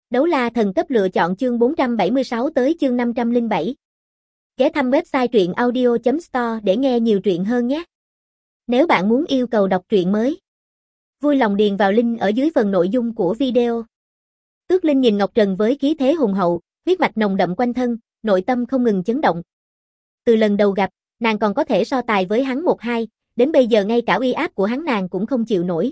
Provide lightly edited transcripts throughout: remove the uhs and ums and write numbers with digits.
Đấu la thần cấp lựa chọn chương 476 tới chương 507. Ghé thăm website truyện audio.store để nghe nhiều truyện hơn nhé. Nếu bạn muốn yêu cầu đọc truyện mới, vui lòng điền vào link ở dưới phần nội dung của video. Tước Linh nhìn Ngọc Trần với khí thế hùng hậu, huyết mạch nồng đậm quanh thân, nội tâm không ngừng chấn động. Từ lần đầu gặp, nàng còn có thể so tài với hắn 1-2, đến bây giờ ngay cả uy áp của hắn nàng cũng không chịu nổi.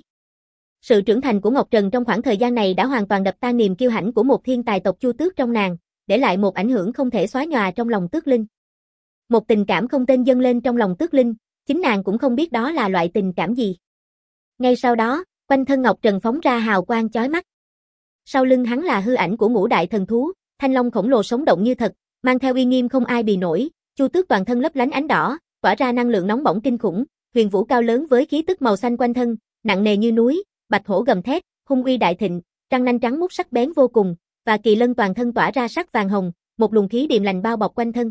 Sự trưởng thành của Ngọc Trần trong khoảng thời gian này đã hoàn toàn đập tan niềm kiêu hãnh của một thiên tài tộc Chu Tước trong nàng, để lại một ảnh hưởng không thể xóa nhòa trong lòng Tước Linh. Một tình cảm không tên dâng lên trong lòng Tước Linh, chính nàng cũng không biết đó là loại tình cảm gì. Ngay sau đó, quanh thân Ngọc Trần phóng ra hào quang chói mắt. Sau lưng hắn là hư ảnh của ngũ đại thần thú, thanh long khổng lồ sống động như thật, mang theo uy nghiêm không ai bì nổi. Chu Tước toàn thân lấp lánh ánh đỏ, tỏa ra năng lượng nóng bỏng kinh khủng, huyền vũ cao lớn với khí tức màu xanh quanh thân, nặng nề như núi. Bạch hổ gầm thét, hung uy đại thịnh, răng nanh trắng muốt sắc bén vô cùng, và kỳ lân toàn thân tỏa ra sắc vàng hồng, một luồng khí điềm lành bao bọc quanh thân.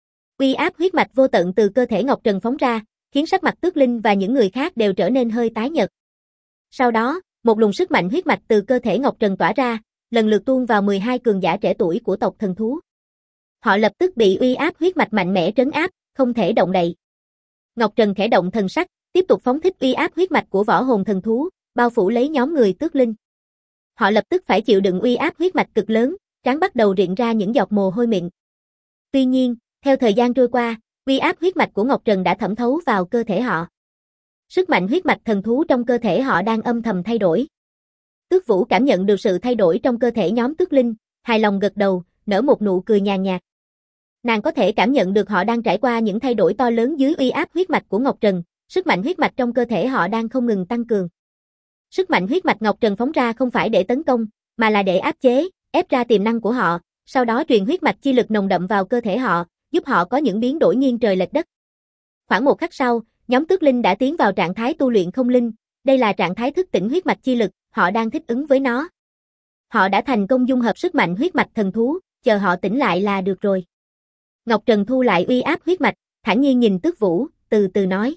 Uy áp huyết mạch vô tận từ cơ thể Ngọc Trần phóng ra, khiến sắc mặt Tước Linh và những người khác đều trở nên hơi tái nhợt. Sau đó, một luồng sức mạnh huyết mạch từ cơ thể Ngọc Trần tỏa ra, lần lượt tuôn vào 12 cường giả trẻ tuổi của tộc thần thú. Họ lập tức bị uy áp huyết mạch mạnh mẽ trấn áp, không thể động đậy. Ngọc Trần khẽ động thần sắc, tiếp tục phóng thích uy áp huyết mạch của võ hồn thần thú, bao phủ lấy nhóm người Tước Linh. Họ lập tức phải chịu đựng uy áp huyết mạch cực lớn, trán bắt đầu rịn ra những giọt mồ hôi mịn. Tuy nhiên, theo thời gian trôi qua, uy áp huyết mạch của Ngọc Trần đã thẩm thấu vào cơ thể họ. Sức mạnh huyết mạch thần thú trong cơ thể họ đang âm thầm thay đổi. Tước Vũ cảm nhận được sự thay đổi trong cơ thể nhóm Tước Linh, hài lòng gật đầu, nở một nụ cười nhàn nhạt. Nàng có thể cảm nhận được họ đang trải qua những thay đổi to lớn dưới uy áp huyết mạch của Ngọc Trần, sức mạnh huyết mạch trong cơ thể họ đang không ngừng tăng cường. Sức mạnh huyết mạch Ngọc Trần phóng ra không phải để tấn công, mà là để áp chế, ép ra tiềm năng của họ, sau đó truyền huyết mạch chi lực nồng đậm vào cơ thể họ, giúp họ có những biến đổi nghiêng trời lệch đất. Khoảng một khắc sau, nhóm Tước Linh đã tiến vào trạng thái tu luyện không linh, đây là trạng thái thức tỉnh huyết mạch chi lực, họ đang thích ứng với nó. Họ đã thành công dung hợp sức mạnh huyết mạch thần thú, chờ họ tỉnh lại là được rồi. Ngọc Trần thu lại uy áp huyết mạch, thản nhiên nhìn Tước Vũ, từ từ nói: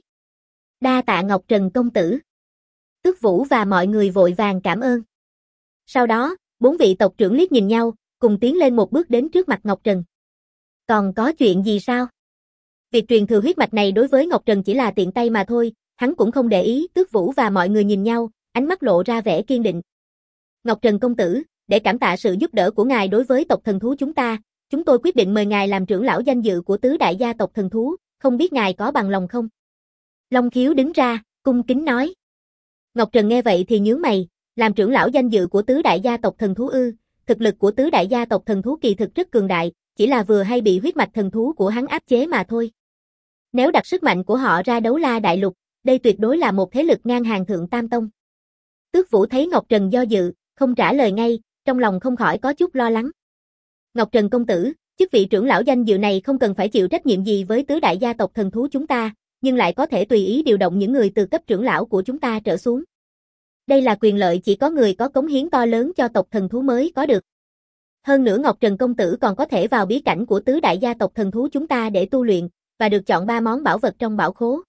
"Đa tạ Ngọc Trần công tử." Tước Vũ và mọi người vội vàng cảm ơn. Sau đó, 4 vị tộc trưởng liếc nhìn nhau, cùng tiến lên một bước đến trước mặt Ngọc Trần. "Còn có chuyện gì sao?" Việc truyền thừa huyết mạch này đối với Ngọc Trần chỉ là tiện tay mà thôi, hắn cũng không để ý. Tước Vũ và mọi người nhìn nhau, ánh mắt lộ ra vẻ kiên định. "Ngọc Trần công tử, để cảm tạ sự giúp đỡ của ngài đối với tộc thần thú chúng tôi quyết định mời ngài làm trưởng lão danh dự của tứ đại gia tộc thần thú, không biết ngài có bằng lòng không?" Long Khiếu đứng ra, cung kính nói. Ngọc Trần nghe vậy thì nhướng mày, làm trưởng lão danh dự của tứ đại gia tộc thần thú ư? Thực lực của tứ đại gia tộc thần thú kỳ thực rất cường đại, chỉ là vừa hay bị huyết mạch thần thú của hắn áp chế mà thôi. Nếu đặt sức mạnh của họ ra đấu la đại lục, đây tuyệt đối là một thế lực ngang hàng thượng tam tông. Tước Vũ thấy Ngọc Trần do dự, không trả lời ngay, trong lòng không khỏi có chút lo lắng. "Ngọc Trần công tử, chức vị trưởng lão danh dự này không cần phải chịu trách nhiệm gì với tứ đại gia tộc thần thú chúng ta, nhưng lại có thể tùy ý điều động những người từ cấp trưởng lão của chúng ta trở xuống. Đây là quyền lợi chỉ có người có cống hiến to lớn cho tộc thần thú mới có được. Hơn nữa Ngọc Trần công tử còn có thể vào bí cảnh của tứ đại gia tộc thần thú chúng ta để tu luyện, và được chọn 3 món bảo vật trong bảo khố.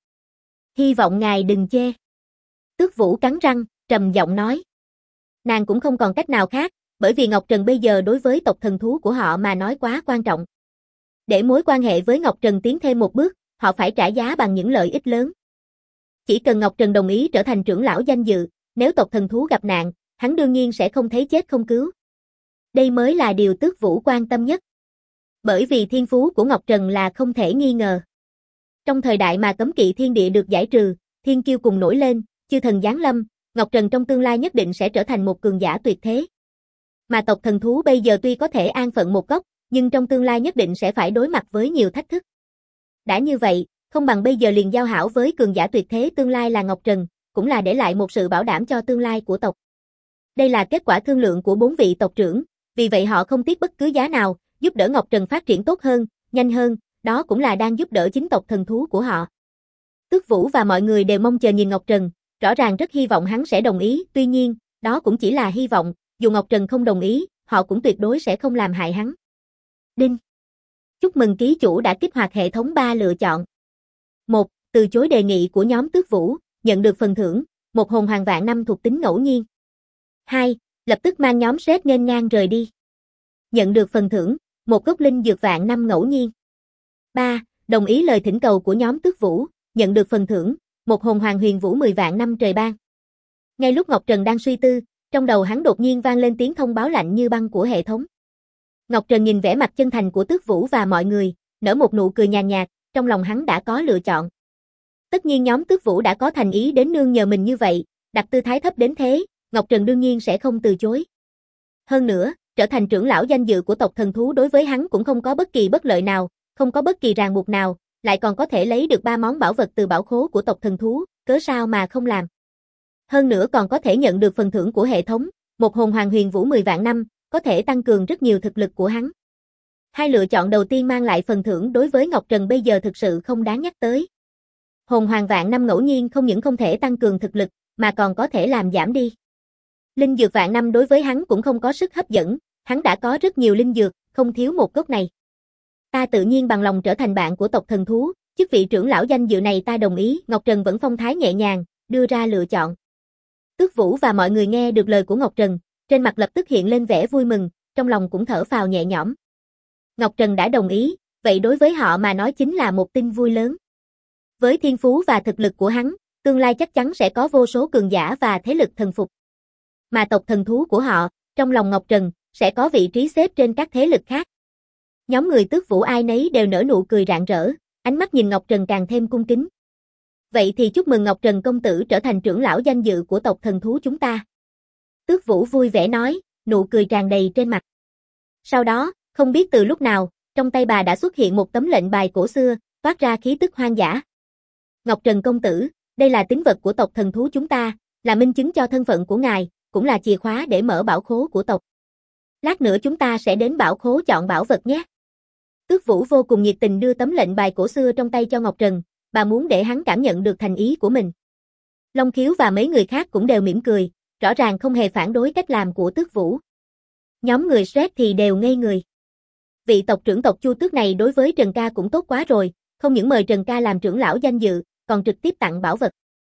Hy vọng ngài đừng chê." Tước Vũ cắn răng, trầm giọng nói. Nàng cũng không còn cách nào khác, bởi vì Ngọc Trần bây giờ đối với tộc thần thú của họ mà nói quá quan trọng. Để mối quan hệ với Ngọc Trần tiến thêm một bước, họ phải trả giá bằng những lợi ích lớn. Chỉ cần Ngọc Trần đồng ý trở thành trưởng lão danh dự, nếu tộc thần thú gặp nạn, hắn đương nhiên sẽ không thấy chết không cứu. Đây mới là điều Tước Vũ quan tâm nhất. Bởi vì thiên phú của Ngọc Trần là không thể nghi ngờ. Trong thời đại mà cấm kỵ thiên địa được giải trừ, thiên kiêu cùng nổi lên, chư thần giáng lâm, Ngọc Trần trong tương lai nhất định sẽ trở thành một cường giả tuyệt thế. Mà tộc thần thú bây giờ tuy có thể an phận một góc, nhưng trong tương lai nhất định sẽ phải đối mặt với nhiều thách thức. Đã như vậy, không bằng bây giờ liền giao hảo với cường giả tuyệt thế tương lai là Ngọc Trần, cũng là để lại một sự bảo đảm cho tương lai của tộc. Đây là kết quả thương lượng của 4 vị tộc trưởng, vì vậy họ không tiếc bất cứ giá nào, giúp đỡ Ngọc Trần phát triển tốt hơn, nhanh hơn, đó cũng là đang giúp đỡ chính tộc thần thú của họ. Tước Vũ và mọi người đều mong chờ nhìn Ngọc Trần, rõ ràng rất hy vọng hắn sẽ đồng ý, tuy nhiên, đó cũng chỉ là hy vọng, dù Ngọc Trần không đồng ý, họ cũng tuyệt đối sẽ không làm hại hắn. Đinh. Chúc mừng ký chủ đã kích hoạt hệ thống 3 lựa chọn. 1. Từ chối đề nghị của nhóm Tước Vũ, nhận được phần thưởng, một hồn hoàng vạn năm thuộc tính ngẫu nhiên. 2. lập tức mang nhóm Sét nghênh ngang rời đi. Nhận được phần thưởng, một gốc linh dược vạn năm ngẫu nhiên. 3. Đồng ý lời thỉnh cầu của nhóm Tước Vũ, nhận được phần thưởng, một hồn hoàng huyền vũ 10 vạn năm trời ban. Ngay lúc Ngọc Trần đang suy tư, trong đầu hắn đột nhiên vang lên tiếng thông báo lạnh như băng của hệ thống. Ngọc Trần nhìn vẻ mặt chân thành của Tước Vũ và mọi người, nở một nụ cười nhàn nhạt, trong lòng hắn đã có lựa chọn. Tất nhiên nhóm Tước Vũ đã có thành ý đến nương nhờ mình như vậy, đặt tư thái thấp đến thế, Ngọc Trần đương nhiên sẽ không từ chối. Hơn nữa, trở thành trưởng lão danh dự của tộc thần thú đối với hắn cũng không có bất kỳ bất lợi nào, không có bất kỳ ràng buộc nào, lại còn có thể lấy được 3 món bảo vật từ bảo khố của tộc thần thú, cớ sao mà không làm. Hơn nữa còn có thể nhận được phần thưởng của hệ thống, một hồn hoàng huyền vũ 10 vạn năm, có thể tăng cường rất nhiều thực lực của hắn. Hai lựa chọn đầu tiên mang lại phần thưởng đối với Ngọc Trần bây giờ thực sự không đáng nhắc tới. Hồn hoàng vạn năm ngẫu nhiên không những không thể tăng cường thực lực, mà còn có thể làm giảm đi. Linh dược vạn năm đối với hắn cũng không có sức hấp dẫn, hắn đã có rất nhiều linh dược, không thiếu một gốc này. Ta tự nhiên bằng lòng trở thành bạn của tộc thần thú, chức vị trưởng lão danh dự này ta đồng ý, Ngọc Trần vẫn phong thái nhẹ nhàng, đưa ra lựa chọn. Tước Vũ và mọi người nghe được lời của Ngọc Trần, trên mặt lập tức hiện lên vẻ vui mừng, trong lòng cũng thở phào nhẹ nhõm. Ngọc Trần đã đồng ý, vậy đối với họ mà nói chính là một tin vui lớn. Với thiên phú và thực lực của hắn, tương lai chắc chắn sẽ có vô số cường giả và thế lực thần phục. Mà tộc thần thú của họ, trong lòng Ngọc Trần, sẽ có vị trí xếp trên các thế lực khác. Nhóm người Tước Vũ ai nấy đều nở nụ cười rạng rỡ, ánh mắt nhìn Ngọc Trần càng thêm cung kính. Vậy thì chúc mừng Ngọc Trần công tử trở thành trưởng lão danh dự của tộc thần thú chúng ta. Tước Vũ vui vẻ nói, nụ cười tràn đầy trên mặt. Sau đó, không biết từ lúc nào, trong tay bà đã xuất hiện một tấm lệnh bài cổ xưa, toát ra khí tức hoang dã. Ngọc Trần công tử, đây là tín vật của tộc thần thú chúng ta, là minh chứng cho thân phận của ngài, cũng là chìa khóa để mở bảo khố của tộc. Lát nữa chúng ta sẽ đến bảo khố chọn bảo vật nhé. Tước Vũ vô cùng nhiệt tình đưa tấm lệnh bài cổ xưa trong tay cho Ngọc Trần, bà muốn để hắn cảm nhận được thành ý của mình. Long Khiếu và mấy người khác cũng đều mỉm cười, rõ ràng không hề phản đối cách làm của Tước Vũ. Nhóm người Sét thì đều ngây người. Vị tộc trưởng tộc Chu Tước này đối với Trần Ca cũng tốt quá rồi, không những mời Trần Ca làm trưởng lão danh dự, còn trực tiếp tặng bảo vật.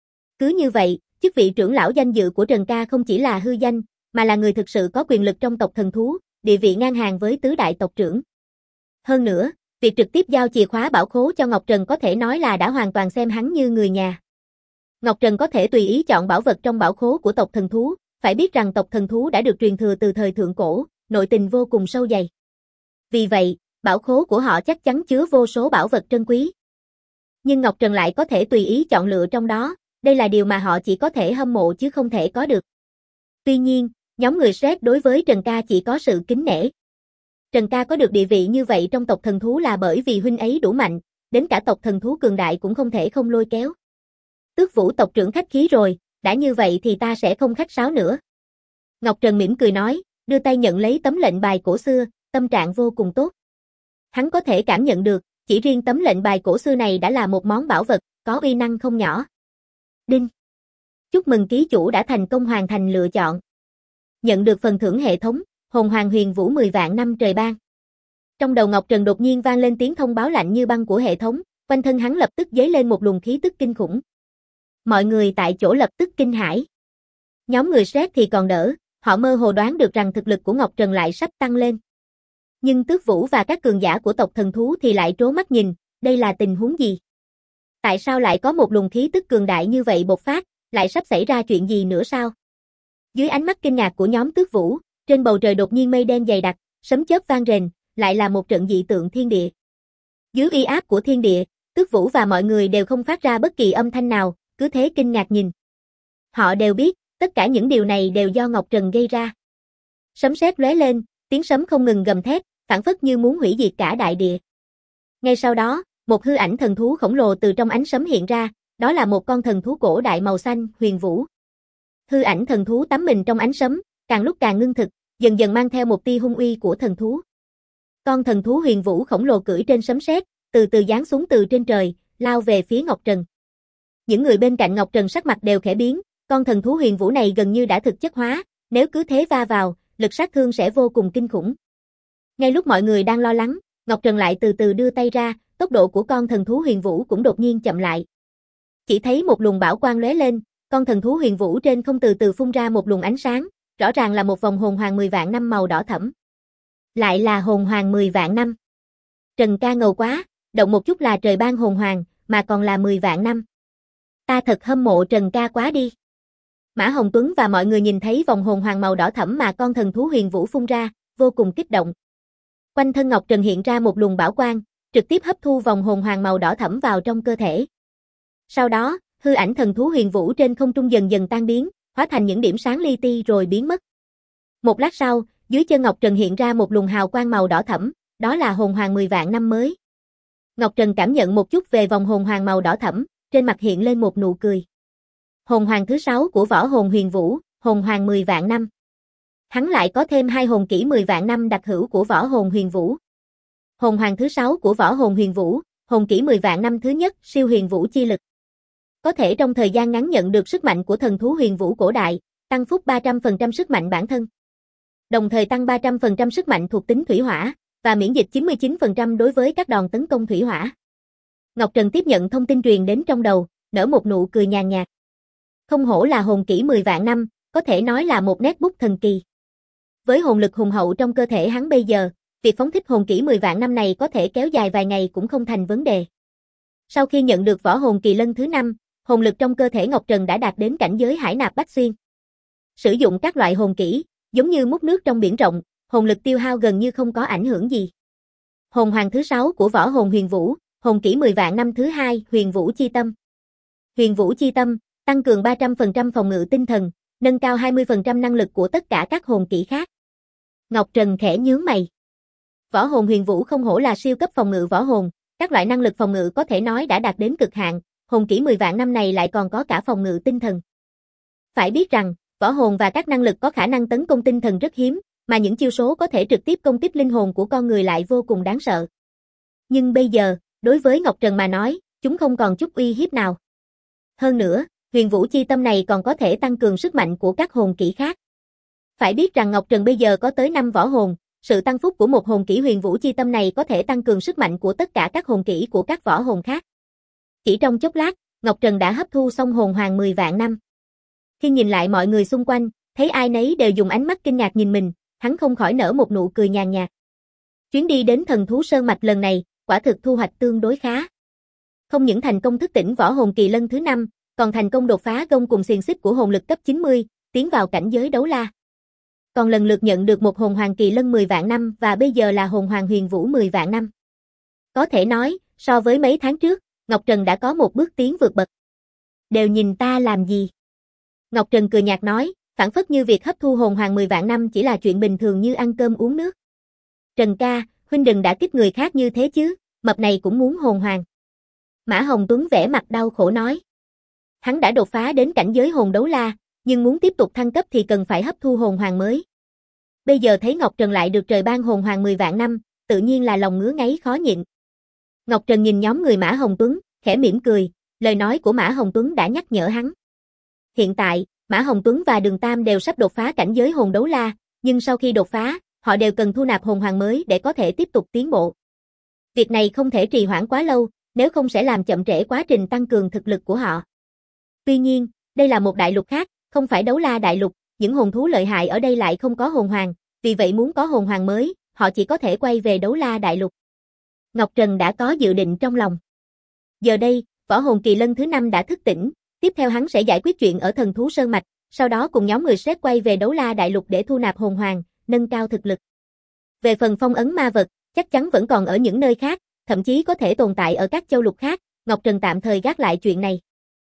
Cứ như vậy, chức vị trưởng lão danh dự của Trần Ca không chỉ là hư danh, mà là người thực sự có quyền lực trong tộc thần thú, địa vị ngang hàng với tứ đại tộc trưởng. Hơn nữa, việc trực tiếp giao chìa khóa bảo khố cho Ngọc Trần có thể nói là đã hoàn toàn xem hắn như người nhà. Ngọc Trần có thể tùy ý chọn bảo vật trong bảo khố của tộc thần thú, phải biết rằng tộc thần thú đã được truyền thừa từ thời thượng cổ, nội tình vô cùng sâu dày. Vì vậy, bảo khố của họ chắc chắn chứa vô số bảo vật trân quý. Nhưng Ngọc Trần lại có thể tùy ý chọn lựa trong đó, đây là điều mà họ chỉ có thể hâm mộ chứ không thể có được. Tuy nhiên, nhóm người Sét đối với Trần Ca chỉ có sự kính nể. Trần Ca có được địa vị như vậy trong tộc thần thú là bởi vì huynh ấy đủ mạnh, đến cả tộc thần thú cường đại cũng không thể không lôi kéo. Tước Vũ tộc trưởng khách khí rồi, đã như vậy thì ta sẽ không khách sáo nữa. Ngọc Trần mỉm cười nói, đưa tay nhận lấy tấm lệnh bài cổ xưa, tâm trạng vô cùng tốt. Hắn có thể cảm nhận được, chỉ riêng tấm lệnh bài cổ xưa này đã là một món bảo vật, có uy năng không nhỏ. Đinh! Chúc mừng ký chủ đã thành công hoàn thành lựa chọn. Nhận được phần thưởng hệ thống, hồn hoàng huyền vũ 10 vạn năm trời ban. Trong đầu Ngọc Trần đột nhiên vang lên tiếng thông báo lạnh như băng của hệ thống, quanh thân hắn lập tức dấy lên một luồng khí tức kinh khủng. Mọi người tại chỗ lập tức kinh hãi. Nhóm người Sét thì còn đỡ, họ mơ hồ đoán được rằng thực lực của Ngọc Trần lại sắp tăng lên. Nhưng Tước Vũ và các cường giả của tộc thần thú thì lại trố mắt nhìn, đây là tình huống gì? Tại sao lại có một luồng khí tức cường đại như vậy bộc phát, lại sắp xảy ra chuyện gì nữa sao? Dưới ánh mắt kinh ngạc của nhóm Tước Vũ, trên bầu trời đột nhiên mây đen dày đặc, sấm chớp vang rền, lại là một trận dị tượng thiên địa. Dưới uy áp của thiên địa, Tước Vũ và mọi người đều không phát ra bất kỳ âm thanh nào, cứ thế kinh ngạc nhìn. Họ đều biết, tất cả những điều này đều do Ngọc Trần gây ra. Sấm sét lóe lên, tiếng sấm không ngừng gầm thét, phảng phất như muốn hủy diệt cả đại địa. Ngay sau đó, một hư ảnh thần thú khổng lồ từ trong ánh sấm hiện ra, đó là một con thần thú cổ đại màu xanh, Huyền Vũ. Hư ảnh thần thú tắm mình trong ánh sấm, càng lúc càng ngưng thực, dần dần mang theo một tia hung uy của thần thú. Con thần thú Huyền Vũ khổng lồ cưỡi trên sấm sét, từ từ giáng xuống từ trên trời, lao về phía Ngọc Trần. Những người bên cạnh Ngọc Trần sắc mặt đều khẽ biến, con thần thú Huyền Vũ này gần như đã thực chất hóa, nếu cứ thế va vào, lực sát thương sẽ vô cùng kinh khủng. Ngay lúc mọi người đang lo lắng, Ngọc Trần lại từ từ đưa tay ra, tốc độ của con thần thú Huyền Vũ cũng đột nhiên chậm lại. Chỉ thấy một luồng bảo quang lóe lên, con thần thú Huyền Vũ trên không từ từ phun ra một luồng ánh sáng, rõ ràng là một vòng hồn hoàng 10 vạn năm màu đỏ thẫm. Lại là hồn hoàng 10 vạn năm. Trần ca ngầu quá, động một chút là trời ban hồn hoàng, mà còn là 10 vạn năm. Ta thật hâm mộ Trần ca quá đi. Mã Hồng Tuấn và mọi người nhìn thấy vòng hồn hoàng màu đỏ thẫm mà con thần thú Huyền Vũ phun ra, vô cùng kích động. Quanh thân Ngọc Trần hiện ra một luồng bảo quang, trực tiếp hấp thu vòng hồn hoàng màu đỏ thẫm vào trong cơ thể. Sau đó, hư ảnh thần thú Huyền Vũ trên không trung dần dần tan biến, hóa thành những điểm sáng li ti rồi biến mất. Một lát sau, dưới chân Ngọc Trần hiện ra một luồng hào quang màu đỏ thẫm, đó là hồn hoàng 10 vạn năm mới. Ngọc Trần cảm nhận một chút về vòng hồn hoàng màu đỏ thẫm, trên mặt hiện lên một nụ cười. Hồn hoàng thứ 6 của võ hồn Huyền Vũ, hồn hoàng 10 vạn năm. Hắn lại có thêm 2 hồn kỹ 10 vạn năm đặc hữu của võ hồn Huyền Vũ. Hồn hoàng thứ 6 của võ hồn Huyền Vũ, hồn kỹ 10 vạn năm thứ nhất, siêu huyền vũ chi lực. Có thể trong thời gian ngắn nhận được sức mạnh của thần thú Huyền Vũ cổ đại, tăng phúc 300% sức mạnh bản thân. Đồng thời tăng 300% sức mạnh thuộc tính thủy hỏa, và miễn dịch 99% đối với các đòn tấn công thủy hỏa. Ngọc Trần tiếp nhận thông tin truyền đến trong đầu, nở một nụ cười nhàn nhạt. Không hổ là hồn kỹ 10 vạn năm, có thể nói là một nét bút thần kỳ. Với hồn lực hùng hậu trong cơ thể hắn bây giờ, việc phóng thích hồn kỹ 10 vạn năm này có thể kéo dài vài ngày cũng không thành vấn đề. Sau khi nhận được võ hồn kỳ lân thứ 5, hồn lực trong cơ thể Ngọc Trần đã đạt đến cảnh giới hải nạp bách xuyên. Sử dụng các loại hồn kỹ, giống như múc nước trong biển rộng, hồn lực tiêu hao gần như không có ảnh hưởng gì. Hồn hoàng thứ 6 của võ hồn Huyền Vũ, hồn kỹ 10 vạn năm thứ 2, Huyền Vũ chi tâm. Huyền Vũ chi tâm, tăng cường 300% phòng ngự tinh thần, nâng cao 20% năng lực của tất cả các hồn kỹ khác. Ngọc Trần khẽ nhướng mày. Võ hồn Huyền Vũ không hổ là siêu cấp phòng ngự võ hồn, các loại năng lực phòng ngự có thể nói đã đạt đến cực hạn, hồn kỹ 10 vạn năm này lại còn có cả phòng ngự tinh thần. Phải biết rằng, võ hồn và các năng lực có khả năng tấn công tinh thần rất hiếm, mà những chiêu số có thể trực tiếp công kích linh hồn của con người lại vô cùng đáng sợ. Nhưng bây giờ, đối với Ngọc Trần mà nói, chúng không còn chút uy hiếp nào. Hơn nữa, Huyền Vũ chi tâm này còn có thể tăng cường sức mạnh của các hồn kỹ khác. Phải biết rằng Ngọc Trần bây giờ có tới 5 võ hồn, sự tăng phúc của một hồn kỹ Huyền Vũ chi tâm này có thể tăng cường sức mạnh của tất cả các hồn kỹ của các võ hồn khác. Chỉ trong chốc lát, Ngọc Trần đã hấp thu xong hồn hoàng 10 vạn năm. Khi nhìn lại mọi người xung quanh, thấy ai nấy đều dùng ánh mắt kinh ngạc nhìn mình, hắn không khỏi nở một nụ cười nhàn nhạt. Chuyến đi đến Thần Thú Sơn Mạch lần này, quả thực thu hoạch tương đối khá. Không những thành công thức tỉnh võ hồn kỳ lân thứ 5, còn thành công đột phá gông cùng xiềng xích của hồn lực cấp 90, tiến vào cảnh giới đấu la. Còn lần lượt nhận được một hồn hoàng kỳ lân 10 vạn năm và bây giờ là hồn hoàng Huyền Vũ 10 vạn năm. Có thể nói, so với mấy tháng trước, Ngọc Trần đã có một bước tiến vượt bậc. Đều nhìn ta làm gì? Ngọc Trần cười nhạt nói, phảng phất như việc hấp thu hồn hoàng 10 vạn năm chỉ là chuyện bình thường như ăn cơm uống nước. Trần ca, huynh đừng đã kích người khác như thế chứ, mập này cũng muốn hồn hoàng. Mã Hồng Tuấn vẻ mặt đau khổ nói. Hắn đã đột phá đến cảnh giới hồn đấu la, nhưng muốn tiếp tục thăng cấp thì cần phải hấp thu hồn hoàng mới. Bây giờ thấy Ngọc Trần lại được trời ban hồn hoàng 10 vạn năm, tự nhiên là lòng ngứa ngáy khó nhịn. Ngọc Trần nhìn nhóm người Mã Hồng Tuấn, khẽ mỉm cười, lời nói của Mã Hồng Tuấn đã nhắc nhở hắn. Hiện tại, Mã Hồng Tuấn và Đường Tam đều sắp đột phá cảnh giới hồn đấu la, nhưng sau khi đột phá, họ đều cần thu nạp hồn hoàng mới để có thể tiếp tục tiến bộ. Việc này không thể trì hoãn quá lâu, nếu không sẽ làm chậm trễ quá trình tăng cường thực lực của họ. Tuy nhiên, đây là một đại lục khác, không phải đấu la đại lục, những hồn thú lợi hại ở đây lại không có hồn hoàng, vì vậy muốn có hồn hoàng mới, họ chỉ có thể quay về đấu la đại lục. Ngọc Trần đã có dự định trong lòng. Giờ đây, võ hồn kỳ lân thứ 5 đã thức tỉnh, tiếp theo hắn sẽ giải quyết chuyện ở Thần Thú Sơn Mạch, sau đó cùng nhóm người Sét quay về đấu la đại lục để thu nạp hồn hoàng, nâng cao thực lực. Về phần phong ấn ma vật, chắc chắn vẫn còn ở những nơi khác, thậm chí có thể tồn tại ở các châu lục khác, Ngọc Trần tạm thời gác lại chuyện này.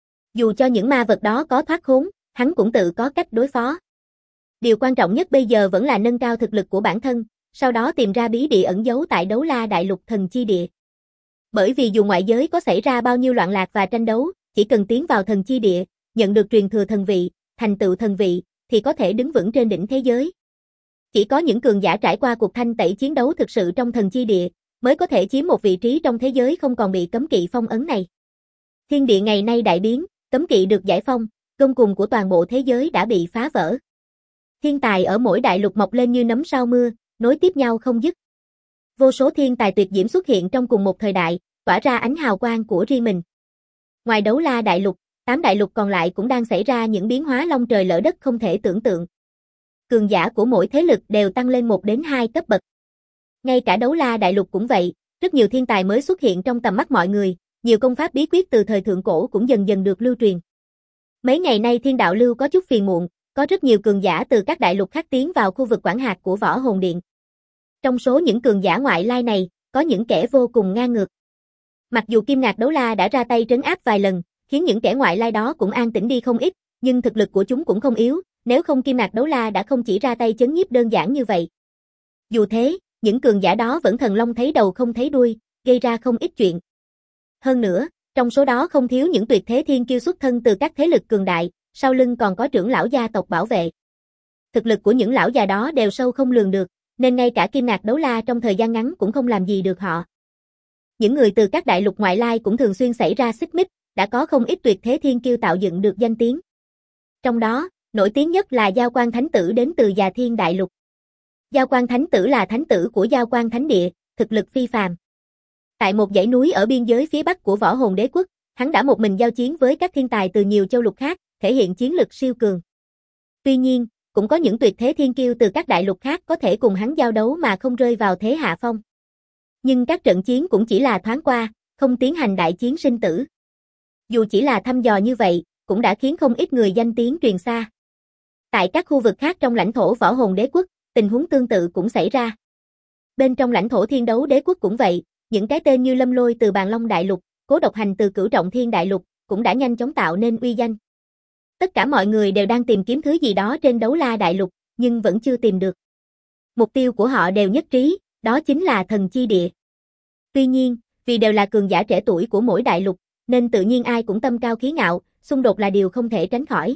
Dù cho những ma vật đó có thoát khốn, hắn cũng tự có cách đối phó. Điều quan trọng nhất bây giờ vẫn là nâng cao thực lực của bản thân, sau đó tìm ra bí địa ẩn giấu tại đấu la đại lục thần chi địa. Bởi vì dù ngoại giới có xảy ra bao nhiêu loạn lạc và tranh đấu, chỉ cần tiến vào thần chi địa, nhận được truyền thừa thần vị, thành tựu thần vị, thì có thể đứng vững trên đỉnh thế giới. Chỉ có những cường giả trải qua cuộc thanh tẩy chiến đấu thực sự trong thần chi địa, mới có thể chiếm một vị trí trong thế giới không còn bị cấm kỵ phong ấn này. Thiên địa ngày nay đại biến, cấm kỵ được giải phong, gông cùng của toàn bộ thế giới đã bị phá vỡ. Thiên tài ở mỗi đại lục mọc lên như nấm sau mưa, nối tiếp nhau không dứt. Vô số thiên tài tuyệt diễm xuất hiện trong cùng một thời đại, tỏa ra ánh hào quang của riêng mình. Ngoài đấu la đại lục, 8 đại lục còn lại cũng đang xảy ra những biến hóa long trời lỡ đất không thể tưởng tượng. cường giả của mỗi thế lực đều tăng lên 1 đến 2 cấp bậc. Ngay cả Đấu La Đại Lục cũng vậy, rất nhiều thiên tài mới xuất hiện trong tầm mắt mọi người, nhiều công pháp bí quyết từ thời thượng cổ cũng dần dần được lưu truyền. Mấy ngày nay Thiên Đạo Lưu có chút phiền muộn, có rất nhiều cường giả từ các đại lục khác tiến vào khu vực quản hạt của Võ Hồn Điện. Trong số những cường giả ngoại lai này, có những kẻ vô cùng ngang ngược. Mặc dù Kim Ngạc Đấu La đã ra tay trấn áp vài lần, khiến những kẻ ngoại lai đó cũng an tĩnh đi không ít, nhưng thực lực của chúng cũng không yếu, nếu không Kim Ngạc Đấu La đã không chỉ ra tay chấn nhiếp đơn giản như vậy. Dù thế, những cường giả đó vẫn thần long thấy đầu không thấy đuôi, gây ra không ít chuyện. Hơn nữa, trong số đó không thiếu những tuyệt thế thiên kiêu xuất thân từ các thế lực cường đại, sau lưng còn có trưởng lão gia tộc bảo vệ. Thực lực của những lão già đó đều sâu không lường được, nên ngay cả Kim Ngạc Đấu La trong thời gian ngắn cũng không làm gì được họ. Những người từ các đại lục ngoại lai cũng thường xuyên xảy ra xích mích, đã có không ít tuyệt thế thiên kiêu tạo dựng được danh tiếng. Trong đó, nổi tiếng nhất là Giao Quang Thánh Tử đến từ Già Thiên Đại Lục. Giao Quang Thánh Tử là thánh tử của Giao Quang Thánh Địa, thực lực phi phàm. Tại một dãy núi ở biên giới phía bắc của Võ Hồn Đế Quốc, hắn đã một mình giao chiến với các thiên tài từ nhiều châu lục khác, thể hiện chiến lực siêu cường. Tuy nhiên, cũng có những tuyệt thế thiên kiêu từ các đại lục khác có thể cùng hắn giao đấu mà không rơi vào thế hạ phong. Nhưng các trận chiến cũng chỉ là thoáng qua, không tiến hành đại chiến sinh tử. Dù chỉ là thăm dò như vậy, cũng đã khiến không ít người danh tiếng truyền xa. Tại các khu vực khác trong lãnh thổ Võ Hồn Đế Quốc, tình huống tương tự cũng xảy ra. Bên trong lãnh thổ Thiên Đấu Đế Quốc cũng vậy, những cái tên như Lâm Lôi từ Bàn Long Đại Lục, Cố Độc Hành từ Cửu Trọng Thiên Đại Lục, cũng đã nhanh chóng tạo nên uy danh. Tất cả mọi người đều đang tìm kiếm thứ gì đó trên Đấu La Đại Lục, nhưng vẫn chưa tìm được. Mục tiêu của họ đều nhất trí, đó chính là Thần Chi Địa. Tuy nhiên, vì đều là cường giả trẻ tuổi của mỗi đại lục, nên tự nhiên ai cũng tâm cao khí ngạo, xung đột là điều không thể tránh khỏi.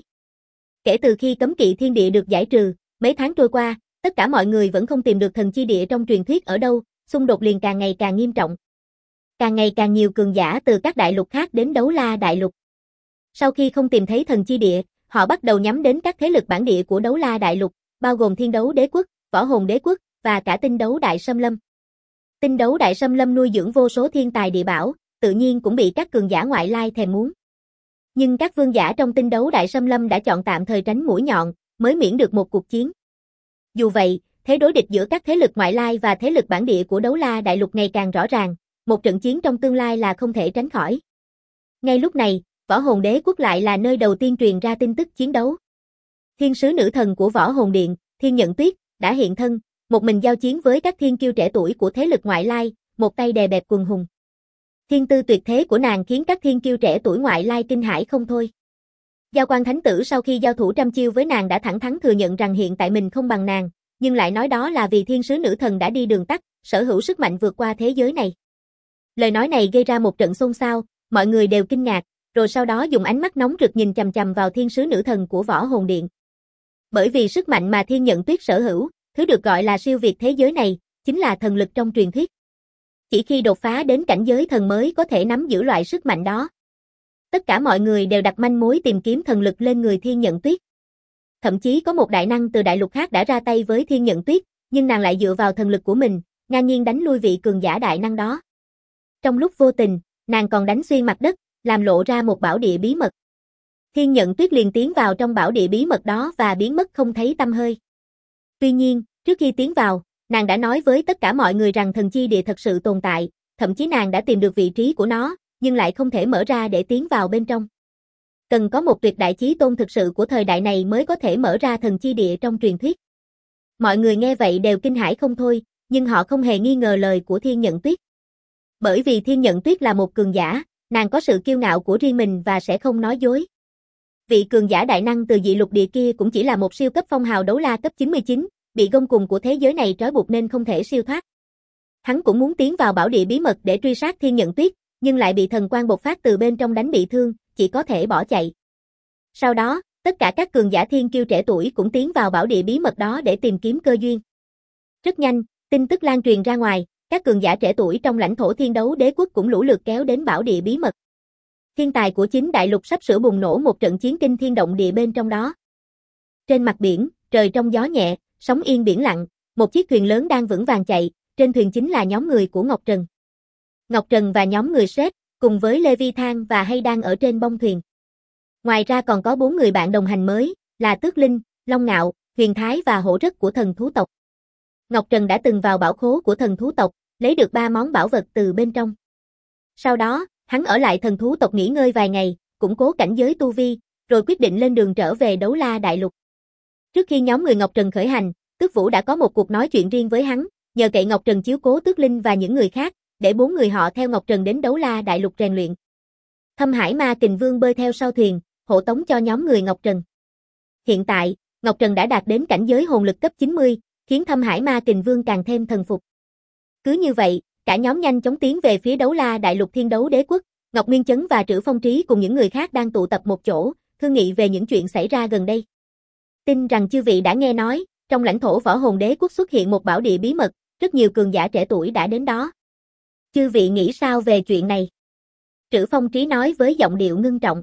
Kể từ khi cấm kỵ thiên địa được giải trừ, mấy tháng trôi qua, tất cả mọi người vẫn không tìm được Thần Chi Địa trong truyền thuyết ở đâu, xung đột liền càng ngày càng nghiêm trọng. Càng ngày càng nhiều cường giả từ các đại lục khác đến Đấu La Đại Lục. Sau khi không tìm thấy Thần Chi Địa, họ bắt đầu nhắm đến các thế lực bản địa của Đấu La Đại Lục, bao gồm Thiên Đấu Đế Quốc, Võ Hồn Đế Quốc, và cả Tinh Đấu Đại Xâm Lâm. Tinh Đấu Đại Xâm Lâm nuôi dưỡng vô số thiên tài địa bảo, tự nhiên cũng bị các cường giả ngoại lai thèm muốn. Nhưng các vương giả trong Tinh Đấu Đại Xâm Lâm đã chọn tạm thời tránh mũi nhọn, mới miễn được một cuộc chiến. Dù vậy, thế đối địch giữa các thế lực ngoại lai và thế lực bản địa của Đấu La Đại Lục ngày càng rõ ràng, một trận chiến trong tương lai là không thể tránh khỏi. Ngay lúc này, Võ Hồn Đế Quốc lại là nơi đầu tiên truyền ra tin tức chiến đấu. Thiên sứ nữ thần của Võ Hồn Điện, Thiên Nhận Tuyết, đã hiện thân, một mình giao chiến với các thiên kiêu trẻ tuổi của thế lực ngoại lai, một tay đè bẹp quần hùng. Thiên tư tuyệt thế của nàng khiến các thiên kiêu trẻ tuổi ngoại lai kinh hãi không thôi. Giao Quang Thánh Tử sau khi giao thủ trăm chiêu với nàng đã thẳng thắn thừa nhận rằng hiện tại mình không bằng nàng, nhưng lại nói đó là vì thiên sứ nữ thần đã đi đường tắt, sở hữu sức mạnh vượt qua thế giới này. Lời nói này gây ra một trận xôn xao, mọi người đều kinh ngạc, rồi sau đó dùng ánh mắt nóng rực nhìn chằm chằm vào thiên sứ nữ thần của Võ Hồn Điện. Bởi vì sức mạnh mà Thiên Nhận Tuyết sở hữu, thứ được gọi là siêu việt thế giới này, chính là thần lực trong truyền thuyết. Chỉ khi đột phá đến cảnh giới thần mới có thể nắm giữ loại sức mạnh đó. Tất cả mọi người đều đặt manh mối tìm kiếm thần lực lên người Thiên Nhận Tuyết. Thậm chí có một đại năng từ đại lục khác đã ra tay với Thiên Nhận Tuyết, nhưng nàng lại dựa vào thần lực của mình, ngang nhiên đánh lui vị cường giả đại năng đó. Trong lúc vô tình, nàng còn đánh xuyên mặt đất, làm lộ ra một bảo địa bí mật. Thiên Nhận Tuyết liền tiến vào trong bảo địa bí mật đó và biến mất không thấy tăm hơi. Tuy nhiên, trước khi tiến vào, nàng đã nói với tất cả mọi người rằng Thần Chi Địa thật sự tồn tại, thậm chí nàng đã tìm được vị trí của nó, nhưng lại không thể mở ra để tiến vào bên trong. Cần có một tuyệt đại chí tôn thực sự của thời đại này mới có thể mở ra Thần Chi Địa trong truyền thuyết. Mọi người nghe vậy đều kinh hãi không thôi, nhưng họ không hề nghi ngờ lời của Thiên Nhận Tuyết. Bởi vì Thiên Nhận Tuyết là một cường giả, nàng có sự kiêu ngạo của riêng mình và sẽ không nói dối. Vị cường giả đại năng từ dị lục địa kia cũng chỉ là một siêu cấp phong hào đấu la cấp 99, bị gông cùm của thế giới này trói buộc nên không thể siêu thoát. Hắn cũng muốn tiến vào bảo địa bí mật để truy sát Thiên Nhận Tuyết, nhưng lại bị thần quang bộc phát từ bên trong đánh bị thương, chỉ có thể bỏ chạy. Sau đó, tất cả các cường giả thiên kiêu trẻ tuổi cũng tiến vào bảo địa bí mật đó để tìm kiếm cơ duyên. Rất nhanh, tin tức lan truyền ra ngoài, các cường giả trẻ tuổi trong lãnh thổ Thiên Đấu Đế Quốc cũng lũ lượt kéo đến bảo địa bí mật. Thiên tài của chính đại lục sắp sửa bùng nổ một trận chiến kinh thiên động địa bên trong đó. Trên mặt biển, trời trong gió nhẹ, sóng yên biển lặng, một chiếc thuyền lớn đang vững vàng chạy, trên thuyền chính là nhóm người của Ngọc Trần. Ngọc Trần và nhóm người Sét, cùng với Lê Vi Thang và Hay đang ở trên bông thuyền. Ngoài ra còn có 4 người bạn đồng hành mới, là Tước Linh, Long Ngạo, huyền thái và hổ rất của thần thú tộc. Ngọc Trần đã từng vào bảo khố của thần thú tộc, lấy được 3 món bảo vật từ bên trong. Sau đó, hắn ở lại thần thú tộc nghỉ ngơi vài ngày, củng cố cảnh giới tu vi, rồi quyết định lên đường trở về Đấu La Đại Lục. Trước khi nhóm người Ngọc Trần khởi hành, Tước Vũ đã có một cuộc nói chuyện riêng với hắn, nhờ cậy Ngọc Trần chiếu cố Tước Linh và những người khác, để 4 người họ theo Ngọc Trần đến Đấu La Đại Lục rèn luyện. Thâm Hải Ma Kình Vương bơi theo sau thuyền, hộ tống cho nhóm người Ngọc Trần. Hiện tại, Ngọc Trần đã đạt đến cảnh giới hồn lực cấp 90, khiến Thâm Hải Ma Kình Vương càng thêm thần phục. Cứ như vậy, cả nhóm nhanh chóng tiến về phía Đấu La Đại Lục Thiên Đấu Đế Quốc. Ngọc Nguyên Chấn và Trữ Phong Trí cùng những người khác đang tụ tập một chỗ, thương nghị về những chuyện xảy ra gần đây. Tin rằng chư vị đã nghe nói, trong lãnh thổ Võ Hồn Đế Quốc xuất hiện một bảo địa bí mật, rất nhiều cường giả trẻ tuổi đã đến đó. Chư vị nghĩ sao về chuyện này? Trữ Phong Trí nói với giọng điệu ngưng trọng.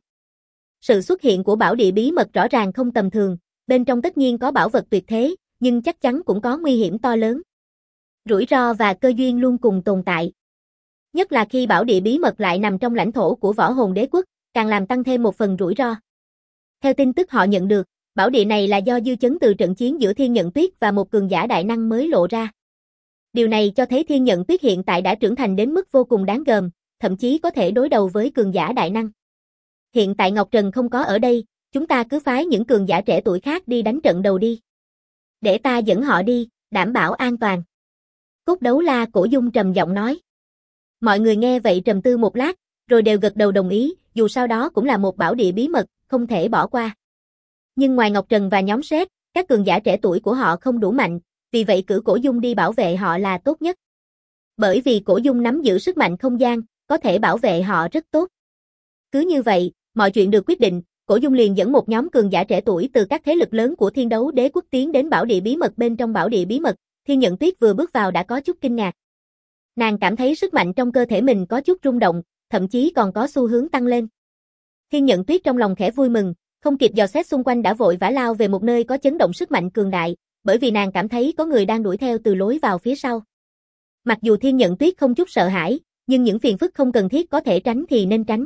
Sự xuất hiện của bảo địa bí mật rõ ràng không tầm thường, bên trong tất nhiên có bảo vật tuyệt thế, nhưng chắc chắn cũng có nguy hiểm to lớn. Rủi ro và cơ duyên luôn cùng tồn tại. Nhất là khi bảo địa bí mật lại nằm trong lãnh thổ của Võ Hồn Đế Quốc, càng làm tăng thêm một phần rủi ro. Theo tin tức họ nhận được, bảo địa này là do dư chấn từ trận chiến giữa Thiên Nhận Tuyết và một cường giả đại năng mới lộ ra. Điều này cho thấy Thiên Nhận Tuyết hiện tại đã trưởng thành đến mức vô cùng đáng gờm, thậm chí có thể đối đầu với cường giả đại năng. Hiện tại Ngọc Trần không có ở đây, chúng ta cứ phái những cường giả trẻ tuổi khác đi đánh trận đầu đi. Để ta dẫn họ đi, đảm bảo an toàn. Cốt Đấu La Cổ Dung trầm giọng nói. Mọi người nghe vậy trầm tư một lát, rồi đều gật đầu đồng ý, dù sao đó cũng là một bảo địa bí mật, không thể bỏ qua. Nhưng ngoài Ngọc Trần và nhóm Sét, các cường giả trẻ tuổi của họ không đủ mạnh, vì vậy cử Cổ Dung đi bảo vệ họ là tốt nhất. Bởi vì Cổ Dung nắm giữ sức mạnh không gian, có thể bảo vệ họ rất tốt. Cứ như vậy, mọi chuyện được quyết định, Cổ Dung liền dẫn một nhóm cường giả trẻ tuổi từ các thế lực lớn của Thiên Đấu Đế Quốc tiến đến bảo địa bí mật. Bên trong bảo địa bí mật, Thiên Nhận Tuyết vừa bước vào đã có chút kinh ngạc. Nàng cảm thấy sức mạnh trong cơ thể mình có chút rung động, thậm chí còn có xu hướng tăng lên. Thiên Nhận Tuyết trong lòng khẽ vui mừng, không kịp dò xét xung quanh đã vội vã lao về một nơi có chấn động sức mạnh cường đại, bởi vì nàng cảm thấy có người đang đuổi theo từ lối vào phía sau. Mặc dù Thiên Nhận Tuyết không chút sợ hãi, nhưng những phiền phức không cần thiết có thể tránh thì nên tránh.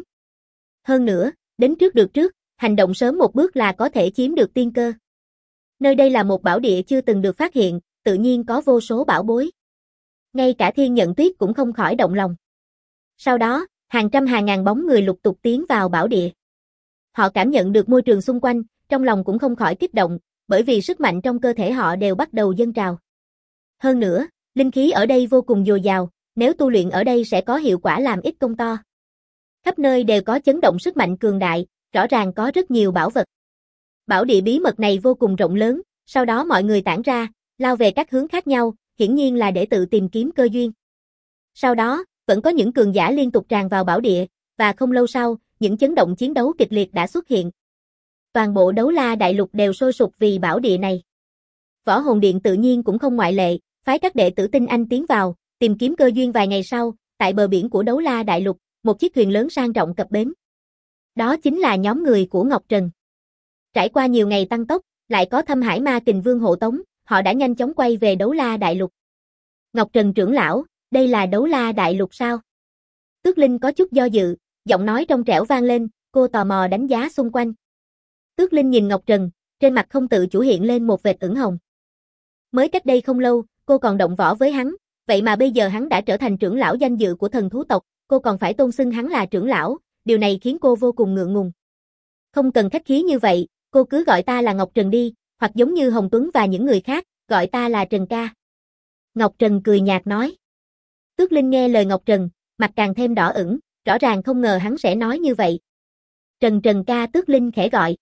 Hơn nữa, đến trước được trước, hành động sớm một bước là có thể chiếm được tiên cơ. Nơi đây là một bảo địa chưa từng được phát hiện, tự nhiên có vô số bảo bối. Ngay cả Thiên Nhận Tuyết cũng không khỏi động lòng. Sau đó, hàng trăm hàng ngàn bóng người lục tục tiến vào bảo địa. Họ cảm nhận được môi trường xung quanh, trong lòng cũng không khỏi kích động, bởi vì sức mạnh trong cơ thể họ đều bắt đầu dâng trào. Hơn nữa, linh khí ở đây vô cùng dồi dào, nếu tu luyện ở đây sẽ có hiệu quả làm ít công to. Khắp nơi đều có chấn động sức mạnh cường đại, rõ ràng có rất nhiều bảo vật. Bảo địa bí mật này vô cùng rộng lớn, sau đó mọi người tản ra, lao về các hướng khác nhau, hiển nhiên là để tự tìm kiếm cơ duyên. Sau đó, vẫn có những cường giả liên tục tràn vào bảo địa, và không lâu sau, những chấn động chiến đấu kịch liệt đã xuất hiện. Toàn bộ Đấu La Đại Lục đều sôi sục vì bảo địa này. Võ Hồn Điện tự nhiên cũng không ngoại lệ, phái các đệ tử tinh anh tiến vào, tìm kiếm cơ duyên. Vài ngày sau, tại bờ biển của Đấu La Đại Lục, một chiếc thuyền lớn sang trọng cập bến. Đó chính là nhóm người của Ngọc Trần. Trải qua nhiều ngày tăng tốc, lại có Thâm Hải Ma Kình Vương hộ tống, họ đã nhanh chóng quay về Đấu La Đại Lục. Ngọc Trần trưởng lão, đây là Đấu La Đại Lục sao? Tước Linh có chút do dự, giọng nói trong trẻo vang lên, cô tò mò đánh giá xung quanh. Tước Linh nhìn Ngọc Trần, trên mặt không tự chủ hiện lên một vệt ửng hồng. Mới cách đây không lâu, cô còn động võ với hắn, vậy mà bây giờ hắn đã trở thành trưởng lão danh dự của thần thú tộc, cô còn phải tôn xưng hắn là trưởng lão, điều này khiến cô vô cùng ngượng ngùng. Không cần khách khí như vậy, cô cứ gọi ta là Ngọc Trần đi, hoặc giống như Hồng Tuấn và những người khác, gọi ta là Trần ca. Ngọc Trần cười nhạt nói. Tước Linh nghe lời Ngọc Trần, mặt càng thêm đỏ ửng, rõ ràng không ngờ hắn sẽ nói như vậy. Trần ca. Tước Linh khẽ gọi.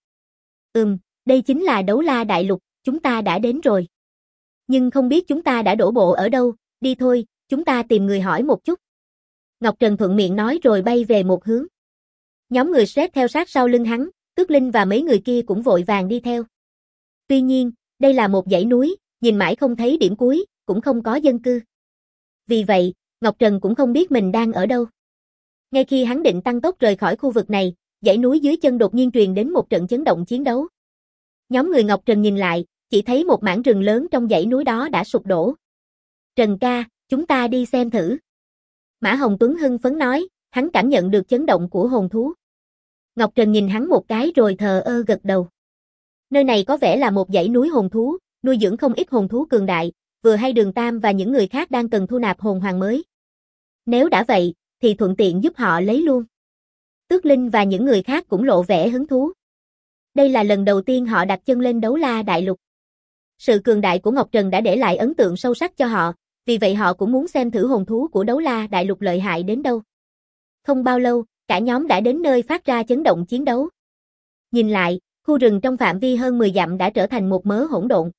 Đây chính là Đấu La Đại Lục, chúng ta đã đến rồi. Nhưng không biết chúng ta đã đổ bộ ở đâu, đi thôi, chúng ta tìm người hỏi một chút. Ngọc Trần thuận miệng nói rồi bay về một hướng. Nhóm người Sét theo sát sau lưng hắn, Tước Linh và mấy người kia cũng vội vàng đi theo. Tuy nhiên, đây là một dãy núi, nhìn mãi không thấy điểm cuối, cũng không có dân cư. Vì vậy, Ngọc Trần cũng không biết mình đang ở đâu. Ngay khi hắn định tăng tốc rời khỏi khu vực này, dãy núi dưới chân đột nhiên truyền đến một trận chấn động chiến đấu. Nhóm người Ngọc Trần nhìn lại, chỉ thấy một mảng rừng lớn trong dãy núi đó đã sụp đổ. Trần ca, chúng ta đi xem thử. Mã Hồng Tuấn hưng phấn nói, hắn cảm nhận được chấn động của hồn thú. Ngọc Trần nhìn hắn một cái rồi thờ ơ gật đầu. Nơi này có vẻ là một dãy núi hồn thú, nuôi dưỡng không ít hồn thú cường đại, vừa hay Đường Tam và những người khác đang cần thu nạp hồn hoàng mới. Nếu đã vậy, thì thuận tiện giúp họ lấy luôn. Tước Linh và những người khác cũng lộ vẻ hứng thú. Đây là lần đầu tiên họ đặt chân lên Đấu La Đại Lục. Sự cường đại của Ngọc Trần đã để lại ấn tượng sâu sắc cho họ, vì vậy họ cũng muốn xem thử hồn thú của Đấu La Đại Lục lợi hại đến đâu. Không bao lâu, cả nhóm đã đến nơi phát ra chấn động chiến đấu. Nhìn lại, khu rừng trong phạm vi hơn 10 dặm đã trở thành một mớ hỗn độn.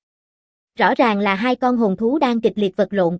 Rõ ràng là hai con hồn thú đang kịch liệt vật lộn.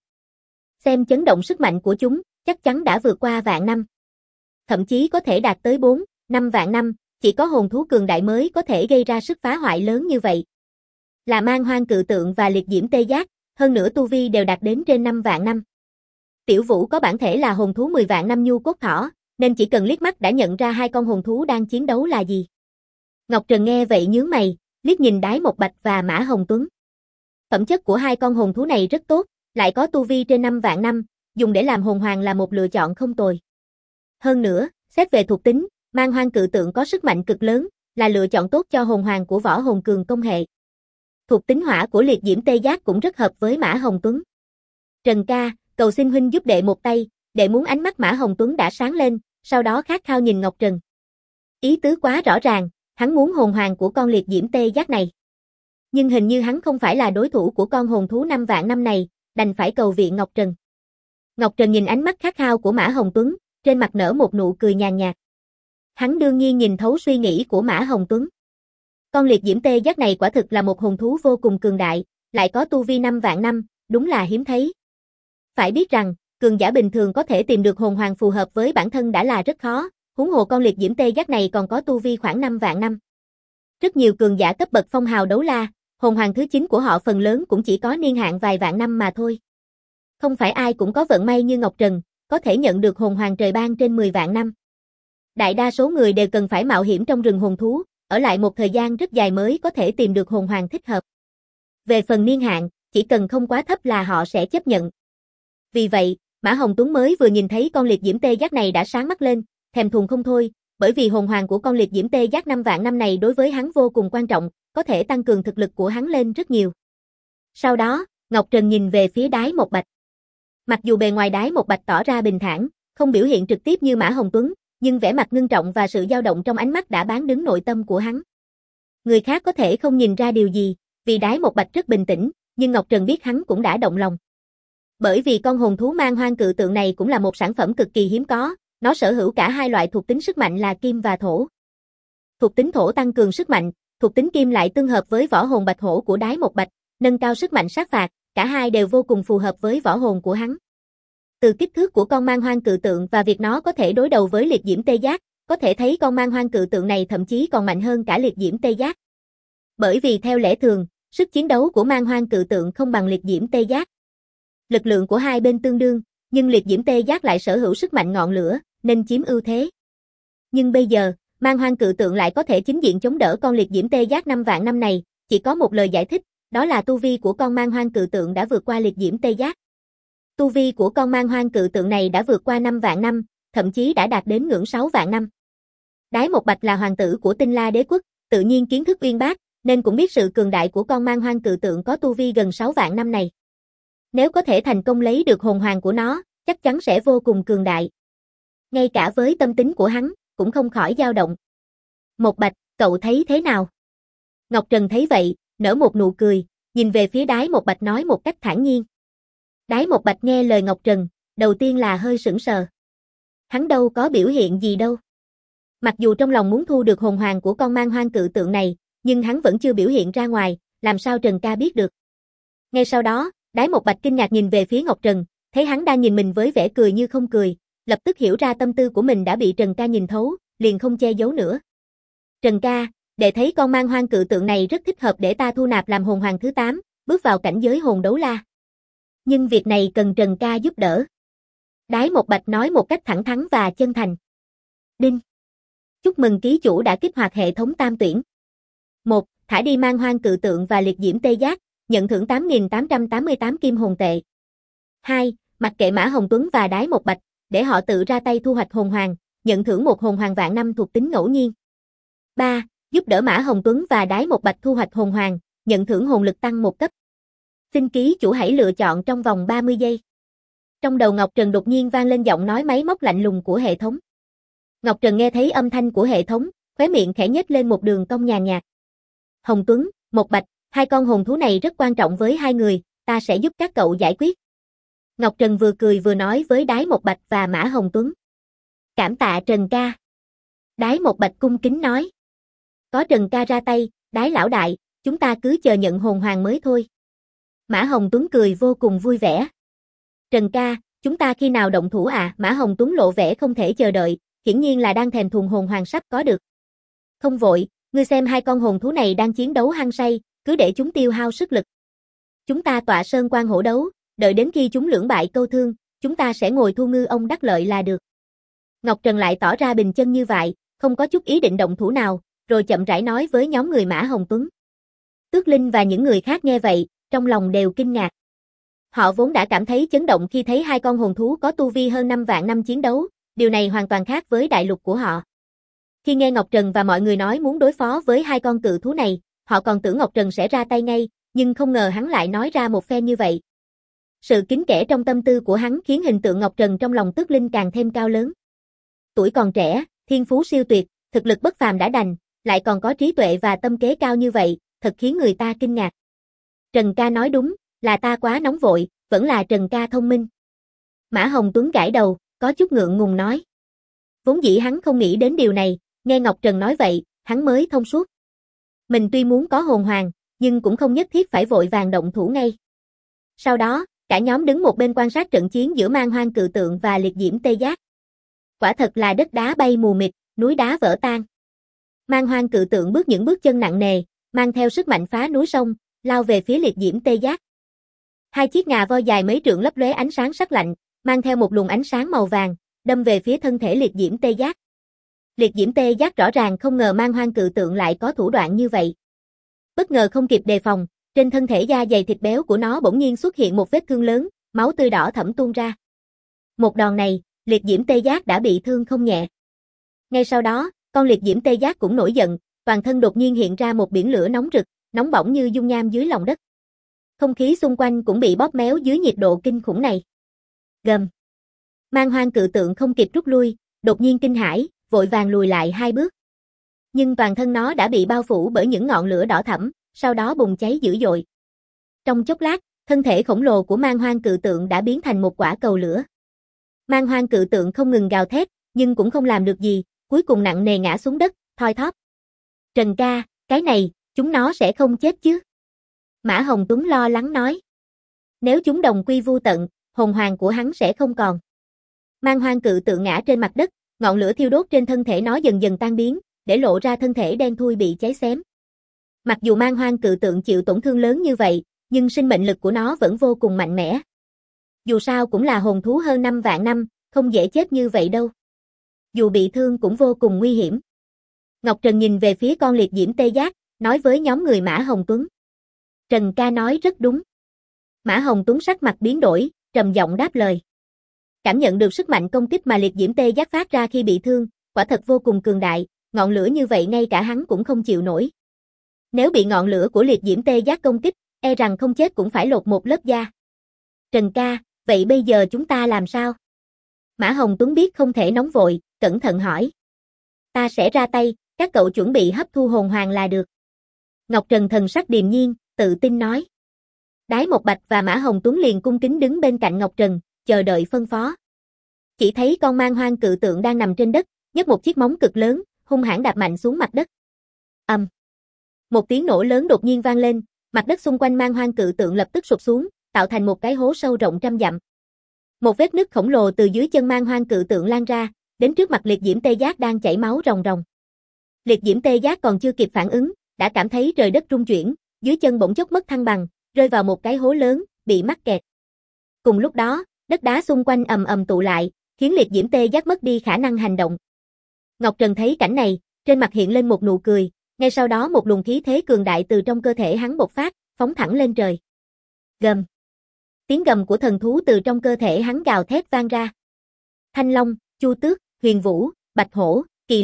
Xem chấn động sức mạnh của chúng, chắc chắn đã vượt qua vạn năm. Thậm chí có thể đạt tới 4, 5 vạn năm, chỉ có hồn thú cường đại mới có thể gây ra sức phá hoại lớn như vậy. Là Man Hoang Cự Tượng và Liệt Diễm Tê Giác, hơn nữa tu vi đều đạt đến trên 5 vạn năm. Tiểu Vũ có bản thể là hồn thú 10 vạn năm nhu cốt thỏ, nên chỉ cần liếc mắt đã nhận ra hai con hồn thú đang chiến đấu là gì. Ngọc Trần nghe vậy nhướng mày, liếc nhìn Đái Một Bạch và Mã Hồng Tuấn. Phẩm chất của hai con hồn thú này rất tốt, lại có tu vi trên 5 vạn năm, dùng để làm hồn hoàng là một lựa chọn không tồi. Hơn nữa, xét về thuộc tính, Man Hoang Cự Tượng có sức mạnh cực lớn, là lựa chọn tốt cho hồn hoàng của võ hồn cường công hệ. Thuộc tính hỏa của Liệt Diễm Tê Giác cũng rất hợp với Mã Hồng Tuấn. Trần ca, cầu xin huynh giúp đệ một tay, đệ muốn. Ánh mắt Mã Hồng Tuấn đã sáng lên, sau đó khát khao nhìn Ngọc Trần. Ý tứ quá rõ ràng, hắn muốn hồn hoàng của con Liệt Diễm Tê Giác này. Nhưng hình như hắn không phải là đối thủ của con hồn thú 5 vạn năm này, đành phải cầu viện Ngọc Trần. Ngọc Trần nhìn ánh mắt khát khao của Mã Hồng Tuấn, trên mặt nở một nụ cười nhàn nhạt. Hắn đương nhiên nhìn thấu suy nghĩ của Mã Hồng Tuấn. Con Liệt Diễm Tê Giác này quả thực là một hồn thú vô cùng cường đại, lại có tu vi 5 vạn năm, đúng là hiếm thấy. Phải biết rằng, cường giả bình thường có thể tìm được hồn hoàng phù hợp với bản thân đã là rất khó, huống hồ con Liệt Diễm Tê Giác này còn có tu vi khoảng 5 vạn năm. Rất nhiều cường giả cấp bậc phong hào đấu la, hồn hoàng thứ 9 của họ phần lớn cũng chỉ có niên hạn vài vạn năm mà thôi. Không phải ai cũng có vận may như Ngọc Trần, có thể nhận được hồn hoàng trời ban trên 10 vạn năm. Đại đa số người đều cần phải mạo hiểm trong rừng hồn thú, ở lại một thời gian rất dài mới có thể tìm được hồn hoàng thích hợp. Về phần niên hạn, chỉ cần không quá thấp là họ sẽ chấp nhận. Vì vậy, Mã Hồng Tuấn mới vừa nhìn thấy con Liệt Diễm Tê Giác này đã sáng mắt lên, thèm thuồng không thôi, bởi vì hồn hoàng của con Liệt Diễm Tê Giác 5 vạn năm này đối với hắn vô cùng quan trọng, có thể tăng cường thực lực của hắn lên rất nhiều. Sau đó, Ngọc Trần nhìn về phía Đái Một Bạch. Mặc dù bề ngoài Đái Một Bạch tỏ ra bình thản, không biểu hiện trực tiếp như Mã Hồng Tuấn, nhưng vẻ mặt ngưng trọng và sự dao động trong ánh mắt đã bán đứng nội tâm của hắn. Người khác có thể không nhìn ra điều gì, vì Đái Một Bạch rất bình tĩnh, nhưng Ngọc Trần biết hắn cũng đã động lòng. Bởi vì con hồn thú Man Hoang Cự Tượng này cũng là một sản phẩm cực kỳ hiếm có, nó sở hữu cả hai loại thuộc tính sức mạnh là kim và thổ. Thuộc tính thổ tăng cường sức mạnh, thuộc tính kim lại tương hợp với võ hồn Bạch Hổ của Đái Một Bạch, nâng cao sức mạnh sát phạt, cả hai đều vô cùng phù hợp với võ hồn của hắn. Từ kích thước của con Man Hoang Cự Tượng và việc nó có thể đối đầu với Liệt Diễm Tê Giác, có thể thấy con Man Hoang Cự Tượng này thậm chí còn mạnh hơn cả Liệt Diễm Tê Giác. Bởi vì theo lẽ thường, sức chiến đấu của Man Hoang Cự Tượng không bằng Liệt Diễm Tê Giác. Lực lượng của hai bên tương đương, nhưng Liệt Diễm Tê Giác lại sở hữu sức mạnh ngọn lửa, nên chiếm ưu thế. Nhưng bây giờ, Man Hoang Cự Tượng lại có thể chính diện chống đỡ con Liệt Diễm Tê Giác 5 vạn năm này, chỉ có một lời giải thích, đó là tu vi của con Man Hoang Cự Tượng đã vượt qua Liệt Diễm Tê Giác. Tu vi của con Man Hoang Cự Tượng này đã vượt qua 5 vạn năm, thậm chí đã đạt đến ngưỡng 6 vạn năm. Đái Một Bạch là hoàng tử của Tinh La Đế Quốc, tự nhiên kiến thức uyên bác, nên cũng biết sự cường đại của con Man Hoang Cự Tượng có tu vi gần 6 vạn năm này. Nếu có thể thành công lấy được hồn hoàng của nó, chắc chắn sẽ vô cùng cường đại. Ngay cả với tâm tính của hắn, cũng không khỏi dao động. Một Bạch, cậu thấy thế nào? Ngọc Trần thấy vậy, nở một nụ cười, nhìn về phía Đái Một Bạch nói một cách thản nhiên. Đái Một Bạch nghe lời Ngọc Trần, đầu tiên là hơi sững sờ. Hắn đâu có biểu hiện gì đâu. Mặc dù trong lòng muốn thu được hồn hoàng của con Man Hoang Cự Tượng này, nhưng hắn vẫn chưa biểu hiện ra ngoài, làm sao Trần ca biết được. Ngay sau đó, Đái Một Bạch kinh ngạc nhìn về phía Ngọc Trần, thấy hắn đang nhìn mình với vẻ cười như không cười, lập tức hiểu ra tâm tư của mình đã bị Trần ca nhìn thấu, liền không che giấu nữa. Trần ca, đệ thấy con Man Hoang Cự Tượng này rất thích hợp để ta thu nạp làm hồn hoàng thứ 8, bước vào cảnh giới hồn đấu la. Nhưng việc này cần Trần ca giúp đỡ. Đái Một Bạch nói một cách thẳng thắn và chân thành. Đinh. Chúc mừng ký chủ đã kích hoạt hệ thống tam tuyển. 1. Thả đi Man Hoang Cự Tượng và Liệt Diễm Tê Giác, nhận thưởng 8.888 kim hồn tệ. 2. Mặc kệ Mã Hồng Tuấn và Đái Một Bạch, để họ tự ra tay thu hoạch hồn hoàng, nhận thưởng một hồn hoàng vạn năm thuộc tính ngẫu nhiên. 3. giúp đỡ Mã Hồng Tuấn và Đái Một Bạch thu hoạch hồn hoàng, nhận thưởng hồn lực tăng 1 cấp. Xin ký chủ hãy lựa chọn trong vòng 30 giây. Trong đầu Ngọc Trần đột nhiên vang lên giọng nói máy móc lạnh lùng của hệ thống. Ngọc Trần nghe thấy âm thanh của hệ thống, khóe miệng khẽ nhếch lên một đường cong nhàn nhạt. Hồng Tuấn, Một Bạch, hai con hồn thú này rất quan trọng với hai người, ta sẽ giúp các cậu giải quyết. Ngọc Trần vừa cười vừa nói với Đái Một Bạch và Mã Hồng Tuấn. Cảm tạ Trần ca. Đái Một Bạch cung kính nói. Có Trần ca ra tay, Đái lão đại, chúng ta cứ chờ nhận hồn hoàng mới thôi. Mã Hồng Tuấn cười vô cùng vui vẻ. Trần ca, chúng ta khi nào động thủ à? Mã Hồng Tuấn lộ vẻ không thể chờ đợi, hiển nhiên là đang thèm thuồng hồn hoàng sắp có được. Không vội, ngươi xem hai con hồn thú này đang chiến đấu hăng say, cứ để chúng tiêu hao sức lực. Chúng ta tọa sơn quan hổ đấu, đợi đến khi chúng lưỡng bại câu thương, chúng ta sẽ ngồi thu ngư ông đắc lợi là được. Ngọc Trần lại tỏ ra bình chân như vậy, không có chút ý định động thủ nào, rồi chậm rãi nói với nhóm người Mã Hồng Tuấn. Tước Linh và những người khác nghe vậy, trong lòng đều kinh ngạc. Họ vốn đã cảm thấy chấn động khi thấy hai con hồn thú có tu vi hơn 5 vạn năm chiến đấu, điều này hoàn toàn khác với đại lục của họ. Khi nghe Ngọc Trần và mọi người nói muốn đối phó với hai con cự thú này, họ còn tưởng Ngọc Trần sẽ ra tay ngay, nhưng không ngờ hắn lại nói ra một phen như vậy. Sự kính kẽ trong tâm tư của hắn khiến hình tượng Ngọc Trần trong lòng Tước Linh càng thêm cao lớn. Tuổi còn trẻ, thiên phú siêu tuyệt, thực lực bất phàm đã đành, lại còn có trí tuệ và tâm kế cao như vậy, thật khiến người ta kinh ngạc. Trần ca nói đúng, là ta quá nóng vội, vẫn là Trần ca thông minh. Mã Hồng Tuấn gãi đầu, có chút ngượng ngùng nói. Vốn dĩ hắn không nghĩ đến điều này, nghe Ngọc Trần nói vậy, hắn mới thông suốt. Mình tuy muốn có hồn hoàng, nhưng cũng không nhất thiết phải vội vàng động thủ ngay. Sau đó, cả nhóm đứng một bên quan sát trận chiến giữa Man Hoang Cự Tượng và Liệt Diễm Tê Giác. Quả thật là đất đá bay mù mịt, núi đá vỡ tan. Man Hoang Cự Tượng bước những bước chân nặng nề, mang theo sức mạnh phá núi sông, lao về phía Liệt Diễm Tê Giác. Hai chiếc ngà voi dài mấy trượng lấp lóe ánh sáng sắc lạnh, mang theo một luồng ánh sáng màu vàng, đâm về phía thân thể Liệt Diễm Tê Giác. Liệt Diễm Tê Giác rõ ràng không ngờ Man Hoang Cự Tượng lại có thủ đoạn như vậy. Bất ngờ không kịp đề phòng, trên thân thể da dày thịt béo của nó bỗng nhiên xuất hiện một vết thương lớn, máu tươi đỏ thẫm tuôn ra. Một đòn này, Liệt Diễm Tê Giác đã bị thương không nhẹ. Ngay sau đó, con Liệt Diễm Tê Giác cũng nổi giận, toàn thân đột nhiên hiện ra một biển lửa nóng rực, nóng bỏng như dung nham dưới lòng đất. Không khí xung quanh cũng bị bóp méo dưới nhiệt độ kinh khủng này. Gầm. Man Hoang Cự Tượng không kịp rút lui, đột nhiên kinh hãi, vội vàng lùi lại 2 bước. Nhưng toàn thân nó đã bị bao phủ bởi những ngọn lửa đỏ thẫm, sau đó bùng cháy dữ dội. Trong chốc lát, thân thể khổng lồ của Man Hoang Cự Tượng đã biến thành một quả cầu lửa. Man Hoang Cự Tượng không ngừng gào thét, nhưng cũng không làm được gì, cuối cùng nặng nề ngã xuống đất, thoi thóp. Trần ca, cái này, chúng nó sẽ không chết chứ? Mã Hồng Tuấn lo lắng nói. Nếu chúng đồng quy vu tận, hồn hoàng của hắn sẽ không còn. Man Hoang Cự Tượng ngã trên mặt đất, ngọn lửa thiêu đốt trên thân thể nó dần dần tan biến, để lộ ra thân thể đen thui bị cháy xém. Mặc dù Man Hoang Cự Tượng chịu tổn thương lớn như vậy, nhưng sinh mệnh lực của nó vẫn vô cùng mạnh mẽ. Dù sao cũng là hồn thú hơn 5 vạn năm, không dễ chết như vậy đâu. Dù bị thương cũng vô cùng nguy hiểm. Ngọc Trần nhìn về phía con Liệt Diễm Tê Giác, nói với nhóm người Mã Hồng Tuấn. Trần ca nói rất đúng. Mã Hồng Tuấn sắc mặt biến đổi, trầm giọng đáp lời. Cảm nhận được sức mạnh công kích mà Liệt Diễm Tê Giác phát ra khi bị thương, quả thật vô cùng cường đại, ngọn lửa như vậy ngay cả hắn cũng không chịu nổi. Nếu bị ngọn lửa của Liệt Diễm Tê Giác công kích, e rằng không chết cũng phải lột một lớp da. Trần ca, vậy bây giờ chúng ta làm sao? Mã Hồng Tuấn biết không thể nóng vội, cẩn thận hỏi. Ta sẽ ra tay, các cậu chuẩn bị hấp thu hồn hoàng là được. Ngọc Trần thần sắc điềm nhiên, tự tin nói. Đái Một Bạch và Mã Hồng Tuấn liền cung kính đứng bên cạnh Ngọc Trần, chờ đợi phân phó. Chỉ thấy con Man Hoang Cự Tượng đang nằm trên đất, nhấc một chiếc móng cực lớn, hung hãn đạp mạnh xuống mặt đất. Ầm. Một tiếng nổ lớn đột nhiên vang lên, mặt đất xung quanh Man Hoang Cự Tượng lập tức sụp xuống, tạo thành một cái hố sâu rộng trăm dặm. Một vết nứt khổng lồ từ dưới chân Man Hoang Cự Tượng lan ra, đến trước mặt Liệt Diễm Tê Giác đang chảy máu ròng ròng. Liệt Diễm Tê Giác còn chưa kịp phản ứng, đã cảm thấy trời đất rung chuyển, dưới chân bỗng chốc mất thăng bằng, rơi vào một cái hố lớn, bị mắc kẹt. Cùng lúc đó, đất đá xung quanh ầm ầm tụ lại, khiến Liệt Diễm Tê Giác mất đi khả năng hành động. Ngọc Trần thấy cảnh này, trên mặt hiện lên một nụ cười, ngay sau đó một luồng khí thế cường đại từ trong cơ thể hắn bộc phát, phóng thẳng lên trời. Gầm. Tiếng gầm của thần thú từ trong cơ thể hắn gào thét vang ra. Thanh Long, Chu Tước, Huyền Vũ, Bạch Hổ, Kỳ Lân,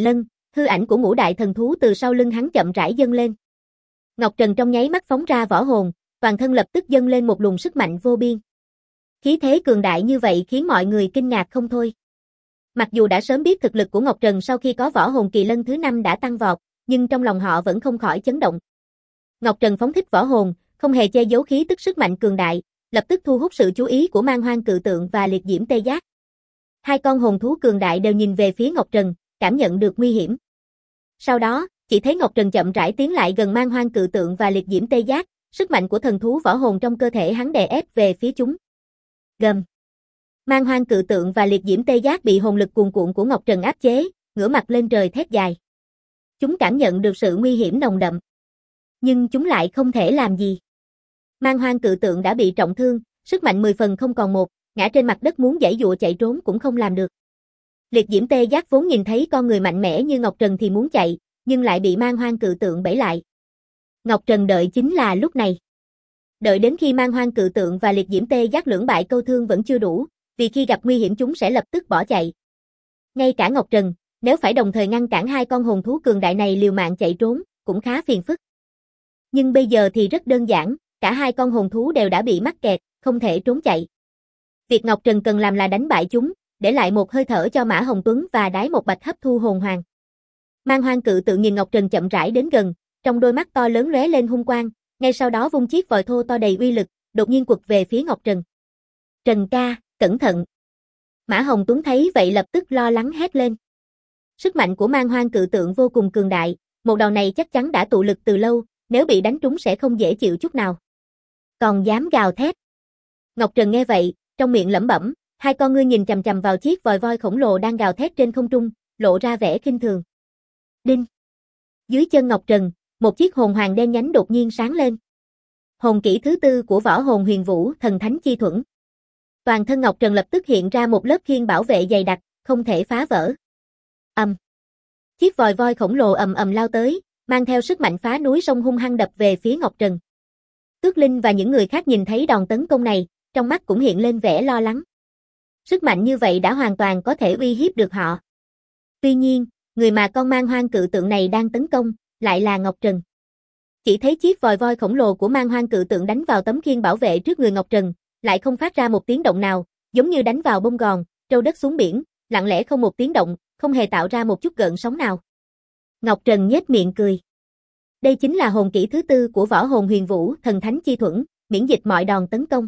Hư ảnh của ngũ đại thần thú từ sau lưng hắn chậm rãi dâng lên. Ngọc Trần trong nháy mắt phóng ra võ hồn, toàn thân lập tức dâng lên một luồng sức mạnh vô biên. Khí thế cường đại như vậy khiến mọi người kinh ngạc không thôi. Mặc dù đã sớm biết thực lực của Ngọc Trần sau khi có võ hồn kỳ lân thứ 5 đã tăng vọt, nhưng trong lòng họ vẫn không khỏi chấn động. Ngọc Trần phóng thích võ hồn, không hề che giấu khí tức sức mạnh cường đại, lập tức thu hút sự chú ý của Man Hoang Cự Tượng và Liệt Diễm Tê Giác. Hai con hồn thú cường đại đều nhìn về phía Ngọc Trần, cảm nhận được nguy hiểm. Sau đó, chỉ thấy Ngọc Trần chậm rãi tiến lại gần Man Hoang Cự Tượng và Liệt Diễm Tê Giác, sức mạnh của thần thú võ hồn trong cơ thể hắn đè ép về phía chúng. Gầm. Man Hoang Cự Tượng và Liệt Diễm Tê Giác bị hồn lực cuồn cuộn của Ngọc Trần áp chế, ngửa mặt lên trời thét dài. Chúng cảm nhận được sự nguy hiểm nồng đậm. Nhưng chúng lại không thể làm gì. Man Hoang Cự Tượng đã bị trọng thương, sức mạnh 10 phần không còn một, ngã trên mặt đất muốn giãy giụa chạy trốn cũng không làm được. Liệt Diễm Tê Giác vốn nhìn thấy con người mạnh mẽ như Ngọc Trần thì muốn chạy, nhưng lại bị Man Hoang Cự Tượng bẫy lại. Ngọc Trần đợi chính là lúc này. Đợi đến khi Man Hoang Cự Tượng và Liệt Diễm Tê Giác lưỡng bại câu thương vẫn chưa đủ, vì khi gặp nguy hiểm chúng sẽ lập tức bỏ chạy. Ngay cả Ngọc Trần, nếu phải đồng thời ngăn cản hai con hồn thú cường đại này liều mạng chạy trốn, cũng khá phiền phức. Nhưng bây giờ thì rất đơn giản, cả hai con hồn thú đều đã bị mắc kẹt, không thể trốn chạy. Việc Ngọc Trần cần làm là đánh bại chúng, để lại một hơi thở cho Mã Hồng Tuấn và Đái Một Bạch hấp thu hồn hoàng. Man Hoang Cự Tượng nhìn Ngọc Trần chậm rãi đến gần, trong đôi mắt to lớn lóe lên hung quang, ngay sau đó vung chiếc vòi thô to đầy uy lực, đột nhiên quật về phía Ngọc Trần. Trần ca, cẩn thận. Mã Hồng Tuấn thấy vậy lập tức lo lắng hét lên. Sức mạnh của Man Hoang Cự Tượng vô cùng cường đại, một đòn này chắc chắn đã tụ lực từ lâu, nếu bị đánh trúng sẽ không dễ chịu chút nào. Còn dám gào thét. Ngọc Trần nghe vậy, trong miệng lẩm bẩm, hai con ngươi nhìn chằm chằm vào chiếc vòi voi khổng lồ đang gào thét trên không trung, lộ ra vẻ khinh thường. Đinh. Dưới chân Ngọc Trần, một chiếc hồn hoàng đen nhánh đột nhiên sáng lên. Hồn kỹ thứ 4 của Võ Hồn Huyền Vũ, Thần Thánh Chi Thuẫn. Toàn thân Ngọc Trần lập tức hiện ra một lớp khiên bảo vệ dày đặc, không thể phá vỡ. Chiếc vòi voi khổng lồ ầm ầm lao tới, mang theo sức mạnh phá núi sông hung hăng đập về phía Ngọc Trần. Tước Linh và những người khác nhìn thấy đòn tấn công này, trong mắt cũng hiện lên vẻ lo lắng. Sức mạnh như vậy đã hoàn toàn có thể uy hiếp được họ. Tuy nhiên, người mà con Man Hoang Cự Tượng này đang tấn công, lại là Ngọc Trần. Chỉ thấy chiếc vòi voi khổng lồ của Man Hoang Cự Tượng đánh vào tấm khiên bảo vệ trước người Ngọc Trần, lại không phát ra một tiếng động nào, giống như đánh vào bông gòn, trâu đất xuống biển, lặng lẽ không một tiếng động, không hề tạo ra một chút gợn sóng nào. Ngọc Trần nhếch miệng cười. Đây chính là hồn kỹ thứ 4 của Võ Hồn Huyền Vũ, Thần Thánh Chi Thuẫn, miễn dịch mọi đòn tấn công.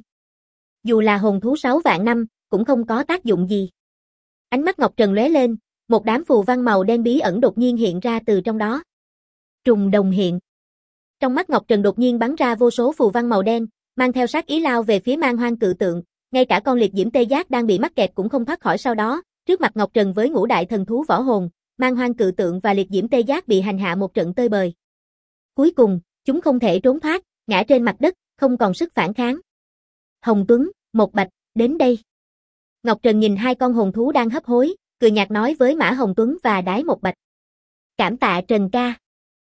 Dù là hồn thú 6 vạn năm, cũng không có tác dụng gì. Ánh mắt Ngọc Trần lóe lên, một đám phù văn màu đen bí ẩn đột nhiên hiện ra từ trong đó. Trùng đồng hiện. Trong mắt Ngọc Trần đột nhiên bắn ra vô số phù văn màu đen, mang theo sát ý lao về phía Man Hoang Cự Tượng, ngay cả con Liệt Diễm Tê Giác đang bị mắc kẹt cũng không thoát khỏi sau đó, trước mặt Ngọc Trần với ngũ đại thần thú võ hồn, Man Hoang Cự Tượng và Liệt Diễm Tê Giác bị hành hạ một trận tơi bời. Cuối cùng, chúng không thể trốn thoát, ngã trên mặt đất, không còn sức phản kháng. Hồng Tuấn, Một Bạch, đến đây. Ngọc Trần nhìn hai con hồn thú đang hấp hối, cười nhạt nói với Mã Hồng Tuấn và Đái Một Bạch. Cảm tạ Trần ca.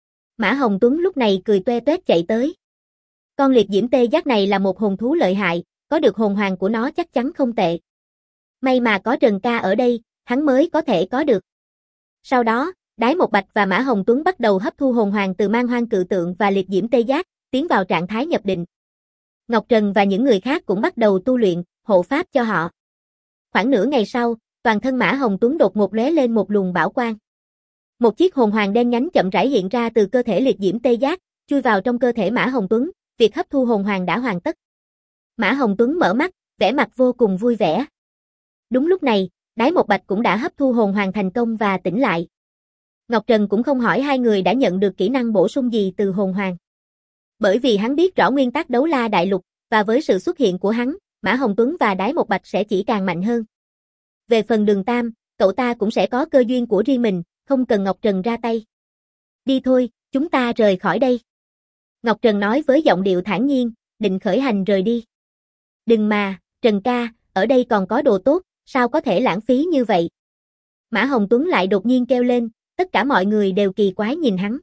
Mã Hồng Tuấn lúc này cười toe toét chạy tới. Con Liệt Diễm Tê Giác này là một hồn thú lợi hại, có được hồn hoàng của nó chắc chắn không tệ. May mà có Trần ca ở đây, hắn mới có thể có được. Sau đó, Đái Một Bạch và Mã Hồng Tuấn bắt đầu hấp thu hồn hoàng từ Man Hoang Cự Tượng và Liệt Diễm Tê Giác, tiến vào trạng thái nhập định. Ngọc Trần và những người khác cũng bắt đầu tu luyện, hộ pháp cho họ. Khoảng nửa ngày sau, toàn thân Mã Hồng Tuấn đột ngột lóe lên một luồng bảo quang. Một chiếc hồn hoàng đen nhánh chậm rãi hiện ra từ cơ thể Liệt Diễm Tê Giác, chui vào trong cơ thể Mã Hồng Tuấn, việc hấp thu hồn hoàng đã hoàn tất. Mã Hồng Tuấn mở mắt, vẻ mặt vô cùng vui vẻ. Đúng lúc này, Đái Một Bạch cũng đã hấp thu hồn hoàng thành công và tỉnh lại. Ngọc Trần cũng không hỏi hai người đã nhận được kỹ năng bổ sung gì từ hồn hoàng. Bởi vì hắn biết rõ nguyên tắc đấu la đại lục, và với sự xuất hiện của hắn, Mã Hồng Tuấn và Đái Một Bạch sẽ chỉ càng mạnh hơn. Về phần Đường Tam, cậu ta cũng sẽ có cơ duyên của riêng mình, không cần Ngọc Trần ra tay. Đi thôi, chúng ta rời khỏi đây. Ngọc Trần nói với giọng điệu thản nhiên, định khởi hành rời đi. Đừng mà, Trần ca, ở đây còn có đồ tốt, sao có thể lãng phí như vậy? Mã Hồng Tuấn lại đột nhiên kêu lên, tất cả mọi người đều kỳ quái nhìn hắn.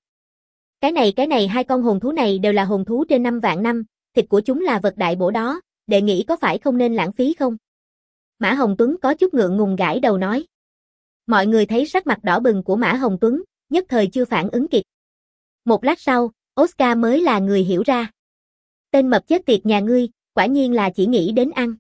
Cái này hai con hồn thú này đều là hồn thú trên 5 vạn năm, thịt của chúng là vật đại bổ đó, đệ nghĩ có phải không nên lãng phí không? Mã Hồng Tuấn có chút ngượng ngùng gãi đầu nói. Mọi người thấy sắc mặt đỏ bừng của Mã Hồng Tuấn, nhất thời chưa phản ứng kịp. Một lát sau, Oscar mới là người hiểu ra. Tên mập chết tiệt nhà ngươi, quả nhiên là chỉ nghĩ đến ăn.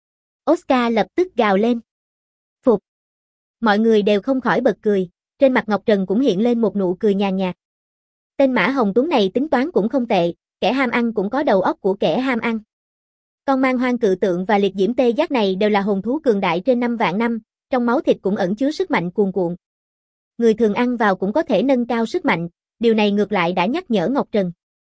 Oscar lập tức gào lên. Phục. Mọi người đều không khỏi bật cười, trên mặt Ngọc Trần cũng hiện lên một nụ cười nhàn nhạt. Tên Mã Hồng Tuấn này tính toán cũng không tệ, kẻ ham ăn cũng có đầu óc của kẻ ham ăn. Con mang hoang cự tượng và liệt diễm tê giác này đều là hồn thú cường đại trên 5 vạn năm, trong máu thịt cũng ẩn chứa sức mạnh cuồn cuộn. Người thường ăn vào cũng có thể nâng cao sức mạnh, điều này ngược lại đã nhắc nhở Ngọc Trần.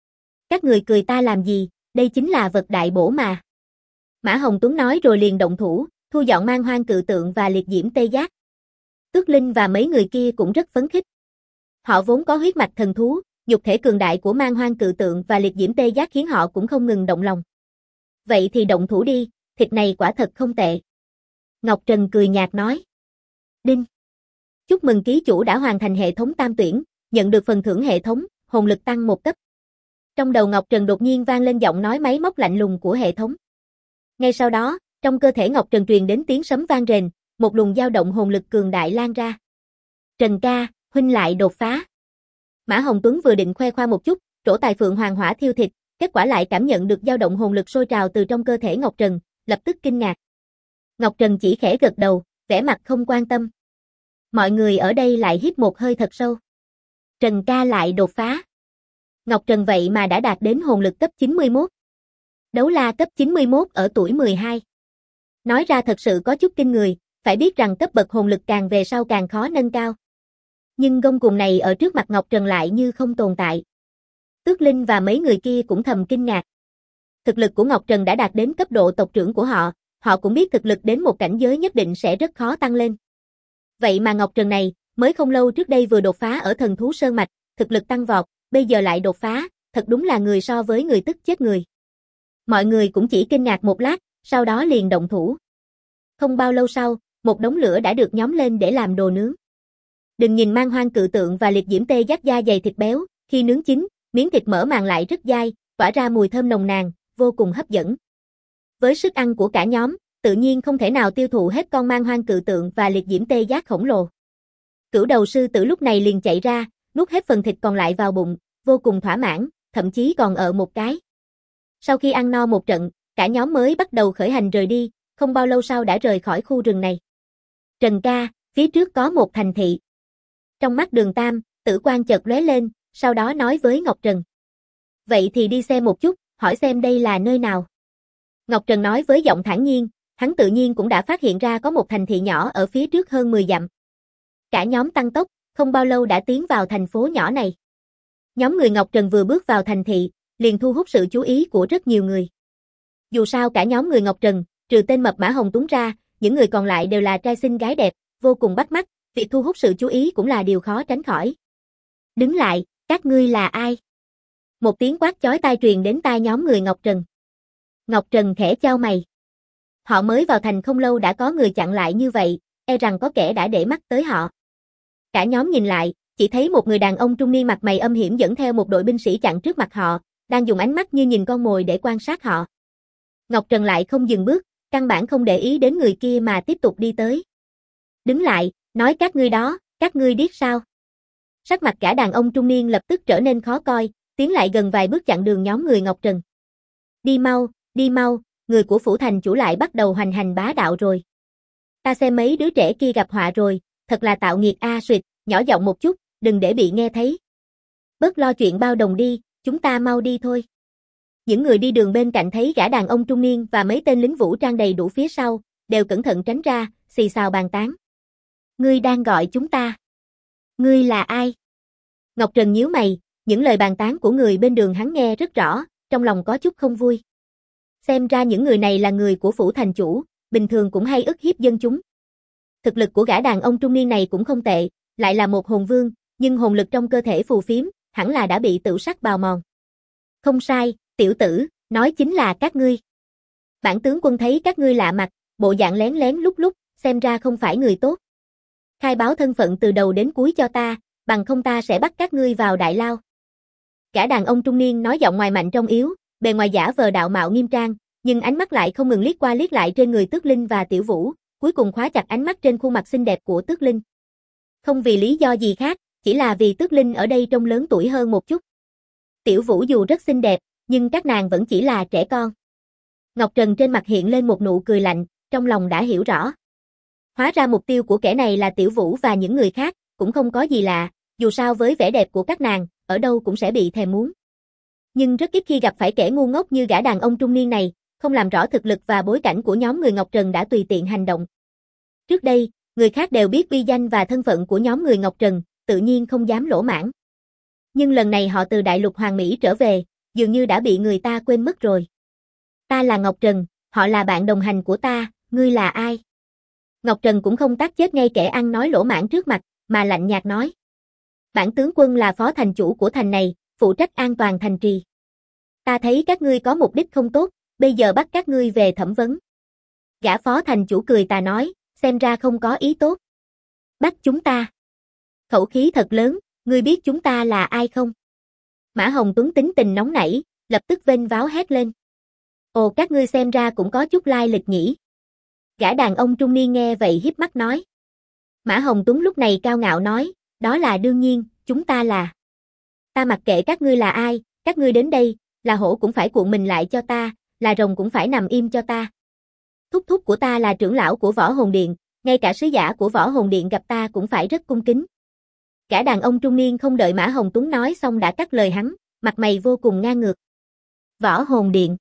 Các người cười ta làm gì, đây chính là vật đại bổ mà. Mã Hồng Tuấn nói rồi liền động thủ, thu dọn mang hoang cự tượng và liệt diễm tê giác. Tước Linh và mấy người kia cũng rất phấn khích. Họ vốn có huyết mạch thần thú, nhục thể cường đại của mang hoang cự tượng và liệt diễm tê giác khiến họ cũng không ngừng động lòng. Vậy thì động thủ đi, thịt này quả thật không tệ. Ngọc Trần cười nhạt nói. Đinh. Chúc mừng ký chủ đã hoàn thành hệ thống tam tuyển, nhận được phần thưởng hệ thống, hồn lực tăng 1 cấp. Trong đầu Ngọc Trần đột nhiên vang lên giọng nói máy móc lạnh lùng của hệ thống. Ngay sau đó, trong cơ thể Ngọc Trần truyền đến tiếng sấm vang rền, một luồng dao động hồn lực cường đại lan ra. Trần ca, huynh lại đột phá. Mã Hồng Tuấn vừa định khoe khoa một chút, trổ tài phượng hoàng hỏa thiêu thịt, kết quả lại cảm nhận được dao động hồn lực sôi trào từ trong cơ thể Ngọc Trần, lập tức kinh ngạc. Ngọc Trần chỉ khẽ gật đầu, vẻ mặt không quan tâm. Mọi người ở đây lại hít một hơi thật sâu. Trần ca lại đột phá. Ngọc Trần vậy mà đã đạt đến hồn lực cấp 91. Đấu la cấp 91 ở tuổi 12. Nói ra thật sự có chút kinh người, phải biết rằng cấp bậc hồn lực càng về sau càng khó nâng cao. Nhưng gông cùng này ở trước mặt Ngọc Trần lại như không tồn tại. Tước Linh và mấy người kia cũng thầm kinh ngạc. Thực lực của Ngọc Trần đã đạt đến cấp độ tộc trưởng của họ, họ cũng biết thực lực đến một cảnh giới nhất định sẽ rất khó tăng lên. Vậy mà Ngọc Trần này, mới không lâu trước đây vừa đột phá ở thần thú sơn mạch, thực lực tăng vọt, bây giờ lại đột phá, thật đúng là người so với người tức chết người. Mọi người cũng chỉ kinh ngạc một lát, sau đó liền động thủ. Không bao lâu sau, một đống lửa đã được nhóm lên để làm đồ nướng. Đừng nhìn mang hoang cự tượng và liệt diễm tê giác da dày thịt béo, khi nướng chín, miếng thịt mỡ màng lại rất dai, tỏa ra mùi thơm nồng nàn, vô cùng hấp dẫn. Với sức ăn của cả nhóm, tự nhiên không thể nào tiêu thụ hết con mang hoang cự tượng và liệt diễm tê giác khổng lồ. Cửu đầu sư tử lúc này liền chạy ra, nuốt hết phần thịt còn lại vào bụng, vô cùng thỏa mãn, thậm chí còn ở một cái. Sau khi ăn no một trận, cả nhóm mới bắt đầu khởi hành rời đi, không bao lâu sau đã rời khỏi khu rừng này. Trần ca, phía trước có một thành thị. Trong mắt Đường Tam, tử quang chợt lóe lên, sau đó nói với Ngọc Trần. Vậy thì đi xem một chút, hỏi xem đây là nơi nào. Ngọc Trần nói với giọng thản nhiên, hắn tự nhiên cũng đã phát hiện ra có một thành thị nhỏ ở phía trước hơn 10 dặm. Cả nhóm tăng tốc, không bao lâu đã tiến vào thành phố nhỏ này. Nhóm người Ngọc Trần vừa bước vào thành thị, liền thu hút sự chú ý của rất nhiều người. Dù sao cả nhóm người Ngọc Trần, trừ tên mập Mã Hồng Tuấn ra, những người còn lại đều là trai xinh gái đẹp, vô cùng bắt mắt, việc thu hút sự chú ý cũng là điều khó tránh khỏi. Đứng lại, các ngươi là ai? Một tiếng quát chói tai truyền đến tai nhóm người Ngọc Trần. Ngọc Trần khẽ chau mày. Họ mới vào thành không lâu đã có người chặn lại như vậy, e rằng có kẻ đã để mắt tới họ. Cả nhóm nhìn lại, chỉ thấy một người đàn ông trung niên mặt mày âm hiểm dẫn theo một đội binh sĩ chặn trước mặt họ, đang dùng ánh mắt như nhìn con mồi để quan sát họ. Ngọc Trần lại không dừng bước, căn bản không để ý đến người kia mà tiếp tục đi tới. Đứng lại, nói các ngươi đó, các ngươi điếc sao? Sắc mặt cả đàn ông trung niên lập tức trở nên khó coi, tiến lại gần vài bước chặn đường nhóm người Ngọc Trần. Đi mau, người của phủ thành chủ lại bắt đầu hoành hành bá đạo rồi. Ta xem mấy đứa trẻ kia gặp họa rồi, thật là tạo nghiệt a. Suyệt, nhỏ giọng một chút, đừng để bị nghe thấy. Bớt lo chuyện bao đồng đi, chúng ta mau đi thôi. Những người đi đường bên cạnh thấy gã đàn ông trung niên và mấy tên lính vũ trang đầy đủ phía sau, đều cẩn thận tránh ra, xì xào bàn tán. Ngươi đang gọi chúng ta. Ngươi là ai? Ngọc Trần nhíu mày, những lời bàn tán của người bên đường hắn nghe rất rõ, trong lòng có chút không vui. Xem ra những người này là người của phủ thành chủ, bình thường cũng hay ức hiếp dân chúng. Thực lực của gã đàn ông trung niên này cũng không tệ, lại là một hồn vương, nhưng hồn lực trong cơ thể phù phiếm, hẳn là đã bị tửu sắc bào mòn. Không sai, tiểu tử, nói chính là các ngươi. Bản tướng quân thấy các ngươi lạ mặt, bộ dạng lén lén lúc lúc, xem ra không phải người tốt. Khai báo thân phận từ đầu đến cuối cho ta, bằng không ta sẽ bắt các ngươi vào đại lao. Gã đàn ông trung niên nói giọng ngoài mạnh trong yếu, bề ngoài giả vờ đạo mạo nghiêm trang, nhưng ánh mắt lại không ngừng liếc qua liếc lại trên người Tước Linh và Tiểu Vũ, cuối cùng khóa chặt ánh mắt trên khuôn mặt xinh đẹp của Tước Linh. Không vì lý do gì khác, Chỉ là vì Tước Linh ở đây trông lớn tuổi hơn một chút. Tiểu Vũ dù rất xinh đẹp, nhưng các nàng vẫn chỉ là trẻ con. Ngọc Trần trên mặt hiện lên một nụ cười lạnh, trong lòng đã hiểu rõ. Hóa ra mục tiêu của kẻ này là Tiểu Vũ và những người khác, cũng không có gì lạ, dù sao với vẻ đẹp của các nàng, ở đâu cũng sẽ bị thèm muốn. Nhưng rất ít khi gặp phải kẻ ngu ngốc như gã đàn ông trung niên này, không làm rõ thực lực và bối cảnh của nhóm người Ngọc Trần đã tùy tiện hành động. Trước đây, người khác đều biết uy danh và thân phận của nhóm người Ngọc Trần, tự nhiên không dám lỗ mãng. Nhưng lần này họ từ Đại Lục Hoàng Mỹ trở về, dường như đã bị người ta quên mất rồi. Ta là Ngọc Trần, họ là bạn đồng hành của ta, ngươi là ai? Ngọc Trần cũng không tác chết ngay kẻ ăn nói lỗ mãng trước mặt, mà lạnh nhạt nói. Bản tướng quân là phó thành chủ của thành này, phụ trách an toàn thành trì. Ta thấy các ngươi có mục đích không tốt, bây giờ bắt các ngươi về thẩm vấn. Gã phó thành chủ cười tà nói, xem ra không có ý tốt. Bắt chúng ta. Khẩu khí thật lớn, ngươi biết chúng ta là ai không? Mã Hồng Tuấn tính tình nóng nảy, lập tức vênh váo hét lên. Ồ, các ngươi xem ra cũng có chút lai lịch nhỉ. Gã đàn ông trung niên nghe vậy híp mắt nói. Mã Hồng Tuấn lúc này cao ngạo nói, đó là đương nhiên, chúng ta là. Ta mặc kệ các ngươi là ai, các ngươi đến đây, là hổ cũng phải cuộn mình lại cho ta, là rồng cũng phải nằm im cho ta. Thúc thúc của ta là trưởng lão của Võ Hồn Điện, ngay cả sứ giả của Võ Hồn Điện gặp ta cũng phải rất cung kính. Gã đàn ông trung niên không đợi Mã Hồng Tuấn nói xong đã cắt lời hắn, mặt mày vô cùng ngang ngược. Võ Hồn Điện.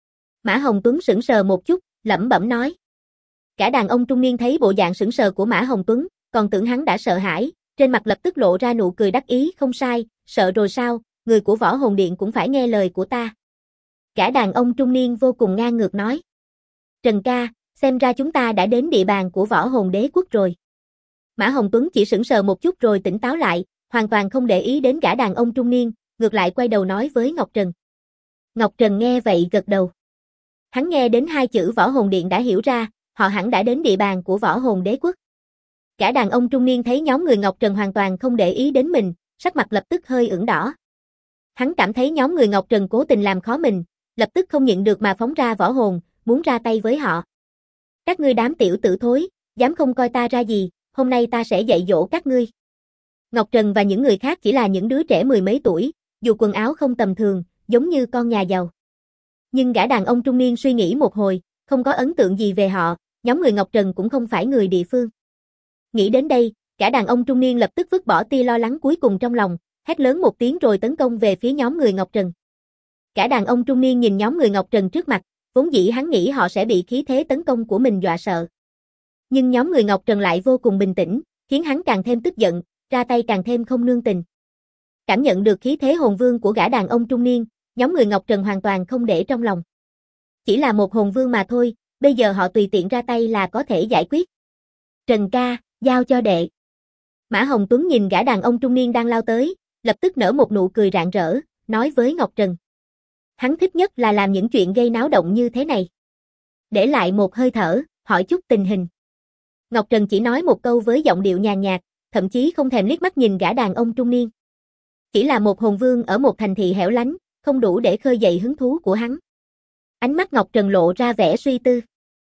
Mã Hồng Tuấn sững sờ một chút, lẩm bẩm nói. Gã đàn ông trung niên thấy bộ dạng sững sờ của Mã Hồng Tuấn, còn tưởng hắn đã sợ hãi, trên mặt lập tức lộ ra nụ cười đắc ý, không sai, sợ rồi sao, người của Võ Hồn Điện cũng phải nghe lời của ta. Gã đàn ông trung niên vô cùng ngang ngược nói. Trần ca, xem ra chúng ta đã đến địa bàn của Võ Hồn Đế quốc rồi. Mã Hồng Tuấn chỉ sững sờ một chút rồi tỉnh táo lại, hoàn toàn không để ý đến gã đàn ông trung niên, ngược lại quay đầu nói với Ngọc Trần. Ngọc Trần nghe vậy gật đầu. Hắn nghe đến hai chữ Võ Hồn Điện đã hiểu ra, họ hẳn đã đến địa bàn của Võ Hồn Đế quốc. Gã đàn ông trung niên thấy nhóm người Ngọc Trần hoàn toàn không để ý đến mình, sắc mặt lập tức hơi ửng đỏ. Hắn cảm thấy nhóm người Ngọc Trần cố tình làm khó mình, lập tức không nhịn được mà phóng ra võ hồn, muốn ra tay với họ. Các ngươi đám tiểu tử thối, dám không coi ta ra gì, hôm nay ta sẽ dạy dỗ các ngươi. Ngọc Trần và những người khác chỉ là những đứa trẻ mười mấy tuổi, dù quần áo không tầm thường, giống như con nhà giàu. Nhưng gã đàn ông trung niên suy nghĩ một hồi, không có ấn tượng gì về họ, nhóm người Ngọc Trần cũng không phải người địa phương. Nghĩ đến đây, gã đàn ông trung niên lập tức vứt bỏ tia lo lắng cuối cùng trong lòng, hét lớn một tiếng rồi tấn công về phía nhóm người Ngọc Trần. Gã đàn ông trung niên nhìn nhóm người Ngọc Trần trước mặt, vốn dĩ hắn nghĩ họ sẽ bị khí thế tấn công của mình dọa sợ. Nhưng nhóm người Ngọc Trần lại vô cùng bình tĩnh, khiến hắn càng thêm tức giận, ra tay càng thêm không nương tình. Cảm nhận được khí thế hồn vương của gã đàn ông trung niên, nhóm người Ngọc Trần hoàn toàn không để trong lòng. Chỉ là một hồn vương mà thôi, bây giờ họ tùy tiện ra tay là có thể giải quyết. Trần ca, giao cho đệ. Mã Hồng Tuấn nhìn gã đàn ông trung niên đang lao tới, lập tức nở một nụ cười rạng rỡ, nói với Ngọc Trần. Hắn thích nhất là làm những chuyện gây náo động như thế này. Để lại một hơi thở, hỏi chút tình hình. Ngọc Trần chỉ nói một câu với giọng điệu nhàn nhạt, thậm chí không thèm liếc mắt nhìn gã đàn ông trung niên. Chỉ là một hồn vương ở một thành thị hẻo lánh, không đủ để khơi dậy hứng thú của hắn. Ánh mắt Ngọc Trần lộ ra vẻ suy tư.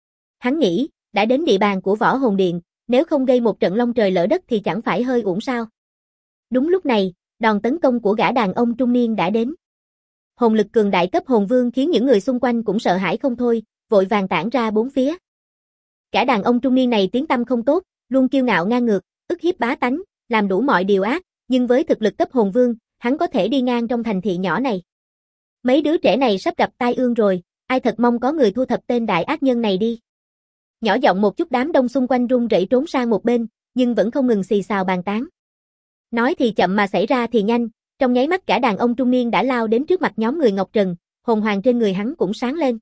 Hắn nghĩ, đã đến địa bàn của Võ Hồn Điện, nếu không gây một trận long trời lỡ đất thì chẳng phải hơi uổng sao. Đúng lúc này, đòn tấn công của gã đàn ông trung niên đã đến. Hồn lực cường đại cấp hồn vương khiến những người xung quanh cũng sợ hãi không thôi, vội vàng tản ra bốn phía. Gã đàn ông trung niên này tiếng tăm không tốt, luôn kiêu ngạo ngang ngược, ức hiếp bá tánh, làm đủ mọi điều ác, nhưng với thực lực cấp hồn vương, hắn có thể đi ngang trong thành thị nhỏ này. Mấy đứa trẻ này sắp gặp tai ương rồi, ai thật mong có người thu thập tên đại ác nhân này đi. Nhỏ giọng một chút đám đông xung quanh run rẩy trốn sang một bên, nhưng vẫn không ngừng xì xào bàn tán. Nói thì chậm mà xảy ra thì nhanh, trong nháy mắt cả đàn ông trung niên đã lao đến trước mặt nhóm người Ngọc Trần, hồn hoàng trên người hắn cũng sáng lên.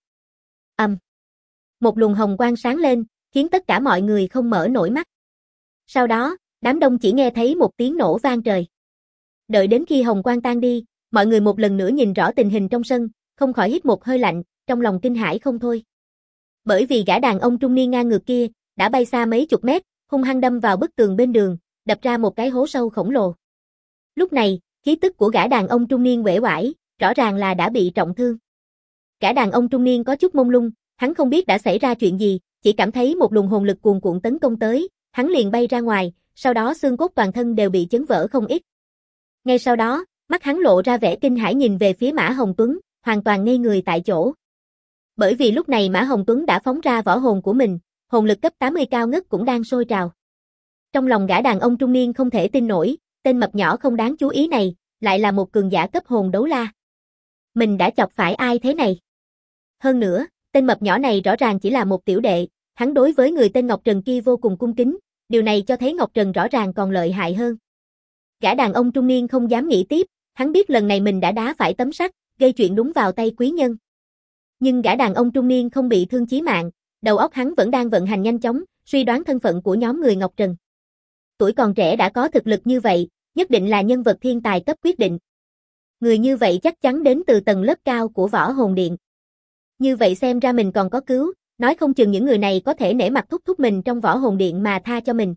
Một luồng hồng quang sáng lên, khiến tất cả mọi người không mở nổi mắt. Sau đó, đám đông chỉ nghe thấy một tiếng nổ vang trời. Đợi đến khi hồng quang tan đi, mọi người một lần nữa nhìn rõ tình hình trong sân, không khỏi hít một hơi lạnh, trong lòng kinh hãi không thôi. Bởi vì gã đàn ông trung niên ngang ngược kia, đã bay xa mấy chục mét, hung hăng đâm vào bức tường bên đường, đập ra một cái hố sâu khổng lồ. Lúc này, khí tức của gã đàn ông trung niên uể oải, rõ ràng là đã bị trọng thương. Gã đàn ông trung niên có chút mông lung, hắn không biết đã xảy ra chuyện gì, chỉ cảm thấy một luồng hồn lực cuồn cuộn tấn công tới, hắn liền bay ra ngoài, sau đó xương cốt toàn thân đều bị chấn vỡ không ít. Ngay sau đó, mắt hắn lộ ra vẻ kinh hãi nhìn về phía Mã Hồng Tuấn, hoàn toàn ngây người tại chỗ. Bởi vì lúc này Mã Hồng Tuấn đã phóng ra võ hồn của mình, hồn lực cấp 80 cao ngất cũng đang sôi trào. Trong lòng gã đàn ông trung niên không thể tin nổi, tên mập nhỏ không đáng chú ý này, lại là một cường giả cấp hồn đấu la. Mình đã chọc phải ai thế này? Hơn nữa, tên mập nhỏ này rõ ràng chỉ là một tiểu đệ, hắn đối với người tên Ngọc Trần kia vô cùng cung kính, điều này cho thấy Ngọc Trần rõ ràng còn lợi hại hơn. Gã đàn ông trung niên không dám nghĩ tiếp, hắn biết lần này mình đã đá phải tấm sắt, gây chuyện đúng vào tay quý nhân. Nhưng gã đàn ông trung niên không bị thương chí mạng, đầu óc hắn vẫn đang vận hành nhanh chóng, suy đoán thân phận của nhóm người Ngọc Trần. Tuổi còn trẻ đã có thực lực như vậy, nhất định là nhân vật thiên tài cấp quyết định. Người như vậy chắc chắn đến từ tầng lớp cao của Võ Hồn Điện. Như vậy xem ra mình còn có cứu, nói không chừng những người này có thể nể mặt thúc thúc mình trong Võ Hồn Điện mà tha cho mình.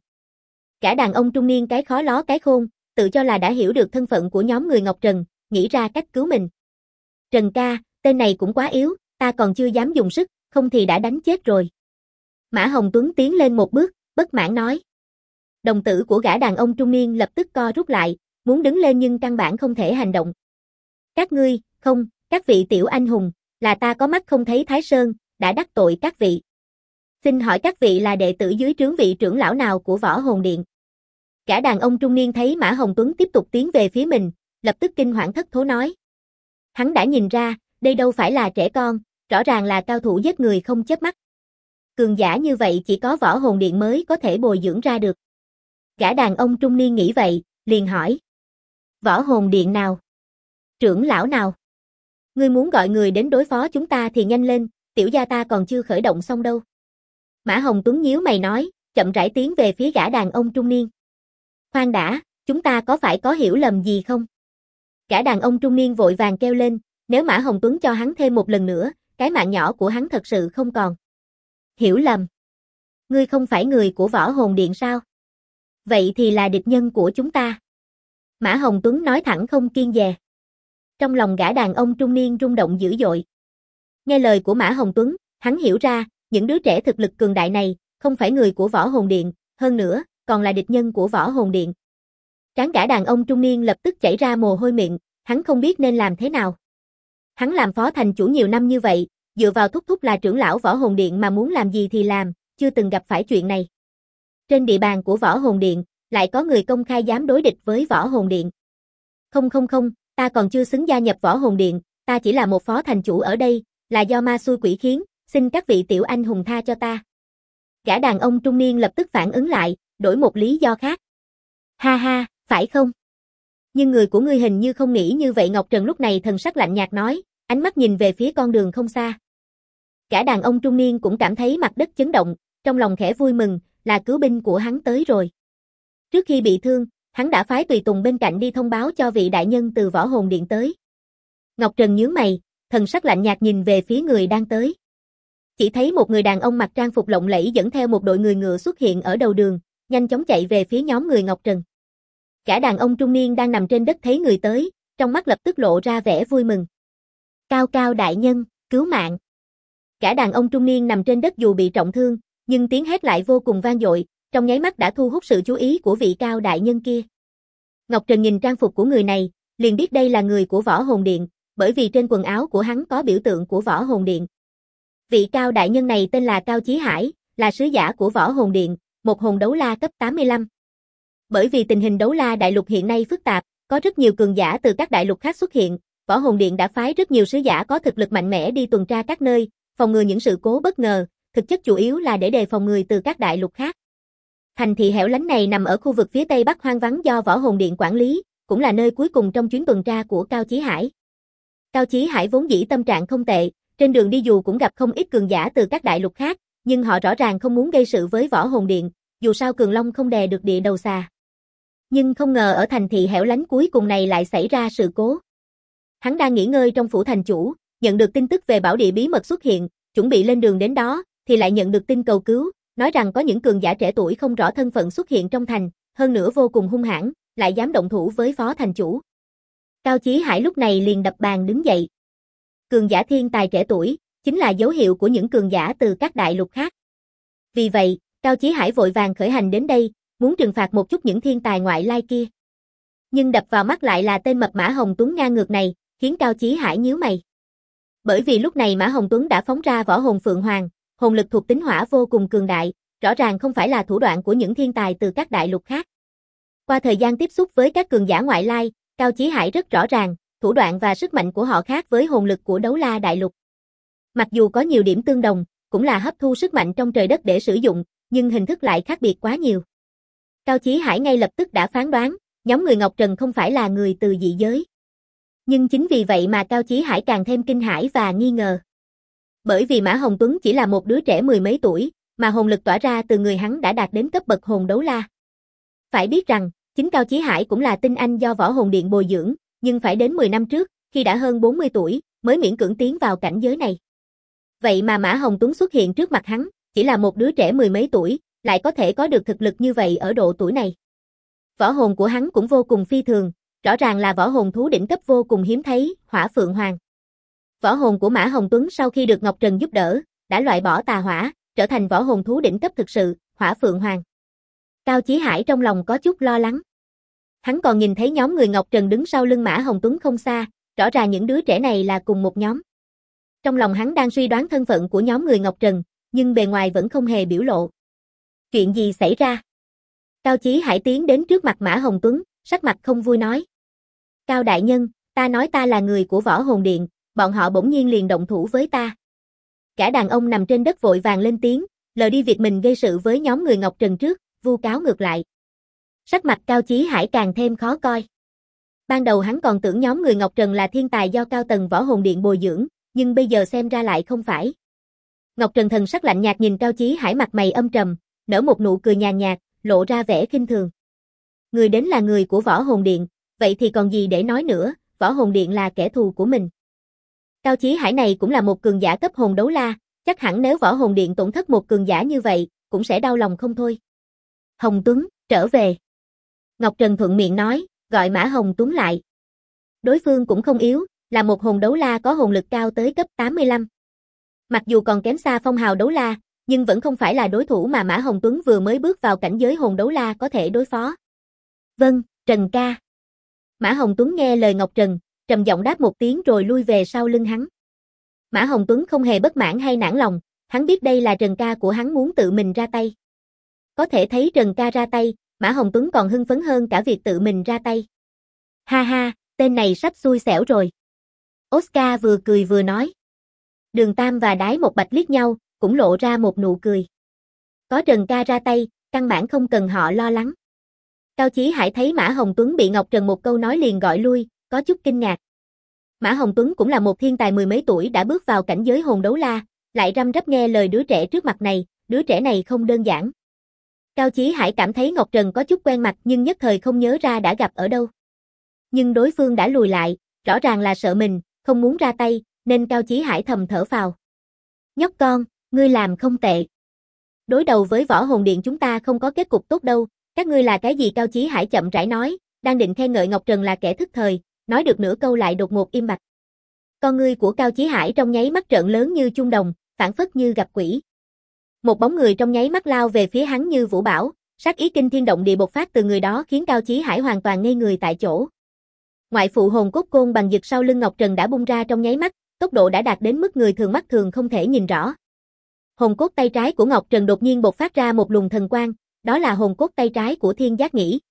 Cả đàn ông trung niên cái khó ló cái khôn, tự cho là đã hiểu được thân phận của nhóm người Ngọc Trần, nghĩ ra cách cứu mình. Trần ca, tên này cũng quá yếu, ta còn chưa dám dùng sức, không thì đã đánh chết rồi. Mã Hồng Tuấn tiến lên một bước, bất mãn nói. Đồng tử của gã đàn ông trung niên lập tức co rút lại, muốn đứng lên nhưng căn bản không thể hành động. Các ngươi, không, các vị tiểu anh hùng, là ta có mắt không thấy Thái Sơn, đã đắc tội các vị. Xin hỏi các vị là đệ tử dưới trướng vị trưởng lão nào của Võ Hồn Điện? Gã đàn ông trung niên thấy Mã Hồng Tuấn tiếp tục tiến về phía mình, lập tức kinh hoảng thất thố nói. Hắn đã nhìn ra, đây đâu phải là trẻ con, rõ ràng là cao thủ giết người không chớp mắt. Cường giả như vậy chỉ có Võ Hồn Điện mới có thể bồi dưỡng ra được. Gã đàn ông trung niên nghĩ vậy, liền hỏi. Võ Hồn Điện nào? Trưởng lão nào? Ngươi muốn gọi người đến đối phó chúng ta thì nhanh lên, tiểu gia ta còn chưa khởi động xong đâu. Mã Hồng Tuấn nhíu mày nói, chậm rãi tiến về phía gã đàn ông trung niên. Khoan đã, chúng ta có phải có hiểu lầm gì không? Gã đàn ông trung niên vội vàng kêu lên, nếu Mã Hồng Tuấn cho hắn thêm một lần nữa, cái mạng nhỏ của hắn thật sự không còn. Hiểu lầm? Ngươi không phải người của Võ Hồn Điện sao? Vậy thì là địch nhân của chúng ta. Mã Hồng Tuấn nói thẳng không kiêng dè. Trong lòng gã đàn ông trung niên rung động dữ dội. Nghe lời của Mã Hồng Tuấn, hắn hiểu ra, những đứa trẻ thực lực cường đại này, không phải người của Võ Hồn Điện, hơn nữa, còn là địch nhân của Võ Hồn Điện. Trán gã đàn ông trung niên lập tức chảy ra mồ hôi miệng, hắn không biết nên làm thế nào. Hắn làm phó thành chủ nhiều năm như vậy, dựa vào thúc thúc là trưởng lão Võ Hồn Điện mà muốn làm gì thì làm, chưa từng gặp phải chuyện này. Trên địa bàn của Võ Hồn Điện, lại có người công khai dám đối địch với Võ Hồn Điện. Không, ta còn chưa xứng gia nhập Võ Hồn Điện, ta chỉ là một phó thành chủ ở đây, là do ma xui quỷ khiến, xin các vị tiểu anh hùng tha cho ta. Gã đàn ông trung niên lập tức phản ứng lại, đổi một lý do khác. Ha ha, phải không? Nhưng người của ngươi hình như không nghĩ như vậy. Ngọc Trần lúc này thần sắc lạnh nhạt nói, ánh mắt nhìn về phía con đường không xa. Gã đàn ông trung niên cũng cảm thấy mặt đất chấn động, trong lòng khẽ vui mừng, là cứu binh của hắn tới rồi. Trước khi bị thương, hắn đã phái tùy tùng bên cạnh đi thông báo cho vị đại nhân từ Võ Hồn Điện tới. Ngọc Trần nhướng mày, thần sắc lạnh nhạt nhìn về phía người đang tới. Chỉ thấy một người đàn ông mặc trang phục lộng lẫy dẫn theo một đội người ngựa xuất hiện ở đầu đường, nhanh chóng chạy về phía nhóm người Ngọc Trần. Gã đàn ông trung niên đang nằm trên đất thấy người tới, trong mắt lập tức lộ ra vẻ vui mừng. Cao Cao đại nhân, cứu mạng. Gã đàn ông trung niên nằm trên đất dù bị trọng thương, nhưng tiếng hét lại vô cùng vang dội, trong nháy mắt đã thu hút sự chú ý của vị Cao đại nhân kia. Ngọc Trần nhìn trang phục của người này, liền biết đây là người của Võ Hồn Điện, bởi vì trên quần áo của hắn có biểu tượng của Võ Hồn Điện. Vị Cao đại nhân này tên là Cao Chí Hải, là sứ giả của Võ Hồn Điện, một hồn đấu la cấp 85. Bởi vì tình hình đấu la đại lục hiện nay phức tạp, có rất nhiều cường giả từ các đại lục khác xuất hiện, Võ Hồn Điện đã phái rất nhiều sứ giả có thực lực mạnh mẽ đi tuần tra các nơi, phòng ngừa những sự cố bất ngờ, thực chất chủ yếu là để đề phòng người từ các đại lục khác. Thành thị hẻo lánh này nằm ở khu vực phía tây bắc hoang vắng do Võ Hồn Điện quản lý, cũng là nơi cuối cùng trong chuyến tuần tra của Cao Chí Hải. Cao Chí Hải vốn dĩ tâm trạng không tệ, trên đường đi dù cũng gặp không ít cường giả từ các đại lục khác, nhưng họ rõ ràng không muốn gây sự với Võ Hồn Điện, dù sao Cường Long không đè được địa đầu xà. Nhưng không ngờ ở thành thị hẻo lánh cuối cùng này lại xảy ra sự cố. Hắn đang nghỉ ngơi trong phủ thành chủ, nhận được tin tức về bảo địa bí mật xuất hiện, chuẩn bị lên đường đến đó, thì lại nhận được tin cầu cứu, nói rằng có những cường giả trẻ tuổi không rõ thân phận xuất hiện trong thành, hơn nữa vô cùng hung hãn, lại dám động thủ với phó thành chủ. Cao Chí Hải lúc này liền đập bàn đứng dậy. Cường giả thiên tài trẻ tuổi, chính là dấu hiệu của những cường giả từ các đại lục khác. Vì vậy, Cao Chí Hải vội vàng khởi hành đến đây, muốn trừng phạt một chút những thiên tài ngoại lai kia. Nhưng đập vào mắt lại là tên mập Mã Hồng Tuấn ngang ngược này, khiến Cao Chí Hải nhíu mày. Bởi vì lúc này Mã Hồng Tuấn đã phóng ra võ hồn Phượng Hoàng, hồn lực thuộc tính hỏa vô cùng cường đại, rõ ràng không phải là thủ đoạn của những thiên tài từ các đại lục khác. Qua thời gian tiếp xúc với các cường giả ngoại lai, Cao Chí Hải rất rõ ràng, thủ đoạn và sức mạnh của họ khác với hồn lực của Đấu La đại lục. Mặc dù có nhiều điểm tương đồng, cũng là hấp thu sức mạnh trong trời đất để sử dụng, nhưng hình thức lại khác biệt quá nhiều. Cao Chí Hải ngay lập tức đã phán đoán, nhóm người Ngọc Trần không phải là người từ dị giới. Nhưng chính vì vậy mà Cao Chí Hải càng thêm kinh hãi và nghi ngờ. Bởi vì Mã Hồng Tuấn chỉ là một đứa trẻ mười mấy tuổi, mà hồn lực tỏa ra từ người hắn đã đạt đến cấp bậc hồn đấu la. Phải biết rằng, chính Cao Chí Hải cũng là tinh anh do Võ Hồn Điện bồi dưỡng, nhưng phải đến 10 năm trước, khi đã hơn 40 tuổi, mới miễn cưỡng tiến vào cảnh giới này. Vậy mà Mã Hồng Tuấn xuất hiện trước mặt hắn, chỉ là một đứa trẻ mười mấy tuổi, lại có thể có được thực lực như vậy ở độ tuổi này. Võ hồn của hắn cũng vô cùng phi thường, rõ ràng là võ hồn thú đỉnh cấp vô cùng hiếm thấy, Hỏa Phượng Hoàng. Võ hồn của Mã Hồng Tuấn sau khi được Ngọc Trần giúp đỡ, đã loại bỏ tà hỏa, trở thành võ hồn thú đỉnh cấp thực sự, Hỏa Phượng Hoàng. Cao Chí Hải trong lòng có chút lo lắng. Hắn còn nhìn thấy nhóm người Ngọc Trần đứng sau lưng Mã Hồng Tuấn không xa, rõ ràng những đứa trẻ này là cùng một nhóm. Trong lòng hắn đang suy đoán thân phận của nhóm người Ngọc Trần, nhưng bề ngoài vẫn không hề biểu lộ. Chuyện gì xảy ra? Cao Chí Hải tiến đến trước mặt Mã Hồng Tuấn, sắc mặt không vui nói. Cao đại nhân, ta nói ta là người của Võ Hồn Điện, bọn họ bỗng nhiên liền động thủ với ta. Cả đàn ông nằm trên đất vội vàng lên tiếng, lờ đi việc mình gây sự với nhóm người Ngọc Trần trước, vu cáo ngược lại. Sắc mặt Cao Chí Hải càng thêm khó coi. Ban đầu hắn còn tưởng nhóm người Ngọc Trần là thiên tài do cao tầng Võ Hồn Điện bồi dưỡng, nhưng bây giờ xem ra lại không phải. Ngọc Trần thần sắc lạnh nhạt nhìn Cao Chí Hải mặt mày âm trầm, nở một nụ cười nhàn nhạt, lộ ra vẻ khinh thường. Người đến là người của Võ Hồn Điện, vậy thì còn gì để nói nữa, Võ Hồn Điện là kẻ thù của mình. Cao Chí Hải này cũng là một cường giả cấp hồn đấu la, chắc hẳn nếu Võ Hồn Điện tổn thất một cường giả như vậy, cũng sẽ đau lòng không thôi. Hồng Tuấn, trở về. Ngọc Trần thuận miệng nói, gọi Mã Hồng Tuấn lại. Đối phương cũng không yếu, là một hồn đấu la có hồn lực cao tới cấp 85. Mặc dù còn kém xa phong hào đấu la, nhưng vẫn không phải là đối thủ mà Mã Hồng Tuấn vừa mới bước vào cảnh giới hồn đấu la có thể đối phó. Vâng, Trần ca. Mã Hồng Tuấn nghe lời Ngọc Trần, trầm giọng đáp một tiếng rồi lui về sau lưng hắn. Mã Hồng Tuấn không hề bất mãn hay nản lòng, hắn biết đây là Trần ca của hắn muốn tự mình ra tay. Có thể thấy Trần ca ra tay, Mã Hồng Tuấn còn hưng phấn hơn cả việc tự mình ra tay. Ha ha, tên này sắp xui xẻo rồi. Oscar vừa cười vừa nói. Đường Tam và Đái Một Bạch liếc nhau, cũng lộ ra một nụ cười. Có Trần ca ra tay, căn bản không cần họ lo lắng. Cao Chí Hải thấy Mã Hồng Tuấn bị Ngọc Trần một câu nói liền gọi lui, có chút kinh ngạc. Mã Hồng Tuấn cũng là một thiên tài mười mấy tuổi đã bước vào cảnh giới hồn đấu la, lại răm rắp nghe lời đứa trẻ trước mặt này, đứa trẻ này không đơn giản. Cao Chí Hải cảm thấy Ngọc Trần có chút quen mặt nhưng nhất thời không nhớ ra đã gặp ở đâu. Nhưng đối phương đã lùi lại, rõ ràng là sợ mình, không muốn ra tay, nên Cao Chí Hải thầm thở phào. Nhóc con, ngươi làm không tệ. Đối đầu với Võ Hồn Điện chúng ta không có kết cục tốt đâu, các ngươi là cái gì? Cao Chí Hải chậm rãi nói, đang định khen ngợi Ngọc Trần là kẻ thức thời, nói được nửa câu lại đột ngột im bặt. Con ngươi của Cao Chí Hải trong nháy mắt trợn lớn như chuông đồng, phảng phất như gặp quỷ. Một bóng người trong nháy mắt lao về phía hắn như vũ bão, sát ý kinh thiên động địa bộc phát từ người đó khiến Cao Chí Hải hoàn toàn ngây người tại chỗ. Ngoại phụ hồn cốt côn bằng dực sau lưng Ngọc Trần đã bung ra trong nháy mắt, tốc độ đã đạt đến mức người thường mắt thường không thể nhìn rõ. Hồn cốt tay trái của Ngọc Trần đột nhiên bộc phát ra một luồng thần quang, đó là hồn cốt tay trái của Thiên Giác Nghĩ.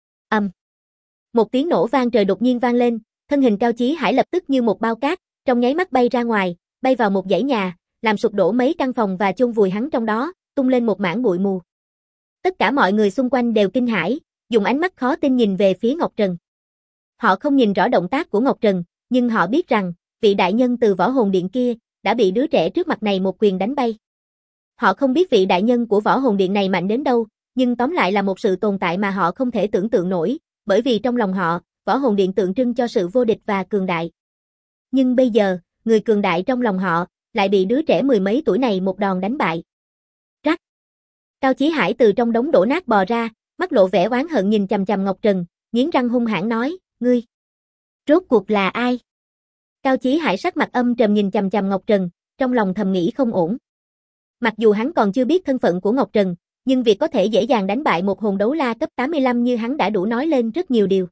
Một tiếng nổ vang trời đột nhiên vang lên, thân hình Cao Chí Hải lập tức như một bao cát, trong nháy mắt bay ra ngoài, bay vào một dãy nhà, làm sụp đổ mấy căn phòng và chôn vùi hắn trong đó, tung lên một mảng bụi mù. Tất cả mọi người xung quanh đều kinh hãi, dùng ánh mắt khó tin nhìn về phía Ngọc Trần. Họ không nhìn rõ động tác của Ngọc Trần, nhưng họ biết rằng, vị đại nhân từ Võ Hồn Điện kia, đã bị đứa trẻ trước mặt này một quyền đánh bay. Họ không biết vị đại nhân của Võ Hồn Điện này mạnh đến đâu, nhưng tóm lại là một sự tồn tại mà họ không thể tưởng tượng nổi, bởi vì trong lòng họ, Võ Hồn Điện tượng trưng cho sự vô địch và cường đại. Nhưng bây giờ, người cường đại trong lòng họ, lại bị đứa trẻ mười mấy tuổi này một đòn đánh bại. Rắc! Cao Chí Hải từ trong đống đổ nát bò ra, mắt lộ vẻ oán hận nhìn chằm chằm Ngọc Trần, nghiến răng hung hãn nói, ngươi, rốt cuộc là ai? Cao Chí Hải sắc mặt âm trầm nhìn chằm chằm Ngọc Trần, trong lòng thầm nghĩ không ổn. Mặc dù hắn còn chưa biết thân phận của Ngọc Trần, nhưng việc có thể dễ dàng đánh bại một hồn đấu la cấp 85 như hắn đã đủ nói lên rất nhiều điều.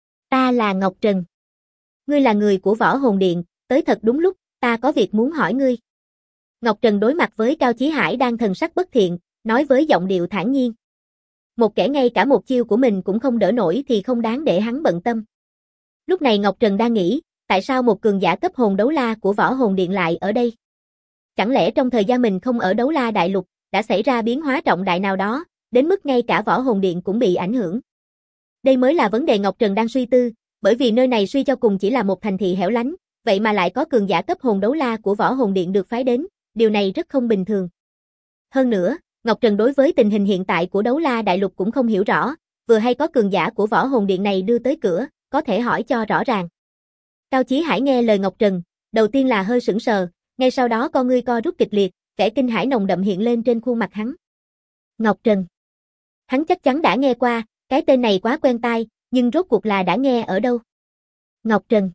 Ta là Ngọc Trần. Ngươi là người của Võ Hồn Điện, tới thật đúng lúc, ta có việc muốn hỏi ngươi. Ngọc Trần đối mặt với Cao Chí Hải đang thần sắc bất thiện, nói với giọng điệu thản nhiên. Một kẻ ngay cả một chiêu của mình cũng không đỡ nổi thì không đáng để hắn bận tâm. Lúc này Ngọc Trần đang nghĩ, tại sao một cường giả cấp hồn đấu la của Võ Hồn Điện lại ở đây? Chẳng lẽ trong thời gian mình không ở đấu la đại lục, đã xảy ra biến hóa trọng đại nào đó, đến mức ngay cả Võ Hồn Điện cũng bị ảnh hưởng? Đây mới là vấn đề Ngọc Trần đang suy tư, bởi vì nơi này suy cho cùng chỉ là một thành thị hẻo lánh, vậy mà lại có cường giả cấp hồn đấu la của Võ Hồn Điện được phái đến, điều này rất không bình thường. Hơn nữa, Ngọc Trần đối với tình hình hiện tại của đấu la đại lục cũng không hiểu rõ, vừa hay có cường giả của Võ Hồn Điện này đưa tới cửa, có thể hỏi cho rõ ràng. Cao Chí Hải nghe lời Ngọc Trần, đầu tiên là hơi sững sờ, ngay sau đó con ngươi co rút kịch liệt, vẻ kinh hãi nồng đậm hiện lên trên khuôn mặt hắn. Ngọc Trần. Hắn chắc chắn đã nghe qua, cái tên này quá quen tai, nhưng rốt cuộc là đã nghe ở đâu? Ngọc Trần.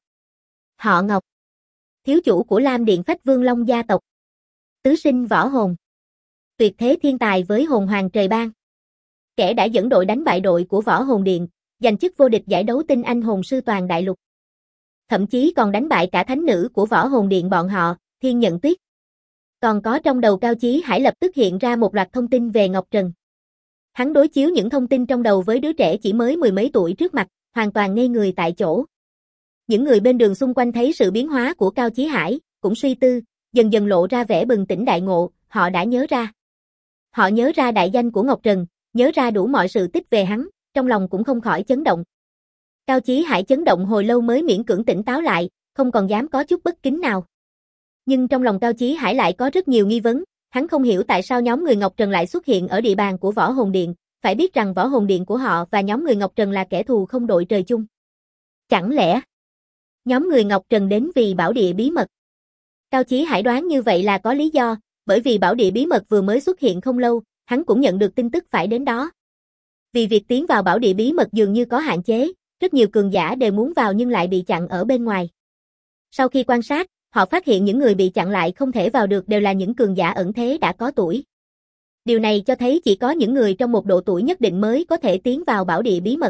Họ Ngọc. Thiếu chủ của Lam Điện Phách Vương Long gia tộc. Tứ sinh võ hồn. Tuyệt thế thiên tài với hồn hoàng trời ban. Kẻ đã dẫn đội đánh bại đội của Võ Hồn Điện, giành chức vô địch giải đấu tinh anh hồn sư toàn đại lục. Thậm chí còn đánh bại cả thánh nữ của Võ Hồn Điện bọn họ, Thiên Nhận Tuyết. Còn có trong đầu Cao Chí Hải lập tức hiện ra một loạt thông tin về Ngọc Trần. Hắn đối chiếu những thông tin trong đầu với đứa trẻ chỉ mới mười mấy tuổi trước mặt, hoàn toàn ngây người tại chỗ. Những người bên đường xung quanh thấy sự biến hóa của Cao Chí Hải, cũng suy tư, dần dần lộ ra vẻ bừng tỉnh đại ngộ, họ đã nhớ ra. Họ nhớ ra đại danh của Ngọc Trần, nhớ ra đủ mọi sự tích về hắn, trong lòng cũng không khỏi chấn động. Cao Chí Hải chấn động hồi lâu mới miễn cưỡng tỉnh táo lại, không còn dám có chút bất kính nào. Nhưng trong lòng Cao Chí Hải lại có rất nhiều nghi vấn, hắn không hiểu tại sao nhóm người Ngọc Trần lại xuất hiện ở địa bàn của Võ Hồn Điện, phải biết rằng Võ Hồn Điện của họ và nhóm người Ngọc Trần là kẻ thù không đội trời chung. Chẳng lẽ nhóm người Ngọc Trần đến vì bảo địa bí mật? Cao Chí Hải đoán như vậy là có lý do, bởi vì bảo địa bí mật vừa mới xuất hiện không lâu, hắn cũng nhận được tin tức phải đến đó. Vì việc tiến vào bảo địa bí mật dường như có hạn chế, rất nhiều cường giả đều muốn vào nhưng lại bị chặn ở bên ngoài. Sau khi quan sát, họ phát hiện những người bị chặn lại không thể vào được đều là những cường giả ẩn thế đã có tuổi. Điều này cho thấy chỉ có những người trong một độ tuổi nhất định mới có thể tiến vào bảo địa bí mật.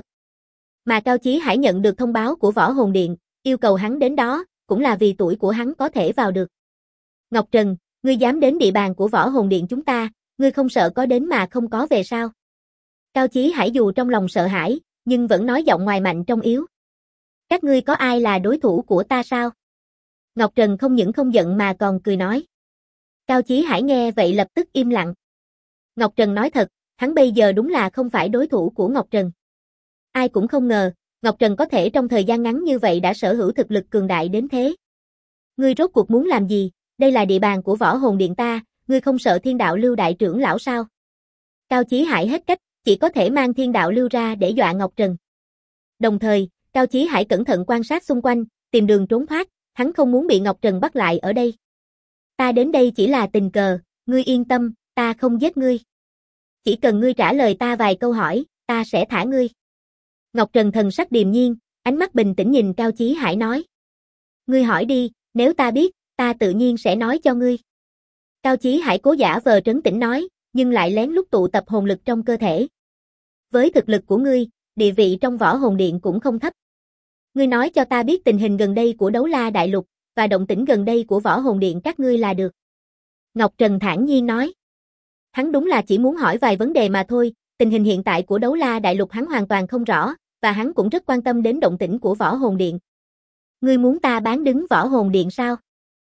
Mà Cao Chí Hải nhận được thông báo của Võ Hồn Điện, yêu cầu hắn đến đó, cũng là vì tuổi của hắn có thể vào được. Ngọc Trần, ngươi dám đến địa bàn của Võ Hồn Điện chúng ta, ngươi không sợ có đến mà không có về sao? Cao Chí Hải dù trong lòng sợ hãi, nhưng vẫn nói giọng ngoài mạnh trong yếu. Các ngươi có ai là đối thủ của ta sao? Ngọc Trần không những không giận mà còn cười nói. Cao Chí Hải nghe vậy lập tức im lặng. Ngọc Trần nói thật, hắn bây giờ đúng là không phải đối thủ của Ngọc Trần. Ai cũng không ngờ, Ngọc Trần có thể trong thời gian ngắn như vậy đã sở hữu thực lực cường đại đến thế. Ngươi rốt cuộc muốn làm gì? Đây là địa bàn của Võ Hồn Điện ta, ngươi không sợ Thiên Đạo Lưu đại trưởng lão sao? Cao Chí Hải hết cách, chỉ có thể mang Thiên Đạo Lưu ra để dọa Ngọc Trần. Đồng thời, Cao Chí Hải cẩn thận quan sát xung quanh, tìm đường trốn thoát, hắn không muốn bị Ngọc Trần bắt lại ở đây. Ta đến đây chỉ là tình cờ, ngươi yên tâm, ta không giết ngươi. Chỉ cần ngươi trả lời ta vài câu hỏi, ta sẽ thả ngươi. Ngọc Trần thần sắc điềm nhiên, ánh mắt bình tĩnh nhìn Cao Chí Hải nói. Ngươi hỏi đi, nếu ta biết, ta tự nhiên sẽ nói cho ngươi. Cao Chí Hải cố giả vờ trấn tĩnh nói, nhưng lại lén lút tụ tập hồn lực trong cơ thể. Với thực lực của ngươi, địa vị trong Võ Hồn Điện cũng không thấp. Ngươi nói cho ta biết tình hình gần đây của đấu la đại lục, và động tĩnh gần đây của Võ Hồn Điện các ngươi là được. Ngọc Trần thản nhiên nói. Hắn đúng là chỉ muốn hỏi vài vấn đề mà thôi, tình hình hiện tại của đấu la đại lục hắn hoàn toàn không rõ, và hắn cũng rất quan tâm đến động tĩnh của Võ Hồn Điện. Ngươi muốn ta bán đứng Võ Hồn Điện sao?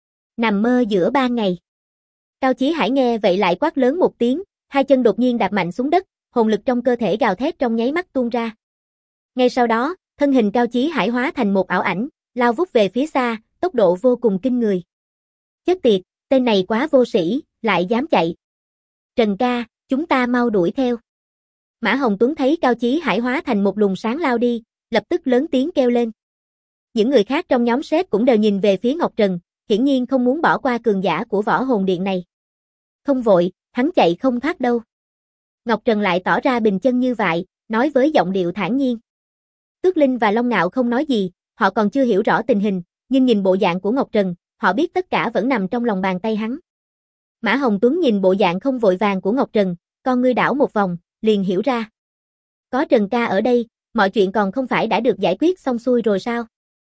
Nằm mơ giữa ban ngày. Cao Chí Hải nghe vậy lại quát lớn một tiếng, hai chân đột nhiên đạp mạnh xuống đất, hồn lực trong cơ thể gào thét trong nháy mắt tuôn ra. Ngay sau đó, thân hình Cao Chí Hải hóa thành một ảo ảnh, lao vút về phía xa, tốc độ vô cùng kinh người. Chết tiệt, tên này quá vô sĩ, lại dám chạy. Trần ca, chúng ta mau đuổi theo. Mã Hồng Tuấn thấy Cao Chí Hải hóa thành một luồng sáng lao đi, lập tức lớn tiếng kêu lên. Những người khác trong nhóm sếp cũng đều nhìn về phía Ngọc Trần, hiển nhiên không muốn bỏ qua cường giả của Võ Hồn Điện này. Không vội, hắn chạy không thoát đâu. Ngọc Trần lại tỏ ra bình chân như vậy, nói với giọng điệu thản nhiên. Tước Linh và Long Ngạo không nói gì, họ còn chưa hiểu rõ tình hình, nhưng nhìn bộ dạng của Ngọc Trần, họ biết tất cả vẫn nằm trong lòng bàn tay hắn. Mã Hồng Tuấn nhìn bộ dạng không vội vàng của Ngọc Trần, con ngươi đảo một vòng, liền hiểu ra. Có Trần ca ở đây, mọi chuyện còn không phải đã được giải quyết xong xuôi rồi sao?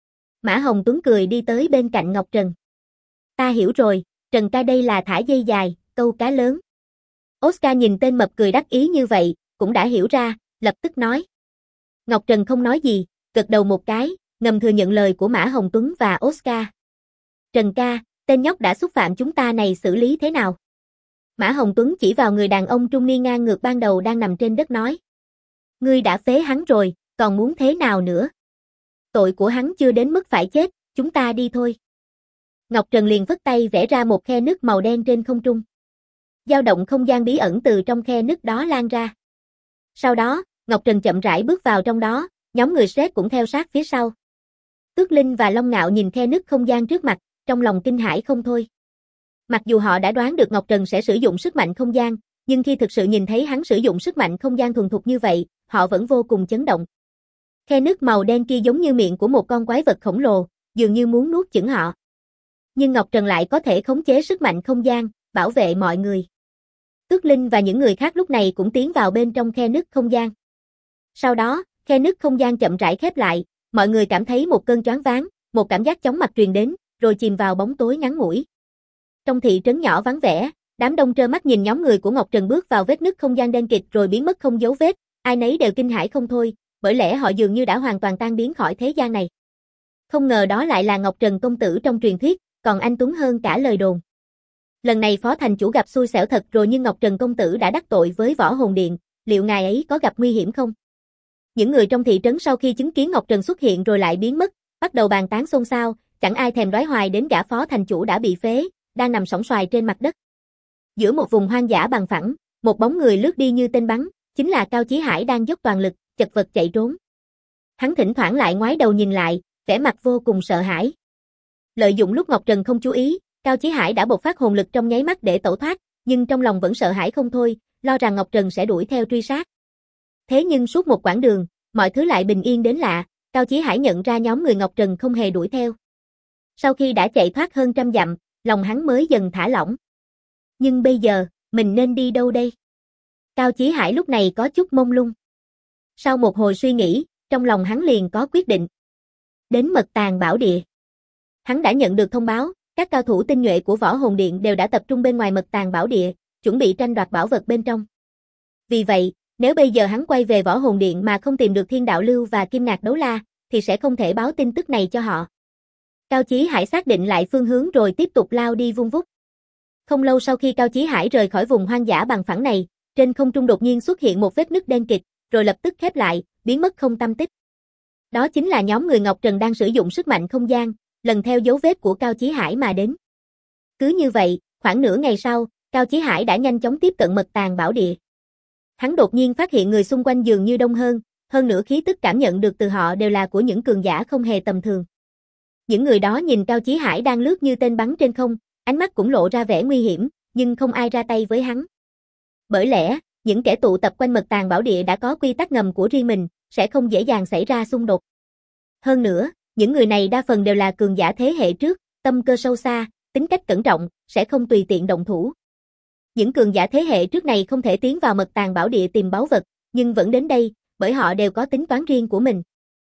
Mã Hồng Tuấn cười đi tới bên cạnh Ngọc Trần. Ta hiểu rồi, Trần ca đây là thả dây dài, câu cá lớn. Oscar nhìn tên mập cười đắc ý như vậy, cũng đã hiểu ra, lập tức nói. Ngọc Trần không nói gì, gật đầu một cái, ngầm thừa nhận lời của Mã Hồng Tuấn và Oscar. Trần ca, tên nhóc đã xúc phạm chúng ta này xử lý thế nào? Mã Hồng Tuấn chỉ vào người đàn ông trung niên ngang ngược ban đầu đang nằm trên đất nói. Ngươi đã phế hắn rồi, còn muốn thế nào nữa? Tội của hắn chưa đến mức phải chết, chúng ta đi thôi. Ngọc Trần liền phất tay vẽ ra một khe nứt màu đen trên không trung. Dao động không gian bí ẩn từ trong khe nứt đó lan ra. Sau đó, Ngọc Trần chậm rãi bước vào trong đó, nhóm người Shrek cũng theo sát phía sau. Tước Linh và Long Ngạo nhìn khe nứt không gian trước mặt, trong lòng kinh hãi không thôi. Mặc dù họ đã đoán được Ngọc Trần sẽ sử dụng sức mạnh không gian, nhưng khi thực sự nhìn thấy hắn sử dụng sức mạnh không gian thuần thục như vậy, họ vẫn vô cùng chấn động. Khe nứt màu đen kia giống như miệng của một con quái vật khổng lồ, dường như muốn nuốt chửng họ. Nhưng Ngọc Trần lại có thể khống chế sức mạnh không gian, bảo vệ mọi người. Tước Linh và những người khác lúc này cũng tiến vào bên trong khe nứt không gian. Sau đó, khe nứt không gian chậm rãi khép lại, mọi người cảm thấy một cơn choáng váng, một cảm giác chóng mặt truyền đến, rồi chìm vào bóng tối ngắn ngủi. Trong thị trấn nhỏ vắng vẻ, đám đông trơ mắt nhìn nhóm người của Ngọc Trần bước vào vết nứt không gian đen kịt rồi biến mất không dấu vết, ai nấy đều kinh hãi không thôi, bởi lẽ họ dường như đã hoàn toàn tan biến khỏi thế gian này. Không ngờ đó lại là Ngọc Trần công tử trong truyền thuyết, còn anh tuấn hơn cả lời đồn. Lần này phó thành chủ gặp xui xẻo thật rồi, nhưng Ngọc Trần công tử đã đắc tội với Võ Hồn Điện, liệu ngài ấy có gặp nguy hiểm không? Những người trong thị trấn sau khi chứng kiến Ngọc Trần xuất hiện rồi lại biến mất, bắt đầu bàn tán xôn xao, chẳng ai thèm đoái hoài đến gã phó thành chủ đã bị phế, đang nằm sõng soài trên mặt đất. Giữa một vùng hoang dã bằng phẳng, một bóng người lướt đi như tên bắn, chính là Cao Chí Hải đang dốc toàn lực, chật vật chạy trốn. Hắn thỉnh thoảng lại ngoái đầu nhìn lại, vẻ mặt vô cùng sợ hãi. Lợi dụng lúc Ngọc Trần không chú ý, Cao Chí Hải đã bộc phát hồn lực trong nháy mắt để tẩu thoát, nhưng trong lòng vẫn sợ hãi không thôi, lo rằng Ngọc Trần sẽ đuổi theo truy sát. Thế nhưng suốt một quãng đường, mọi thứ lại bình yên đến lạ, Cao Chí Hải nhận ra nhóm người Ngọc Trần không hề đuổi theo. Sau khi đã chạy thoát hơn 100 dặm, lòng hắn mới dần thả lỏng. Nhưng bây giờ, mình nên đi đâu đây? Cao Chí Hải lúc này có chút mông lung. Sau một hồi suy nghĩ, trong lòng hắn liền có quyết định. Đến Mật Tàng Bảo Địa. Hắn đã nhận được thông báo, các cao thủ tinh nhuệ của Võ Hồn Điện đều đã tập trung bên ngoài Mật Tàng Bảo Địa, chuẩn bị tranh đoạt bảo vật bên trong. Vì vậy, nếu bây giờ hắn quay về Võ Hồn Điện mà không tìm được Thiên Đạo Lưu và Kim Ngạc Đấu La, thì sẽ không thể báo tin tức này cho họ. Cao Chí Hải xác định lại phương hướng rồi tiếp tục lao đi vun vút. Không lâu sau khi Cao Chí Hải rời khỏi vùng hoang dã bằng phẳng này, trên không trung đột nhiên xuất hiện một vết nứt đen kịt, rồi lập tức khép lại, biến mất không tăm tích. Đó chính là nhóm người Ngọc Trần đang sử dụng sức mạnh không gian, lần theo dấu vết của Cao Chí Hải mà đến. Cứ như vậy, khoảng nửa ngày sau, Cao Chí Hải đã nhanh chóng tiếp cận Mật Tàng Bảo Địa. Hắn đột nhiên phát hiện người xung quanh dường như đông hơn nữa khí tức cảm nhận được từ họ đều là của những cường giả không hề tầm thường. Những người đó nhìn Cao Chí Hải đang lướt như tên bắn trên không, ánh mắt cũng lộ ra vẻ nguy hiểm, nhưng không ai ra tay với hắn. Bởi lẽ, những kẻ tụ tập quanh Mật Tàng Bảo Địa đã có quy tắc ngầm của riêng mình, sẽ không dễ dàng xảy ra xung đột. Hơn nữa, những người này đa phần đều là cường giả thế hệ trước, tâm cơ sâu xa, tính cách cẩn trọng, sẽ không tùy tiện động thủ. Những cường giả thế hệ trước này không thể tiến vào Mật Tàng Bảo Địa tìm báu vật, nhưng vẫn đến đây, bởi họ đều có tính toán riêng của mình.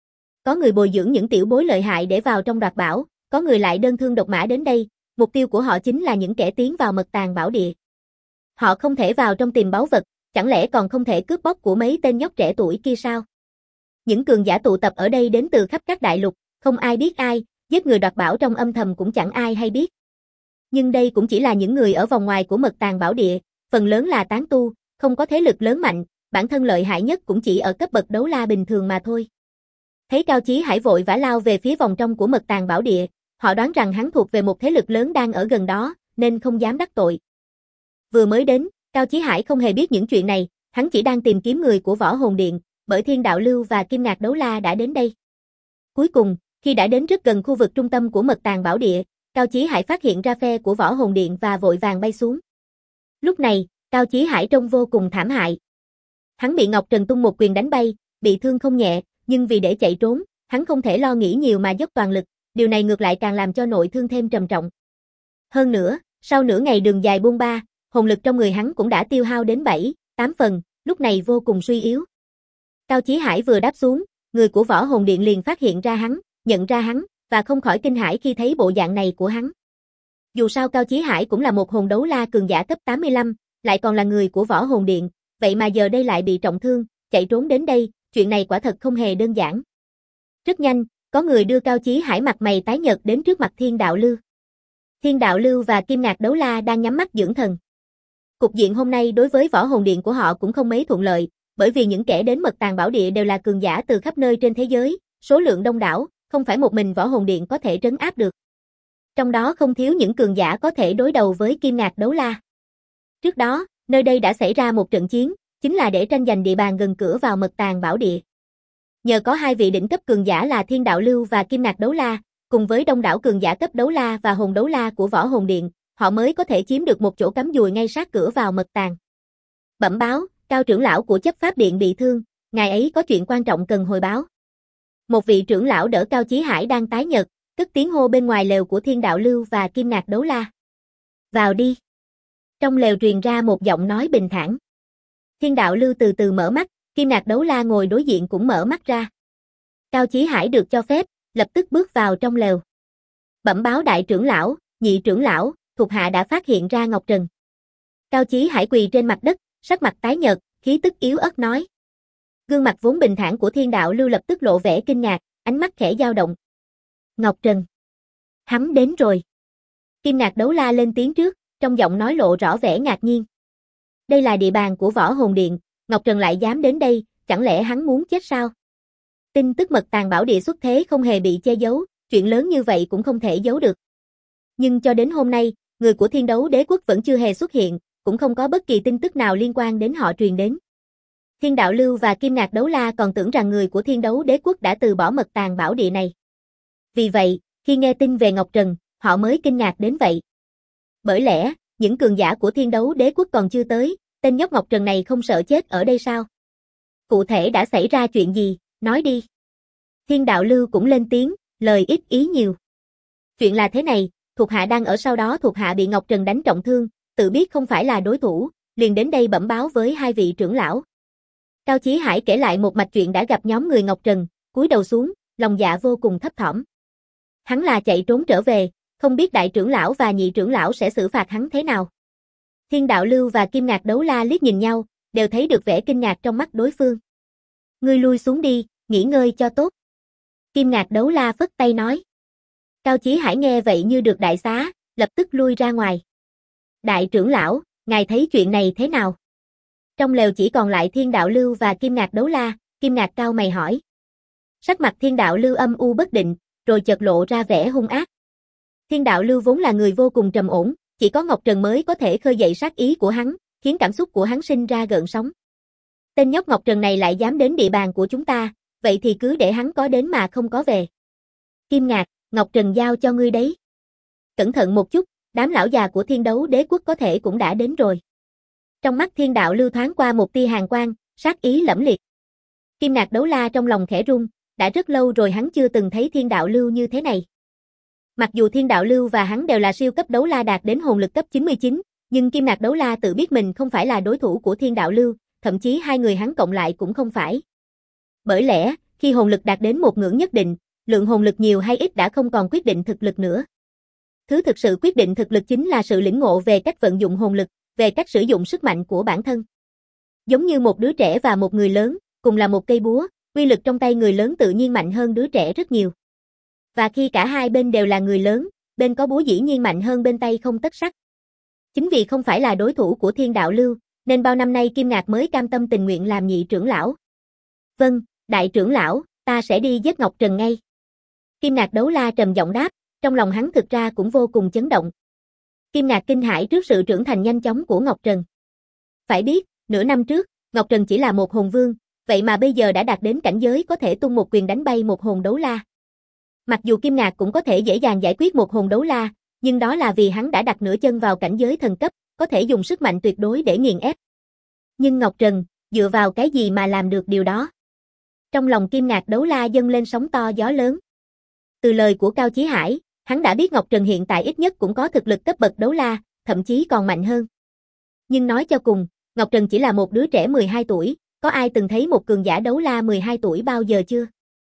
Có người bồi dưỡng những tiểu bối lợi hại để vào trong đoạt bảo, có người lại đơn thương độc mã đến đây, mục tiêu của họ chính là những kẻ tiến vào Mật Tàng Bảo Địa. Họ không thể vào trong tìm báu vật, chẳng lẽ còn không thể cướp bóc của mấy tên nhóc trẻ tuổi kia sao? Những cường giả tụ tập ở đây đến từ khắp các đại lục, không ai biết ai, giết người đoạt bảo trong âm thầm cũng chẳng ai hay biết. Nhưng đây cũng chỉ là những người ở vòng ngoài của Mật Tàng Bảo Địa, phần lớn là tán tu, không có thế lực lớn mạnh, bản thân lợi hại nhất cũng chỉ ở cấp bậc đấu la bình thường mà thôi. Thấy Cao Chí Hải vội vã lao về phía vòng trong của Mật Tàng Bảo Địa, họ đoán rằng hắn thuộc về một thế lực lớn đang ở gần đó, nên không dám đắc tội. Vừa mới đến, Cao Chí Hải không hề biết những chuyện này, hắn chỉ đang tìm kiếm người của Võ Hồn Điện, bởi Thiên Đạo Lưu và Kim Ngạc Đấu La đã đến đây. Cuối cùng, khi đã đến rất gần khu vực trung tâm của Mật Tàng Bảo Địa, Cao Chí Hải phát hiện ra phe của Võ Hồn Điện và vội vàng bay xuống. Lúc này, Cao Chí Hải trông vô cùng thảm hại. Hắn bị Ngọc Trần tung một quyền đánh bay, bị thương không nhẹ, nhưng vì để chạy trốn, hắn không thể lo nghĩ nhiều mà dốc toàn lực, điều này ngược lại càng làm cho nội thương thêm trầm trọng. Hơn nữa, sau nửa ngày đường dài buôn ba, hồn lực trong người hắn cũng đã tiêu hao đến 7, 8 phần, lúc này vô cùng suy yếu. Cao Chí Hải vừa đáp xuống, người của Võ Hồn Điện liền phát hiện ra hắn, nhận ra hắn, và không khỏi kinh hãi khi thấy bộ dạng này của hắn. Dù sao Cao Chí Hải cũng là một hồn đấu la cường giả cấp 85, lại còn là người của Võ Hồn Điện, vậy mà giờ đây lại bị trọng thương, chạy trốn đến đây, chuyện này quả thật không hề đơn giản. Rất nhanh, có người đưa Cao Chí Hải mặt mày tái nhợt đến trước mặt Thiên Đạo Lưu. Thiên Đạo Lưu và Kim Ngạc Đấu La đang nhắm mắt dưỡng thần. Cục diện hôm nay đối với Võ Hồn Điện của họ cũng không mấy thuận lợi, bởi vì những kẻ đến Mật Tàng Bảo Địa đều là cường giả từ khắp nơi trên thế giới, số lượng đông đảo, không phải một mình Võ Hồn Điện có thể trấn áp được. Trong đó không thiếu những cường giả có thể đối đầu với Kim Ngạc Đấu La. Trước đó, nơi đây đã xảy ra một trận chiến, chính là để tranh giành địa bàn gần cửa vào Mật Tàng Bảo Địa. Nhờ có hai vị đỉnh cấp cường giả là Thiên Đạo Lưu và Kim Ngạc Đấu La, cùng với đông đảo cường giả cấp đấu la và hồn đấu la của Võ Hồn Điện, họ mới có thể chiếm được một chỗ cắm dùi ngay sát cửa vào Mật Tàng. Bẩm báo, Cao trưởng lão của Chấp Pháp Điện bị thương, ngài ấy có chuyện quan trọng cần hồi báo. Một vị trưởng lão đỡ Cao Chí Hải đang tái nhợt, cất tiếng hô bên ngoài lều của Thiên Đạo Lưu và Kim Ngạc Đấu La. Vào đi. Trong lều truyền ra một giọng nói bình thản. Thiên Đạo Lưu từ từ mở mắt, Kim Ngạc Đấu La ngồi đối diện cũng mở mắt ra. Cao Chí Hải được cho phép, lập tức bước vào trong lều. Bẩm báo đại trưởng lão, nhị trưởng lão, thuộc hạ đã phát hiện ra Ngọc Trần. Cao Chí Hải quỳ trên mặt đất, sắc mặt tái nhợt, khí tức yếu ớt nói. Gương mặt vốn bình thản của Thiên Đạo Lưu lập tức lộ vẻ kinh ngạc, ánh mắt khẽ dao động. Ngọc Trần. Hắn đến rồi. Kim Ngạc Đấu La lên tiếng trước, trong giọng nói lộ rõ vẻ ngạc nhiên. Đây là địa bàn của Võ Hồn Điện, Ngọc Trần lại dám đến đây, chẳng lẽ hắn muốn chết sao? Tin tức Mật Tàng Bảo Địa xuất thế không hề bị che giấu, chuyện lớn như vậy cũng không thể giấu được. Nhưng cho đến hôm nay, người của Thiên Đấu Đế Quốc vẫn chưa hề xuất hiện, cũng không có bất kỳ tin tức nào liên quan đến họ truyền đến. Thiên Đạo Lưu và Kim Ngạc Đấu La còn tưởng rằng người của Thiên Đấu Đế Quốc đã từ bỏ Mật Tàng Bảo Địa này. Vì vậy, khi nghe tin về Ngọc Trần, họ mới kinh ngạc đến vậy. Bởi lẽ, những cường giả của Thiên Đấu Đế Quốc còn chưa tới, tên nhóc Ngọc Trần này không sợ chết ở đây sao? Cụ thể đã xảy ra chuyện gì, nói đi. Thiên Đạo Lưu cũng lên tiếng, lời ít ý nhiều. Chuyện là thế này, thuộc hạ đang ở sau đó thuộc hạ bị Ngọc Trần đánh trọng thương, tự biết không phải là đối thủ, liền đến đây bẩm báo với hai vị trưởng lão. Cao Chí Hải kể lại một mạch chuyện đã gặp nhóm người Ngọc Trần, cúi đầu xuống, lòng dạ vô cùng thấp thỏm. Hắn là chạy trốn trở về, không biết đại trưởng lão và nhị trưởng lão sẽ xử phạt hắn thế nào. Thiên Đạo Lưu và Kim Ngạc Đấu La liếc nhìn nhau, đều thấy được vẻ kinh ngạc trong mắt đối phương. Ngươi lui xuống đi, nghỉ ngơi cho tốt. Kim Ngạc Đấu La phất tay nói. Cao Chí Hải nghe vậy như được đại xá, lập tức lui ra ngoài. Đại trưởng lão, ngài thấy chuyện này thế nào? Trong lều chỉ còn lại Thiên Đạo Lưu và Kim Ngạc Đấu La, Kim Ngạc cau mày hỏi. Sắc mặt Thiên Đạo Lưu âm u bất định, rồi chợt lộ ra vẻ hung ác. Thiên Đạo Lưu vốn là người vô cùng trầm ổn, chỉ có Ngọc Trần mới có thể khơi dậy sát ý của hắn, khiến cảm xúc của hắn sinh ra gợn sóng. Tên nhóc Ngọc Trần này lại dám đến địa bàn của chúng ta, vậy thì cứ để hắn có đến mà không có về. Kim Ngạc, Ngọc Trần giao cho ngươi đấy. Cẩn thận một chút, đám lão già của Thiên Đấu Đế Quốc có thể cũng đã đến rồi. Trong mắt Thiên Đạo Lưu thoáng qua một tia hàn quang, sát ý lẫm liệt. Kim Ngạc Đấu La trong lòng khẽ rung, đã rất lâu rồi hắn chưa từng thấy Thiên Đạo Lưu như thế này. Mặc dù Thiên Đạo Lưu và hắn đều là siêu cấp đấu la đạt đến hồn lực cấp 99, nhưng Kim Ngạc Đấu La tự biết mình không phải là đối thủ của Thiên Đạo Lưu, thậm chí hai người hắn cộng lại cũng không phải. Bởi lẽ, khi hồn lực đạt đến một ngưỡng nhất định, lượng hồn lực nhiều hay ít đã không còn quyết định thực lực nữa. Thứ thực sự quyết định thực lực chính là sự lĩnh ngộ về cách vận dụng hồn lực, về cách sử dụng sức mạnh của bản thân. Giống như một đứa trẻ và một người lớn, cùng là một cây búa, uy lực trong tay người lớn tự nhiên mạnh hơn đứa trẻ rất nhiều. Và khi cả hai bên đều là người lớn, bên có búa dĩ nhiên mạnh hơn bên tay không tất sắt. Chính vì không phải là đối thủ của Thiên Đạo Lưu, nên bao năm nay Kim Ngạc mới cam tâm tình nguyện làm nhị trưởng lão. Vâng, đại trưởng lão, ta sẽ đi giết Ngọc Trần ngay. Kim Ngạc Đấu La trầm giọng đáp, trong lòng hắn thực ra cũng vô cùng chấn động. Kim Ngạc kinh hãi trước sự trưởng thành nhanh chóng của Ngọc Trần. Phải biết, nửa năm trước, Ngọc Trần chỉ là một hồn vương, vậy mà bây giờ đã đạt đến cảnh giới có thể tung một quyền đánh bay một hồn đấu la. Mặc dù Kim Ngạc cũng có thể dễ dàng giải quyết một hồn đấu la, nhưng đó là vì hắn đã đặt nửa chân vào cảnh giới thần cấp, có thể dùng sức mạnh tuyệt đối để nghiền ép. Nhưng Ngọc Trần, dựa vào cái gì mà làm được điều đó? Trong lòng Kim Ngạc Đấu La dâng lên sóng to gió lớn. Từ lời của Cao Chí Hải, hắn đã biết Ngọc Trần hiện tại ít nhất cũng có thực lực cấp bậc đấu la, thậm chí còn mạnh hơn. Nhưng nói cho cùng, Ngọc Trần chỉ là một đứa trẻ 12 tuổi, có ai từng thấy một cường giả đấu la 12 tuổi bao giờ chưa?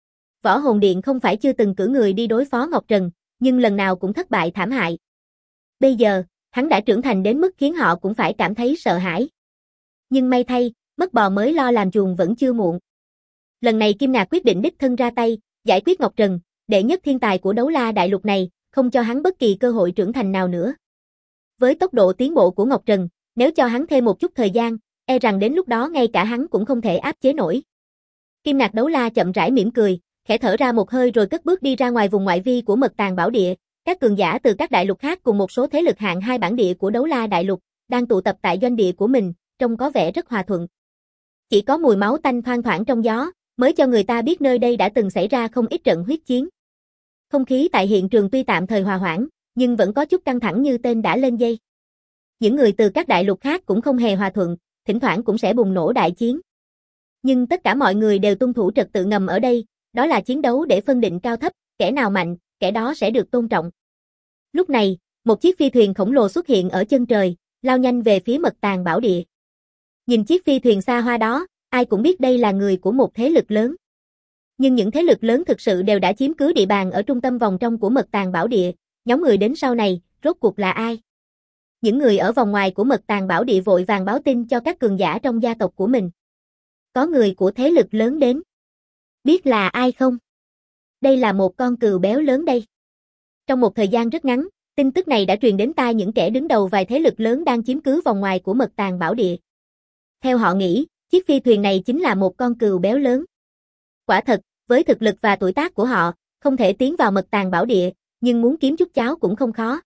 Võ Hồn Điện không phải chưa từng cử người đi đối phó Ngọc Trần, nhưng lần nào cũng thất bại thảm hại. Bây giờ, hắn đã trưởng thành đến mức khiến họ cũng phải cảm thấy sợ hãi. Nhưng may thay, mất bò mới lo làm chuồng vẫn chưa muộn. Lần này Kim Ngạc quyết định đích thân ra tay, giải quyết Ngọc Trần, đệ nhất thiên tài của đấu la đại lục này, không cho hắn bất kỳ cơ hội trưởng thành nào nữa. Với tốc độ tiến bộ của Ngọc Trần, nếu cho hắn thêm một chút thời gian, e rằng đến lúc đó ngay cả hắn cũng không thể áp chế nổi. Kim Ngạc đấu la chậm rãi mỉm cười, khẽ thở ra một hơi rồi cất bước đi ra ngoài vùng ngoại vi của Mật Tàng Bảo Địa. Các cường giả từ các đại lục khác cùng một số thế lực hạng 2 bản địa của đấu la đại lục đang tụ tập tại doanh địa của mình, trông có vẻ rất hòa thuận. Chỉ có mùi máu tanh thoang thoảng trong gió, mới cho người ta biết nơi đây đã từng xảy ra không ít trận huyết chiến. Không khí tại hiện trường tuy tạm thời hòa hoãn, nhưng vẫn có chút căng thẳng như tên đã lên dây. Những người từ các đại lục khác cũng không hề hòa thuận, thỉnh thoảng cũng sẽ bùng nổ đại chiến. Nhưng tất cả mọi người đều tuân thủ trật tự ngầm ở đây, đó là chiến đấu để phân định cao thấp, kẻ nào mạnh, kẻ đó sẽ được tôn trọng. Lúc này, một chiếc phi thuyền khổng lồ xuất hiện ở chân trời, lao nhanh về phía Mật Tàng Bảo Địa. Nhìn chiếc phi thuyền xa hoa đó, ai cũng biết đây là người của một thế lực lớn. Nhưng những thế lực lớn thực sự đều đã chiếm cứ địa bàn ở trung tâm vòng trong của Mật Tàng Bảo Địa, nhóm người đến sau này, rốt cuộc là ai? Những người ở vòng ngoài của Mật Tàng Bảo Địa vội vàng báo tin cho các cường giả trong gia tộc của mình. Có người của thế lực lớn đến. Biết là ai không? Đây là một con cừu béo lớn đây. Trong một thời gian rất ngắn, tin tức này đã truyền đến tai những kẻ đứng đầu vài thế lực lớn đang chiếm cứ vòng ngoài của Mật Tàng Bảo Địa. Theo họ nghĩ, chiếc phi thuyền này chính là một con cừu béo lớn. Quả thật, với thực lực và tuổi tác của họ, không thể tiến vào Mật Tàng Bảo Địa, nhưng muốn kiếm chút cháo cũng không khó.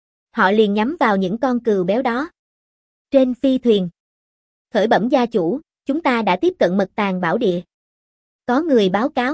Họ liền nhắm vào những con cừu béo đó. Trên phi thuyền. Khởi bẩm gia chủ, chúng ta đã tiếp cận Mật Tàng Bảo Địa. Có người báo cáo.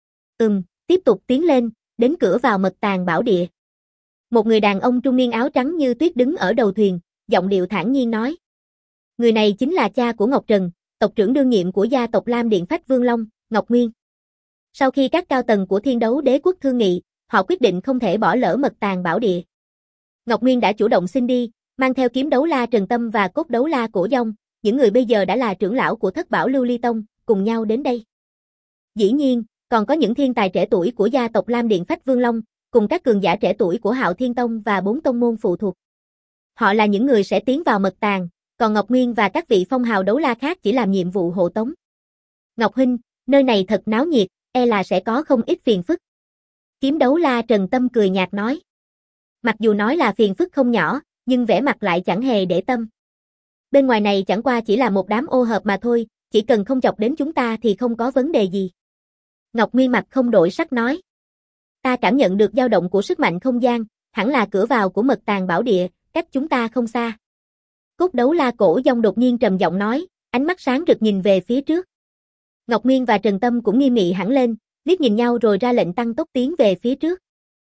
Tiếp tục tiến lên, đến cửa vào Mật Tàng Bảo Địa. Một người đàn ông trung niên áo trắng như tuyết đứng ở đầu thuyền, giọng điệu thản nhiên nói. Người này chính là cha của Ngọc Trần, tộc trưởng đương nhiệm của gia tộc Lam Điện Phách Vương Long, Ngọc Nguyên. Sau khi các cao tầng của Thiên Đấu Đế quốc thương nghị, họ quyết định không thể bỏ lỡ Mật Tàng Bảo Địa. Ngọc Nguyên đã chủ động xin đi, mang theo kiếm đấu la Trần Tâm và cốt đấu la Cổ Dông, những người bây giờ đã là trưởng lão của Thất Bảo Lưu Ly Tông, cùng nhau đến đây. Dĩ nhiên, còn có những thiên tài trẻ tuổi của gia tộc Lam Điện Phách Vương Long, cùng các cường giả trẻ tuổi của Hạo Thiên Tông và 4 tông môn phụ thuộc. Họ là những người sẽ tiến vào Mật Tàng, còn Ngọc Nguyên và các vị phong hào đấu la khác chỉ làm nhiệm vụ hộ tống. Ngọc huynh, nơi này thật náo nhiệt, e là sẽ có không ít phiền phức. Kiếm đấu la Trần Tâm cười nhạt nói. Mặc dù nói là phiền phức không nhỏ, nhưng vẻ mặt lại chẳng hề để tâm. Bên ngoài này chẳng qua chỉ là một đám ô hợp mà thôi, chỉ cần không chọc đến chúng ta thì không có vấn đề gì. Ngọc Nguyên mặt không đổi sắc nói. Ta cảm nhận được dao động của sức mạnh không gian, hẳn là cửa vào của Mật Tàng Bảo Địa, cách chúng ta không xa. Cốt đấu la Cổ Dông đột nhiên trầm giọng nói, ánh mắt sáng rực nhìn về phía trước. Ngọc Nguyên và Trần Tâm cũng nghiêm nghị hẳn lên, liếc nhìn nhau rồi ra lệnh tăng tốc tiến về phía trước.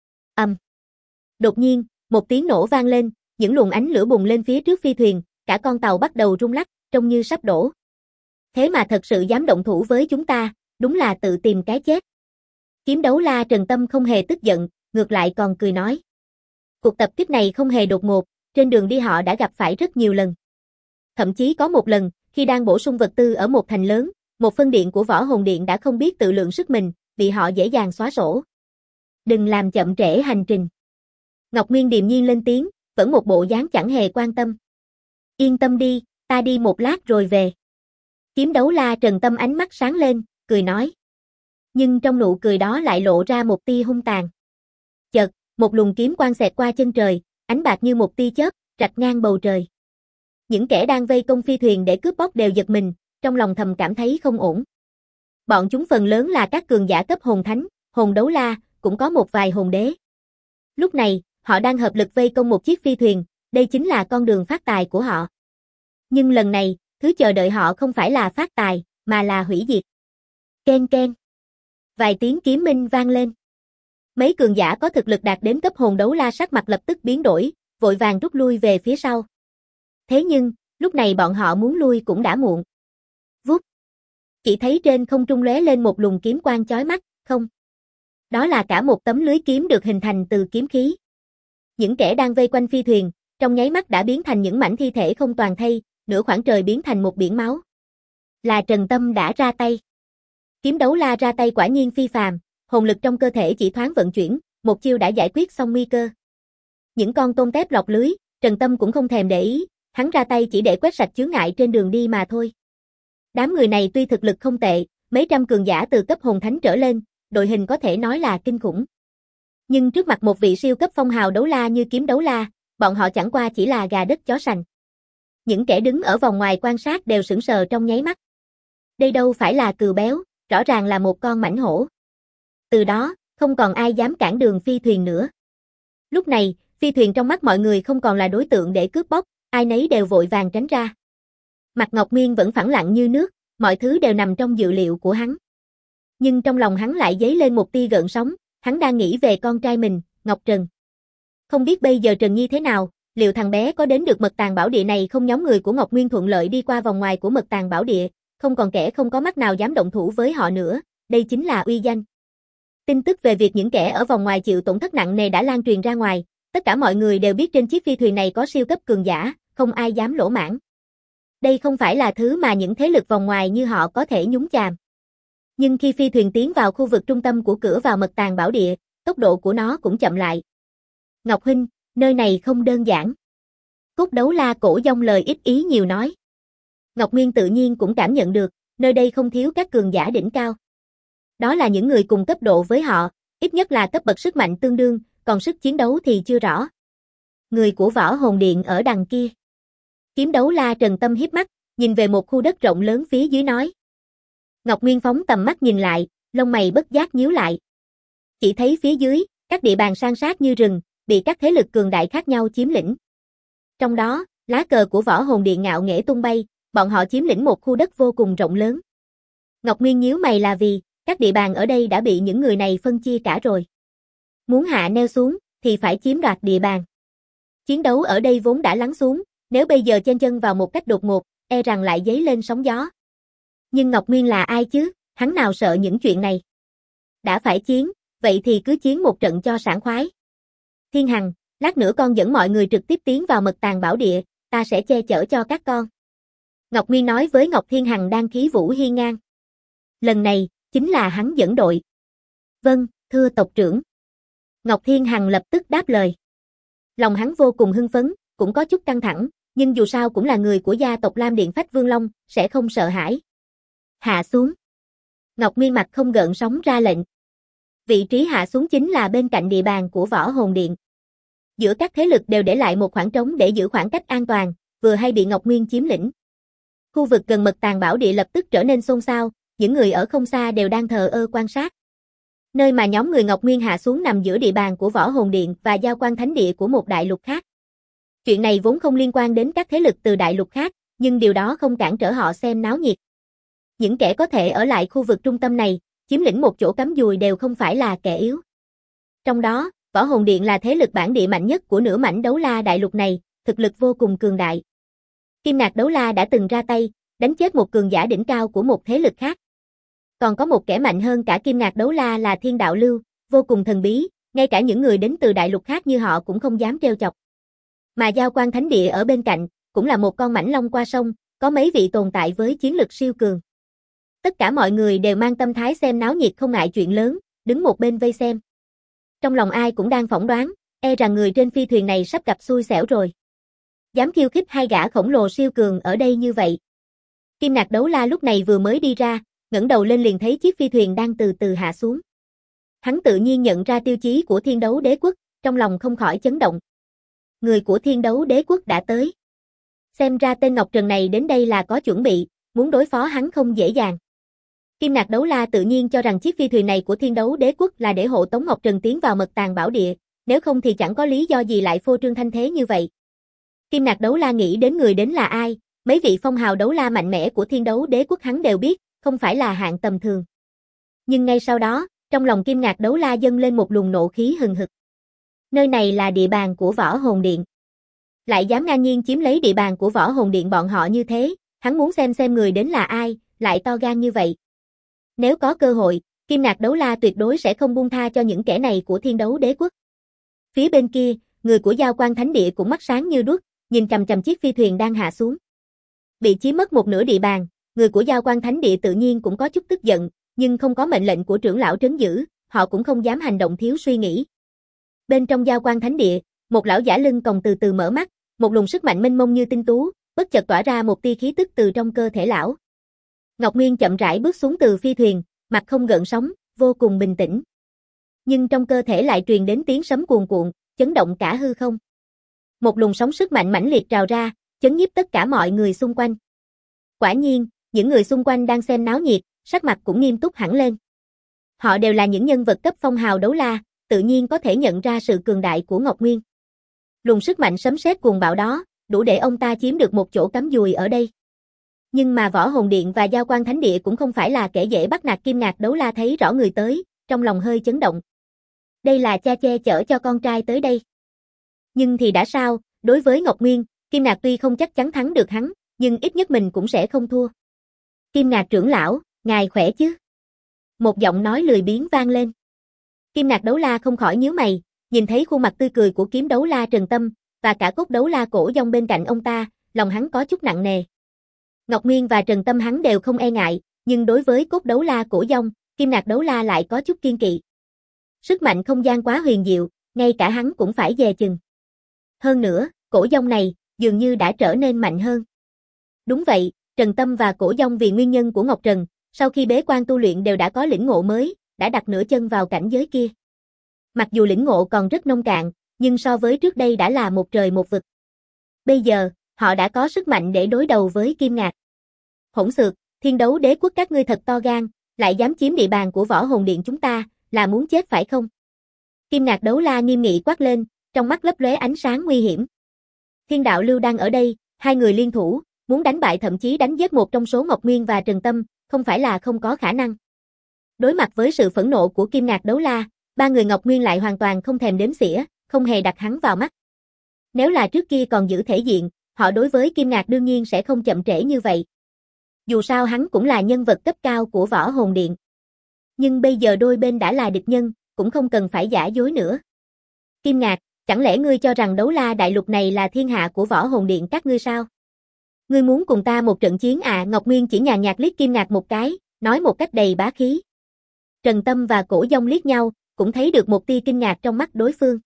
Đột nhiên, một tiếng nổ vang lên, những luồng ánh lửa bùng lên phía trước phi thuyền, cả con tàu bắt đầu rung lắc, trông như sắp đổ. Thế mà thật sự dám động thủ với chúng ta, đúng là tự tìm cái chết. Kiếm đấu la Trần Tâm không hề tức giận, ngược lại còn cười nói. Cuộc tập kích này không hề đột ngột, trên đường đi họ đã gặp phải rất nhiều lần. Thậm chí có một lần, khi đang bổ sung vật tư ở một thành lớn, một phân điện của Võ Hồn Điện đã không biết tự lượng sức mình, bị họ dễ dàng xóa sổ. Đừng làm chậm trễ hành trình. Ngọc Nguyên điềm nhiên lên tiếng, vẫn một bộ dáng chẳng hề quan tâm. Yên tâm đi, ta đi một lát rồi về. Kiếm đấu la Trần Tâm ánh mắt sáng lên, cười nói. Nhưng trong nụ cười đó lại lộ ra một tia hung tàn. Chợt, một luồng kiếm quang xẹt qua chân trời, ánh bạc như một tia chớp, rạch ngang bầu trời. Những kẻ đang vây công phi thuyền để cướp bóc đều giật mình, trong lòng thầm cảm thấy không ổn. Bọn chúng phần lớn là các cường giả cấp hồn thánh, hồn đấu la, cũng có một vài hồn đế. Lúc này, họ đang hợp lực vây công một chiếc phi thuyền, đây chính là con đường phát tài của họ. Nhưng lần này, thứ chờ đợi họ không phải là phát tài, mà là hủy diệt. Ken ken. Vài tiếng kiếm minh vang lên. Mấy cường giả có thực lực đạt đến cấp hồn đấu la sắc mặt lập tức biến đổi, vội vàng rút lui về phía sau. Thế nhưng, lúc này bọn họ muốn lui cũng đã muộn. Vút. Chỉ thấy trên không trung lóe lên một luồng kiếm quang chói mắt, không. Đó là cả một tấm lưới kiếm được hình thành từ kiếm khí. Những kẻ đang vây quanh phi thuyền, trong nháy mắt đã biến thành những mảnh thi thể không toàn thây, nửa khoảng trời biến thành một biển máu. Là Trần Tâm đã ra tay. Kiếm đấu la ra tay quả nhiên phi phàm, hồn lực trong cơ thể chỉ thoáng vận chuyển, một chiêu đã giải quyết xong nguy cơ. Những con tôm tép lọt lưới, Trần Tâm cũng không thèm để ý, hắn ra tay chỉ để quét sạch chướng ngại trên đường đi mà thôi. Đám người này tuy thực lực không tệ, mấy trăm cường giả từ cấp hồn thánh trở lên, đội hình có thể nói là kinh khủng. Nhưng trước mặt một vị siêu cấp phong hào đấu la như kiếm đấu la, bọn họ chẳng qua chỉ là gà đất chó sành. Những kẻ đứng ở vòng ngoài quan sát đều sững sờ trong nháy mắt. Đây đâu phải là cừu béo, rõ ràng là một con mãnh hổ. Từ đó, không còn ai dám cản đường phi thuyền nữa. Lúc này, phi thuyền trong mắt mọi người không còn là đối tượng để cướp bóc, ai nấy đều vội vàng tránh ra. Mặt Ngọc Nguyên vẫn phẳng lặng như nước, mọi thứ đều nằm trong dự liệu của hắn. Nhưng trong lòng hắn lại dấy lên một tia gợn sóng, hắn đang nghĩ về con trai mình, Ngọc Trần. Không biết bây giờ Trần Nhi thế nào, liệu thằng bé có đến được mật tàng bảo địa này không? Nhóm người của Ngọc Nguyên thuận lợi đi qua vòng ngoài của mật tàng bảo địa, không còn kẻ không có mắt nào dám động thủ với họ nữa, đây chính là uy danh. Tin tức về việc những kẻ ở vòng ngoài chịu tổn thất nặng nề đã lan truyền ra ngoài, tất cả mọi người đều biết trên chiếc phi thuyền này có siêu cấp cường giả, không ai dám lỗ mãng. Đây không phải là thứ mà những thế lực vòng ngoài như họ có thể nhúng chàm. Nhưng khi phi thuyền tiến vào khu vực trung tâm của cửa vào mật tàng bảo địa, tốc độ của nó cũng chậm lại. Ngọc huynh, nơi này không đơn giản. Cốt đấu la cổ dông lời ít ý nhiều nói. Ngọc Nguyên tự nhiên cũng cảm nhận được, nơi đây không thiếu các cường giả đỉnh cao. Đó là những người cùng cấp độ với họ, ít nhất là cấp bậc sức mạnh tương đương, còn sức chiến đấu thì chưa rõ. Người của Võ Hồn Điện ở đằng kia. Kiếm đấu la Trần Tâm hiếp mắt, nhìn về một khu đất rộng lớn phía dưới nói. Ngọc Nguyên phóng tầm mắt nhìn lại, lông mày bất giác nhíu lại. Chỉ thấy phía dưới, các địa bàn san sát như rừng, bị các thế lực cường đại khác nhau chiếm lĩnh. Trong đó, lá cờ của Võ Hồn Điện ngạo nghễ tung bay, bọn họ chiếm lĩnh một khu đất vô cùng rộng lớn. Ngọc Nguyên nhíu mày là vì, các địa bàn ở đây đã bị những người này phân chia cả rồi. Muốn hạ neo xuống, thì phải chiếm đoạt địa bàn. Chiến đấu ở đây vốn đã lắng xuống, nếu bây giờ chen chân vào một cách đột ngột, e rằng lại dấy lên sóng gió. Nhưng Ngọc Nguyên là ai chứ, hắn nào sợ những chuyện này. Đã phải chiến, vậy thì cứ chiến một trận cho sảng khoái. Thiên Hằng, lát nữa con dẫn mọi người trực tiếp tiến vào mật tàng bảo địa, ta sẽ che chở cho các con. Ngọc Nguyên nói với Ngọc Thiên Hằng đang khí vũ hiên ngang. Lần này, chính là hắn dẫn đội. Vâng, thưa tộc trưởng. Ngọc Thiên Hằng lập tức đáp lời. Lòng hắn vô cùng hưng phấn, cũng có chút căng thẳng, nhưng dù sao cũng là người của gia tộc Lam Điện Phách Vương Long, sẽ không sợ hãi. Hạ xuống. Ngọc Nguyên mặt không gợn sóng ra lệnh. Vị trí hạ xuống chính là bên cạnh địa bàn của Võ Hồn Điện. Giữa các thế lực đều để lại một khoảng trống để giữ khoảng cách an toàn, vừa hay bị Ngọc Nguyên chiếm lĩnh. Khu vực gần mật tàng bảo địa lập tức trở nên xôn xao, những người ở không xa đều đang thờ ơ quan sát. Nơi mà nhóm người Ngọc Nguyên hạ xuống nằm giữa địa bàn của Võ Hồn Điện và Giao Quan Thánh Địa của một đại lục khác. Chuyện này vốn không liên quan đến các thế lực từ đại lục khác, nhưng điều đó không cản trở họ xem náo nhiệt. Những kẻ có thể ở lại khu vực trung tâm này, chiếm lĩnh một chỗ cắm dùi đều không phải là kẻ yếu. Trong đó, Võ Hồn Điện là thế lực bản địa mạnh nhất của nửa mảnh đấu la đại lục này, thực lực vô cùng cường đại. Kim Ngạc đấu la đã từng ra tay, đánh chết một cường giả đỉnh cao của một thế lực khác. Còn có một kẻ mạnh hơn cả Kim Ngạc đấu la là Thiên Đạo Lưu, vô cùng thần bí, ngay cả những người đến từ đại lục khác như họ cũng không dám trêu chọc. Mà Giao Quan Thánh Địa ở bên cạnh, cũng là một con mãnh long qua sông, có mấy vị tồn tại với chiến lực siêu cường. Tất cả mọi người đều mang tâm thái xem náo nhiệt không ngại chuyện lớn, đứng một bên vây xem. Trong lòng ai cũng đang phỏng đoán, e rằng người trên phi thuyền này sắp gặp xui xẻo rồi. Dám khiêu khích hai gã khổng lồ siêu cường ở đây như vậy. Kim Ngạc đấu la lúc này vừa mới đi ra, ngẩng đầu lên liền thấy chiếc phi thuyền đang từ từ hạ xuống. Hắn tự nhiên nhận ra tiêu chí của Thiên Đấu Đế Quốc, trong lòng không khỏi chấn động. Người của Thiên Đấu Đế Quốc đã tới. Xem ra tên Ngọc Trần này đến đây là có chuẩn bị, muốn đối phó hắn không dễ dàng. Kim Ngạc đấu la tự nhiên cho rằng chiếc phi thuyền này của Thiên Đấu Đế Quốc là để hộ tống Ngọc Trần tiến vào mật tàng bảo địa, nếu không thì chẳng có lý do gì lại phô trương thanh thế như vậy. Kim Ngạc đấu la nghĩ đến người đến là ai, mấy vị phong hào đấu la mạnh mẽ của Thiên Đấu Đế Quốc hắn đều biết, không phải là hạng tầm thường. Nhưng ngay sau đó, trong lòng Kim Ngạc đấu la dâng lên một luồng nộ khí hừng hực. Nơi này là địa bàn của Võ Hồn Điện. Lại dám ngang nhiên chiếm lấy địa bàn của Võ Hồn Điện bọn họ như thế, hắn muốn xem người đến là ai, lại to gan như vậy. Nếu có cơ hội, Kim Ngạc đấu la tuyệt đối sẽ không buông tha cho những kẻ này của Thiên Đấu Đế Quốc. Phía bên kia, người của Giao Quan Thánh Địa cũng mắt sáng như đuốc, nhìn chằm chằm chiếc phi thuyền đang hạ xuống. Bị chiếm mất một nửa địa bàn, người của Giao Quan Thánh Địa tự nhiên cũng có chút tức giận, nhưng không có mệnh lệnh của trưởng lão trấn giữ, họ cũng không dám hành động thiếu suy nghĩ. Bên trong Giao Quan Thánh Địa, một lão giả lưng còng từ từ mở mắt, một luồng sức mạnh mênh mông như tinh tú, bất chợt tỏa ra một tia khí tức từ trong cơ thể lão. Ngọc Nguyên chậm rãi bước xuống từ phi thuyền, mặt không gợn sóng, vô cùng bình tĩnh. Nhưng trong cơ thể lại truyền đến tiếng sấm cuồn cuộn, chấn động cả hư không. Một luồng sóng sức mạnh mãnh liệt trào ra, chấn nhiếp tất cả mọi người xung quanh. Quả nhiên, những người xung quanh đang xem náo nhiệt, sắc mặt cũng nghiêm túc hẳn lên. Họ đều là những nhân vật cấp phong hào đấu la, tự nhiên có thể nhận ra sự cường đại của Ngọc Nguyên. Luồng sức mạnh sấm sét cuồng bạo đó, đủ để ông ta chiếm được một chỗ cắm dùi ở đây. Nhưng mà Võ Hồn Điện và Giao Quan Thánh Địa cũng không phải là kẻ dễ bắt nạt. Kim Ngạc đấu la thấy rõ người tới, trong lòng hơi chấn động. Đây là cha che chở cho con trai tới đây. Nhưng thì đã sao, đối với Ngọc Nguyên, Kim Ngạc tuy không chắc chắn thắng được hắn, nhưng ít nhất mình cũng sẽ không thua. Kim Ngạc trưởng lão, ngài khỏe chứ? Một giọng nói lười biếng vang lên. Kim Ngạc đấu la không khỏi nhíu mày, nhìn thấy khuôn mặt tươi cười của kiếm đấu la Trần Tâm, và cả cốt đấu la Cổ Dông bên cạnh ông ta, lòng hắn có chút nặng nề. Ngọc Nguyên và Trần Tâm hắn đều không e ngại, nhưng đối với cốt đấu la Cổ Dông, Kim Ngạc đấu la lại có chút kiên kỵ. Sức mạnh không gian quá huyền diệu, ngay cả hắn cũng phải dè chừng. Hơn nữa, Cổ Dông này, dường như đã trở nên mạnh hơn. Đúng vậy, Trần Tâm và Cổ Dông vì nguyên nhân của Ngọc Trần, sau khi bế quan tu luyện đều đã có lĩnh ngộ mới, đã đặt nửa chân vào cảnh giới kia. Mặc dù lĩnh ngộ còn rất nông cạn, nhưng so với trước đây đã là một trời một vực. Bây giờ, họ đã có sức mạnh để đối đầu với Kim Ngạc. Hỗn xược, Thiên Đấu Đế Quốc các ngươi thật to gan, lại dám chiếm địa bàn của Võ Hồn Điện chúng ta, là muốn chết phải không? Kim Ngạc đấu la nghiêm nghị quát lên, trong mắt lấp lóe ánh sáng nguy hiểm. Thiên đạo lưu đang ở đây, hai người liên thủ, muốn đánh bại thậm chí đánh giết một trong số Ngọc Nguyên và Trần Tâm, không phải là không có khả năng. Đối mặt với sự phẫn nộ của Kim Ngạc đấu la, ba người Ngọc Nguyên lại hoàn toàn không thèm đếm xỉa, không hề đặt hắn vào mắt. Nếu là trước kia còn giữ thể diện, họ đối với Kim Ngạc đương nhiên sẽ không chậm trễ như vậy. Dù sao hắn cũng là nhân vật cấp cao của Võ Hồn Điện. Nhưng bây giờ đôi bên đã là địch nhân, cũng không cần phải giả dối nữa. Kim Ngạc, chẳng lẽ ngươi cho rằng đấu la đại lục này là thiên hạ của Võ Hồn Điện các ngươi sao? Ngươi muốn cùng ta một trận chiến à? Ngọc Nguyên chỉ nhàn nhạt liếc Kim Ngạc một cái, nói một cách đầy bá khí. Trần Tâm và Cổ Dông liếc nhau, cũng thấy được một tia kinh ngạc trong mắt đối phương.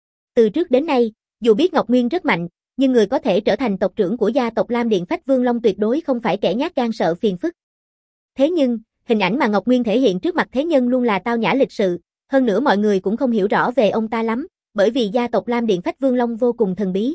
Từ trước đến nay, dù biết Ngọc Nguyên rất mạnh, nhưng người có thể trở thành tộc trưởng của gia tộc Lam Điện Phách Vương Long tuyệt đối không phải kẻ nhát gan sợ phiền phức. Thế nhưng, hình ảnh mà Ngọc Nguyên thể hiện trước mặt thế nhân luôn là tao nhã lịch sự, hơn nữa mọi người cũng không hiểu rõ về ông ta lắm, bởi vì gia tộc Lam Điện Phách Vương Long vô cùng thần bí.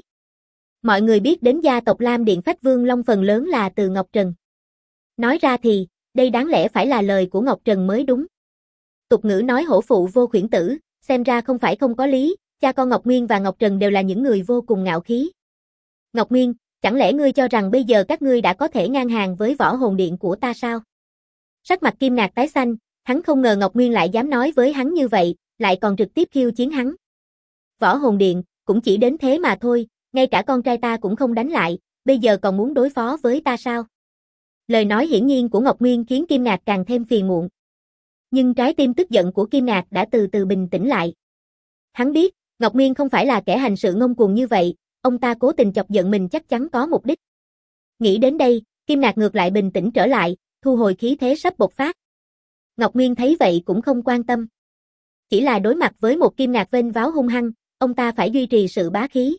Mọi người biết đến gia tộc Lam Điện Phách Vương Long phần lớn là từ Ngọc Trần. Nói ra thì, đây đáng lẽ phải là lời của Ngọc Trần mới đúng. Tục ngữ nói hổ phụ vô khuyển tử, xem ra không phải không có lý, cha con Ngọc Nguyên và Ngọc Trần đều là những người vô cùng ngạo khí. Ngọc Nguyên, chẳng lẽ ngươi cho rằng bây giờ các ngươi đã có thể ngang hàng với Võ Hồn Điện của ta sao? Sắc mặt Kim Ngạc tái xanh, hắn không ngờ Ngọc Nguyên lại dám nói với hắn như vậy, lại còn trực tiếp khiêu chiến hắn. Võ Hồn Điện, cũng chỉ đến thế mà thôi, ngay cả con trai ta cũng không đánh lại, bây giờ còn muốn đối phó với ta sao? Lời nói hiển nhiên của Ngọc Nguyên khiến Kim Ngạc càng thêm phiền muộn. Nhưng trái tim tức giận của Kim Ngạc đã từ từ bình tĩnh lại. Hắn biết, Ngọc Nguyên không phải là kẻ hành sự ngông cuồng như vậy, ông ta cố tình chọc giận mình chắc chắn có mục đích. Nghĩ đến đây, Kim Ngạc ngược lại bình tĩnh trở lại, thu hồi khí thế sắp bộc phát. Ngọc Nguyên thấy vậy cũng không quan tâm. Chỉ là đối mặt với một Kim Ngạc vênh váo hung hăng, ông ta phải duy trì sự bá khí.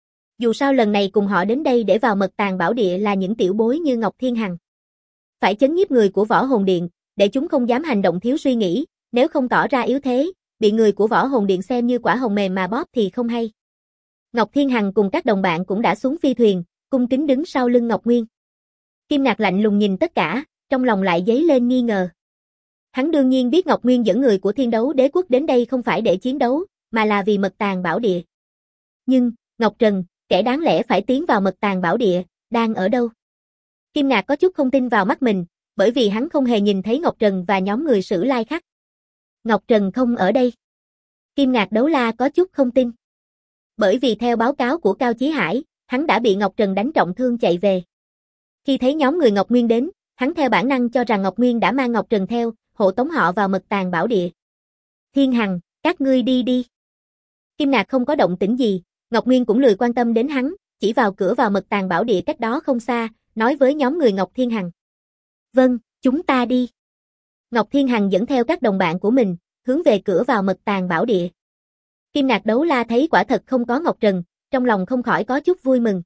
Dù sao lần này cùng họ đến đây để vào Mật Tàng Bảo Địa là những tiểu bối như Ngọc Thiên Hằng. Phải chấn nhiếp người của Võ Hồn Điện, để chúng không dám hành động thiếu suy nghĩ, nếu không tỏ ra yếu thế, bị người của Võ Hồn Điện xem như quả hồng mềm mà bóp thì không hay. Ngọc Thiên Hằng cùng các đồng bạn cũng đã xuống phi thuyền, cung kính đứng sau lưng Ngọc Nguyên. Kim Ngạc lạnh lùng nhìn tất cả, trong lòng lại dấy lên nghi ngờ. Hắn đương nhiên biết Ngọc Nguyên dẫn người của Thiên Đấu Đế Quốc đến đây không phải để chiến đấu, mà là vì Mật Tàng Bảo Địa. Nhưng, Ngọc Trần, kẻ đáng lẽ phải tiến vào Mật Tàng Bảo Địa, đang ở đâu? Kim Ngạc có chút không tin vào mắt mình, bởi vì hắn không hề nhìn thấy Ngọc Trần và nhóm người Sử Lai khác. Ngọc Trần không ở đây. Kim Ngạc đấu la có chút không tin. Bởi vì theo báo cáo của Cao Chí Hải, hắn đã bị Ngọc Trần đánh trọng thương chạy về. Khi thấy nhóm người Ngọc Nguyên đến, hắn theo bản năng cho rằng Ngọc Nguyên đã mang Ngọc Trần theo, hộ tống họ vào Mật Tàng Bảo Địa. Thiên Hằng, các ngươi đi đi. Kim Ngạc không có động tĩnh gì, Ngọc Nguyên cũng lười quan tâm đến hắn, chỉ vào cửa vào Mật Tàng Bảo Địa cách đó không xa, nói với nhóm người Ngọc Thiên Hằng. Vâng, chúng ta đi. Ngọc Thiên Hằng dẫn theo các đồng bạn của mình, hướng về cửa vào mật tàng bảo địa. Kim Ngạc Đấu La thấy quả thật không có Ngọc Trần, trong lòng không khỏi có chút vui mừng.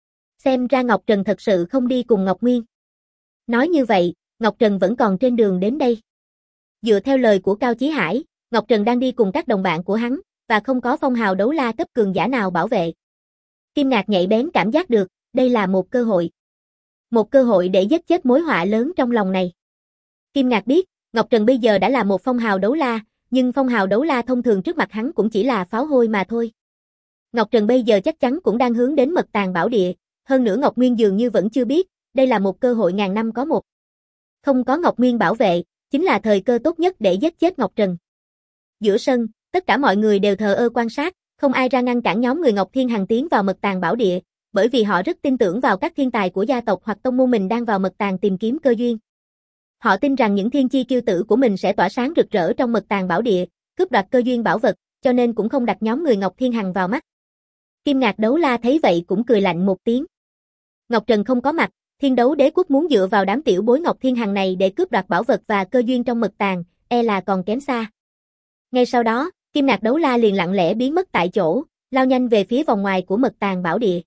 Xem ra Ngọc Trần thật sự không đi cùng Ngọc Nguyên. Nói như vậy, Ngọc Trần vẫn còn trên đường đến đây. Dựa theo lời của Cao Chí Hải, Ngọc Trần đang đi cùng các đồng bạn của hắn, và không có phong hào đấu la cấp cường giả nào bảo vệ. Kim Ngạc nhạy bén cảm giác được, đây là một cơ hội. Một cơ hội để giết chết mối họa lớn trong lòng này. Kim Ngạc biết, Ngọc Trần bây giờ đã là một phong hào đấu la, nhưng phong hào đấu la thông thường trước mặt hắn cũng chỉ là pháo hôi mà thôi. Ngọc Trần bây giờ chắc chắn cũng đang hướng đến mật tàng bảo địa, hơn nữa Ngọc Nguyên dường như vẫn chưa biết, đây là một cơ hội ngàn năm có một. Không có Ngọc Nguyên bảo vệ, chính là thời cơ tốt nhất để giết chết Ngọc Trần. Giữa sân, tất cả mọi người đều thờ ơ quan sát, không ai ra ngăn cản nhóm người Ngọc Thiên Hằng tiến vào mật tàng bảo địa, bởi vì họ rất tin tưởng vào các thiên tài của gia tộc hoặc tông môn mình đang vào mật tàng tìm kiếm cơ duyên. Họ tin rằng những thiên chi kiêu tử của mình sẽ tỏa sáng rực rỡ trong mật tàng bảo địa, cướp đoạt cơ duyên bảo vật, cho nên cũng không đặt nhóm người Ngọc Thiên Hằng vào mắt. Kim Ngạc Đấu La thấy vậy cũng cười lạnh một tiếng. Ngọc Trần không có mặt, Thiên Đấu Đế Quốc muốn dựa vào đám tiểu bối Ngọc Thiên Hằng này để cướp đoạt bảo vật và cơ duyên trong mật tàng, e là còn kém xa. Ngay sau đó, Kim Ngạc Đấu La liền lặng lẽ biến mất tại chỗ, lao nhanh về phía vòng ngoài của mật tàng bảo địa.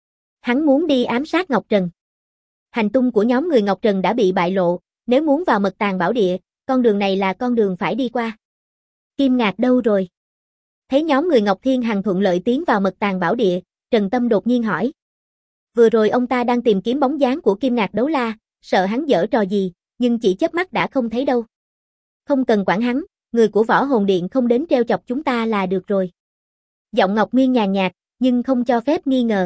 Hắn muốn đi ám sát Ngọc Trần. Hành tung của nhóm người Ngọc Trần đã bị bại lộ, nếu muốn vào mật tàng bảo địa, con đường này là con đường phải đi qua. Kim Ngạc đâu rồi? Thấy nhóm người Ngọc Thiên Hằng thuận lợi tiến vào mật tàng bảo địa, Trần Tâm đột nhiên hỏi. Vừa rồi ông ta đang tìm kiếm bóng dáng của Kim Ngạc Đấu La, sợ hắn giở trò gì, nhưng chỉ chớp mắt đã không thấy đâu. Không cần quản hắn, người của Võ Hồn Điện không đến trêu chọc chúng ta là được rồi. Giọng Ngọc Nguyên nhàn nhạt, nhưng không cho phép nghi ngờ.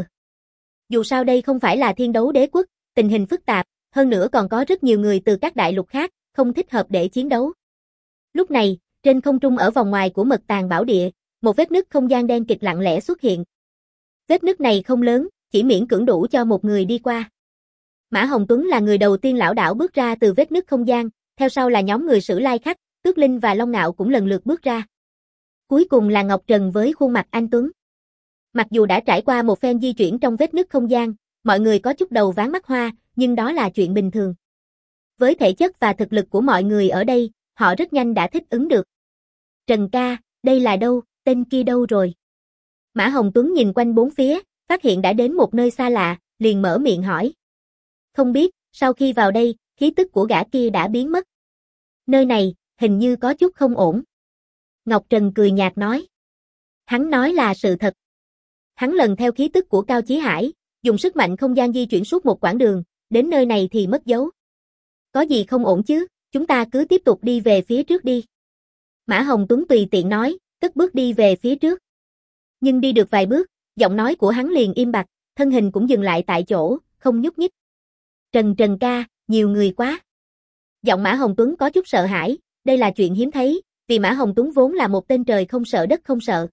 Dù sao đây không phải là Thiên Đấu Đế Quốc, tình hình phức tạp, hơn nữa còn có rất nhiều người từ các đại lục khác, không thích hợp để chiến đấu. Lúc này, trên không trung ở vòng ngoài của mật tàng bảo địa, một vết nứt không gian đen kịt lặng lẽ xuất hiện. Vết nứt này không lớn, chỉ miễn cưỡng đủ cho một người đi qua. Mã Hồng Tuấn là người đầu tiên lảo đảo bước ra từ vết nứt không gian, theo sau là nhóm người Sử Lai Khách, Tước Linh và Long Ngạo cũng lần lượt bước ra. Cuối cùng là Ngọc Trần với khuôn mặt anh tuấn. Mặc dù đã trải qua một phen di chuyển trong vết nứt không gian, mọi người có chút đầu váng mắt hoa, nhưng đó là chuyện bình thường. Với thể chất và thực lực của mọi người ở đây, họ rất nhanh đã thích ứng được. Trần ca, đây là đâu, tên kia đâu rồi? Mã Hồng Tuấn nhìn quanh bốn phía, phát hiện đã đến một nơi xa lạ, liền mở miệng hỏi. Không biết, sau khi vào đây, khí tức của gã kia đã biến mất. Nơi này, hình như có chút không ổn. Ngọc Trần cười nhạt nói. Hắn nói là sự thật. Hắn lần theo khí tức của Cao Chí Hải, dùng sức mạnh không gian di chuyển suốt một quãng đường, đến nơi này thì mất dấu. Có gì không ổn chứ, chúng ta cứ tiếp tục đi về phía trước đi. Mã Hồng Tuấn tùy tiện nói, cất bước đi về phía trước. Nhưng đi được vài bước, giọng nói của hắn liền im bặt, thân hình cũng dừng lại tại chỗ, không nhúc nhích. Trần ca, nhiều người quá. Giọng Mã Hồng Tuấn có chút sợ hãi, đây là chuyện hiếm thấy, vì Mã Hồng Tuấn vốn là một tên trời không sợ đất không sợ.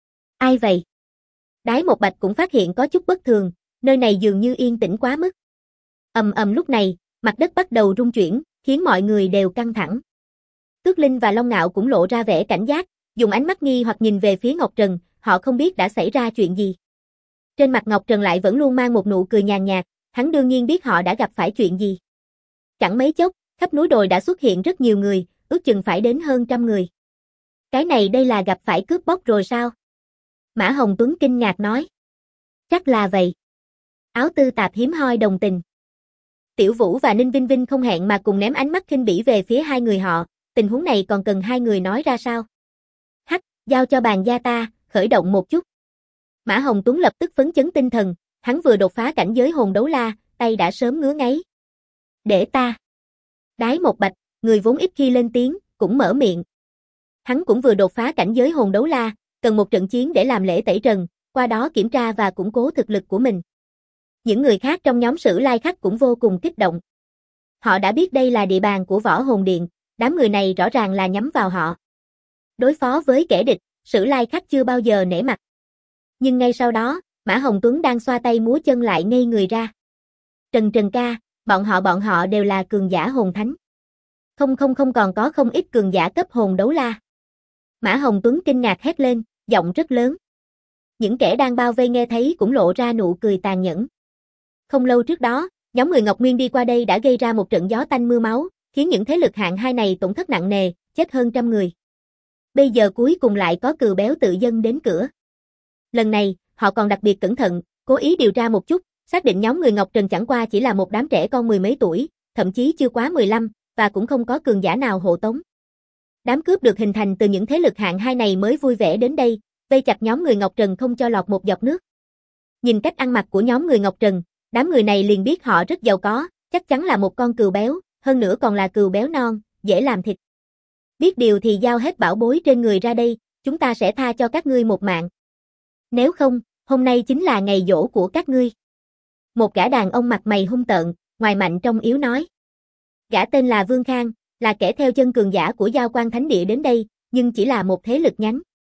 Ai vậy? Đái Một Bạch cũng phát hiện có chút bất thường, nơi này dường như yên tĩnh quá mức. Ầm ầm lúc này, mặt đất bắt đầu rung chuyển, khiến mọi người đều căng thẳng. Tước Linh và Long Ngạo cũng lộ ra vẻ cảnh giác, dùng ánh mắt nghi hoặc nhìn về phía Ngọc Trần, họ không biết đã xảy ra chuyện gì. Trên mặt Ngọc Trần lại vẫn luôn mang một nụ cười nhàn nhạt, hắn đương nhiên biết họ đã gặp phải chuyện gì. Chẳng mấy chốc, khắp núi đồi đã xuất hiện rất nhiều người, ước chừng phải đến hơn 100 người. Cái này đây là gặp phải cướp bóc rồi sao? Mã Hồng Tuấn kinh ngạc nói. Chắc là vậy. Áo Tư Tạp hiếm hoi đồng tình. Tiểu Vũ và Ninh Vinh Vinh không hẹn mà cùng ném ánh mắt khinh bỉ về phía hai người họ, tình huống này còn cần hai người nói ra sao? Hắc, giao cho bàn gia ta, khởi động một chút. Mã Hồng Tuấn lập tức phấn chấn tinh thần, hắn vừa đột phá cảnh giới hồn đấu la, tay đã sớm ngứa ngáy. Để ta. Đái Một Bạch, người vốn ít khi lên tiếng, cũng mở miệng. Hắn cũng vừa đột phá cảnh giới hồn đấu la, cần một trận chiến để làm lễ tẩy trần, qua đó kiểm tra và củng cố thực lực của mình. Những người khác trong nhóm Sử Lai Khách cũng vô cùng kích động. Họ đã biết đây là địa bàn của Võ Hồn Điện, đám người này rõ ràng là nhắm vào họ. Đối phó với kẻ địch, Sử Lai Khách chưa bao giờ nể mặt. Nhưng ngay sau đó, Mã Hồng Tuấn đang xoa tay múa chân lại ngây người ra. Trần ca, bọn họ đều là cường giả hồn thánh. Không còn có không ít cường giả cấp hồn đấu la. Mã Hồng Tuấn kinh ngạc hét lên, giọng rất lớn. Những kẻ đang bao vây nghe thấy cũng lộ ra nụ cười tàn nhẫn. Không lâu trước đó, Nhóm người Ngọc Nguyên đi qua đây đã gây ra một trận gió tanh mưa máu, khiến những thế lực hạng 2 này tổn thất nặng nề, chết hơn trăm người. Bây giờ cuối cùng lại có cừu béo tự dâng đến cửa. Lần này, họ còn đặc biệt cẩn thận, cố ý điều tra một chút, xác định nhóm người Ngọc Trần chẳng qua chỉ là một đám trẻ con mười mấy tuổi, thậm chí chưa quá 15, và cũng không có cường giả nào hộ tống. Đám cướp được hình thành từ những thế lực hạng 2 này mới vui vẻ đến đây, vây chặt nhóm người Ngọc Trần không cho lọt một giọt nước. Nhìn cách ăn mặc của nhóm người Ngọc Trần, đám người này liền biết họ rất giàu có, chắc chắn là một con cừu béo, hơn nữa còn là cừu béo non, dễ làm thịt. Biết điều thì giao hết bảo bối trên người ra đây, chúng ta sẽ tha cho các ngươi một mạng. Nếu không, hôm nay chính là ngày giỗ của các ngươi. Một gã đàn ông mặt mày hung tợn, ngoài mạnh trong yếu nói. Gã tên là Vương Khang, là kẻ theo chân cường giả của Giao Quang Thánh Địa đến đây, nhưng chỉ là một thế lực nhánh.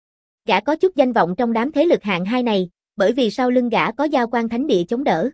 Gã có chút danh vọng trong đám thế lực hạng 2 này, bởi vì sau lưng gã có Giao Quang Thánh Địa chống đỡ.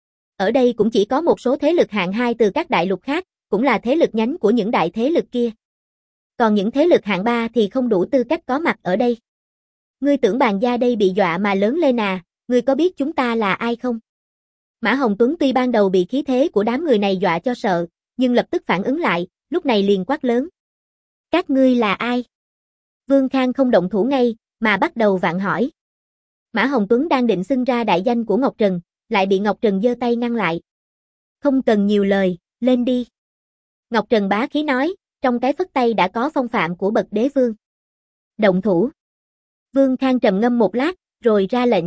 Ở đây cũng chỉ có một số thế lực hạng 2 từ các đại lục khác, cũng là thế lực nhánh của những đại thế lực kia. Còn những thế lực hạng 3 thì không đủ tư cách có mặt ở đây. Ngươi tưởng bàn gia đây bị dọa mà lớn lên à, ngươi có biết chúng ta là ai không? Mã Hồng Tuấn tuy ban đầu bị khí thế của đám người này dọa cho sợ, nhưng lập tức phản ứng lại, lúc này liền quát lớn. Các ngươi là ai? Vương Khang không động thủ ngay, mà bắt đầu vặn hỏi. Mã Hồng Tuấn đang định xưng ra đại danh của Ngọc Trần, lại bị Ngọc Trần giơ tay ngăn lại. Không cần nhiều lời, lên đi. Ngọc Trần bá khí nói, trong cái phất tay đã có phong phạm của bậc đế vương. Động thủ. Vương Khang trầm ngâm một lát, rồi ra lệnh.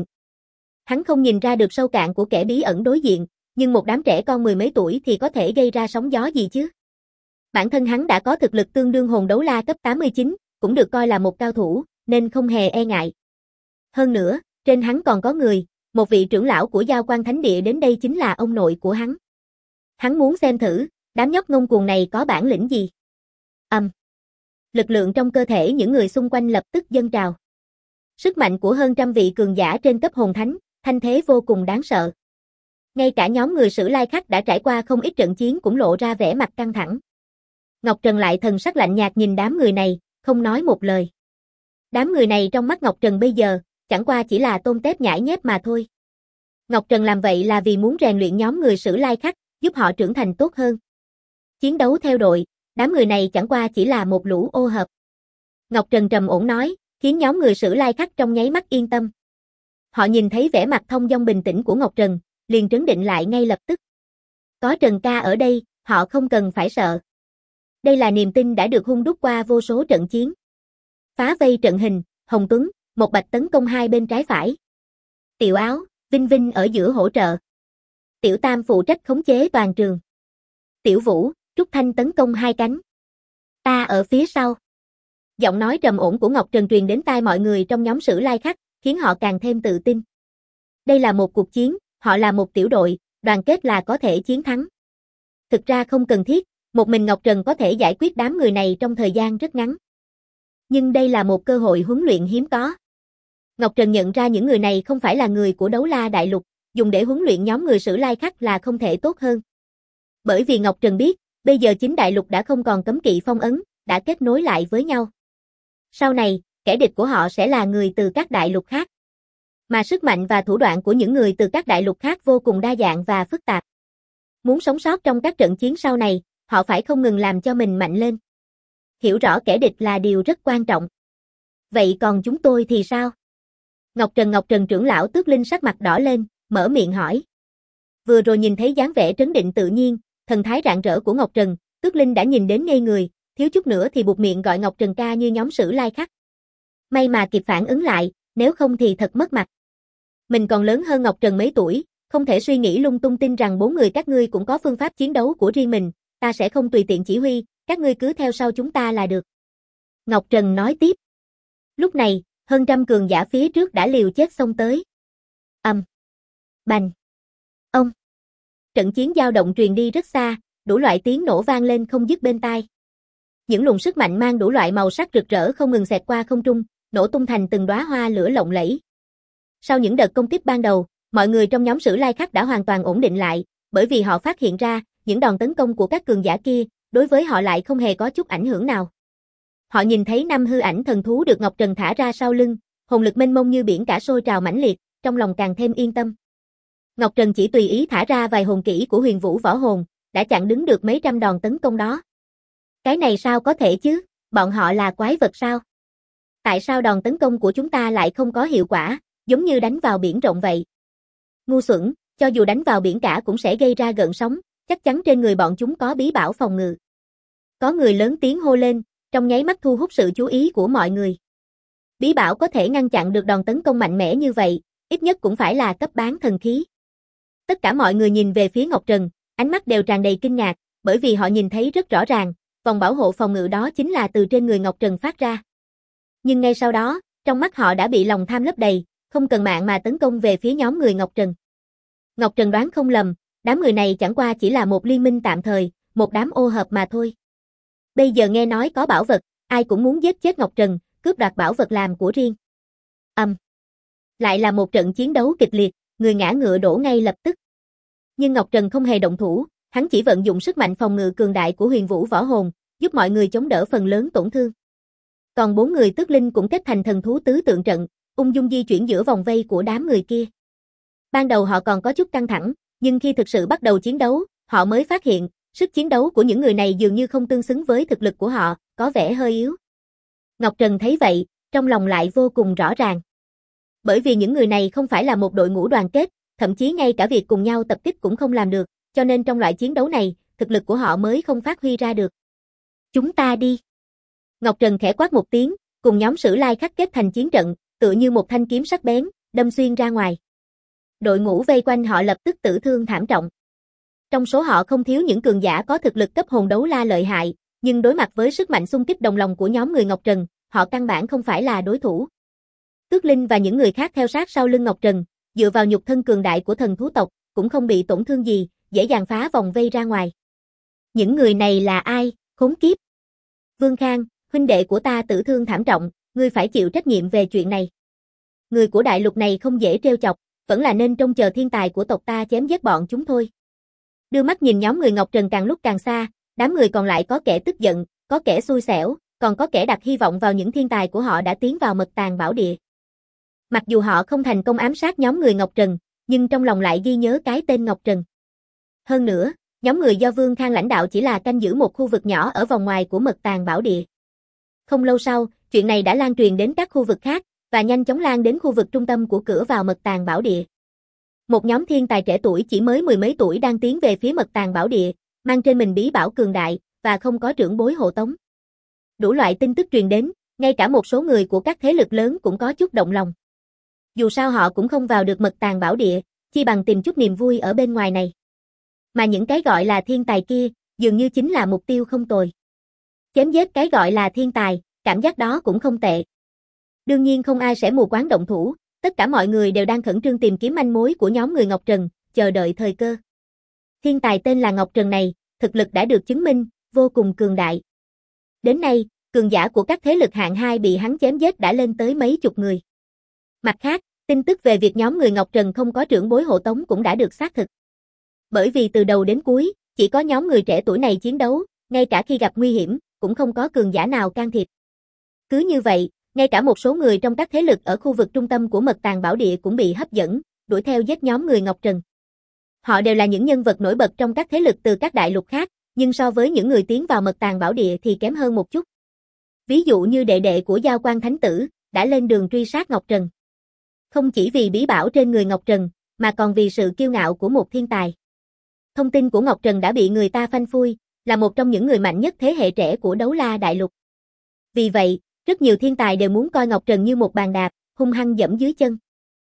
Hắn không nhìn ra được sâu cạn của kẻ bí ẩn đối diện, nhưng một đám trẻ con mười mấy tuổi thì có thể gây ra sóng gió gì chứ? Bản thân hắn đã có thực lực tương đương hồn đấu la cấp 89, cũng được coi là một cao thủ, nên không hề e ngại. Hơn nữa, trên hắn còn có người, một vị trưởng lão của Giao Quang Thánh Địa đến đây chính là ông nội của hắn. Hắn muốn xem thử, đám nhóc ngông cuồng này có bản lĩnh gì. Lực lượng trong cơ thể những người xung quanh lập tức dâng trào. Sức mạnh của hơn trăm vị cường giả trên cấp hồn thánh, thanh thế vô cùng đáng sợ. Ngay cả nhóm người Sử Lai Khắc đã trải qua không ít trận chiến cũng lộ ra vẻ mặt căng thẳng. Ngọc Trần lại thần sắc lạnh nhạt nhìn đám người này, không nói một lời. Đám người này trong mắt Ngọc Trần bây giờ, chẳng qua chỉ là tôm tép nhãi nhép mà thôi. Ngọc Trần làm vậy là vì muốn rèn luyện nhóm người Sử Lai Khắc, giúp họ trưởng thành tốt hơn. Chiến đấu theo đội, đám người này chẳng qua chỉ là một lũ ô hợp. Ngọc Trần trầm ổn nói, khiến nhóm người Sử Lai Khắc trong nháy mắt yên tâm. Họ nhìn thấy vẻ mặt thông dong bình tĩnh của Ngọc Trần, liền trấn định lại ngay lập tức. Có Trần ca ở đây, họ không cần phải sợ. Đây là niềm tin đã được hun đúc qua vô số trận chiến. Phá vây trận hình, Hồng Tuấn, một Bạch tấn công hai bên trái phải. Tiểu Áo, Vinh Vinh ở giữa hỗ trợ. Tiểu Tam phụ trách khống chế toàn trường. Tiểu Vũ, Trúc Thanh tấn công hai cánh. Ta ở phía sau. Giọng nói trầm ổn của Ngọc Trần truyền đến tai mọi người trong nhóm Sử Lai Khắc, khiến họ càng thêm tự tin. Đây là một cuộc chiến, họ là một tiểu đội, đoàn kết là có thể chiến thắng. Thực ra không cần thiết, một mình Ngọc Trần có thể giải quyết đám người này trong thời gian rất ngắn. Nhưng đây là một cơ hội huấn luyện hiếm có. Ngọc Trần nhận ra những người này không phải là người của Đấu La Đại Lục, dùng để huấn luyện nhóm người Sử Lai Khắc là không thể tốt hơn. Bởi vì Ngọc Trần biết, bây giờ chính đại lục đã không còn cấm kỵ phong ấn, đã kết nối lại với nhau. Sau này, kẻ địch của họ sẽ là người từ các đại lục khác. Mà sức mạnh và thủ đoạn của những người từ các đại lục khác vô cùng đa dạng và phức tạp. Muốn sống sót trong các trận chiến sau này, họ phải không ngừng làm cho mình mạnh lên. Hiểu rõ kẻ địch là điều rất quan trọng. Vậy còn chúng tôi thì sao? Ngọc Trần trưởng lão Tước Linh sắc mặt đỏ lên, mở miệng hỏi. Vừa rồi nhìn thấy dáng vẻ trấn định tự nhiên, thần thái rạng rỡ của Ngọc Trần, Tước Linh đã nhìn đến ngây người, thiếu chút nữa thì buột miệng gọi Ngọc Trần ca như nhóm Sử Lai Khắc. May mà kịp phản ứng lại, nếu không thì thật mất mặt. Mình còn lớn hơn Ngọc Trần mấy tuổi, không thể suy nghĩ lung tung, tin rằng bốn người các ngươi cũng có phương pháp chiến đấu của riêng mình, ta sẽ không tùy tiện chỉ huy, các ngươi cứ theo sau chúng ta là được. Ngọc Trần nói tiếp. Lúc này, hơn trăm cường giả phía trước đã liều chết xông tới. Bành. Ông. Trận chiến dao động truyền đi rất xa, đủ loại tiếng nổ vang lên không dứt bên tai. Những luồng sức mạnh mang đủ loại màu sắc rực rỡ không ngừng xẹt qua không trung, nổ tung thành từng đóa hoa lửa lộng lẫy. Sau những đợt công kích ban đầu, mọi người trong nhóm Sử Lai Khắc đã hoàn toàn ổn định lại, bởi vì họ phát hiện ra, những đòn tấn công của các cường giả kia, đối với họ lại không hề có chút ảnh hưởng nào. Họ nhìn thấy năm hư ảnh thần thú được Ngọc Trần thả ra sau lưng, hồn lực mênh mông như biển cả sôi trào mãnh liệt, trong lòng càng thêm yên tâm. Ngọc Trần chỉ tùy ý thả ra vài hồn kỹ của Huyền Vũ Võ Hồn, đã chặn đứng được mấy trăm đòn tấn công đó. Cái này sao có thể chứ, bọn họ là quái vật sao? Tại sao đòn tấn công của chúng ta lại không có hiệu quả, giống như đánh vào biển rộng vậy? Ngu xuẩn, cho dù đánh vào biển cả cũng sẽ gây ra gợn sóng, chắc chắn trên người bọn chúng có bí bảo phòng ngự. Có người lớn tiếng hô lên, trong nháy mắt thu hút sự chú ý của mọi người. Bí bảo có thể ngăn chặn được đòn tấn công mạnh mẽ như vậy, ít nhất cũng phải là cấp bán thần khí. Tất cả mọi người nhìn về phía Ngọc Trần, ánh mắt đều tràn đầy kinh ngạc, bởi vì họ nhìn thấy rất rõ ràng, vòng bảo hộ phòng ngự đó chính là từ trên người Ngọc Trần phát ra. Nhưng ngay sau đó, trong mắt họ đã bị lòng tham lấp đầy, không cần mạng mà tấn công về phía nhóm người Ngọc Trần. Ngọc Trần đoán không lầm, đám người này chẳng qua chỉ là một liên minh tạm thời, một đám ô hợp mà thôi. Bây giờ nghe nói có bảo vật, ai cũng muốn giết chết Ngọc Trần, cướp đoạt bảo vật làm của riêng. Lại là một trận chiến đấu kịch liệt, người ngã ngựa đổ ngay lập tức. Nhưng Ngọc Trần không hề động thủ, hắn chỉ vận dụng sức mạnh phòng ngự cường đại của Huyền Vũ Võ Hồn, giúp mọi người chống đỡ phần lớn tổn thương. Còn 4 người tước linh cũng kết thành thần thú tứ tượng trận, ung dung di chuyển giữa vòng vây của đám người kia. Ban đầu họ còn có chút căng thẳng, nhưng khi thực sự bắt đầu chiến đấu, họ mới phát hiện, sức chiến đấu của những người này dường như không tương xứng với thực lực của họ, có vẻ hơi yếu. Ngọc Trần thấy vậy, trong lòng lại vô cùng rõ ràng. Bởi vì những người này không phải là một đội ngũ đoàn kết, thậm chí ngay cả việc cùng nhau tập kích cũng không làm được, cho nên trong loại chiến đấu này, thực lực của họ mới không phát huy ra được. Chúng ta đi. Ngọc Trần khẽ quát một tiếng, cùng nhóm Sử Lai Khắc kết thành chiến trận, tựa như một thanh kiếm sắc bén, đâm xuyên ra ngoài. Đội ngũ vây quanh họ lập tức tử thương thảm trọng. Trong số họ không thiếu những cường giả có thực lực cấp hồn đấu la lợi hại, nhưng đối mặt với sức mạnh xung kích đồng lòng của nhóm người Ngọc Trần, họ căn bản không phải là đối thủ. Tước Linh và những người khác theo sát sau lưng Ngọc Trần, dựa vào nhục thân cường đại của thần thú tộc, cũng không bị tổn thương gì, dễ dàng phá vòng vây ra ngoài. Những người này là ai, khốn kiếp? Vương Khang, huynh đệ của ta tử thương thảm trọng, ngươi phải chịu trách nhiệm về chuyện này. Người của đại lục này không dễ trêu chọc, vẫn là nên trông chờ thiên tài của tộc ta chém giết bọn chúng thôi. Đưa mắt nhìn nhóm người Ngọc Trần càng lúc càng xa, đám người còn lại có kẻ tức giận, có kẻ xui xẻo, còn có kẻ đặt hy vọng vào những thiên tài của họ đã tiến vào mật tàng bảo địa. Mặc dù họ không thành công ám sát nhóm người Ngọc Trần, nhưng trong lòng lại ghi nhớ cái tên Ngọc Trần. Hơn nữa, nhóm người do Vương Khang lãnh đạo chỉ là canh giữ một khu vực nhỏ ở vòng ngoài của mật tàng bảo địa. Không lâu sau, chuyện này đã lan truyền đến các khu vực khác, và nhanh chóng lan đến khu vực trung tâm của cửa vào mật tàng bảo địa. Một nhóm thiên tài trẻ tuổi chỉ mới mười mấy tuổi đang tiến về phía mật tàng bảo địa, mang trên mình bí bảo cường đại, và không có trưởng bối hộ tống. Đủ loại tin tức truyền đến, ngay cả một số người của các thế lực lớn cũng có chút động lòng. Dù sao họ cũng không vào được mật tàng bảo địa, chi bằng tìm chút niềm vui ở bên ngoài này. Mà những cái gọi là thiên tài kia, dường như chính là mục tiêu không tồi. Chém giết cái gọi là thiên tài, cảm giác đó cũng không tệ. Đương nhiên không ai sẽ mù quáng động thủ, tất cả mọi người đều đang khẩn trương tìm kiếm manh mối của nhóm người Ngọc Trần, chờ đợi thời cơ. Thiên tài tên là Ngọc Trần này, thực lực đã được chứng minh, vô cùng cường đại. Đến nay, cường giả của các thế lực hạng 2 bị hắn chém giết đã lên tới mấy chục người. Mặt khác, tin tức về việc nhóm người Ngọc Trần không có trưởng bối hộ tống cũng đã được xác thực. Bởi vì từ đầu đến cuối, chỉ có nhóm người trẻ tuổi này chiến đấu, ngay cả khi gặp nguy hiểm, cũng không có cường giả nào can thiệp. Cứ như vậy, ngay cả một số người trong các thế lực ở khu vực trung tâm của mật tàng bảo địa cũng bị hấp dẫn, đuổi theo giết nhóm người Ngọc Trần. Họ đều là những nhân vật nổi bật trong các thế lực từ các đại lục khác, nhưng so với những người tiến vào mật tàng bảo địa thì kém hơn một chút. Ví dụ như đệ đệ của Giao Quan Thánh Tử, đã lên đường truy sát Ngọc Trần. Không chỉ vì bí bảo trên người Ngọc Trần, mà còn vì sự kiêu ngạo của một thiên tài. Thông tin của Ngọc Trần đã bị người ta phanh phui, là một trong những người mạnh nhất thế hệ trẻ của đấu la đại lục. Vì vậy, rất nhiều thiên tài đều muốn coi Ngọc Trần như một bàn đạp, hung hăng dẫm dưới chân.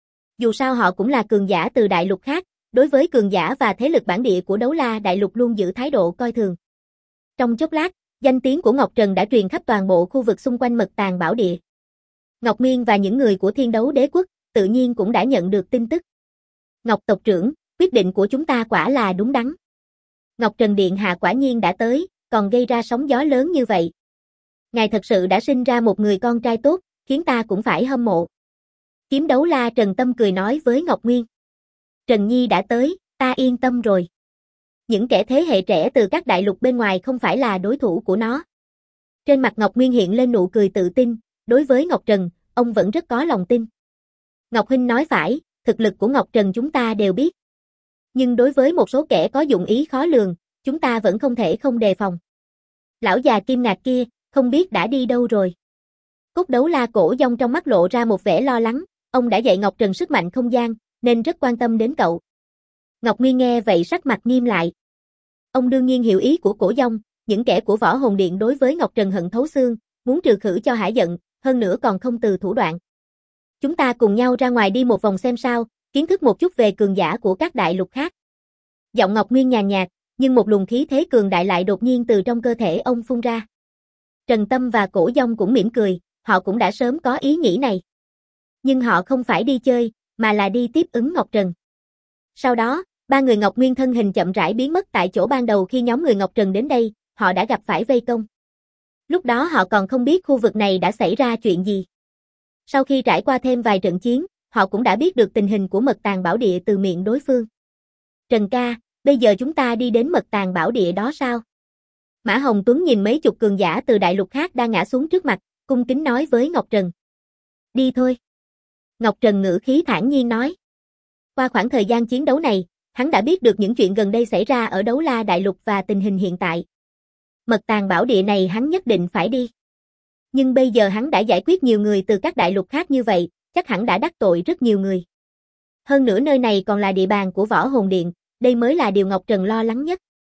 Dù sao họ cũng là cường giả từ đại lục khác, đối với cường giả và thế lực bản địa của đấu la đại lục luôn giữ thái độ coi thường. Trong chốc lát, danh tiếng của Ngọc Trần đã truyền khắp toàn bộ khu vực xung quanh mật tàng bảo địa. Ngọc Miên và những người của Thiên Đấu Đế Quốc, tự nhiên cũng đã nhận được tin tức. Ngọc tộc trưởng, quyết định của chúng ta quả là đúng đắn. Ngọc Trần Điện Hạ quả nhiên đã tới, còn gây ra sóng gió lớn như vậy. Ngài thật sự đã sinh ra một người con trai tốt, khiến ta cũng phải hâm mộ. Kiếm đấu la Trần Tâm cười nói với Ngọc Nguyên. Trần Nhi đã tới, ta yên tâm rồi. Những kẻ thế hệ trẻ từ các đại lục bên ngoài không phải là đối thủ của nó. Trên mặt Ngọc Nguyên hiện lên nụ cười tự tin, đối với Ngọc Trần, ông vẫn rất có lòng tin. Ngọc Huynh nói phải, thực lực của Ngọc Trần chúng ta đều biết. Nhưng đối với một số kẻ có dụng ý khó lường, chúng ta vẫn không thể không đề phòng. Lão già Kim Ngạc kia, không biết đã đi đâu rồi. Cốt Đấu La Cổ Dông trong mắt lộ ra một vẻ lo lắng, ông đã dạy Ngọc Trần sức mạnh không gian, nên rất quan tâm đến cậu. Ngọc Nguyên nghe vậy sắc mặt nghiêm lại. Ông đương nhiên hiểu ý của Cổ Dông, những kẻ của Võ Hồn Điện đối với Ngọc Trần hận thấu xương, muốn trừ khử cho hả giận, hơn nữa còn không từ thủ đoạn. Chúng ta cùng nhau ra ngoài đi một vòng xem sao, kiến thức một chút về cường giả của các đại lục khác. Giọng Ngọc Nguyên nhàn nhạt, nhưng một luồng khí thế cường đại lại đột nhiên từ trong cơ thể ông phun ra. Trần Tâm và Cổ Dông cũng mỉm cười, họ cũng đã sớm có ý nghĩ này. Nhưng họ không phải đi chơi, mà là đi tiếp ứng Ngọc Trần. Sau đó, ba người Ngọc Nguyên thân hình chậm rãi biến mất tại chỗ ban đầu khi nhóm người Ngọc Trần đến đây, họ đã gặp phải vây công. Lúc đó họ còn không biết khu vực này đã xảy ra chuyện gì. Sau khi trải qua thêm vài trận chiến, họ cũng đã biết được tình hình của Mật Tàng Bảo Địa từ miệng đối phương. Trần ca, bây giờ chúng ta đi đến Mật Tàng Bảo Địa đó sao? Mã Hồng Tuấn nhìn mấy chục cường giả từ đại lục khác đang ngã xuống trước mặt, cung kính nói với Ngọc Trần. Đi thôi. Ngọc Trần ngữ khí thản nhiên nói. Qua khoảng thời gian chiến đấu này, hắn đã biết được những chuyện gần đây xảy ra ở Đấu La Đại Lục và tình hình hiện tại. Mật Tàng Bảo Địa này hắn nhất định phải đi. Nhưng bây giờ hắn đã giải quyết nhiều người từ các đại lục khác như vậy, chắc hẳn đã đắc tội rất nhiều người. Hơn nữa nơi này còn là địa bàn của Võ Hồn Điện, đây mới là điều Ngọc Trần lo lắng nhất.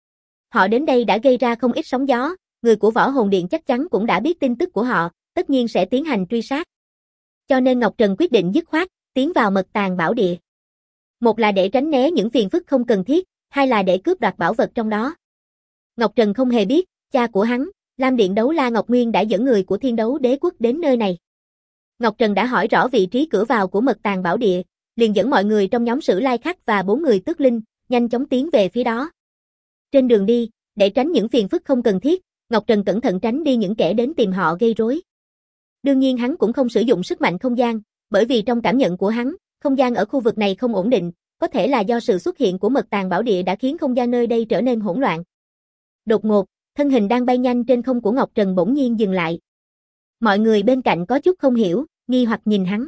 Họ đến đây đã gây ra không ít sóng gió, người của Võ Hồn Điện chắc chắn cũng đã biết tin tức của họ, tất nhiên sẽ tiến hành truy sát. Cho nên Ngọc Trần quyết định dứt khoát, tiến vào Mật Tàng Bảo Địa. Một là để tránh né những phiền phức không cần thiết, hai là để cướp đoạt bảo vật trong đó. Ngọc Trần không hề biết, cha của hắn, Lam Điện Đấu La Ngọc Nguyên đã dẫn người của Thiên Đấu Đế Quốc đến nơi này. Ngọc Trần đã hỏi rõ vị trí cửa vào của Mật Tàng Bảo Địa, liền dẫn mọi người trong nhóm Sử Lai Khắc và 4 người Tước Linh, nhanh chóng tiến về phía đó. Trên đường đi, để tránh những phiền phức không cần thiết, Ngọc Trần cẩn thận tránh đi những kẻ đến tìm họ gây rối. Đương nhiên hắn cũng không sử dụng sức mạnh không gian, bởi vì trong cảm nhận của hắn, không gian ở khu vực này không ổn định, có thể là do sự xuất hiện của Mật Tàng Bảo Địa đã khiến không gian nơi đây trở nên hỗn loạn. Đột ngột, thân hình đang bay nhanh trên không của Ngọc Trần bỗng nhiên dừng lại. Mọi người bên cạnh có chút không hiểu, nghi hoặc nhìn hắn.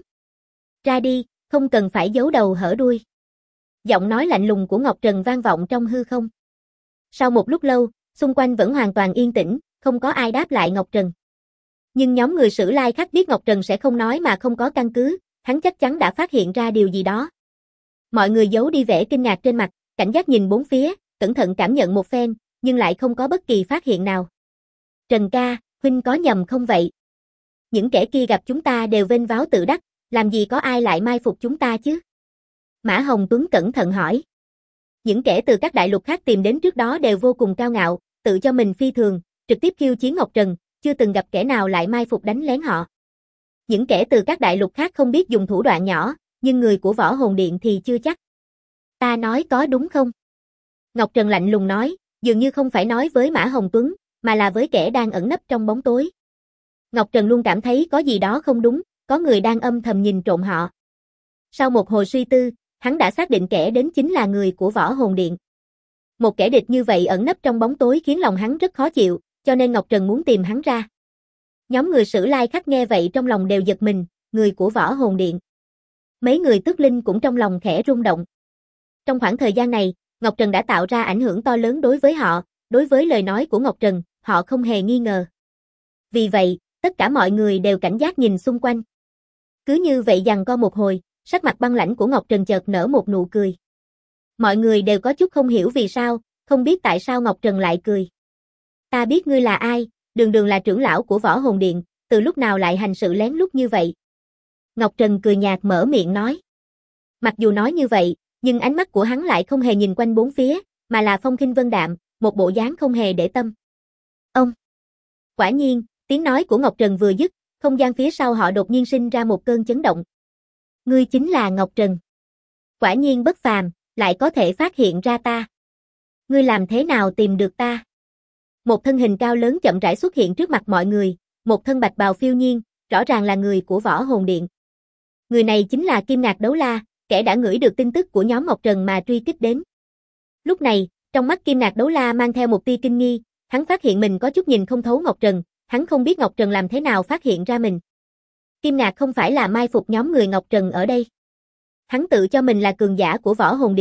Ra đi, không cần phải giấu đầu hở đuôi. Giọng nói lạnh lùng của Ngọc Trần vang vọng trong hư không. Sau một lúc lâu, xung quanh vẫn hoàn toàn yên tĩnh, không có ai đáp lại Ngọc Trần. Nhưng nhóm người Sử Lai Khắc biết Ngọc Trần sẽ không nói mà không có căn cứ, hắn chắc chắn đã phát hiện ra điều gì đó. Mọi người giấu đi vẻ kinh ngạc trên mặt, cảnh giác nhìn bốn phía, cẩn thận cảm nhận một phen, nhưng lại không có bất kỳ phát hiện nào. Trần ca, huynh có nhầm không vậy? Những kẻ kia gặp chúng ta đều vênh váo tự đắc, làm gì có ai lại mai phục chúng ta chứ? Mã Hồng Tuấn cẩn thận hỏi. Những kẻ từ các đại lục khác tìm đến trước đó đều vô cùng cao ngạo, tự cho mình phi thường, trực tiếp khiêu chiến Ngọc Trần, chưa từng gặp kẻ nào lại mai phục đánh lén họ. Những kẻ từ các đại lục khác không biết dùng thủ đoạn nhỏ, nhưng người của Võ Hồn Điện thì chưa chắc. Ta nói có đúng không? Ngọc Trần lạnh lùng nói, dường như không phải nói với Mã Hồng Tuấn, mà là với kẻ đang ẩn nấp trong bóng tối. Ngọc Trần luôn cảm thấy có gì đó không đúng, có người đang âm thầm nhìn trộm họ. Sau một hồi suy tư, hắn đã xác định kẻ đến chính là người của Võ Hồn Điện. Một kẻ địch như vậy ẩn nấp trong bóng tối khiến lòng hắn rất khó chịu, cho nên Ngọc Trần muốn tìm hắn ra. Nhóm người Sử Lai Khắc nghe vậy trong lòng đều giật mình, người của Võ Hồn Điện. Mấy người Tước Linh cũng trong lòng khẽ rung động. Trong khoảng thời gian này, Ngọc Trần đã tạo ra ảnh hưởng to lớn đối với họ, đối với lời nói của Ngọc Trần, họ không hề nghi ngờ. Vì vậy, tất cả mọi người đều cảnh giác nhìn xung quanh. Cứ như vậy giằng co một hồi, sắc mặt băng lãnh của Ngọc Trần chợt nở một nụ cười. Mọi người đều có chút không hiểu vì sao, không biết tại sao Ngọc Trần lại cười. Ta biết ngươi là ai, đường đường là trưởng lão của Võ Hồn Điện, từ lúc nào lại hành sự lén lút như vậy? Ngọc Trần cười nhạt mở miệng nói. Mặc dù nói như vậy, nhưng ánh mắt của hắn lại không hề nhìn quanh bốn phía, mà là phong khinh vân đạm, một bộ dáng không hề để tâm. Ông! Quả nhiên, tiếng nói của Ngọc Trần vừa dứt, không gian phía sau họ đột nhiên sinh ra một cơn chấn động. Ngươi chính là Ngọc Trần. Quả nhiên bất phàm, lại có thể phát hiện ra ta. Ngươi làm thế nào tìm được ta? Một thân hình cao lớn chậm rãi xuất hiện trước mặt mọi người, một thân bạch bào phiêu nhiên, rõ ràng là người của Võ Hồn Điện. Người này chính là Kim Ngạc Đấu La, kẻ đã ngửi được tin tức của nhóm Ngọc Trần mà truy kích đến. Lúc này, trong mắt Kim Ngạc Đấu La mang theo một tia kinh nghi, hắn phát hiện mình có chút nhìn không thấu Ngọc Trần, hắn không biết Ngọc Trần làm thế nào phát hiện ra mình. Kim Ngạc không phải là mai phục nhóm người Ngọc Trần ở đây. Hắn tự cho mình là cường giả của Võ Hồn Điện,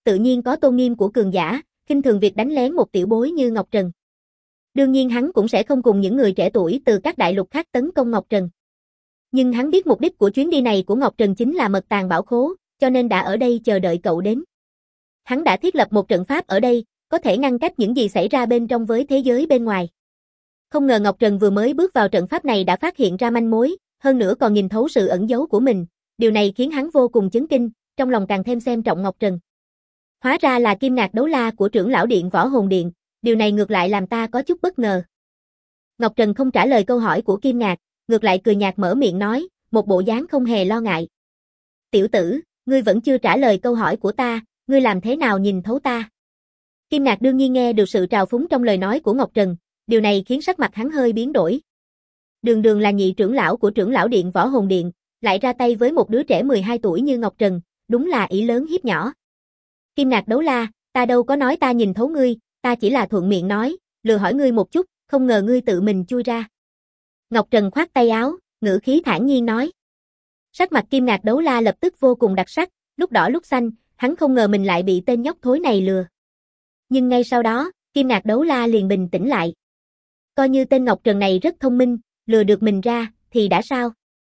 tự nhiên có tôn nghiêm của cường giả, khinh thường việc đánh lén một tiểu bối như Ngọc Trần. Đương nhiên hắn cũng sẽ không cùng những người trẻ tuổi từ các đại lục khác tấn công Ngọc Trần. Nhưng hắn biết mục đích của chuyến đi này của Ngọc Trần chính là mật tàng bảo khố, cho nên đã ở đây chờ đợi cậu đến. Hắn đã thiết lập một trận pháp ở đây, có thể ngăn cách những gì xảy ra bên trong với thế giới bên ngoài. Không ngờ Ngọc Trần vừa mới bước vào trận pháp này đã phát hiện ra manh mối, hơn nữa còn nhìn thấu sự ẩn giấu của mình. Điều này khiến hắn vô cùng chấn kinh, trong lòng càng thêm xem trọng Ngọc Trần. Hóa ra là kim ngạc đấu la của trưởng lão điện Võ Hồn Điện, điều này ngược lại làm ta có chút bất ngờ. Ngọc Trần không trả lời câu hỏi của kim ngạc, ngược lại cười nhạt mở miệng nói, một bộ dáng không hề lo ngại. Tiểu tử, ngươi vẫn chưa trả lời câu hỏi của ta, ngươi làm thế nào nhìn thấu ta? Kim ngạc đương nhiên nghe được sự trào phúng trong lời nói của Ngọc Trần, điều này khiến sắc mặt hắn hơi biến đổi. Đường Đường là nhị trưởng lão của trưởng lão điện Võ Hồn Điện, lại ra tay với một đứa trẻ 12 tuổi như Ngọc Trần, đúng là ỷ lớn hiếp nhỏ. Kim ngạc đấu la, ta đâu có nói ta nhìn thấu ngươi, ta chỉ là thuận miệng nói, lừa hỏi ngươi một chút, không ngờ ngươi tự mình chui ra. Ngọc Trần khoát tay áo, ngữ khí thản nhiên nói. Sắc mặt kim ngạc đấu la lập tức vô cùng đặc sắc, lúc đỏ lúc xanh, hắn không ngờ mình lại bị tên nhóc thối này lừa. Nhưng ngay sau đó, kim ngạc đấu la liền bình tĩnh lại. Coi như tên Ngọc Trần này rất thông minh, lừa được mình ra, thì đã sao?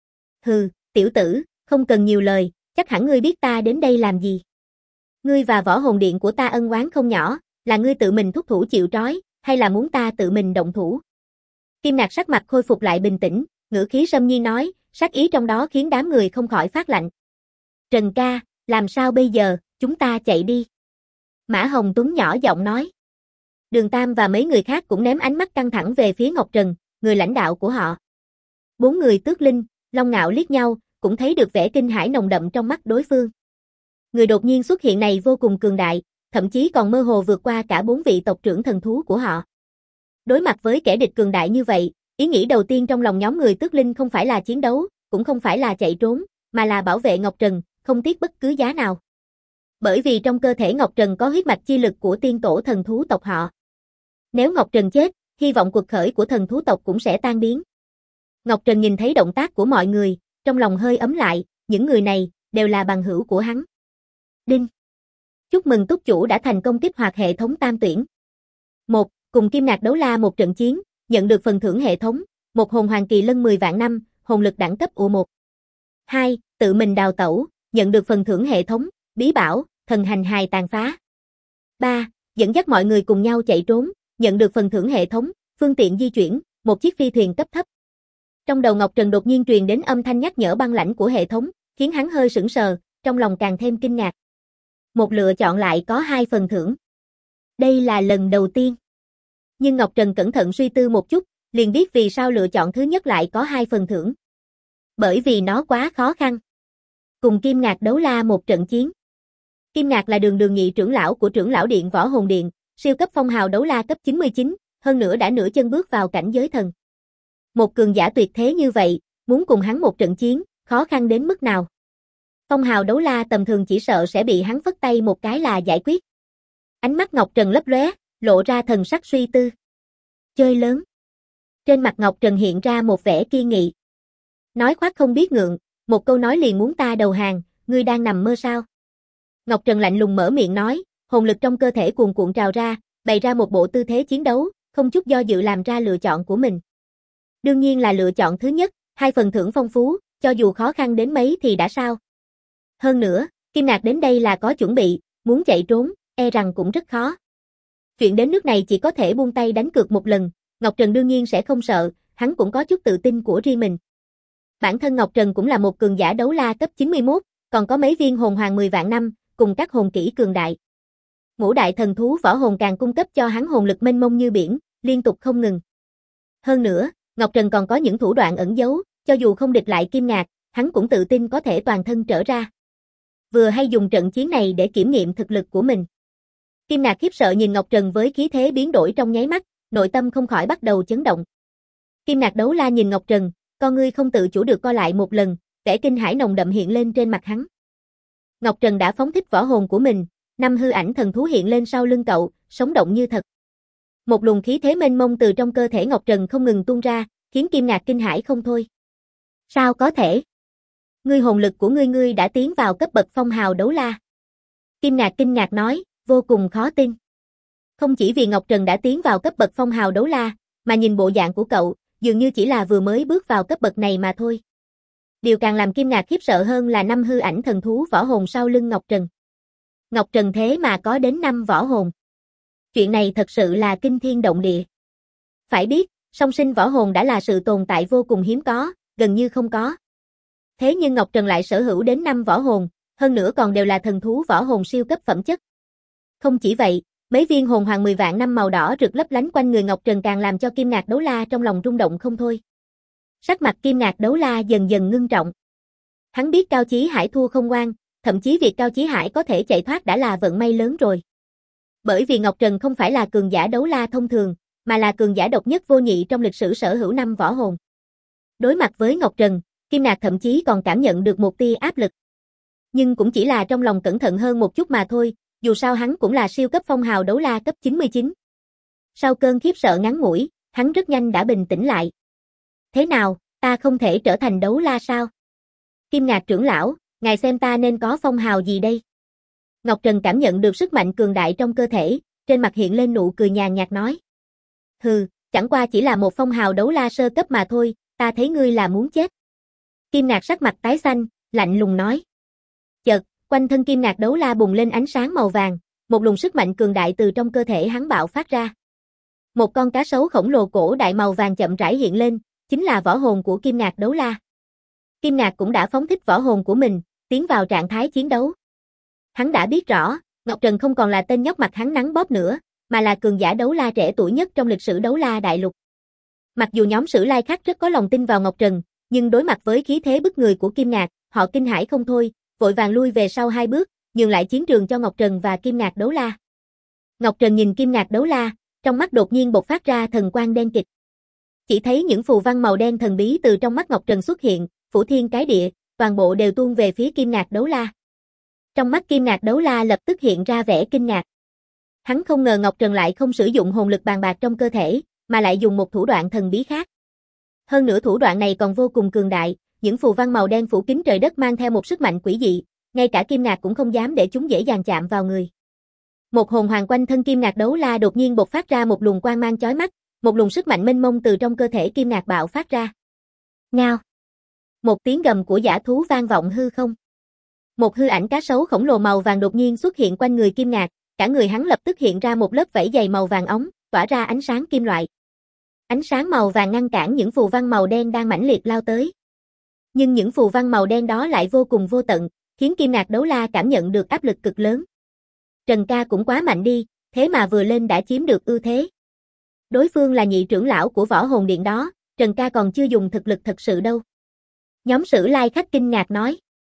Hừ, tiểu tử, không cần nhiều lời, chắc hẳn ngươi biết ta đến đây làm gì. Ngươi và Võ Hồn Điện của ta ân oán không nhỏ, là ngươi tự mình thúc thủ chịu trói, hay là muốn ta tự mình động thủ? Kim ngạc sắc mặt khôi phục lại bình tĩnh, ngữ khí sâm nhiên nói, sát ý trong đó khiến đám người không khỏi phát lạnh. Trần ca, làm sao bây giờ, chúng ta chạy đi. Mã Hồng Tuấn nhỏ giọng nói. Đường Tam và mấy người khác cũng ném ánh mắt căng thẳng về phía Ngọc Trần, người lãnh đạo của họ. Bốn người Tước Linh, Long Ngạo liếc nhau, cũng thấy được vẻ kinh hãi nồng đậm trong mắt đối phương. Người đột nhiên xuất hiện này vô cùng cường đại, thậm chí còn mơ hồ vượt qua cả 4 vị tộc trưởng thần thú của họ. Đối mặt với kẻ địch cường đại như vậy, ý nghĩ đầu tiên trong lòng nhóm người Tước Linh không phải là chiến đấu, cũng không phải là chạy trốn, mà là bảo vệ Ngọc Trần, không tiếc bất cứ giá nào. Bởi vì trong cơ thể Ngọc Trần có huyết mạch chi lực của tiên tổ thần thú tộc họ. Nếu Ngọc Trần chết, hy vọng cuộc khởi của thần thú tộc cũng sẽ tan biến. Ngọc Trần nhìn thấy động tác của mọi người, trong lòng hơi ấm lại, những người này đều là bằng hữu của hắn. Đinh. Chúc mừng túc chủ đã thành công kích hoạt hệ thống tam tuyển. 1. Cùng kim ngạc đấu la một trận chiến, nhận được phần thưởng hệ thống, một hồn hoàng kỳ lân 10 vạn năm, hồn lực đẳng cấp U1. 2. Tự mình đào tẩu, nhận được phần thưởng hệ thống, bí bảo, thần hành hài tàn phá. 3. Dẫn dắt mọi người cùng nhau chạy trốn, nhận được phần thưởng hệ thống, phương tiện di chuyển, một chiếc phi thuyền cấp thấp. Trong đầu Ngọc Trần đột nhiên truyền đến âm thanh nhắc nhở băng lãnh của hệ thống, khiến hắn hơi sững sờ, trong lòng càng thêm kinh ngạc. Một lựa chọn lại có 2 phần thưởng. Đây là lần đầu tiên. Nhưng Ngọc Trần cẩn thận suy tư một chút, liền biết vì sao lựa chọn thứ nhất lại có 2 phần thưởng. Bởi vì nó quá khó khăn. Cùng kim ngạc đấu la một trận chiến. Kim ngạc là đường đường nhị trưởng lão của trưởng lão điện Võ Hồn Điện, siêu cấp phong hào đấu la cấp 99, hơn nữa đã nửa chân bước vào cảnh giới thần. Một cường giả tuyệt thế như vậy, muốn cùng hắn một trận chiến, khó khăn đến mức nào? Phong hào đấu la tầm thường chỉ sợ sẽ bị hắn phất tay một cái là giải quyết. Ánh mắt Ngọc Trần lấp lóe, lộ ra thần sắc suy tư. Chơi lớn. Trên mặt Ngọc Trần hiện ra một vẻ kiên nghị. Nói khoác không biết ngượng, một câu nói liền muốn ta đầu hàng, ngươi đang nằm mơ sao? Ngọc Trần lạnh lùng mở miệng nói, hồn lực trong cơ thể cuồn cuộn trào ra, bày ra một bộ tư thế chiến đấu, không chút do dự làm ra lựa chọn của mình. Đương nhiên là lựa chọn thứ nhất, 2 phần thưởng phong phú, cho dù khó khăn đến mấy thì đã sao? Hơn nữa, kim ngạc đến đây là có chuẩn bị, muốn chạy trốn, e rằng cũng rất khó. Chuyện đến nước này chỉ có thể buông tay đánh cược một lần, Ngọc Trần đương nhiên sẽ không sợ, hắn cũng có chút tự tin của riêng mình. Bản thân Ngọc Trần cũng là một cường giả đấu la cấp 91, còn có mấy viên hồn hoàng 10 vạn năm, cùng các hồn kỹ cường đại. Ngũ đại thần thú võ hồn càng cung cấp cho hắn hồn lực mênh mông như biển, liên tục không ngừng. Hơn nữa, Ngọc Trần còn có những thủ đoạn ẩn giấu, cho dù không địch lại kim ngạc, hắn cũng tự tin có thể toàn thân trở ra. Vừa hay dùng trận chiến này để kiểm nghiệm thực lực của mình. Kim ngạc khiếp sợ nhìn Ngọc Trần với khí thế biến đổi trong nháy mắt, nội tâm không khỏi bắt đầu chấn động. Kim ngạc đấu la nhìn Ngọc Trần, con ngươi không tự chủ được co lại một lần, vẻ kinh hãi nồng đậm hiện lên trên mặt hắn. Ngọc Trần đã phóng thích võ hồn của mình, 5 hư ảnh thần thú hiện lên sau lưng cậu, sống động như thật. Một luồng khí thế mênh mông từ trong cơ thể Ngọc Trần không ngừng tuôn ra, khiến Kim ngạc kinh hãi không thôi. Sao có thể? Ngươi hồn lực của ngươi đã tiến vào cấp bậc phong hào đấu la. Kim Ngạc kinh ngạc nói, vô cùng khó tin. Không chỉ vì Ngọc Trần đã tiến vào cấp bậc phong hào đấu la, mà nhìn bộ dạng của cậu, dường như chỉ là vừa mới bước vào cấp bậc này mà thôi. Điều càng làm Kim Ngạc khiếp sợ hơn là 5 hư ảnh thần thú võ hồn sau lưng Ngọc Trần. Ngọc Trần thế mà có đến 5 võ hồn. Chuyện này thật sự là kinh thiên động địa. Phải biết, song sinh võ hồn đã là sự tồn tại vô cùng hiếm có, gần như không có. Thế nhưng Ngọc Trần lại sở hữu đến 5 võ hồn, hơn nữa còn đều là thần thú võ hồn siêu cấp phẩm chất. Không chỉ vậy, mấy viên hồn hoàng 10 vạn năm màu đỏ rực lấp lánh quanh người Ngọc Trần càng làm cho Kim Ngạc đấu la trong lòng rung động không thôi. Sắc mặt Kim Ngạc đấu la dần dần ngưng trọng. Hắn biết Cao Chí Hải thua không ngoan, thậm chí việc Cao Chí Hải có thể chạy thoát đã là vận may lớn rồi. Bởi vì Ngọc Trần không phải là cường giả đấu la thông thường, mà là cường giả độc nhất vô nhị trong lịch sử sở hữu 5 võ hồn. Đối mặt với Ngọc Trần, Kim Ngạc thậm chí còn cảm nhận được một tia áp lực. Nhưng cũng chỉ là trong lòng cẩn thận hơn một chút mà thôi, dù sao hắn cũng là siêu cấp phong hào đấu la cấp 99. Sau cơn khiếp sợ ngắn ngủi, hắn rất nhanh đã bình tĩnh lại. Thế nào, ta không thể trở thành đấu la sao? Kim Ngạc trưởng lão, ngài xem ta nên có phong hào gì đây? Ngọc Trần cảm nhận được sức mạnh cường đại trong cơ thể, trên mặt hiện lên nụ cười nhàn nhạt nói. Hừ, chẳng qua chỉ là một phong hào đấu la sơ cấp mà thôi, ta thấy ngươi là muốn chết. Kim Ngạc sắc mặt tái xanh, lạnh lùng nói. Chợt, quanh thân Kim Ngạc đấu la bùng lên ánh sáng màu vàng, một luồng sức mạnh cường đại từ trong cơ thể hắn bạo phát ra. Một con cá sấu khổng lồ cổ đại màu vàng chậm rãi hiện lên, chính là võ hồn của Kim Ngạc đấu la. Kim Ngạc cũng đã phóng thích võ hồn của mình, tiến vào trạng thái chiến đấu. Hắn đã biết rõ, Ngọc Trần không còn là tên nhóc mặt hắn nắng bóp nữa, mà là cường giả đấu la trẻ tuổi nhất trong lịch sử đấu la đại lục. Mặc dù nhóm Sử Lai Khắc rất có lòng tin vào Ngọc Trần, nhưng đối mặt với khí thế bức người của Kim Ngạc, họ kinh hãi không thôi, vội vàng lui về sau 2 bước, nhường lại chiến trường cho Ngọc Trần và Kim Ngạc đấu la. Ngọc Trần nhìn Kim Ngạc đấu la, trong mắt đột nhiên bộc phát ra thần quang đen kịt. Chỉ thấy những phù văn màu đen thần bí từ trong mắt Ngọc Trần xuất hiện, phủ thiên cái địa, toàn bộ đều tuôn về phía Kim Ngạc đấu la. Trong mắt Kim Ngạc đấu la lập tức hiện ra vẻ kinh ngạc. Hắn không ngờ Ngọc Trần lại không sử dụng hồn lực bàn bạc trong cơ thể, mà lại dùng một thủ đoạn thần bí khác. Hơn nữa thủ đoạn này còn vô cùng cường đại, những phù văn màu đen phủ kín trời đất mang theo một sức mạnh quỷ dị, ngay cả Kim Ngạc cũng không dám để chúng dễ dàng chạm vào người. Một hồn hoàng quanh thân Kim Ngạc đấu la đột nhiên bộc phát ra một luồng quang mang chói mắt, một luồng sức mạnh mênh mông từ trong cơ thể Kim Ngạc bạo phát ra. Ngao. Một tiếng gầm của dã thú vang vọng hư không. Một hư ảnh cá sấu khổng lồ màu vàng đột nhiên xuất hiện quanh người Kim Ngạc, cả người hắn lập tức hiện ra một lớp vảy dày màu vàng óng, tỏa ra ánh sáng kim loại. Ánh sáng màu vàng ngăn cản những phù văn màu đen đang mãnh liệt lao tới. Nhưng những phù văn màu đen đó lại vô cùng vô tận, khiến Kim Ngạc đấu la cảm nhận được áp lực cực lớn. Trần ca cũng quá mạnh đi, thế mà vừa lên đã chiếm được ưu thế. Đối phương là nhị trưởng lão của võ hồn điện đó, Trần ca còn chưa dùng thực lực thật sự đâu. Nhóm Sử Lai Khắc kinh ngạc nói.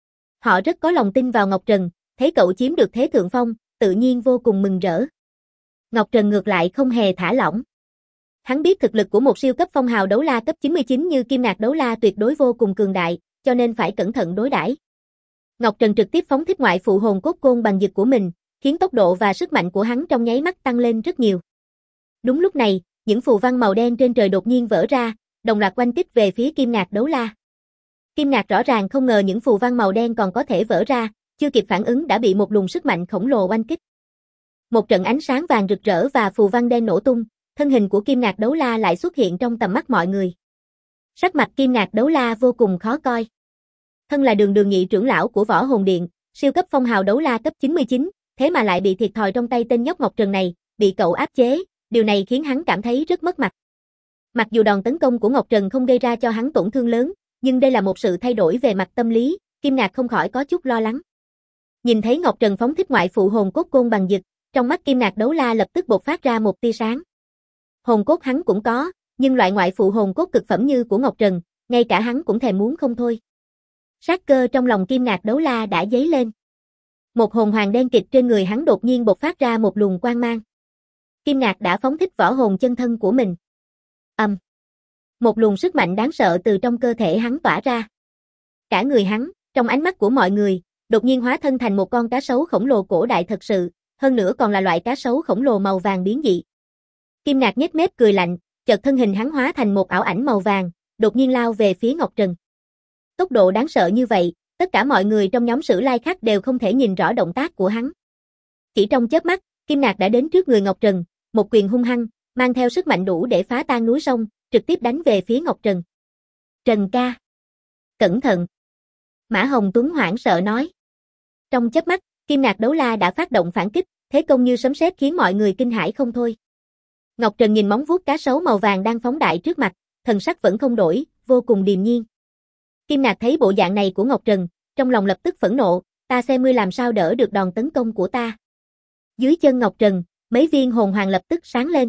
Họ rất có lòng tin vào Ngọc Trần, thấy cậu chiếm được thế thượng phong, tự nhiên vô cùng mừng rỡ. Ngọc Trần ngược lại không hề thả lỏng. Hắn biết thực lực của một siêu cấp phong hào đấu la cấp 99 như Kim Ngạc đấu la tuyệt đối vô cùng cường đại, cho nên phải cẩn thận đối đãi. Ngọc Trần trực tiếp phóng thích ngoại phụ hồn cốt côn bằng dực của mình, khiến tốc độ và sức mạnh của hắn trong nháy mắt tăng lên rất nhiều. Đúng lúc này, những phù văn màu đen trên trời đột nhiên vỡ ra, đồng loạt oanh kích về phía Kim Ngạc đấu la. Kim Ngạc rõ ràng không ngờ những phù văn màu đen còn có thể vỡ ra, chưa kịp phản ứng đã bị một luồng sức mạnh khổng lồ oanh kích. Một trận ánh sáng vàng rực rỡ và phù văn đen nổ tung, thân hình của Kim Ngạc đấu la lại xuất hiện trong tầm mắt mọi người. Sắc mặt Kim Ngạc đấu la vô cùng khó coi. Thân là đường nhị trưởng lão của võ hồn điện, siêu cấp phong hào đấu la cấp 99, thế mà lại bị thiệt thòi trong tay tên nhóc Ngọc Trần này, bị cậu áp chế, điều này khiến hắn cảm thấy rất mất mặt. Mặc dù đòn tấn công của Ngọc Trần không gây ra cho hắn tổn thương lớn, nhưng đây là một sự thay đổi về mặt tâm lý, Kim Ngạc không khỏi có chút lo lắng. Nhìn thấy Ngọc Trần phóng thích ngoại phụ hồn cốt côn bằng dực, trong mắt Kim Ngạc đấu la lập tức bộc phát ra một tia sáng. Hồn cốt hắn cũng có, nhưng loại ngoại phụ hồn cốt cực phẩm như của Ngọc Trần, ngay cả hắn cũng thèm muốn không thôi. Sát cơ trong lòng Kim Ngạc đấu la đã dấy lên. Một hồn hoàng đen kịt trên người hắn đột nhiên bộc phát ra một luồng quang mang. Kim Ngạc đã phóng thích võ hồn chân thân của mình. Một luồng sức mạnh đáng sợ từ trong cơ thể hắn tỏa ra. Cả người hắn, trong ánh mắt của mọi người, đột nhiên hóa thân thành một con cá sấu khổng lồ cổ đại thật sự, hơn nữa còn là loại cá sấu khổng lồ màu vàng biến dị. Kim Ngạc nhếch mép cười lạnh, chợt thân hình hắn hóa thành một ảo ảnh màu vàng, đột nhiên lao về phía Ngọc Trần. Tốc độ đáng sợ như vậy, tất cả mọi người trong nhóm Sử Lai Khắc đều không thể nhìn rõ động tác của hắn. Chỉ trong chớp mắt, Kim Ngạc đã đến trước người Ngọc Trần, một quyền hung hăng, mang theo sức mạnh đủ để phá tan núi sông, trực tiếp đánh về phía Ngọc Trần. Trần ca! Cẩn thận! Mã Hồng Tuấn hoảng sợ nói. Trong chớp mắt, Kim Ngạc đấu la đã phát động phản kích, thế công như sấm sét khiến mọi người kinh hãi không thôi. Ngọc Trần nhìn móng vuốt cá sấu màu vàng đang phóng đại trước mặt, thần sắc vẫn không đổi, vô cùng điềm nhiên. Kim Ngạc thấy bộ dạng này của Ngọc Trần, trong lòng lập tức phẫn nộ, ta xem ngươi làm sao đỡ được đòn tấn công của ta. Dưới chân Ngọc Trần, mấy viên hồn hoàng lập tức sáng lên.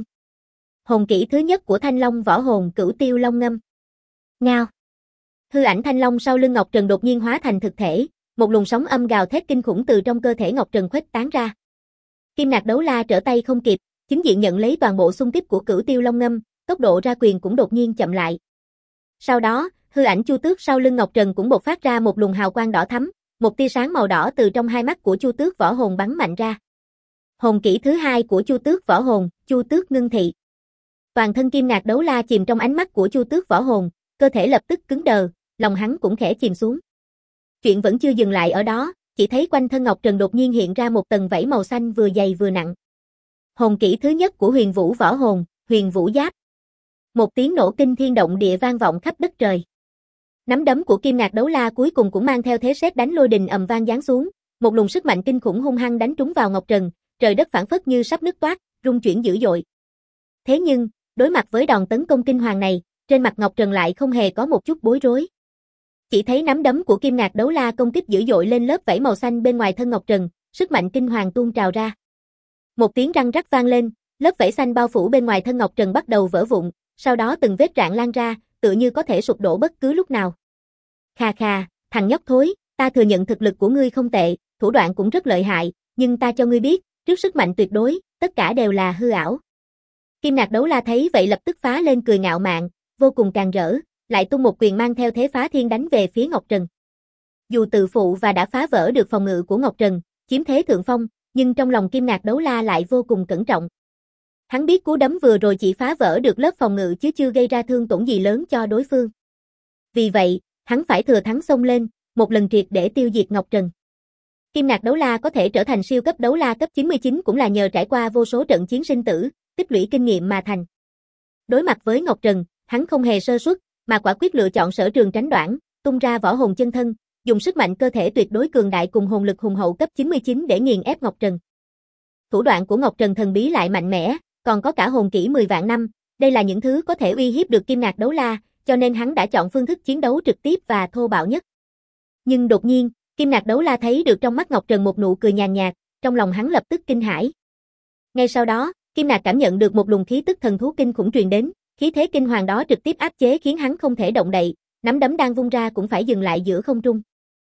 Hồn kỹ thứ nhất của Thanh Long võ hồn Cửu Tiêu Long Ngâm. Ngao. Hư ảnh Thanh Long sau lưng Ngọc Trần đột nhiên hóa thành thực thể, một luồng sóng âm gào thét kinh khủng từ trong cơ thể Ngọc Trần khuếch tán ra. Kim Ngạc đấu la trở tay không kịp, chính diện nhận lấy toàn bộ xung kích của Cửu Tiêu Long Ngâm, tốc độ ra quyền cũng đột nhiên chậm lại. Sau đó, hư ảnh Chu Tước sau lưng Ngọc Trần cũng bộc phát ra một luồng hào quang đỏ thắm, một tia sáng màu đỏ từ trong hai mắt của Chu Tước võ hồn bắn mạnh ra. Hồn kỹ thứ hai của Chu Tước võ hồn, Chu Tước Ngưng Thị. Toàn thân Kim Ngạc đấu la chìm trong ánh mắt của Chu Tước võ hồn, cơ thể lập tức cứng đờ, lòng hắn cũng khẽ chìm xuống. Chuyện vẫn chưa dừng lại ở đó, chỉ thấy quanh thân Ngọc Trần đột nhiên hiện ra một tầng vảy màu xanh vừa dày vừa nặng. Hồn kỹ thứ nhất của Huyền Vũ võ hồn, Huyền Vũ Giáp. Một tiếng nổ kinh thiên động địa vang vọng khắp đất trời. Nắm đấm của Kim Ngạc đấu la cuối cùng cũng mang theo thế sét đánh lôi đình ầm vang giáng xuống, một luồng sức mạnh kinh khủng hung hăng đánh trúng vào Ngọc Trần, trời đất phảng phất như sắp nứt toác, rung chuyển dữ dội. Thế nhưng, đối mặt với đòn tấn công kinh hoàng này, trên mặt Ngọc Trần lại không hề có một chút bối rối. Chỉ thấy nắm đấm của Kim Ngạc đấu la công kích dữ dội lên lớp vảy màu xanh bên ngoài thân Ngọc Trần, sức mạnh kinh hoàng tuôn trào ra. Một tiếng răng rắc vang lên, lớp vảy xanh bao phủ bên ngoài thân Ngọc Trần bắt đầu vỡ vụn, sau đó từng vết rạn lan ra, tựa như có thể sụp đổ bất cứ lúc nào. Khà khà, thằng nhóc thối, ta thừa nhận thực lực của ngươi không tệ, thủ đoạn cũng rất lợi hại, nhưng ta cho ngươi biết, trước sức mạnh tuyệt đối, tất cả đều là hư ảo. Kim Ngạc đấu la thấy vậy lập tức phá lên cười ngạo mạn, vô cùng càn rỡ, lại tung một quyền mang theo thế phá thiên đánh về phía Ngọc Trần. Dù tự phụ và đã phá vỡ được phòng ngự của Ngọc Trần, chiếm thế thượng phong, nhưng trong lòng Kim Ngạc đấu la lại vô cùng cẩn trọng. Hắn biết cú đấm vừa rồi chỉ phá vỡ được lớp phòng ngự chứ chưa gây ra thương tổn gì lớn cho đối phương. Vì vậy, hắn phải thừa thắng xông lên, một lần triệt để tiêu diệt Ngọc Trần. Kim Ngạc đấu la có thể trở thành siêu cấp đấu la cấp 99 cũng là nhờ trải qua vô số trận chiến sinh tử, tích lũy kinh nghiệm mà thành. Đối mặt với Ngọc Trần, hắn không hề sơ suất, mà quả quyết lựa chọn sở trường tránh đoạn, tung ra võ hồn chân thân, dùng sức mạnh cơ thể tuyệt đối cường đại cùng hồn lực hùng hậu cấp 99 để nghiền ép Ngọc Trần. Thủ đoạn của Ngọc Trần thần bí lại mạnh mẽ, còn có cả hồn kỹ 10 vạn năm, đây là những thứ có thể uy hiếp được Kim Ngạc đấu la, cho nên hắn đã chọn phương thức chiến đấu trực tiếp và thô bạo nhất. Nhưng đột nhiên, Kim Ngạc đấu la thấy được trong mắt Ngọc Trần một nụ cười nhàn nhạt, trong lòng hắn lập tức kinh hãi. Ngay sau đó, Kim Ngạc cảm nhận được một luồng khí tức thần thú kinh khủng truyền đến, khí thế kinh hoàng đó trực tiếp áp chế khiến hắn không thể động đậy, nắm đấm đang vung ra cũng phải dừng lại giữa không trung.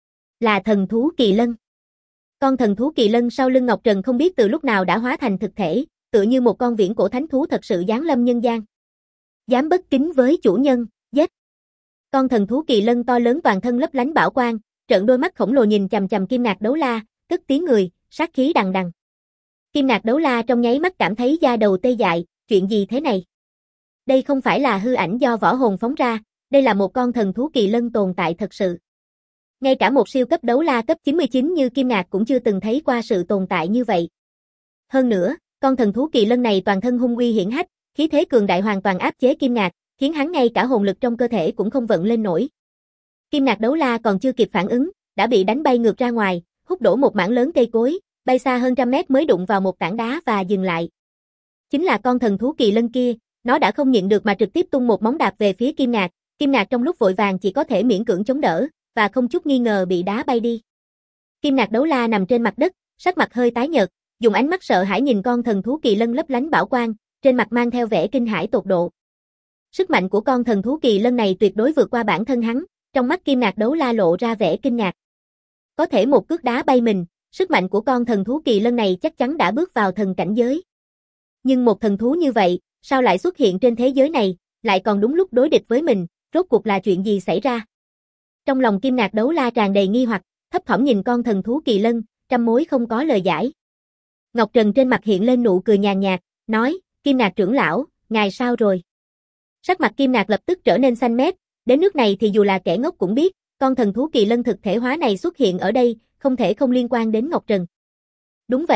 Là thần thú Kỳ Lân. Con thần thú Kỳ Lân sau lưng Ngọc Trần không biết từ lúc nào đã hóa thành thực thể, tựa như một con viễn cổ thánh thú thật sự giáng lâm nhân gian. Dám bất kính với chủ nhân, giết. Con thần thú Kỳ Lân to lớn toàn thân lấp lánh bảo quang, trợn đôi mắt khổng lồ nhìn chằm chằm Kim Ngạc đấu la, cất tiếng người, sát khí đằng đằng. Kim Ngạc đấu la trong nháy mắt cảm thấy da đầu tê dại, chuyện gì thế này? Đây không phải là hư ảnh do võ hồn phóng ra, đây là một con thần thú Kỳ Lân tồn tại thật sự. Ngay cả một siêu cấp đấu la cấp 99 như Kim Ngạc cũng chưa từng thấy qua sự tồn tại như vậy. Hơn nữa, con thần thú Kỳ Lân này toàn thân hung uy hiển hách, khí thế cường đại hoàn toàn áp chế Kim Ngạc, khiến hắn ngay cả hồn lực trong cơ thể cũng không vận lên nổi. Kim Ngạc đấu la còn chưa kịp phản ứng, đã bị đánh bay ngược ra ngoài, hút đổ một mảng lớn cây cối, bay xa hơn trăm mét mới đụng vào một tảng đá và dừng lại. Chính là con thần thú Kỳ Lân kia, nó đã không nhịn được mà trực tiếp tung một móng đạp về phía Kim Ngạc, Kim Ngạc trong lúc vội vàng chỉ có thể miễn cưỡng chống đỡ, và không chút nghi ngờ bị đá bay đi. Kim Ngạc đấu la nằm trên mặt đất, sắc mặt hơi tái nhợt, dùng ánh mắt sợ hãi nhìn con thần thú Kỳ Lân lấp lánh bảo quang, trên mặt mang theo vẻ kinh hãi tột độ. Sức mạnh của con thần thú Kỳ Lân này tuyệt đối vượt qua bản thân hắn, trong mắt Kim Ngạc đấu la lộ ra vẻ kinh ngạc. Có thể một cước đá bay mình, sức mạnh của con thần thú Kỳ Lân này chắc chắn đã bước vào thần cảnh giới. Nhưng một thần thú như vậy, sao lại xuất hiện trên thế giới này, lại còn đúng lúc đối địch với mình, rốt cuộc là chuyện gì xảy ra? Trong lòng Kim Ngạc đấu la tràn đầy nghi hoặc, thấp thỏm nhìn con thần thú Kỳ Lân, trăm mối không có lời giải. Ngọc Trần trên mặt hiện lên nụ cười nhàn nhạt, nói, Kim Ngạc trưởng lão, ngài sao rồi? Sắc mặt Kim Ngạc lập tức trở nên xanh mét, đến nước này thì dù là kẻ ngốc cũng biết, con thần thú Kỳ Lân thực thể hóa này xuất hiện ở đây, không thể không liên quan đến Ngọc Trần. Đúng vậy,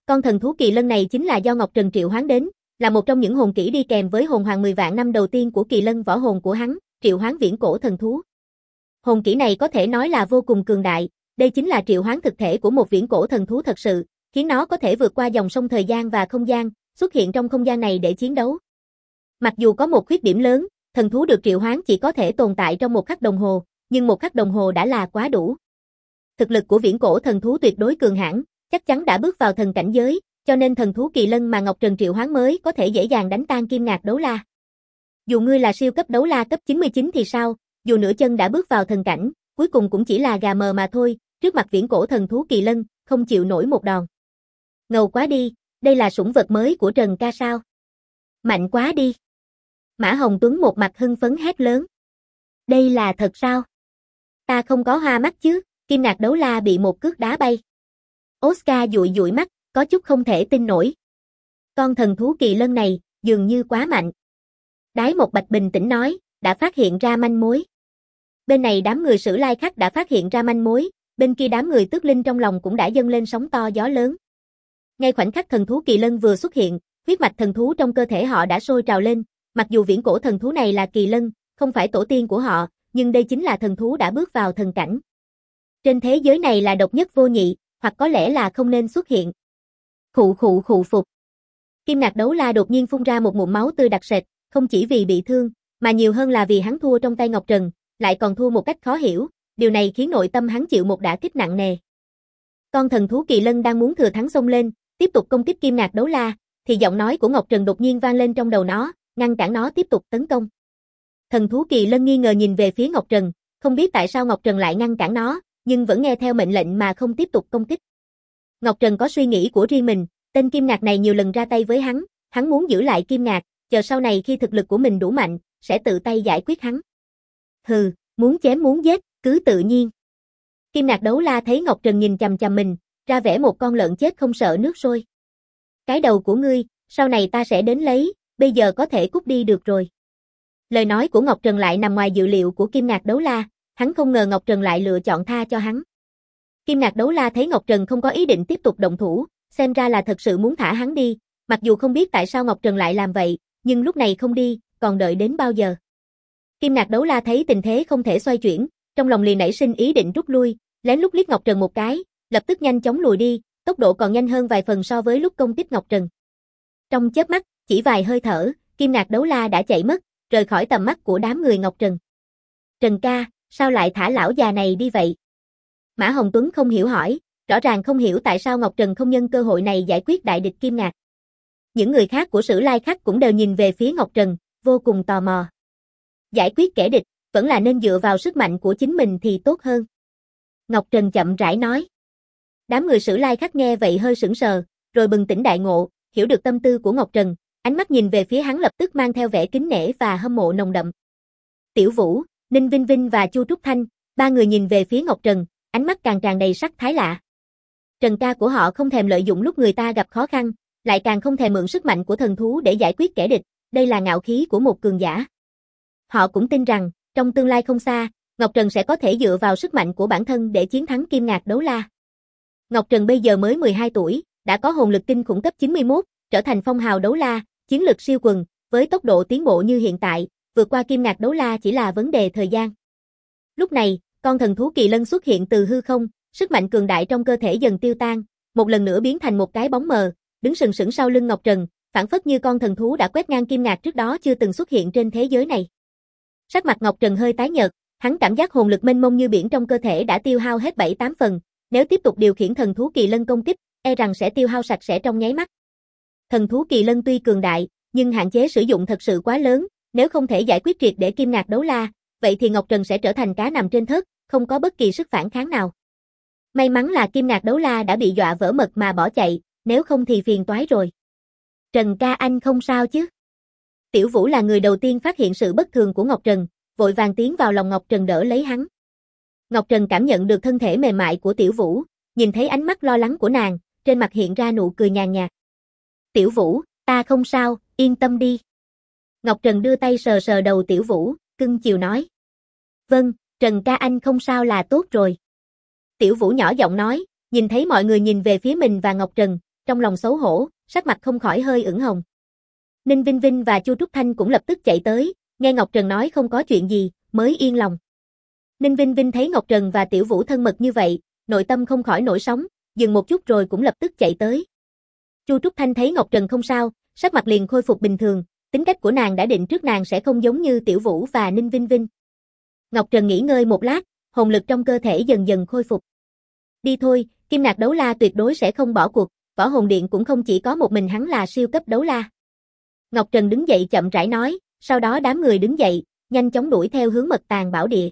Con thần thú kỳ lân này chính là do Ngọc Trần triệu hoán đến, là một trong những hồn kỹ đi kèm với hồn hoàng 10 vạn năm đầu tiên của kỳ lân võ hồn của hắn, triệu hoán viễn cổ thần thú. Hồn kỹ này có thể nói là vô cùng cường đại, đây chính là triệu hoán thực thể của một viễn cổ thần thú thật sự, khiến nó có thể vượt qua dòng sông thời gian và không gian, xuất hiện trong không gian này để chiến đấu. Mặc dù có một khuyết điểm lớn, thần thú được triệu hoán chỉ có thể tồn tại trong một khắc đồng hồ, nhưng một khắc đồng hồ đã là quá đủ. Thực lực của viễn cổ thần thú tuyệt đối cường hãn, chắc chắn đã bước vào thần cảnh giới, cho nên thần thú kỳ lân mà Ngọc Trần triệu hoán mới có thể dễ dàng đánh tan Kim Ngạc đấu la. Dù ngươi là siêu cấp đấu la cấp 99 thì sao, dù nửa chân đã bước vào thần cảnh, cuối cùng cũng chỉ là gà mờ mà thôi, trước mặt viễn cổ thần thú kỳ lân, không chịu nổi một đòn. Ngầu quá đi, đây là sủng vật mới của Trần ca sao? Mạnh quá đi. Mã Hồng Tuấn một mặt hưng phấn hét lớn. Đây là thật sao? Ta không có hoa mắt chứ, Kim Ngạc đấu la bị một cước đá bay. Oscar dụi dụi mắt, có chút không thể tin nổi. Con thần thú kỳ lân này, dường như quá mạnh. Đái Một Bạch bình tĩnh nói, đã phát hiện ra manh mối. Bên này đám người Sử Lai Khắc đã phát hiện ra manh mối, bên kia đám người Tước Linh trong lòng cũng đã dâng lên sóng to gió lớn. Ngay khoảnh khắc thần thú kỳ lân vừa xuất hiện, huyết mạch thần thú trong cơ thể họ đã sôi trào lên, mặc dù viễn cổ thần thú này là kỳ lân, không phải tổ tiên của họ, nhưng đây chính là thần thú đã bước vào thần cảnh. Trên thế giới này là độc nhất vô nhị, hoặc có lẽ là không nên xuất hiện. Khụ phục. Kim Ngạc đấu la đột nhiên phun ra một ngụm máu tươi đặc sệt, không chỉ vì bị thương, mà nhiều hơn là vì hắn thua trong tay Ngọc Trần, lại còn thua một cách khó hiểu, điều này khiến nội tâm hắn chịu một đả kích nặng nề. Con thần thú kỳ lân đang muốn thừa thắng xông lên, tiếp tục công kích Kim Ngạc đấu la, thì giọng nói của Ngọc Trần đột nhiên vang lên trong đầu nó, ngăn cản nó tiếp tục tấn công. Thần thú kỳ lân nghi ngờ nhìn về phía Ngọc Trần, không biết tại sao Ngọc Trần lại ngăn cản nó, nhưng vẫn nghe theo mệnh lệnh mà không tiếp tục công kích. Ngọc Trần có suy nghĩ của riêng mình, tên Kim Ngạc này nhiều lần ra tay với hắn muốn giữ lại Kim Ngạc, chờ sau này khi thực lực của mình đủ mạnh, sẽ tự tay giải quyết hắn. Hừ, muốn chém muốn giết, cứ tự nhiên. Kim Ngạc đấu la thấy Ngọc Trần nhìn chằm chằm mình, ra vẻ một con lợn chết không sợ nước sôi. Cái đầu của ngươi, sau này ta sẽ đến lấy, bây giờ có thể cút đi được rồi. Lời nói của Ngọc Trần lại nằm ngoài dự liệu của Kim Ngạc đấu la, hắn không ngờ Ngọc Trần lại lựa chọn tha cho hắn. Kim Ngạc đấu la thấy Ngọc Trần không có ý định tiếp tục động thủ, xem ra là thật sự muốn thả hắn đi, mặc dù không biết tại sao Ngọc Trần lại làm vậy, nhưng lúc này không đi, còn đợi đến bao giờ. Kim Ngạc đấu la thấy tình thế không thể xoay chuyển, trong lòng liền nảy sinh ý định rút lui, lén lút liếc Ngọc Trần một cái, lập tức nhanh chóng lùi đi, tốc độ còn nhanh hơn vài phần so với lúc công kích Ngọc Trần. Trong chớp mắt, chỉ vài hơi thở, Kim Ngạc đấu la đã chạy mất, rời khỏi tầm mắt của đám người Ngọc Trần. Trần ca, sao lại thả lão già này đi vậy? Mã Hồng Tuấn không hiểu hỏi, rõ ràng không hiểu tại sao Ngọc Trần không nhân cơ hội này giải quyết đại địch Kim Ngạc. Những người khác của Sử Lai Khắc cũng đều nhìn về phía Ngọc Trần, vô cùng tò mò. Giải quyết kẻ địch, vẫn là nên dựa vào sức mạnh của chính mình thì tốt hơn. Ngọc Trần chậm rãi nói. Đám người Sử Lai Khắc nghe vậy hơi sững sờ, rồi bừng tỉnh đại ngộ, hiểu được tâm tư của Ngọc Trần, ánh mắt nhìn về phía hắn lập tức mang theo vẻ kính nể và hâm mộ nồng đậm. Tiểu Vũ, Ninh Vinh Vinh và Chu Trúc Thanh, ba người nhìn về phía Ngọc Trần, ánh mắt càng tràn đầy sắc thái lạ. Trần ca của họ không thèm lợi dụng lúc người ta gặp khó khăn, lại càng không thèm mượn sức mạnh của thần thú để giải quyết kẻ địch, đây là ngạo khí của một cường giả. Họ cũng tin rằng, trong tương lai không xa, Ngọc Trần sẽ có thể dựa vào sức mạnh của bản thân để chiến thắng Kim Ngạc đấu la. Ngọc Trần bây giờ mới 12 tuổi, đã có hồn lực kinh khủng cấp 91, trở thành phong hào đấu la, chiến lực siêu quần, với tốc độ tiến bộ như hiện tại, vượt qua Kim Ngạc đấu la chỉ là vấn đề thời gian. Lúc này, con thần thú kỳ lân xuất hiện từ hư không, sức mạnh cường đại trong cơ thể dần tiêu tan, một lần nữa biến thành một cái bóng mờ, đứng sừng sững sau lưng Ngọc Trần, phảng phất như con thần thú đã quét ngang Kim Ngạc trước đó chưa từng xuất hiện trên thế giới này. Sắc mặt Ngọc Trần hơi tái nhợt, hắn cảm giác hồn lực mênh mông như biển trong cơ thể đã tiêu hao hết 7-8 phần, nếu tiếp tục điều khiển thần thú kỳ lân công kích, e rằng sẽ tiêu hao sạch sẽ trong nháy mắt. Thần thú kỳ lân tuy cường đại, nhưng hạn chế sử dụng thật sự quá lớn, nếu không thể giải quyết triệt để Kim Ngạc đấu la, vậy thì Ngọc Trần sẽ trở thành cá nằm trên thớt, không có bất kỳ sức phản kháng nào. May mắn là Kim Ngạc đấu la đã bị dọa vỡ mật mà bỏ chạy, nếu không thì phiền toái rồi. Trần ca anh không sao chứ? Tiểu Vũ là người đầu tiên phát hiện sự bất thường của Ngọc Trần, vội vàng tiến vào lòng Ngọc Trần đỡ lấy hắn. Ngọc Trần cảm nhận được thân thể mềm mại của Tiểu Vũ, nhìn thấy ánh mắt lo lắng của nàng, trên mặt hiện ra nụ cười nhàn nhạt. Tiểu Vũ, ta không sao, yên tâm đi. Ngọc Trần đưa tay sờ sờ đầu Tiểu Vũ, cưng chiều nói. Vâng, Trần ca anh không sao là tốt rồi. Tiểu Vũ nhỏ giọng nói, nhìn thấy mọi người nhìn về phía mình và Ngọc Trần, trong lòng xấu hổ, sắc mặt không khỏi hơi ửng hồng. Ninh Vinh Vinh và Chu Trúc Thanh cũng lập tức chạy tới, nghe Ngọc Trần nói không có chuyện gì, mới yên lòng. Ninh Vinh Vinh thấy Ngọc Trần và Tiểu Vũ thân mật như vậy, nội tâm không khỏi nổi sóng, dừng một chút rồi cũng lập tức chạy tới. Chu Trúc Thanh thấy Ngọc Trần không sao, sắc mặt liền khôi phục bình thường, tính cách của nàng đã định trước nàng sẽ không giống như Tiểu Vũ và Ninh Vinh Vinh. Ngọc Trần nghỉ ngơi một lát, hồn lực trong cơ thể dần dần khôi phục. Đi thôi, Kim Ngạc Đấu La tuyệt đối sẽ không bỏ cuộc, Võ Hồn Điện cũng không chỉ có một mình hắn là siêu cấp đấu la. Ngọc Trần đứng dậy chậm rãi nói, sau đó đám người đứng dậy, nhanh chóng đuổi theo hướng Mật Tàng Bảo Địa.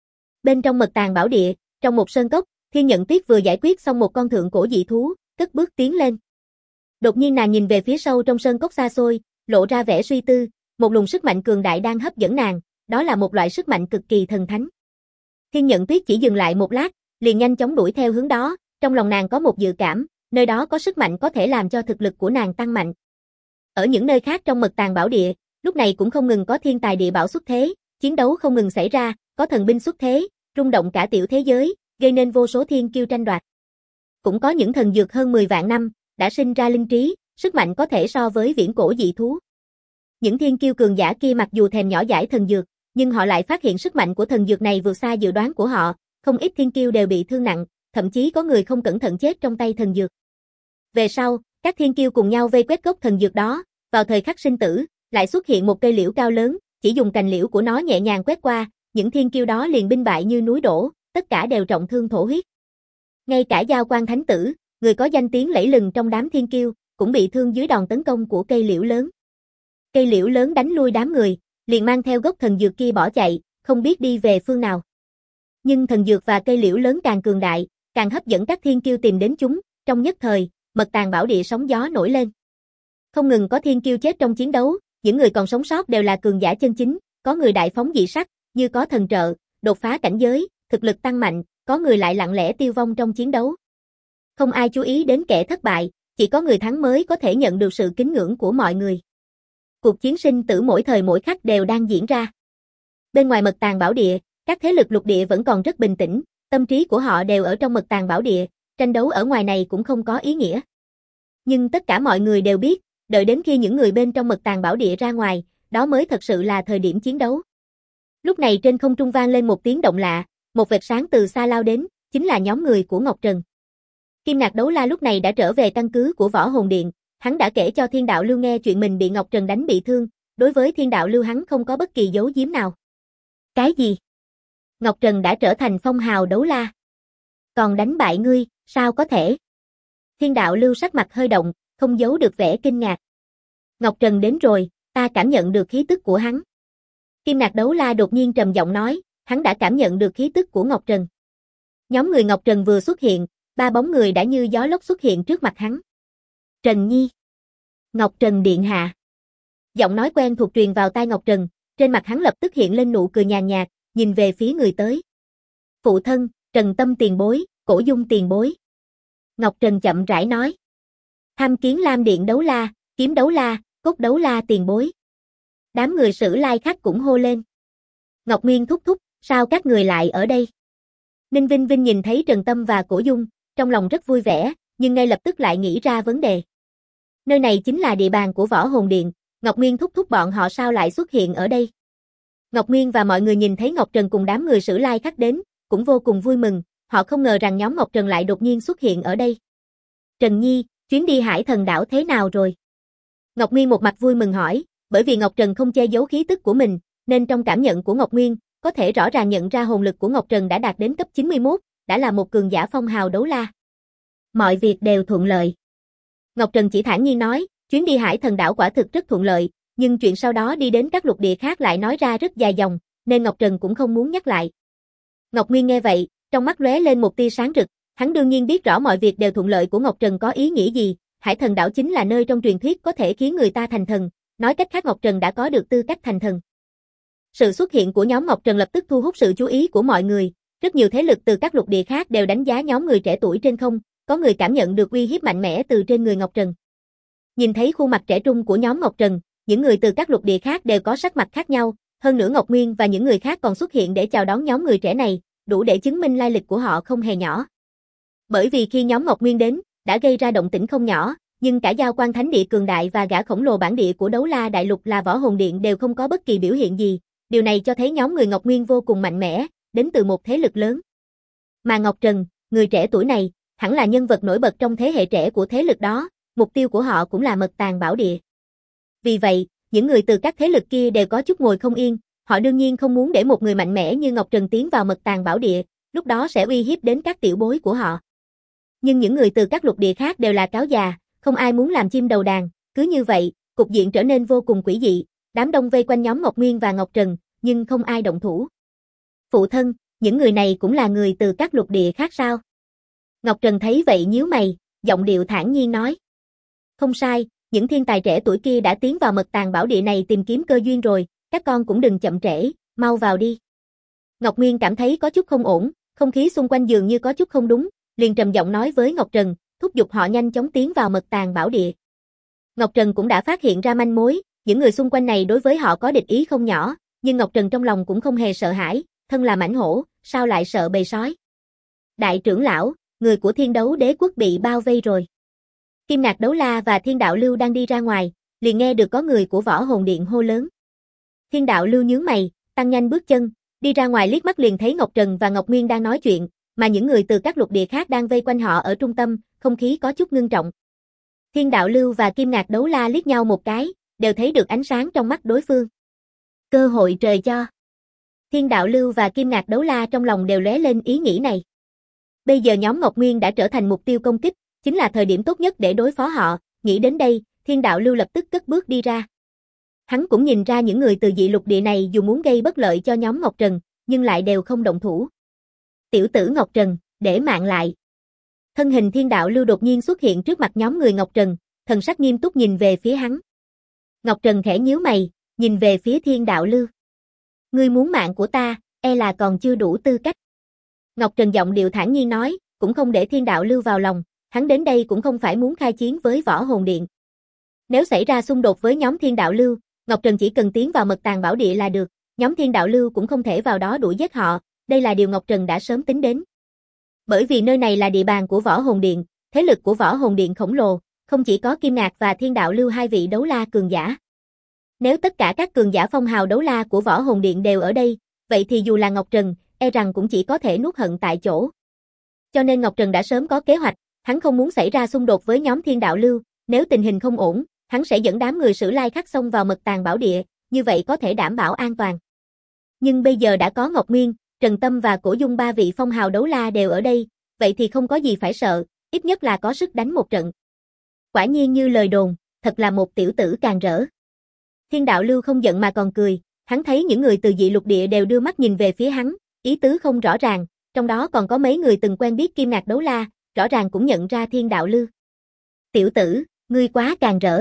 Bên trong Mật Tàng Bảo Địa, trong một sơn cốc, Thiên Nhận Tuyết vừa giải quyết xong một con thượng cổ dị thú, cất bước tiến lên. Đột nhiên nàng nhìn về phía sâu trong sơn cốc xa xôi, lộ ra vẻ suy tư, một luồng sức mạnh cường đại đang hấp dẫn nàng, đó là một loại sức mạnh cực kỳ thần thánh. Thiên Nhận Tuyết chỉ dừng lại một lát, liền nhanh chóng đuổi theo hướng đó, trong lòng nàng có một dự cảm, nơi đó có sức mạnh có thể làm cho thực lực của nàng tăng mạnh. Ở những nơi khác trong Mật Tàng Bảo Địa, lúc này cũng không ngừng có thiên tài địa bảo xuất thế, chiến đấu không ngừng xảy ra, có thần binh xuất thế, rung động cả tiểu thế giới, gây nên vô số thiên kiêu tranh đoạt. Cũng có những thần dược hơn 10 vạn năm, đã sinh ra linh trí, sức mạnh có thể so với viễn cổ dị thú. Những thiên kiêu cường giả kia mặc dù thèm nhỏ dãi thần dược, nhưng họ lại phát hiện sức mạnh của thần dược này vượt xa dự đoán của họ, không ít thiên kiêu đều bị thương nặng, thậm chí có người không cẩn thận chết trong tay thần dược. Về sau, các thiên kiêu cùng nhau vây quét gốc thần dược đó, vào thời khắc sinh tử, lại xuất hiện một cây liễu cao lớn, chỉ dùng cành liễu của nó nhẹ nhàng quét qua, những thiên kiêu đó liền binh bại như núi đổ, tất cả đều trọng thương thổ huyết. Ngay cả Giao Quan Thánh Tử, người có danh tiếng lẫy lừng trong đám thiên kiêu, cũng bị thương dưới đòn tấn công của cây liễu lớn. Cây liễu lớn đánh lui đám người, liền mang theo gốc thần dược kia bỏ chạy, không biết đi về phương nào. Nhưng thần dược và cây liễu lớn càng cường đại, càng hấp dẫn các thiên kiêu tìm đến chúng, trong nhất thời, Mật Tàng Bảo Địa sóng gió nổi lên. Không ngừng có thiên kiêu chết trong chiến đấu, những người còn sống sót đều là cường giả chân chính, có người đại phóng dị sắc, như có thần trợ, đột phá cảnh giới, thực lực tăng mạnh, có người lại lặng lẽ tiêu vong trong chiến đấu. Không ai chú ý đến kẻ thất bại, chỉ có người thắng mới có thể nhận được sự kính ngưỡng của mọi người. Cuộc chiến sinh tử mỗi thời mỗi khắc đều đang diễn ra. Bên ngoài Mật Tàng Bảo Địa, các thế lực lục địa vẫn còn rất bình tĩnh, tâm trí của họ đều ở trong Mật Tàng Bảo Địa, tranh đấu ở ngoài này cũng không có ý nghĩa. Nhưng tất cả mọi người đều biết, đợi đến khi những người bên trong Mật Tàng Bảo Địa ra ngoài, đó mới thật sự là thời điểm chiến đấu. Lúc này trên không trung vang lên một tiếng động lạ, một vệt sáng từ xa lao đến, chính là nhóm người của Ngọc Trần. Kim Ngạc Đấu La lúc này đã trở về căn cứ của Võ Hồn Điện, hắn đã kể cho Thiên Đạo Lưu nghe chuyện mình bị Ngọc Trần đánh bị thương, đối với Thiên Đạo Lưu hắn không có bất kỳ giấu giếm nào. Cái gì? Ngọc Trần đã trở thành phong hào đấu la. Còn đánh bại ngươi, sao có thể? Thiên Đạo Lưu sắc mặt hơi động, không giấu được vẻ kinh ngạc. Ngọc Trần đến rồi, ta cảm nhận được khí tức của hắn. Kim Ngạc Đấu La đột nhiên trầm giọng nói, hắn đã cảm nhận được khí tức của Ngọc Trần. Nhóm người Ngọc Trần vừa xuất hiện, ba bóng người đã như gió lốc xuất hiện trước mặt hắn. Trần Nhi. Ngọc Trần điện hạ. Giọng nói quen thuộc truyền vào tai Ngọc Trần, trên mặt hắn lập tức hiện lên nụ cười nhàn nhạt, nhìn về phía người tới. Phụ thân, Trần Tâm tiền bối, Cổ Dung tiền bối. Ngọc Trần chậm rãi nói. Tham kiến Lam Điện Đấu La, Kiếm Đấu La, Cốt Đấu La tiền bối. Đám người Sử Lai khách cũng hô lên. Ngọc Nguyên thúc thúc, sao các người lại ở đây? Ninh Vinh Vinh nhìn thấy Trần Tâm và Cổ Dung, trong lòng rất vui vẻ, nhưng ngay lập tức lại nghĩ ra vấn đề. Nơi này chính là địa bàn của Võ Hồn Điện, Ngọc Nguyên thúc thúc bọn họ sao lại xuất hiện ở đây? Ngọc Nguyên và mọi người nhìn thấy Ngọc Trần cùng đám người Sử Lai khách đến, cũng vô cùng vui mừng, họ không ngờ rằng nhóm Ngọc Trần lại đột nhiên xuất hiện ở đây. Trần Nhi, chuyến đi Hải Thần Đảo thế nào rồi? Ngọc Nguyên một mặt vui mừng hỏi, bởi vì Ngọc Trần không che giấu khí tức của mình, nên trong cảm nhận của Ngọc Nguyên, có thể rõ ràng nhận ra hồn lực của Ngọc Trần đã đạt đến cấp 91, đã là một cường giả phong hào đấu la. Mọi việc đều thuận lợi. Ngọc Trần chỉ thản nhiên nói, chuyến đi Hải Thần Đảo quả thực rất thuận lợi, nhưng chuyện sau đó đi đến các lục địa khác lại nói ra rất dài dòng, nên Ngọc Trần cũng không muốn nhắc lại. Ngọc Nguyên nghe vậy, trong mắt lóe lên một tia sáng rực, hắn đương nhiên biết rõ mọi việc đều thuận lợi của Ngọc Trần có ý nghĩa gì, Hải Thần Đảo chính là nơi trong truyền thuyết có thể khiến người ta thành thần, nói cách khác Ngọc Trần đã có được tư cách thành thần. Sự xuất hiện của nhóm Ngọc Trần lập tức thu hút sự chú ý của mọi người, rất nhiều thế lực từ các lục địa khác đều đánh giá nhóm người trẻ tuổi trên không, có người cảm nhận được uy hiếp mạnh mẽ từ trên người Ngọc Trần. Nhìn thấy khuôn mặt trẻ trung của nhóm Ngọc Trần, những người từ các lục địa khác đều có sắc mặt khác nhau, hơn nữa Ngọc Nguyên và những người khác còn xuất hiện để chào đón nhóm người trẻ này, đủ để chứng minh lai lịch của họ không hề nhỏ. Bởi vì khi nhóm Ngọc Nguyên đến, đã gây ra động tĩnh không nhỏ, nhưng cả Giao Quan Thánh Địa cường đại và gã khổng lồ bản địa của Đấu La Đại Lục là Võ Hồn Điện đều không có bất kỳ biểu hiện gì, điều này cho thấy nhóm người Ngọc Nguyên vô cùng mạnh mẽ, đến từ một thế lực lớn. Mà Ngọc Trần, người trẻ tuổi này, hẳn là nhân vật nổi bật trong thế hệ trẻ của thế lực đó, mục tiêu của họ cũng là Mật Tàng Bảo Địa. Vì vậy, những người từ các thế lực kia đều có chút ngồi không yên, họ đương nhiên không muốn để một người mạnh mẽ như Ngọc Trần tiến vào Mật Tàng Bảo Địa, lúc đó sẽ uy hiếp đến các tiểu bối của họ. Nhưng những người từ các lục địa khác đều là cáo già, không ai muốn làm chim đầu đàn, cứ như vậy, cục diện trở nên vô cùng quỷ dị, đám đông vây quanh nhóm Ngọc Nguyên và Ngọc Trần, nhưng không ai động thủ. Phụ thân, những người này cũng là người từ các lục địa khác sao? Ngọc Trần thấy vậy nhíu mày, giọng điệu thản nhiên nói. Không sai, những thiên tài trẻ tuổi kia đã tiến vào Mật Tàng Bảo Địa này tìm kiếm cơ duyên rồi, các con cũng đừng chậm trễ, mau vào đi. Ngọc Nguyên cảm thấy có chút không ổn, không khí xung quanh dường như có chút không đúng, liền trầm giọng nói với Ngọc Trần, thúc giục họ nhanh chóng tiến vào Mật Tàng Bảo Địa. Ngọc Trần cũng đã phát hiện ra manh mối, những người xung quanh này đối với họ có địch ý không nhỏ, nhưng Ngọc Trần trong lòng cũng không hề sợ hãi, thân là mãnh hổ, sao lại sợ bầy sói. Đại trưởng lão, người của Thiên Đấu Đế Quốc bị bao vây rồi. Kim Ngạc Đấu La và Thiên Đạo Lưu đang đi ra ngoài, liền nghe được có người của Võ Hồn Điện hô lớn. Thiên Đạo Lưu nhướng mày, tăng nhanh bước chân, đi ra ngoài liếc mắt liền thấy Ngọc Trần và Ngọc Nguyên đang nói chuyện, mà những người từ các lục địa khác đang vây quanh họ ở trung tâm, không khí có chút ngưng trọng. Thiên Đạo Lưu và Kim Ngạc Đấu La liếc nhau một cái, đều thấy được ánh sáng trong mắt đối phương. Cơ hội trời cho. Thiên Đạo Lưu và Kim Ngạc Đấu La trong lòng đều lóe lên ý nghĩ này. Bây giờ nhóm Ngọc Nguyên đã trở thành mục tiêu công kích, chính là thời điểm tốt nhất để đối phó họ, nghĩ đến đây, Thiên Đạo Lưu lập tức cất bước đi ra. Hắn cũng nhìn ra những người từ dị lục địa này dù muốn gây bất lợi cho nhóm Ngọc Trần, nhưng lại đều không động thủ. Tiểu tử Ngọc Trần, để mạng lại. Thân hình Thiên Đạo Lưu đột nhiên xuất hiện trước mặt nhóm người Ngọc Trần, thần sắc nghiêm túc nhìn về phía hắn. Ngọc Trần khẽ nhíu mày, nhìn về phía Thiên Đạo Lưu. Ngươi muốn mạng của ta, e là còn chưa đủ tư cách. Ngọc Trần giọng điệu thản nhiên nói, cũng không để Thiên Đạo Lưu vào lòng, hắn đến đây cũng không phải muốn khai chiến với Võ Hồn Điện. Nếu xảy ra xung đột với nhóm Thiên Đạo Lưu, Ngọc Trần chỉ cần tiến vào Mật Tàng Bảo Địa là được, nhóm Thiên Đạo Lưu cũng không thể vào đó đuổi giết họ, đây là điều Ngọc Trần đã sớm tính đến. Bởi vì nơi này là địa bàn của Võ Hồn Điện, thế lực của Võ Hồn Điện khổng lồ, không chỉ có Kim Ngạc và Thiên Đạo Lưu hai vị đấu la cường giả. Nếu tất cả các cường giả phong hào đấu la của Võ Hồn Điện đều ở đây, vậy thì dù là Ngọc Trần, e rằng cũng chỉ có thể nuốt hận tại chỗ. Cho nên Ngọc Trần đã sớm có kế hoạch, hắn không muốn xảy ra xung đột với nhóm Thiên Đạo Lưu, nếu tình hình không ổn, hắn sẽ dẫn đám người Sử Lai Khắc xông vào Mật Tàng Bảo Địa, như vậy có thể đảm bảo an toàn. Nhưng bây giờ đã có Ngọc Nguyên, Trần Tâm và Cổ Dung ba vị phong hào đấu la đều ở đây, vậy thì không có gì phải sợ, ít nhất là có sức đánh một trận. Quả nhiên như lời đồn, thật là một tiểu tử càn rỡ. Thiên Đạo Lưu không giận mà còn cười, hắn thấy những người từ dị lục địa đều đưa mắt nhìn về phía hắn, ý tứ không rõ ràng, trong đó còn có mấy người từng quen biết Kim Ngạc Đấu La, rõ ràng cũng nhận ra Thiên Đạo Lưu. Tiểu tử, ngươi quá càn rỡ.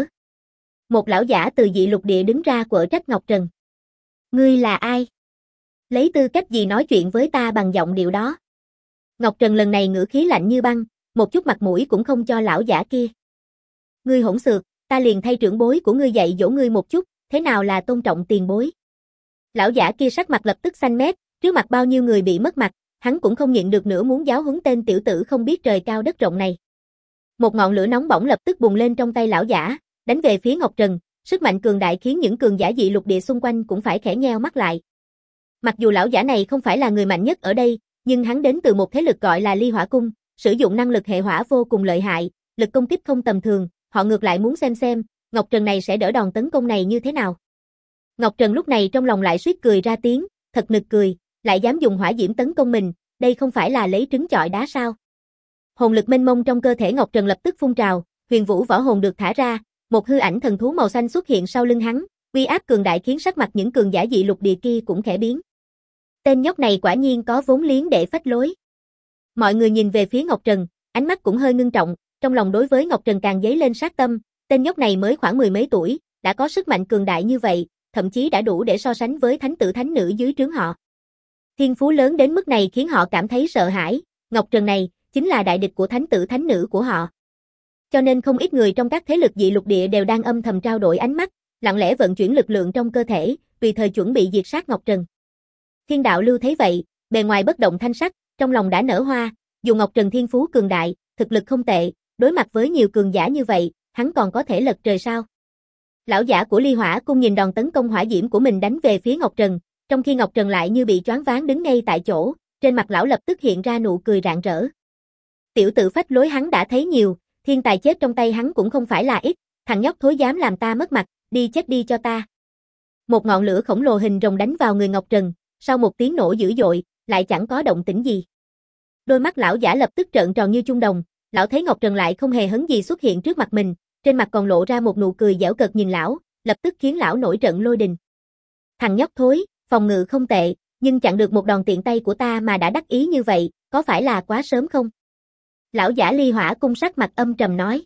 Một lão giả từ dị lục địa đứng ra quở trách Ngọc Trần. Ngươi là ai? Lấy tư cách gì nói chuyện với ta bằng giọng điệu đó? Ngọc Trần lần này ngữ khí lạnh như băng, một chút mặt mũi cũng không cho lão giả kia. Ngươi hỗn xược, ta liền thay trưởng bối của ngươi dạy dỗ ngươi một chút, thế nào là tôn trọng tiền bối? Lão giả kia sắc mặt lập tức xanh mét, trước mặt bao nhiêu người bị mất mặt, hắn cũng không nhịn được nữa muốn giáo huấn tên tiểu tử không biết trời cao đất rộng này. Một ngọn lửa nóng bỏng lập tức bùng lên trong tay lão giả, đánh về phía Ngọc Trần, sức mạnh cường đại khiến những cường giả dị lục địa xung quanh cũng phải khẽ nheo mắt lại. Mặc dù lão giả này không phải là người mạnh nhất ở đây, nhưng hắn đến từ một thế lực gọi là Ly Hỏa Cung, sử dụng năng lực hệ hỏa vô cùng lợi hại, lực công kích không tầm thường, họ ngược lại muốn xem Ngọc Trần này sẽ đỡ đòn tấn công này như thế nào. Ngọc Trần lúc này trong lòng lại suýt cười ra tiếng, thật nực cười, lại dám dùng hỏa diễm tấn công mình, đây không phải là lấy trứng chọi đá sao? Hồn lực mênh mông trong cơ thể Ngọc Trần lập tức phun trào, huyền vũ võ hồn được thả ra, một hư ảnh thần thú màu xanh xuất hiện sau lưng hắn, uy áp cường đại khiến sắc mặt những cường giả dị lục địa kia cũng khẽ biến. Tên nhóc này quả nhiên có vốn liếng để phách lối. Mọi người nhìn về phía Ngọc Trần, ánh mắt cũng hơi ngưng trọng, trong lòng đối với Ngọc Trần càng dấy lên sát tâm, tên nhóc này mới khoảng mười mấy tuổi, đã có sức mạnh cường đại như vậy, thậm chí đã đủ để so sánh với thánh tử thánh nữ dưới trướng họ. Thiên phú lớn đến mức này khiến họ cảm thấy sợ hãi, Ngọc Trần này chính là đại địch của thánh tử thánh nữ của họ. Cho nên không ít người trong các thế lực dị lục địa đều đang âm thầm trao đổi ánh mắt, lặng lẽ vận chuyển lực lượng trong cơ thể, tùy thời chuẩn bị diệt sát Ngọc Trần. Thiên Đạo Lưu thấy vậy, bề ngoài bất động thanh sắc, trong lòng đã nở hoa, dù Ngọc Trần thiên phú cường đại, thực lực không tệ, đối mặt với nhiều cường giả như vậy, hắn còn có thể lật trời sao? Lão giả của Ly Hỏa Cung nhìn đòn tấn công hỏa diễm của mình đánh về phía Ngọc Trần, trong khi Ngọc Trần lại như bị choáng váng đứng ngay tại chỗ, trên mặt lão lập tức hiện ra nụ cười rạng rỡ. Tiểu tử phách lối hắn đã thấy nhiều, thiên tài chết trong tay hắn cũng không phải là ít, thằng nhóc thối dám làm ta mất mặt, đi chết đi cho ta. Một ngọn lửa khổng lồ hình rồng đánh vào người Ngọc Trần, sau một tiếng nổ dữ dội, lại chẳng có động tĩnh gì. Đôi mắt lão giả lập tức trợn tròn như chuông đồng, lão thấy Ngọc Trần lại không hề hấn gì xuất hiện trước mặt mình, trên mặt còn lộ ra một nụ cười giễu cợt nhìn lão, lập tức khiến lão nổi trận lôi đình. Thằng nhóc thối, phòng ngự không tệ, nhưng chặn được một đòn tiện tay của ta mà đã đắc ý như vậy, có phải là quá sớm không? Lão giả Ly Hỏa Cung sắc mặt âm trầm nói.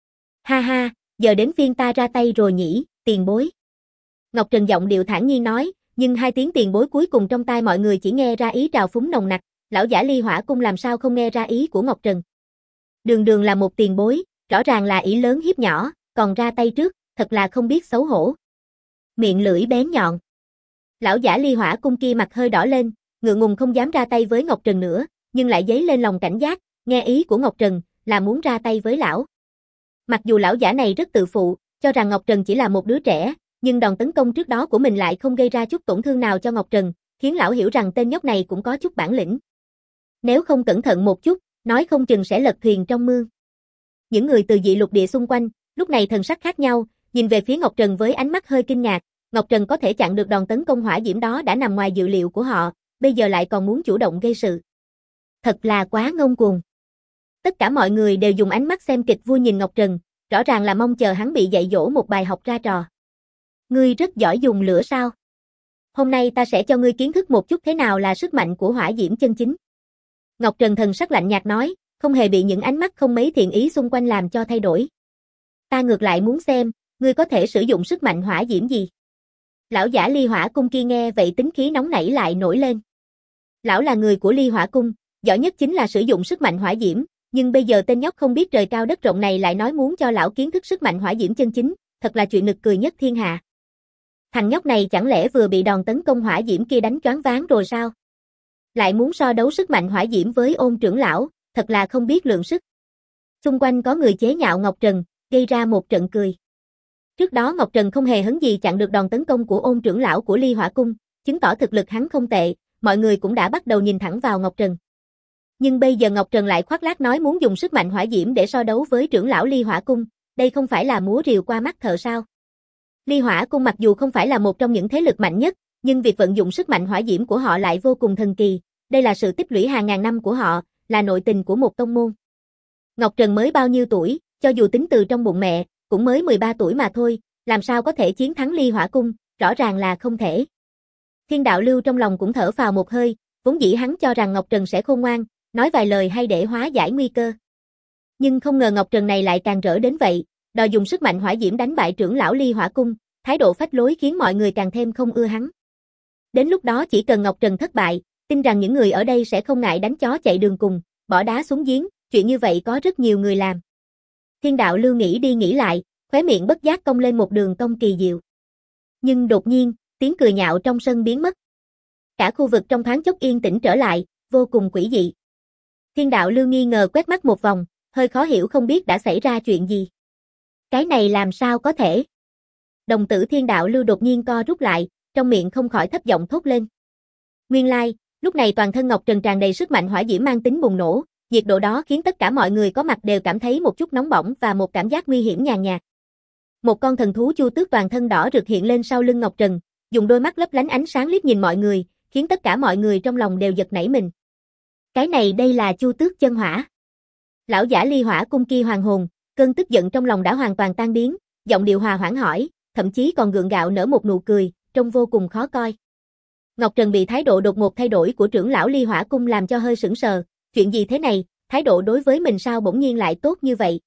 Ha ha, giờ đến phiên ta ra tay rồi nhỉ, tiền bối. Ngọc Trần giọng điệu thản nhiên nói, nhưng hai tiếng tiền bối cuối cùng trong tai mọi người chỉ nghe ra ý trào phúng nồng nặc, lão giả Ly Hỏa Cung làm sao không nghe ra ý của Ngọc Trần. Đường đường là một tiền bối, rõ ràng là ỷ lớn hiếp nhỏ, còn ra tay trước, thật là không biết xấu hổ. Miệng lưỡi bén nhọn. Lão giả Ly Hỏa Cung kia mặt hơi đỏ lên, ngượng ngùng không dám ra tay với Ngọc Trần nữa, nhưng lại dấy lên lòng cảnh giác, nghe ý của Ngọc Trần, là muốn ra tay với lão. Mặc dù lão giả này rất tự phụ, cho rằng Ngọc Trần chỉ là một đứa trẻ, nhưng đòn tấn công trước đó của mình lại không gây ra chút tổn thương nào cho Ngọc Trần, khiến lão hiểu rằng tên nhóc này cũng có chút bản lĩnh. Nếu không cẩn thận một chút, nói không chừng sẽ lật thuyền trong mương. Những người từ dị lục địa xung quanh, lúc này thần sắc khác nhau, nhìn về phía Ngọc Trần với ánh mắt hơi kinh ngạc, Ngọc Trần có thể chặn được đòn tấn công hỏa diễm đó đã nằm ngoài dự liệu của họ, bây giờ lại còn muốn chủ động gây sự. Thật là quá ngông cuồng. Tất cả mọi người đều dùng ánh mắt xem kịch vui nhìn Ngọc Trần, rõ ràng là mong chờ hắn bị dạy dỗ một bài học ra trò. Ngươi rất giỏi dùng lửa sao? Hôm nay ta sẽ cho ngươi kiến thức một chút thế nào là sức mạnh của hỏa diễm chân chính. Ngọc Trần thần sắc lạnh nhạt nói, không hề bị những ánh mắt không mấy thiện ý xung quanh làm cho thay đổi. Ta ngược lại muốn xem, ngươi có thể sử dụng sức mạnh hỏa diễm gì? Lão giả Ly Hỏa Cung kia nghe vậy tính khí nóng nảy lại nổi lên. Lão là người của Ly Hỏa Cung, giỏi nhất chính là sử dụng sức mạnh hỏa diễm, nhưng bây giờ tên nhóc không biết trời cao đất rộng này lại nói muốn cho lão kiến thức sức mạnh hỏa diễm chân chính, thật là chuyện nực cười nhất thiên hạ. Thằng nhóc này chẳng lẽ vừa bị đòn tấn công hỏa diễm kia đánh choáng váng rồi sao? Lại muốn so đấu sức mạnh hỏa diễm với Ôn trưởng lão, thật là không biết lượng sức. Xung quanh có người chế nhạo Ngọc Trần, gây ra một trận cười. Trước đó Ngọc Trần không hề hấn gì chặn được đòn tấn công của Ôn trưởng lão của Ly Hỏa Cung, chứng tỏ thực lực hắn không tệ, mọi người cũng đã bắt đầu nhìn thẳng vào Ngọc Trần. Nhưng bây giờ Ngọc Trần lại khoác lác nói muốn dùng sức mạnh hỏa diễm để so đấu với trưởng lão Ly Hỏa Cung, đây không phải là múa rìu qua mắt thợ sao? Ly Hỏa Cung mặc dù không phải là một trong những thế lực mạnh nhất, nhưng việc vận dụng sức mạnh hỏa diễm của họ lại vô cùng thần kỳ, đây là sự tích lũy hàng ngàn năm của họ, là nội tình của một tông môn. Ngọc Trần mới bao nhiêu tuổi, cho dù tính từ trong bụng mẹ, cũng mới 13 tuổi mà thôi, làm sao có thể chiến thắng Ly Hỏa Cung, rõ ràng là không thể. Thiên Đạo Lưu trong lòng cũng thở phào một hơi, vốn dĩ hắn cho rằng Ngọc Trần sẽ khôn ngoan, nói vài lời hay để hóa giải nguy cơ. Nhưng không ngờ Ngọc Trần này lại càng rỡ đến vậy, đòi dùng sức mạnh hỏa diễm đánh bại trưởng lão Ly Hỏa Cung, thái độ phách lối khiến mọi người càng thêm không ưa hắn. Đến lúc đó chỉ cần Ngọc Trần thất bại, tin rằng những người ở đây sẽ không ngại đánh chó chạy đường cùng, bỏ đá xuống giếng, chuyện như vậy có rất nhiều người làm. Thiên Đạo Lưu nghĩ đi nghĩ lại, khóe miệng bất giác cong lên một đường cong kỳ diệu. Nhưng đột nhiên, tiếng cười nhạo trong sân biến mất. Cả khu vực trong thoáng chốc yên tĩnh trở lại, vô cùng quỷ dị. Thiên Đạo Lưu nghi ngờ quét mắt một vòng, hơi khó hiểu không biết đã xảy ra chuyện gì. Cái này làm sao có thể? Đồng tử Thiên Đạo Lưu đột nhiên co rút lại, trong miệng không khỏi thấp giọng thốt lên. Nguyên lai, lúc này toàn thân Ngọc Trần tràn đầy sức mạnh hỏa diễm mang tính bùng nổ, nhiệt độ đó khiến tất cả mọi người có mặt đều cảm thấy một chút nóng bỏng và một cảm giác nguy hiểm nhàn nhạt. Một con thần thú chu tước toàn thân đỏ rực hiện lên sau lưng Ngọc Trần, dùng đôi mắt lấp lánh ánh sáng liếc nhìn mọi người, khiến tất cả mọi người trong lòng đều giật nảy mình. Cái này đây là chu tước chân hỏa. Lão giả Ly Hỏa Cung kia hoàng hồn, cơn tức giận trong lòng đã hoàn toàn tan biến, giọng điệu hòa hoãn hỏi, thậm chí còn gượng gạo nở một nụ cười, trông vô cùng khó coi. Ngọc Trần bị thái độ đột ngột thay đổi của trưởng lão Ly Hỏa Cung làm cho hơi sững sờ, chuyện gì thế này, thái độ đối với mình sao bỗng nhiên lại tốt như vậy?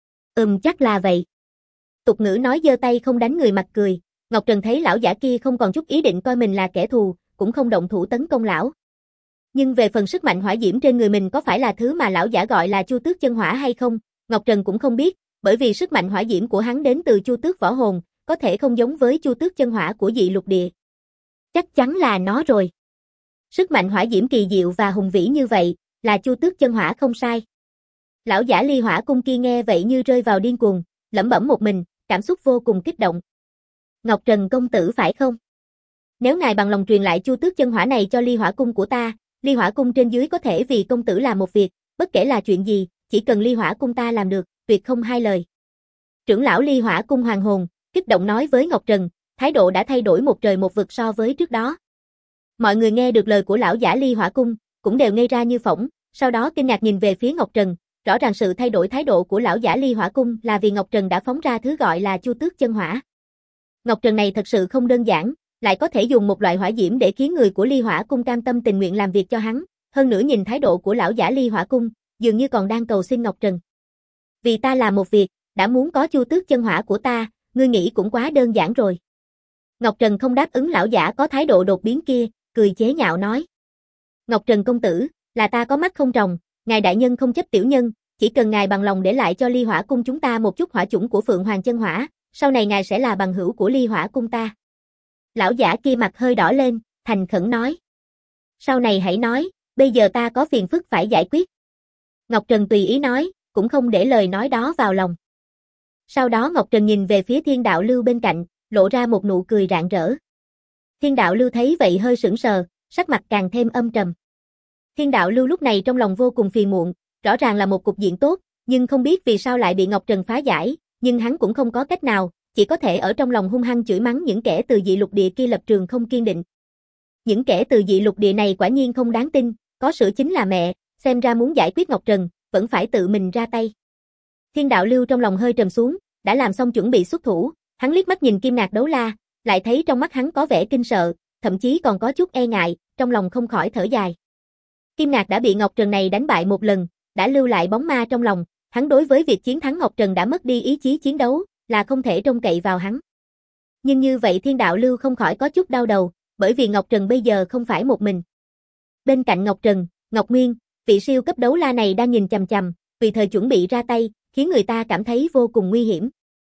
Chắc là vậy. Tục ngữ nói giơ tay không đánh người mặt cười, Ngọc Trần thấy lão giả kia không còn chút ý định coi mình là kẻ thù, cũng không động thủ tấn công lão. Nhưng về phần sức mạnh hỏa diễm trên người mình có phải là thứ mà lão giả gọi là chu tước chân hỏa hay không, Ngọc Trần cũng không biết, bởi vì sức mạnh hỏa diễm của hắn đến từ chu tước võ hồn, có thể không giống với chu tước chân hỏa của dị lục địa. Chắc chắn là nó rồi. Sức mạnh hỏa diễm kỳ diệu và hùng vĩ như vậy, là chu tước chân hỏa không sai. Lão giả Ly Hỏa Cung kia nghe vậy như rơi vào điên cuồng, lẩm bẩm một mình, cảm xúc vô cùng kích động. Ngọc Trần công tử phải không? Nếu ngài bằng lòng truyền lại Chu Tước chân hỏa này cho Ly Hỏa Cung của ta, Ly Hỏa Cung trên dưới có thể vì công tử làm một việc, bất kể là chuyện gì, chỉ cần Ly Hỏa Cung ta làm được, tuyệt không hai lời. Trưởng lão Ly Hỏa Cung hoàng hồn, kích động nói với Ngọc Trần, thái độ đã thay đổi một trời một vực so với trước đó. Mọi người nghe được lời của lão giả Ly Hỏa Cung, cũng đều ngây ra như phỗng, sau đó kinh ngạc nhìn về phía Ngọc Trần, rõ ràng sự thay đổi thái độ của lão giả Ly Hỏa Cung là vì Ngọc Trần đã phóng ra thứ gọi là Chu Tước chân hỏa. Ngọc Trần này thật sự không đơn giản, lại có thể dùng một loại hỏa diễm để khiến người của Ly Hỏa Cung cam tâm tình nguyện làm việc cho hắn, hơn nữa nhìn thái độ của lão giả Ly Hỏa Cung, dường như còn đang cầu xin Ngọc Trần. Vì ta làm một việc, đã muốn có Chu Tước chân hỏa của ta, ngươi nghĩ cũng quá đơn giản rồi. Ngọc Trần không đáp ứng lão giả có thái độ đột biến kia, cười chế nhạo nói. Ngọc Trần công tử, là ta có mắt không tròng, ngài đại nhân không chấp tiểu nhân, chỉ cần ngài bằng lòng để lại cho Ly Hỏa Cung chúng ta một chút hỏa chủng của Phượng Hoàng chân hỏa, sau này ngài sẽ là bằng hữu của Ly Hỏa Cung ta. Lão giả kia mặt hơi đỏ lên, thành khẩn nói. Sau này hãy nói, bây giờ ta có phiền phức phải giải quyết. Ngọc Trần tùy ý nói, cũng không để lời nói đó vào lòng. Sau đó Ngọc Trần nhìn về phía Thiên Đạo Lưu bên cạnh, lộ ra một nụ cười rạng rỡ. Thiên Đạo Lưu thấy vậy hơi sững sờ, sắc mặt càng thêm âm trầm. Thiên Đạo Lưu lúc này trong lòng vô cùng phiền muộn, rõ ràng là một cục diện tốt, nhưng không biết vì sao lại bị Ngọc Trần phá giải, nhưng hắn cũng không có cách nào, chỉ có thể ở trong lòng hung hăng chửi mắng những kẻ từ dị lục địa kia lập trường không kiên định. Những kẻ từ dị lục địa này quả nhiên không đáng tin, có sữa chính là mẹ, xem ra muốn giải quyết Ngọc Trần, vẫn phải tự mình ra tay. Thiên Đạo Lưu trong lòng hơi trầm xuống, đã làm xong chuẩn bị xuất thủ, hắn liếc mắt nhìn Kim Ngạc Đấu La, lại thấy trong mắt hắn có vẻ kinh sợ, thậm chí còn có chút e ngại, trong lòng không khỏi thở dài. Kim Ngạc đã bị Ngọc Trần này đánh bại một lần, đã lưu lại bóng ma trong lòng, hắn đối với việc chiến thắng Ngọc Trần đã mất đi ý chí chiến đấu, là không thể trông cậy vào hắn. Nhưng như vậy Thiên Đạo Lưu không khỏi có chút đau đầu, bởi vì Ngọc Trần bây giờ không phải một mình. Bên cạnh Ngọc Trần, Ngọc Nguyên, vị siêu cấp đấu la này đang nhìn chằm chằm, tùy thời chuẩn bị ra tay, khiến người ta cảm thấy vô cùng nguy hiểm.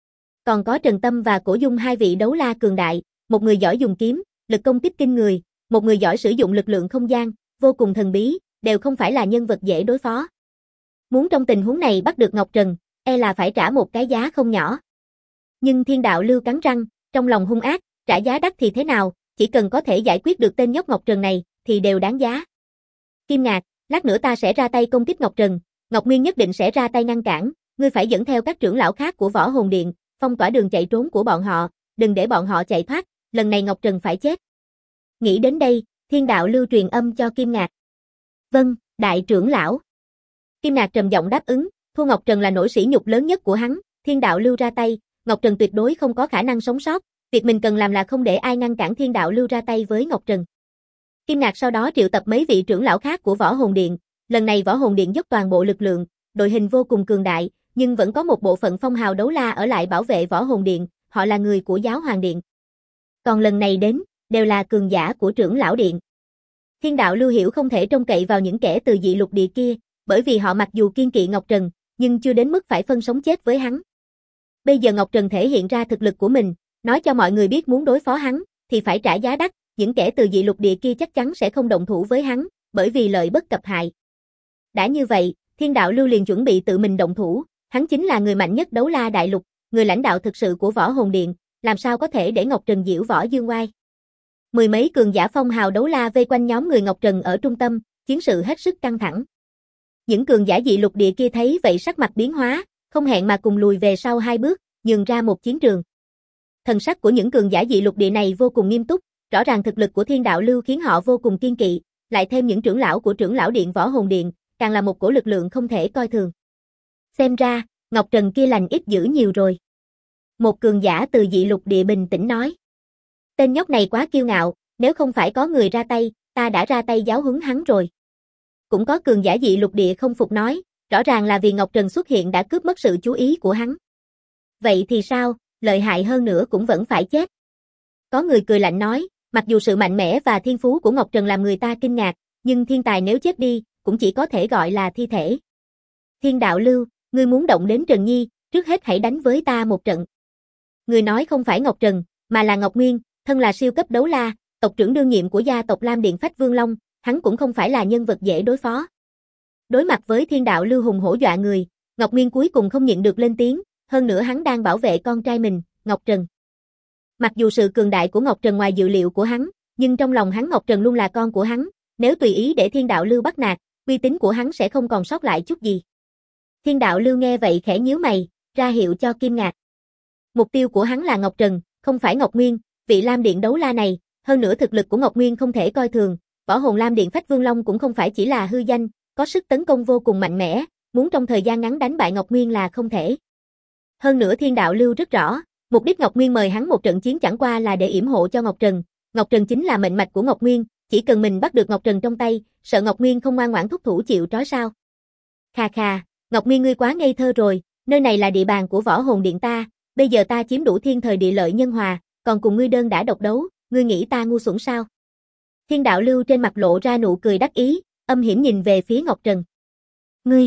Còn có Trần Tâm và Cổ Dung hai vị đấu la cường đại, một người giỏi dùng kiếm, lực công kích kinh người, một người giỏi sử dụng lực lượng không gian, vô cùng thần bí, đều không phải là nhân vật dễ đối phó. Muốn trong tình huống này bắt được Ngọc Trần, e là phải trả một cái giá không nhỏ. Nhưng Thiên Đạo Lưu cắn răng, trong lòng hung ác, trả giá đắt thì thế nào, chỉ cần có thể giải quyết được tên nhóc Ngọc Trần này, thì đều đáng giá. Kim Ngạc, lát nữa ta sẽ ra tay công kích Ngọc Trần, Ngọc Nguyên nhất định sẽ ra tay ngăn cản, ngươi phải dẫn theo các trưởng lão khác của Võ Hồn Điện, phong tỏa đường chạy trốn của bọn họ, đừng để bọn họ chạy thoát, lần này Ngọc Trần phải chết. Nghĩ đến đây, Thiên Đạo Lưu truyền âm cho Kim Ngạc. Vâng, đại trưởng lão. Kim Ngạc trầm giọng đáp ứng, thua Ngọc Trần là nỗi sỉ nhục lớn nhất của hắn, Thiên Đạo Lưu ra tay, Ngọc Trần tuyệt đối không có khả năng sống sót, việc mình cần làm là không để ai ngăn cản Thiên Đạo Lưu ra tay với Ngọc Trần. Kim Ngạc sau đó triệu tập mấy vị trưởng lão khác của Võ Hồn Điện, lần này Võ Hồn Điện dốc toàn bộ lực lượng, đội hình vô cùng cường đại, nhưng vẫn có một bộ phận phong hào đấu la ở lại bảo vệ Võ Hồn Điện, họ là người của Giáo Hoàng Điện. Còn lần này đến, đều là cường giả của trưởng lão điện. Thiên Đạo Lưu hiểu không thể trông cậy vào những kẻ từ dị lục địa kia, bởi vì họ mặc dù kiên kỵ Ngọc Trần, nhưng chưa đến mức phải phân sống chết với hắn. Bây giờ Ngọc Trần thể hiện ra thực lực của mình, nói cho mọi người biết muốn đối phó hắn, thì phải trả giá đắt, những kẻ từ dị lục địa kia chắc chắn sẽ không động thủ với hắn, bởi vì lợi bất cập hại. Đã như vậy, Thiên Đạo Lưu liền chuẩn bị tự mình động thủ, hắn chính là người mạnh nhất đấu la đại lục, người lãnh đạo thực sự của Võ Hồn Điện, làm sao có thể để Ngọc Trần diễu võ dương oai. Mười mấy cường giả phong hào đấu la vây quanh nhóm người Ngọc Trần ở trung tâm, chiến sự hết sức căng thẳng. Những cường giả dị lục địa kia thấy vậy sắc mặt biến hóa, không hẹn mà cùng lùi về sau hai bước, nhường ra một chiến trường. Thần sắc của những cường giả dị lục địa này vô cùng nghiêm túc, rõ ràng thực lực của Thiên Đạo Lưu khiến họ vô cùng kiên kỵ, lại thêm những trưởng lão của trưởng lão điện Võ Hồn Điện, càng là một cổ lực lượng không thể coi thường. Xem ra, Ngọc Trần kia lành ít dữ nhiều rồi. Một cường giả từ dị lục địa bình tĩnh nói. Tên nhóc này quá kiêu ngạo, nếu không phải có người ra tay, ta đã ra tay giáo huấn hắn rồi. Cũng có cường giả dị lục địa không phục nói, rõ ràng là vì Ngọc Trần xuất hiện đã cướp mất sự chú ý của hắn. Vậy thì sao, lợi hại hơn nữa cũng vẫn phải chết. Có người cười lạnh nói, mặc dù sự mạnh mẽ và thiên phú của Ngọc Trần làm người ta kinh ngạc, nhưng thiên tài nếu chết đi, cũng chỉ có thể gọi là thi thể. Thiên Đạo Lưu, ngươi muốn động đến Trần Nhi, trước hết hãy đánh với ta một trận. Người nói không phải Ngọc Trần, mà là Ngọc Nguyên, thân là siêu cấp đấu la, tộc trưởng đương nhiệm của gia tộc Lam Điện Phách Vương Long, hắn cũng không phải là nhân vật dễ đối phó. Đối mặt với thiên đạo lưu hùng hổ dọa người, Ngọc Nguyên cuối cùng không nhịn được lên tiếng, hơn nữa hắn đang bảo vệ con trai mình, Ngọc Trần. Mặc dù sự cường đại của Ngọc Trần ngoài dự liệu của hắn, nhưng trong lòng hắn Ngọc Trần luôn là con của hắn, nếu tùy ý để thiên đạo lưu bắt nạt, uy tín của hắn sẽ không còn sót lại chút gì. Thiên đạo lưu nghe vậy khẽ nhíu mày, ra hiệu cho Kim Ngạc. Mục tiêu của hắn là Ngọc Trần, không phải Ngọc Nguyên, vị Lam Điện đấu la này, hơn nữa thực lực của Ngọc Nguyên không thể coi thường, võ hồn Lam Điện Phách Vương Long cũng không phải chỉ là hư danh, có sức tấn công vô cùng mạnh mẽ, muốn trong thời gian ngắn đánh bại Ngọc Nguyên là không thể. Hơn nữa thiên đạo lưu rất rõ, mục đích Ngọc Nguyên mời hắn một trận chiến chẳng qua là để yểm hộ cho Ngọc Trần chính là mệnh mạch của Ngọc Nguyên, chỉ cần mình bắt được Ngọc Trần trong tay, sợ Ngọc Nguyên không ngoan ngoãn thúc thủ chịu trói sao. Khà khà, Ngọc Nguyên ngươi quá ngây thơ rồi, nơi này là địa bàn của võ hồn điện ta, bây giờ ta chiếm đủ thiên thời địa lợi nhân hòa, còn cùng ngươi đơn đã độc đấu, ngươi nghĩ ta ngu xuẩn sao? Thiên đạo lưu trên mặt lộ ra nụ cười đắc ý, âm hiểm nhìn về phía Ngọc Trần. Ngươi!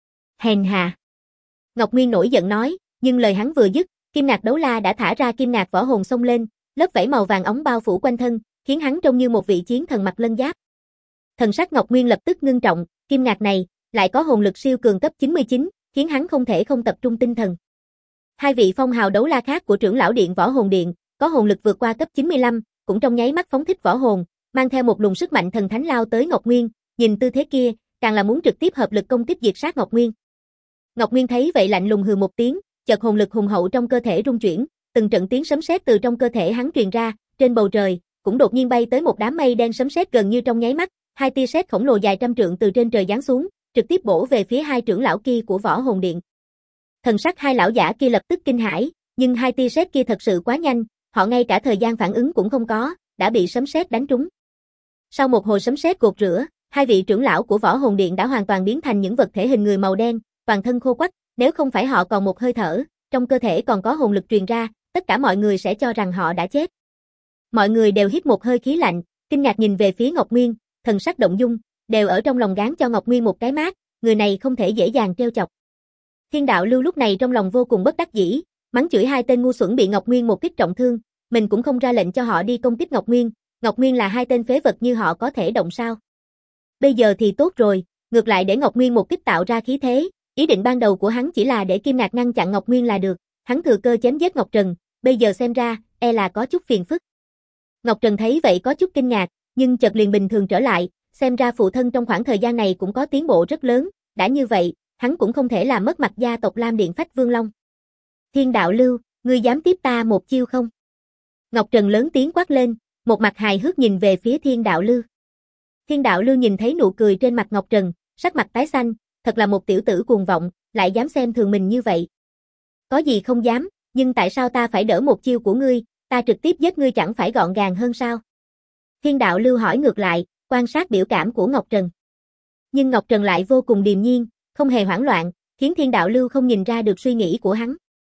Hèn hạ! Ngọc Nguyên nổi giận nói, nhưng lời hắn vừa dứt, Kim Ngạc đấu la đã thả ra kim ngạc võ hồn xông lên, lớp vảy màu vàng óng bao phủ quanh thân, khiến hắn trông như một vị chiến thần mặc lân giáp. Thần sắc Ngọc Nguyên lập tức ngưng trọng, kim ngạc này lại có hồn lực siêu cường cấp 99, khiến hắn không thể không tập trung tinh thần. Hai vị phong hào đấu la khác của trưởng lão điện võ hồn điện, có hồn lực vượt qua cấp 95, cũng trong nháy mắt phóng thích võ hồn, mang theo một luồng sức mạnh thần thánh lao tới Ngọc Nguyên, nhìn tư thế kia, càng là muốn trực tiếp hợp lực công kích diệt sát Ngọc Nguyên. Ngọc Nguyên thấy vậy lạnh lùng hừ một tiếng, chợt hồn lực hùng hậu trong cơ thể rung chuyển, từng trận tiếng sấm sét từ trong cơ thể hắn truyền ra, trên bầu trời cũng đột nhiên bay tới một đám mây đen sấm sét gần như trong nháy mắt, hai tia sét khổng lồ dài trăm trượng từ trên trời giáng xuống, trực tiếp bổ về phía hai trưởng lão kia của võ hồn điện. Thần sắc hai lão giả kia lập tức kinh hãi, nhưng hai tia sét kia thật sự quá nhanh, họ ngay cả thời gian phản ứng cũng không có, đã bị sấm sét đánh trúng. Sau một hồi sấm sét gột rửa, hai vị trưởng lão của võ hồn điện đã hoàn toàn biến thành những vật thể hình người màu đen, toàn thân khô quắt, nếu không phải họ còn một hơi thở, trong cơ thể còn có hồn lực truyền ra, tất cả mọi người sẽ cho rằng họ đã chết. Mọi người đều hít một hơi khí lạnh, kinh ngạc nhìn về phía Ngọc Nguyên, thần sắc động dung, đều ở trong lòng gán cho Ngọc Nguyên một cái mát, người này không thể dễ dàng trêu chọc. Thiên đạo lưu lúc này trong lòng vô cùng bất đắc dĩ, mắng chửi hai tên ngu xuẩn bị Ngọc Nguyên một kích trọng thương, mình cũng không ra lệnh cho họ đi công kích Ngọc Nguyên là hai tên phế vật như họ có thể động sao. Bây giờ thì tốt rồi, ngược lại để Ngọc Nguyên một kích tạo ra khí thế, ý định ban đầu của hắn chỉ là để Kim Ngạc ngăn chặn Ngọc Nguyên là được, hắn thừa cơ chém giết Ngọc Trần, bây giờ xem ra, là có chút phiền phức. Ngọc Trần thấy vậy có chút kinh ngạc, nhưng chợt liền bình thường trở lại, xem ra phụ thân trong khoảng thời gian này cũng có tiến bộ rất lớn, đã như vậy, hắn cũng không thể làm mất mặt gia tộc Lam Điện Phách Vương Long. Thiên đạo lưu, ngươi dám tiếp ta một chiêu không? Ngọc Trần lớn tiếng quát lên, một mặt hài hước nhìn về phía Thiên đạo lưu. Thiên đạo lưu nhìn thấy nụ cười trên mặt Ngọc Trần, sắc mặt tái xanh, thật là một tiểu tử cuồng vọng, lại dám xem thường mình như vậy. Có gì không dám, nhưng tại sao ta phải đỡ một chiêu của ngươi, ta trực tiếp giết ngươi chẳng phải gọn gàng hơn sao? Thiên đạo lưu hỏi ngược lại, quan sát biểu cảm của Ngọc Trần. Nhưng Ngọc Trần lại vô cùng điềm nhiên, không hề hoảng loạn, khiến thiên đạo lưu không nhìn ra được suy nghĩ của hắn.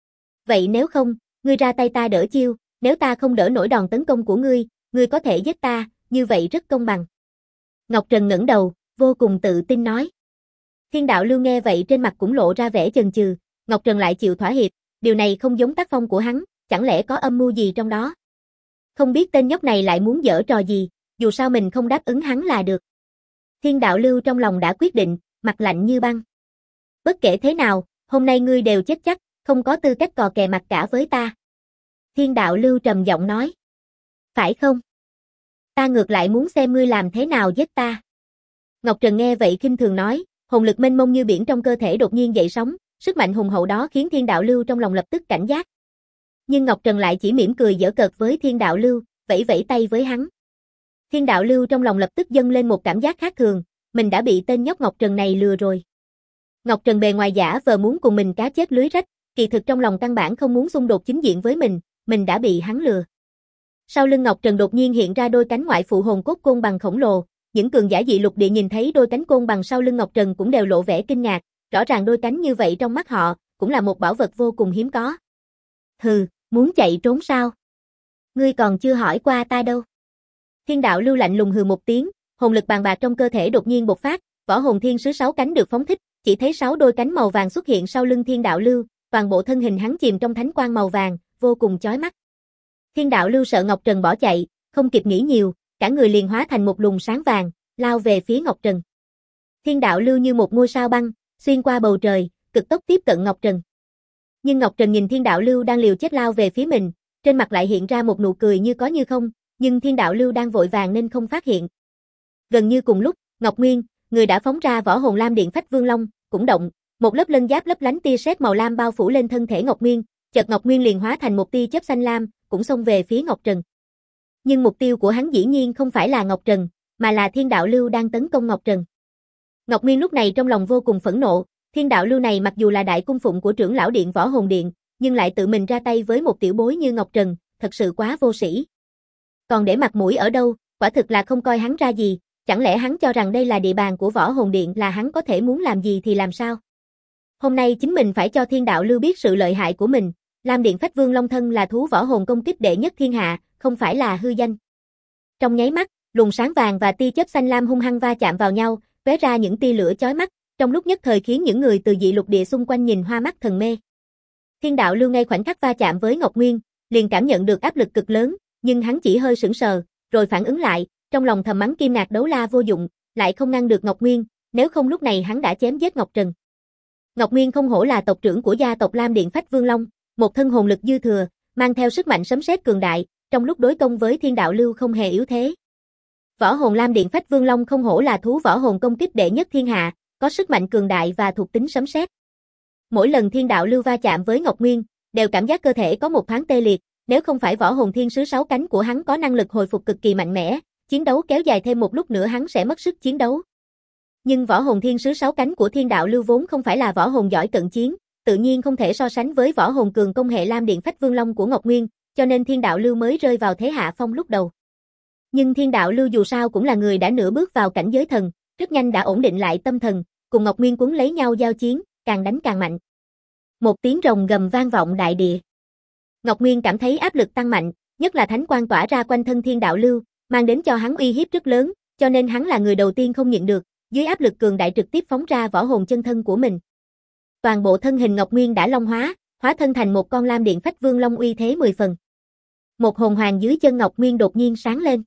Vậy nếu không, ngươi ra tay ta đỡ chiêu, nếu ta không đỡ nổi đòn tấn công của ngươi có thể giết ta, như vậy rất công bằng. Ngọc Trần ngẩng đầu, vô cùng tự tin nói. Thiên đạo lưu nghe vậy trên mặt cũng lộ ra vẻ chần chừ, Ngọc Trần lại chịu thỏa hiệp, điều này không giống tác phong của hắn, chẳng lẽ có âm mưu gì trong đó. Không biết tên nhóc này lại muốn giở trò gì, dù sao mình không đáp ứng hắn là được. Thiên đạo lưu trong lòng đã quyết định, mặt lạnh như băng. Bất kể thế nào, hôm nay ngươi đều chết chắc, không có tư cách cò kè mặt cả với ta. Thiên đạo lưu trầm giọng nói. Phải không? Ta ngược lại muốn xem ngươi làm thế nào giết ta. Ngọc Trần nghe vậy khinh thường nói, hồn lực mênh mông như biển trong cơ thể đột nhiên dậy sóng, sức mạnh hùng hậu đó khiến thiên đạo lưu trong lòng lập tức cảnh giác. Nhưng Ngọc Trần lại chỉ mỉm cười giỡn cợt với thiên đạo lưu, vẫy vẫy tay với hắn. Thiên đạo lưu trong lòng lập tức dâng lên một cảm giác khác thường, mình đã bị tên nhóc Ngọc Trần này lừa rồi. Ngọc Trần bề ngoài giả vờ muốn cùng mình cá chết lưới rách, kỳ thực trong lòng căn bản không muốn xung đột chính diện với mình đã bị hắn lừa. Sau lưng Ngọc Trần đột nhiên hiện ra đôi cánh ngoại phụ hồn cốt côn bằng khổng lồ, những cường giả dị lục địa nhìn thấy đôi cánh côn bằng sau lưng Ngọc Trần cũng đều lộ vẻ kinh ngạc, rõ ràng đôi cánh như vậy trong mắt họ, cũng là một bảo vật vô cùng hiếm có. Hừ, muốn chạy trốn sao? Ngươi còn chưa hỏi qua ta đâu. Thiên đạo lưu lạnh lùng hừ một tiếng, hồn lực bàn bạc trong cơ thể đột nhiên bộc phát, võ hồn thiên sứ 6 cánh được phóng thích, chỉ thấy 6 đôi cánh màu vàng xuất hiện sau lưng thiên đạo lưu, toàn bộ thân hình hắn chìm trong thánh quang màu vàng, vô cùng chói mắt. Thiên đạo lưu sợ Ngọc Trần bỏ chạy, không kịp nghĩ nhiều, cả người liền hóa thành một luồng sáng vàng, lao về phía Ngọc Trần. Thiên đạo lưu như một ngôi sao băng, xuyên qua bầu trời, cực tốc tiếp cận Ngọc Trần. Nhưng Ngọc Trần nhìn Thiên đạo lưu đang liều chết lao về phía mình, trên mặt lại hiện ra một nụ cười như có như không, nhưng Thiên đạo lưu đang vội vàng nên không phát hiện. Gần như cùng lúc, Ngọc Nguyên, người đã phóng ra võ hồn lam điện phách vương long, cũng động, một lớp lân giáp lấp lánh tia sét màu lam bao phủ lên thân thể Ngọc Nguyên, chợt Ngọc Nguyên liền hóa thành một tia chớp xanh lam, cũng xông về phía Ngọc Trần. Nhưng mục tiêu của hắn dĩ nhiên không phải là Ngọc Trần, mà là Thiên đạo lưu đang tấn công Ngọc Trần. Ngọc Nguyên lúc này trong lòng vô cùng phẫn nộ, Thiên đạo lưu này mặc dù là đại cung phụng của trưởng lão điện võ hồn điện, nhưng lại tự mình ra tay với một tiểu bối như Ngọc Trần, thật sự quá vô sĩ. Còn để mặt mũi ở đâu, quả thực là không coi hắn ra gì, chẳng lẽ hắn cho rằng đây là địa bàn của võ hồn điện là hắn có thể muốn làm gì thì làm sao? Hôm nay chính mình phải cho Thiên đạo lưu biết sự lợi hại của mình, Lam điện phách vương long thân là thú võ hồn công kích đệ nhất thiên hạ, không phải là hư danh. Trong nháy mắt, luồng sáng vàng và tia chớp xanh lam hung hăng va chạm vào nhau, tóe ra những tia lửa chói mắt, trong lúc nhất thời khiến những người từ dị lục địa xung quanh nhìn hoa mắt thần mê. Thiên đạo lưu ngay khoảnh khắc va chạm với Ngọc Nguyên, liền cảm nhận được áp lực cực lớn, nhưng hắn chỉ hơi sững sờ, rồi phản ứng lại, trong lòng thầm mắng Kim Ngạc đấu la vô dụng, lại không ngăn được Ngọc Nguyên, nếu không lúc này hắn đã chém giết Ngọc Trần. Ngọc Nguyên không hổ là tộc trưởng của gia tộc Lam điện phách vương long, một thân hồn lực dư thừa, mang theo sức mạnh sấm sét cường đại, trong lúc đối công với Thiên đạo lưu không hề yếu thế. Võ hồn Lam điện phách vương long không hổ là thú võ hồn công kích đệ nhất thiên hạ, có sức mạnh cường đại và thuộc tính sấm sét. Mỗi lần Thiên đạo lưu va chạm với Ngọc Nguyên, đều cảm giác cơ thể có một thoáng tê liệt, nếu không phải võ hồn thiên sứ 6 cánh của hắn có năng lực hồi phục cực kỳ mạnh mẽ, chiến đấu kéo dài thêm một lúc nữa hắn sẽ mất sức chiến đấu. Nhưng võ hồn thiên sứ 6 cánh của Thiên đạo lưu vốn không phải là võ hồn giỏi cận chiến, tự nhiên không thể so sánh với võ hồn cường công hệ Lam điện phách vương long của Ngọc Nguyên, cho nên Thiên đạo lưu mới rơi vào thế hạ phong lúc đầu. Nhưng Thiên đạo lưu dù sao cũng là người đã nửa bước vào cảnh giới thần, rất nhanh đã ổn định lại tâm thần, cùng Ngọc Nguyên quấn lấy nhau giao chiến, càng đánh càng mạnh. Một tiếng rồng gầm vang vọng đại địa. Ngọc Nguyên cảm thấy áp lực tăng mạnh, nhất là thánh quang tỏa ra quanh thân Thiên đạo lưu, mang đến cho hắn uy hiếp rất lớn, cho nên hắn là người đầu tiên không nhịn được, dưới áp lực cường đại trực tiếp phóng ra võ hồn chân thân của mình. Toàn bộ thân hình Ngọc Nguyên đã long hóa, hóa thân thành một con Lam điện phách vương long uy thế 10 phần. Một hồn hoàng dưới chân Ngọc Nguyên đột nhiên sáng lên.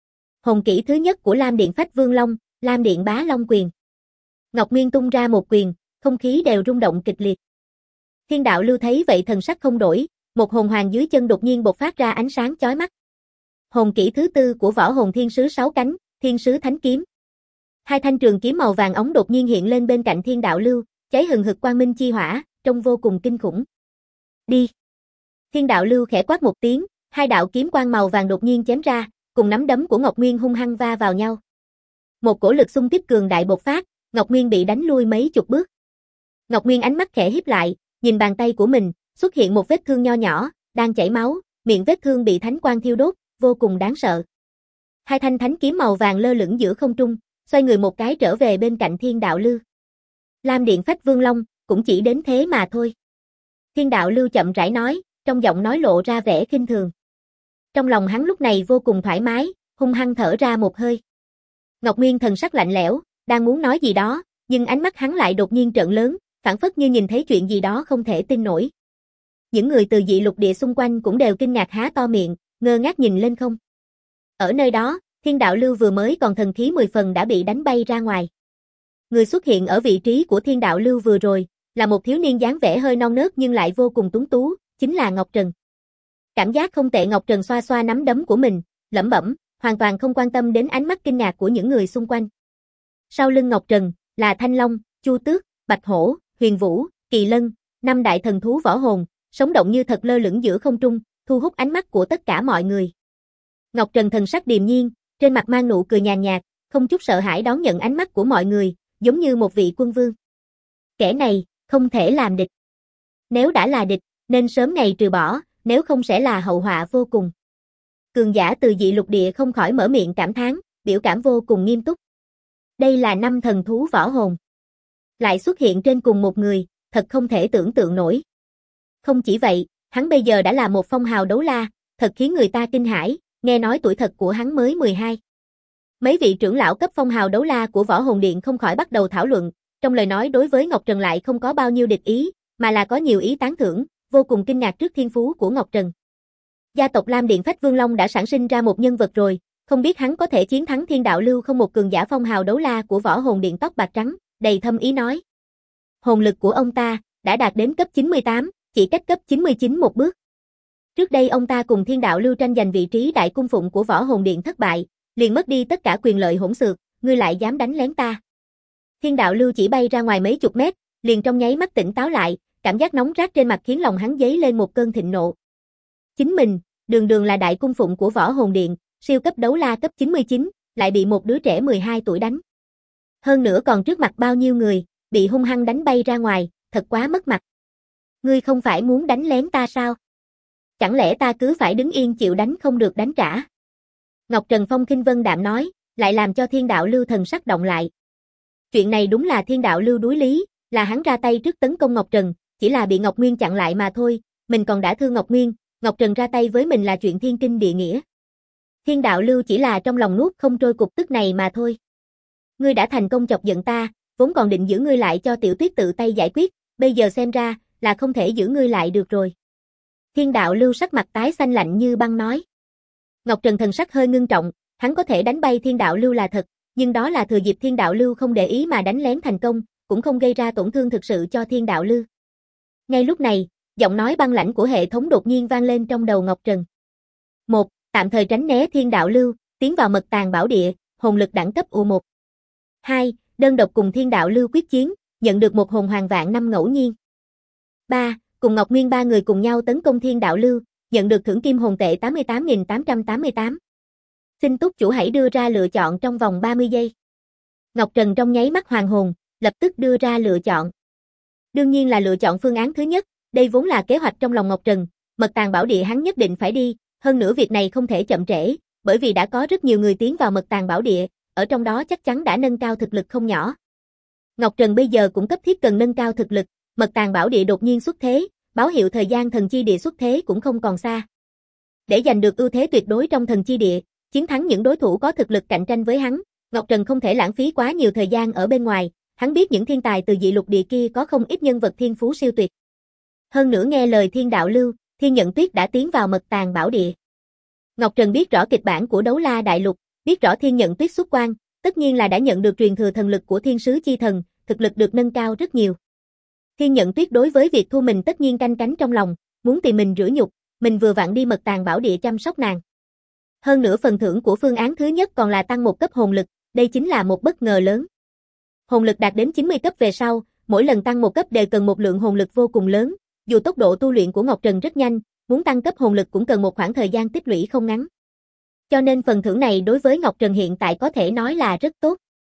Hồn kỹ thứ nhất của Lam điện phách vương long, Lam điện bá long quyền. Ngọc Nguyên tung ra một quyền, không khí đều rung động kịch liệt. Thiên đạo lưu thấy vậy thần sắc không đổi, một hồn hoàng dưới chân đột nhiên bộc phát ra ánh sáng chói mắt. Hồn kỹ thứ tư của võ hồn thiên sứ 6 cánh, Thiên sứ thánh kiếm. Hai thanh trường kiếm màu vàng óng đột nhiên hiện lên bên cạnh Thiên đạo lưu, cháy hừng hực quang minh chi hỏa, trông vô cùng kinh khủng. Đi! Thiên đạo lưu khẽ quát một tiếng, hai đạo kiếm quang màu vàng đột nhiên chém ra, cùng nắm đấm của Ngọc Nguyên hung hăng va vào nhau. Một cổ lực xung kích cường đại bộc phát, Ngọc Nguyên bị đánh lui mấy chục bước. Ngọc Nguyên ánh mắt khẽ híp lại, nhìn bàn tay của mình, xuất hiện một vết thương nho nhỏ, đang chảy máu, miệng vết thương bị thánh quang thiêu đốt, vô cùng đáng sợ. Hai thanh thánh kiếm màu vàng lơ lửng giữa không trung, xoay người một cái trở về bên cạnh Thiên đạo lưu. Lam điện phách vương long, cũng chỉ đến thế mà thôi. Thiên đạo lưu chậm rãi nói, trong giọng nói lộ ra vẻ khinh thường. Trong lòng hắn lúc này vô cùng thoải mái, hung hăng thở ra một hơi. Ngọc Nguyên thần sắc lạnh lẽo, đang muốn nói gì đó, nhưng ánh mắt hắn lại đột nhiên trợn lớn, phảng phất như nhìn thấy chuyện gì đó không thể tin nổi. Những người từ dị lục địa xung quanh cũng đều kinh ngạc há to miệng, ngơ ngác nhìn lên không. Ở nơi đó, Thiên đạo lưu vừa mới còn thần khí 10 phần đã bị đánh bay ra ngoài. Người xuất hiện ở vị trí của Thiên đạo lưu vừa rồi, là một thiếu niên dáng vẻ hơi non nớt nhưng lại vô cùng tuấn tú, chính là Ngọc Trần. Cảm giác không tệ. Ngọc Trần xoa xoa nắm đấm của mình, lẩm bẩm, hoàn toàn không quan tâm đến ánh mắt kinh ngạc của những người xung quanh. Sau lưng Ngọc Trần, là Thanh Long, Chu Tước, Bạch Hổ, Huyền Vũ, Kỳ Lân, 5 đại thần thú võ hồn, sống động như thật lơ lửng giữa không trung, thu hút ánh mắt của tất cả mọi người. Ngọc Trần thần sắc điềm nhiên, trên mặt mang nụ cười nhàn nhạt, không chút sợ hãi đón nhận ánh mắt của mọi người, giống như một vị quân vương. Kẻ này, không thể làm địch. Nếu đã là địch, nên sớm ngày trừ bỏ, nếu không sẽ là hậu họa vô cùng. Cường giả từ dị lục địa không khỏi mở miệng cảm thán, biểu cảm vô cùng nghiêm túc. Đây là 5 thần thú võ hồn. Lại xuất hiện trên cùng một người, thật không thể tưởng tượng nổi. Không chỉ vậy, hắn bây giờ đã là một phong hào đấu la, thật khiến người ta kinh hãi, nghe nói tuổi thật của hắn mới 12. Mấy vị trưởng lão cấp phong hào đấu la của Võ Hồn Điện không khỏi bắt đầu thảo luận, trong lời nói đối với Ngọc Trần lại không có bao nhiêu địch ý, mà là có nhiều ý tán thưởng, vô cùng kinh ngạc trước thiên phú của Ngọc Trần. Gia tộc Lam Điện Phách Vương Long đã sản sinh ra một nhân vật rồi, Không biết hắn có thể chiến thắng Thiên Đạo Lưu không? Một cường giả phong hào đấu la của Võ Hồn Điện tóc bạc trắng, đầy thâm ý nói. Hồn lực của ông ta đã đạt đến cấp 98, chỉ cách cấp 99 một bước. Trước đây ông ta cùng Thiên Đạo Lưu tranh giành vị trí đại cung phụng của Võ Hồn Điện thất bại, liền mất đi tất cả quyền lợi hỗn xược, ngươi lại dám đánh lén ta. Thiên Đạo Lưu chỉ bay ra ngoài mấy chục mét, liền trong nháy mắt tỉnh táo lại, cảm giác nóng rát trên mặt khiến lòng hắn dấy lên một cơn thịnh nộ. Chính mình, đường đường là đại cung phụng của Võ Hồn Điện, siêu cấp đấu la cấp 99, lại bị một đứa trẻ 12 tuổi đánh. Hơn nữa còn trước mặt bao nhiêu người, bị hung hăng đánh bay ra ngoài, thật quá mất mặt. Ngươi không phải muốn đánh lén ta sao? Chẳng lẽ ta cứ phải đứng yên chịu đánh không được đánh trả? Ngọc Trần Phong khinh vân đạm nói, lại làm cho Thiên Đạo Lưu thần sắc động lại. Chuyện này đúng là Thiên Đạo Lưu đối lý, là hắn ra tay trước tấn công Ngọc Trần, chỉ là bị Ngọc Nguyên chặn lại mà thôi, mình còn đã thương Ngọc Nguyên, Ngọc Trần ra tay với mình là chuyện thiên kinh địa nghĩa. Thiên Đạo Lưu chỉ là trong lòng nuốt không trôi cục tức này mà thôi. Ngươi đã thành công chọc giận ta, vốn còn định giữ ngươi lại cho Tiểu Tuyết tự tay giải quyết, bây giờ xem ra là không thể giữ ngươi lại được rồi. Thiên Đạo Lưu sắc mặt tái xanh lạnh như băng nói. Ngọc Trần thần sắc hơi ngưng trọng, hắn có thể đánh bay Thiên Đạo Lưu là thật, nhưng đó là thừa dịp Thiên Đạo Lưu không để ý mà đánh lén thành công, cũng không gây ra tổn thương thực sự cho Thiên Đạo Lưu. Ngay lúc này, giọng nói băng lãnh của hệ thống đột nhiên vang lên trong đầu Ngọc Trần. 1. Tạm thời tránh né Thiên Đạo Lưu, tiến vào mật tàng bảo địa, hồn lực đẳng cấp U1. 2. Đơn độc cùng Thiên Đạo Lưu quyết chiến, nhận được một hồn hoàng vạn năm ngẫu nhiên. 3. Cùng Ngọc Nguyên ba người cùng nhau tấn công Thiên Đạo Lưu, nhận được thưởng kim hồn tệ 88.888. Xin túc chủ hãy đưa ra lựa chọn trong vòng 30 giây. Ngọc Trần trong nháy mắt hoàn hồn, lập tức đưa ra lựa chọn. Đương nhiên là lựa chọn phương án thứ nhất, đây vốn là kế hoạch trong lòng Ngọc Trần, mật tàng bảo địa hắn nhất định phải đi, hơn nữa việc này không thể chậm trễ, bởi vì đã có rất nhiều người tiến vào mật tàng bảo địa, ở trong đó chắc chắn đã nâng cao thực lực không nhỏ. Ngọc Trần bây giờ cũng cấp thiết cần nâng cao thực lực, mật tàng bảo địa đột nhiên xuất thế, báo hiệu thời gian thần chi địa xuất thế cũng không còn xa. Để giành được ưu thế tuyệt đối trong thần chi địa, chiến thắng những đối thủ có thực lực cạnh tranh với hắn, Ngọc Trần không thể lãng phí quá nhiều thời gian ở bên ngoài, hắn biết những thiên tài từ dị lục địa kia có không ít nhân vật thiên phú siêu tuyệt. Hơn nữa nghe lời Thiên Đạo Lưu, Thiên Nhận Tuyết đã tiến vào mật tàng bảo địa. Ngọc Trần biết rõ kịch bản của Đấu La Đại Lục, biết rõ Thiên Nhận Tuyết xuất quan, tất nhiên là đã nhận được truyền thừa thần lực của Thiên Sứ Chi Thần, thực lực được nâng cao rất nhiều. Thiên Nhận Tuyết đối với việc thua mình tất nhiên canh cánh trong lòng, muốn tìm mình rửa nhục, mình vừa vặn đi mật tàng bảo địa chăm sóc nàng. Hơn nữa phần thưởng của phương án thứ nhất còn là tăng một cấp hồn lực, đây chính là một bất ngờ lớn. Hồn lực đạt đến 90 cấp về sau, mỗi lần tăng một cấp đều cần một lượng hồn lực vô cùng lớn, dù tốc độ tu luyện của Ngọc Trần rất nhanh, muốn tăng cấp hồn lực cũng cần một khoảng thời gian tích lũy không ngắn. Cho nên phần thưởng này đối với Ngọc Trần hiện tại có thể nói là rất tốt.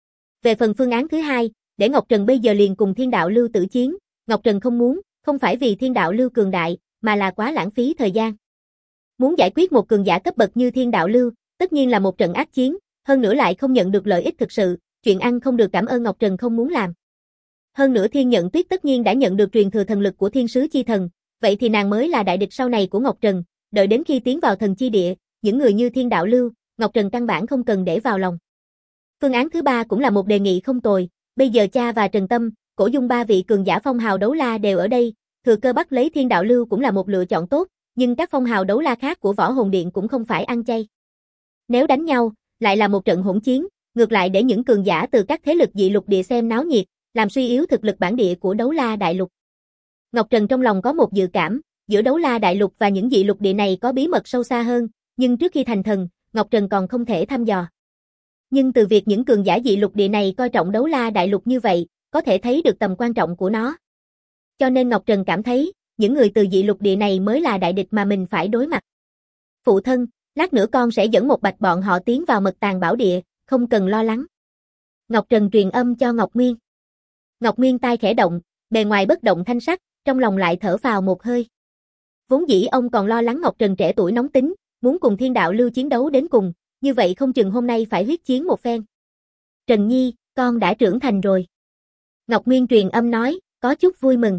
Về phần phương án thứ hai, để Ngọc Trần bây giờ liền cùng Thiên Đạo Lưu tử chiến, Ngọc Trần không muốn, không phải vì Thiên Đạo Lưu cường đại, mà là quá lãng phí thời gian. Muốn giải quyết một cường giả cấp bậc như Thiên Đạo Lưu, tất nhiên là một trận ác chiến, hơn nữa lại không nhận được lợi ích thực sự, chuyện ăn không được cảm ơn Ngọc Trần không muốn làm. Hơn nữa Thiên Nhận Tuyết tất nhiên đã nhận được truyền thừa thần lực của Thiên Sứ Chi Thần, vậy thì nàng mới là đại địch sau này của Ngọc Trần, đợi đến khi tiến vào thần chi địa, những người như Thiên Đạo Lưu, Ngọc Trần căn bản không cần để vào lòng. Phương án thứ ba cũng là một đề nghị không tồi, bây giờ cha và Trần Tâm, Cổ Dung ba vị cường giả phong hào đấu la đều ở đây, thừa cơ bắt lấy Thiên Đạo Lưu cũng là một lựa chọn tốt, nhưng các phong hào đấu la khác của Võ Hồn Điện cũng không phải ăn chay. Nếu đánh nhau, lại là một trận hỗn chiến, ngược lại để những cường giả từ các thế lực dị lục địa xem náo nhiệt, làm suy yếu thực lực bản địa của Đấu La Đại Lục. Ngọc Trần trong lòng có một dự cảm, giữa Đấu La Đại Lục và những dị lục địa này có bí mật sâu xa hơn, nhưng trước khi thành thần, Ngọc Trần còn không thể thăm dò. Nhưng từ việc những cường giả dị lục địa này coi trọng Đấu La Đại Lục như vậy, có thể thấy được tầm quan trọng của nó. Cho nên Ngọc Trần cảm thấy, những người từ dị lục địa này mới là đại địch mà mình phải đối mặt. Phụ thân, lát nữa con sẽ dẫn một bạch bọn họ tiến vào mật tàng bảo địa, không cần lo lắng. Ngọc Trần truyền âm cho Ngọc Nguyên. Ngọc Nguyên tai khẽ động, bề ngoài bất động thanh sắc, trong lòng lại thở phào một hơi. Vốn dĩ ông còn lo lắng Ngọc Trần trẻ tuổi nóng tính, muốn cùng Thiên Đạo Lưu chiến đấu đến cùng, như vậy không chừng hôm nay phải huyết chiến một phen. Trần Nhi, con đã trưởng thành rồi. Ngọc Nguyên truyền âm nói, có chút vui mừng.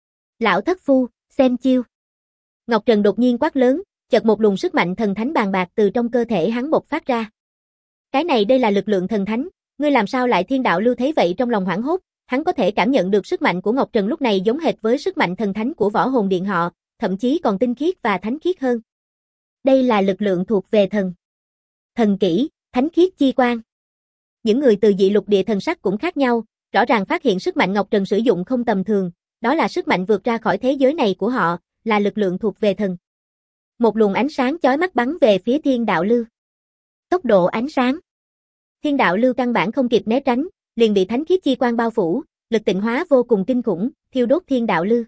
Lão thất phu, xem chiêu. Ngọc Trần đột nhiên quát lớn, chợt một luồng sức mạnh thần thánh bàn bạc từ trong cơ thể hắn bộc phát ra. Cái này đây là lực lượng thần thánh, ngươi làm sao lại Thiên Đạo Lưu thấy vậy trong lòng hoảng hốt, hắn có thể cảm nhận được sức mạnh của Ngọc Trần lúc này giống hệt với sức mạnh thần thánh của Võ Hồn Điện họ, thậm chí còn tinh khiết và thánh khiết hơn. Đây là lực lượng thuộc về thần. Thần kỹ, thánh khiết chi quang. Những người từ dị lục địa thần sắc cũng khác nhau, rõ ràng phát hiện sức mạnh Ngọc Trần sử dụng không tầm thường, đó là sức mạnh vượt ra khỏi thế giới này của họ, là lực lượng thuộc về thần. Một luồng ánh sáng chói mắt bắn về phía Thiên Đạo Lưu. Tốc độ ánh sáng. Thiên Đạo Lưu căn bản không kịp né tránh, liền bị thánh khiết chi quang bao phủ, lực tịnh hóa vô cùng kinh khủng, thiêu đốt Thiên Đạo Lưu.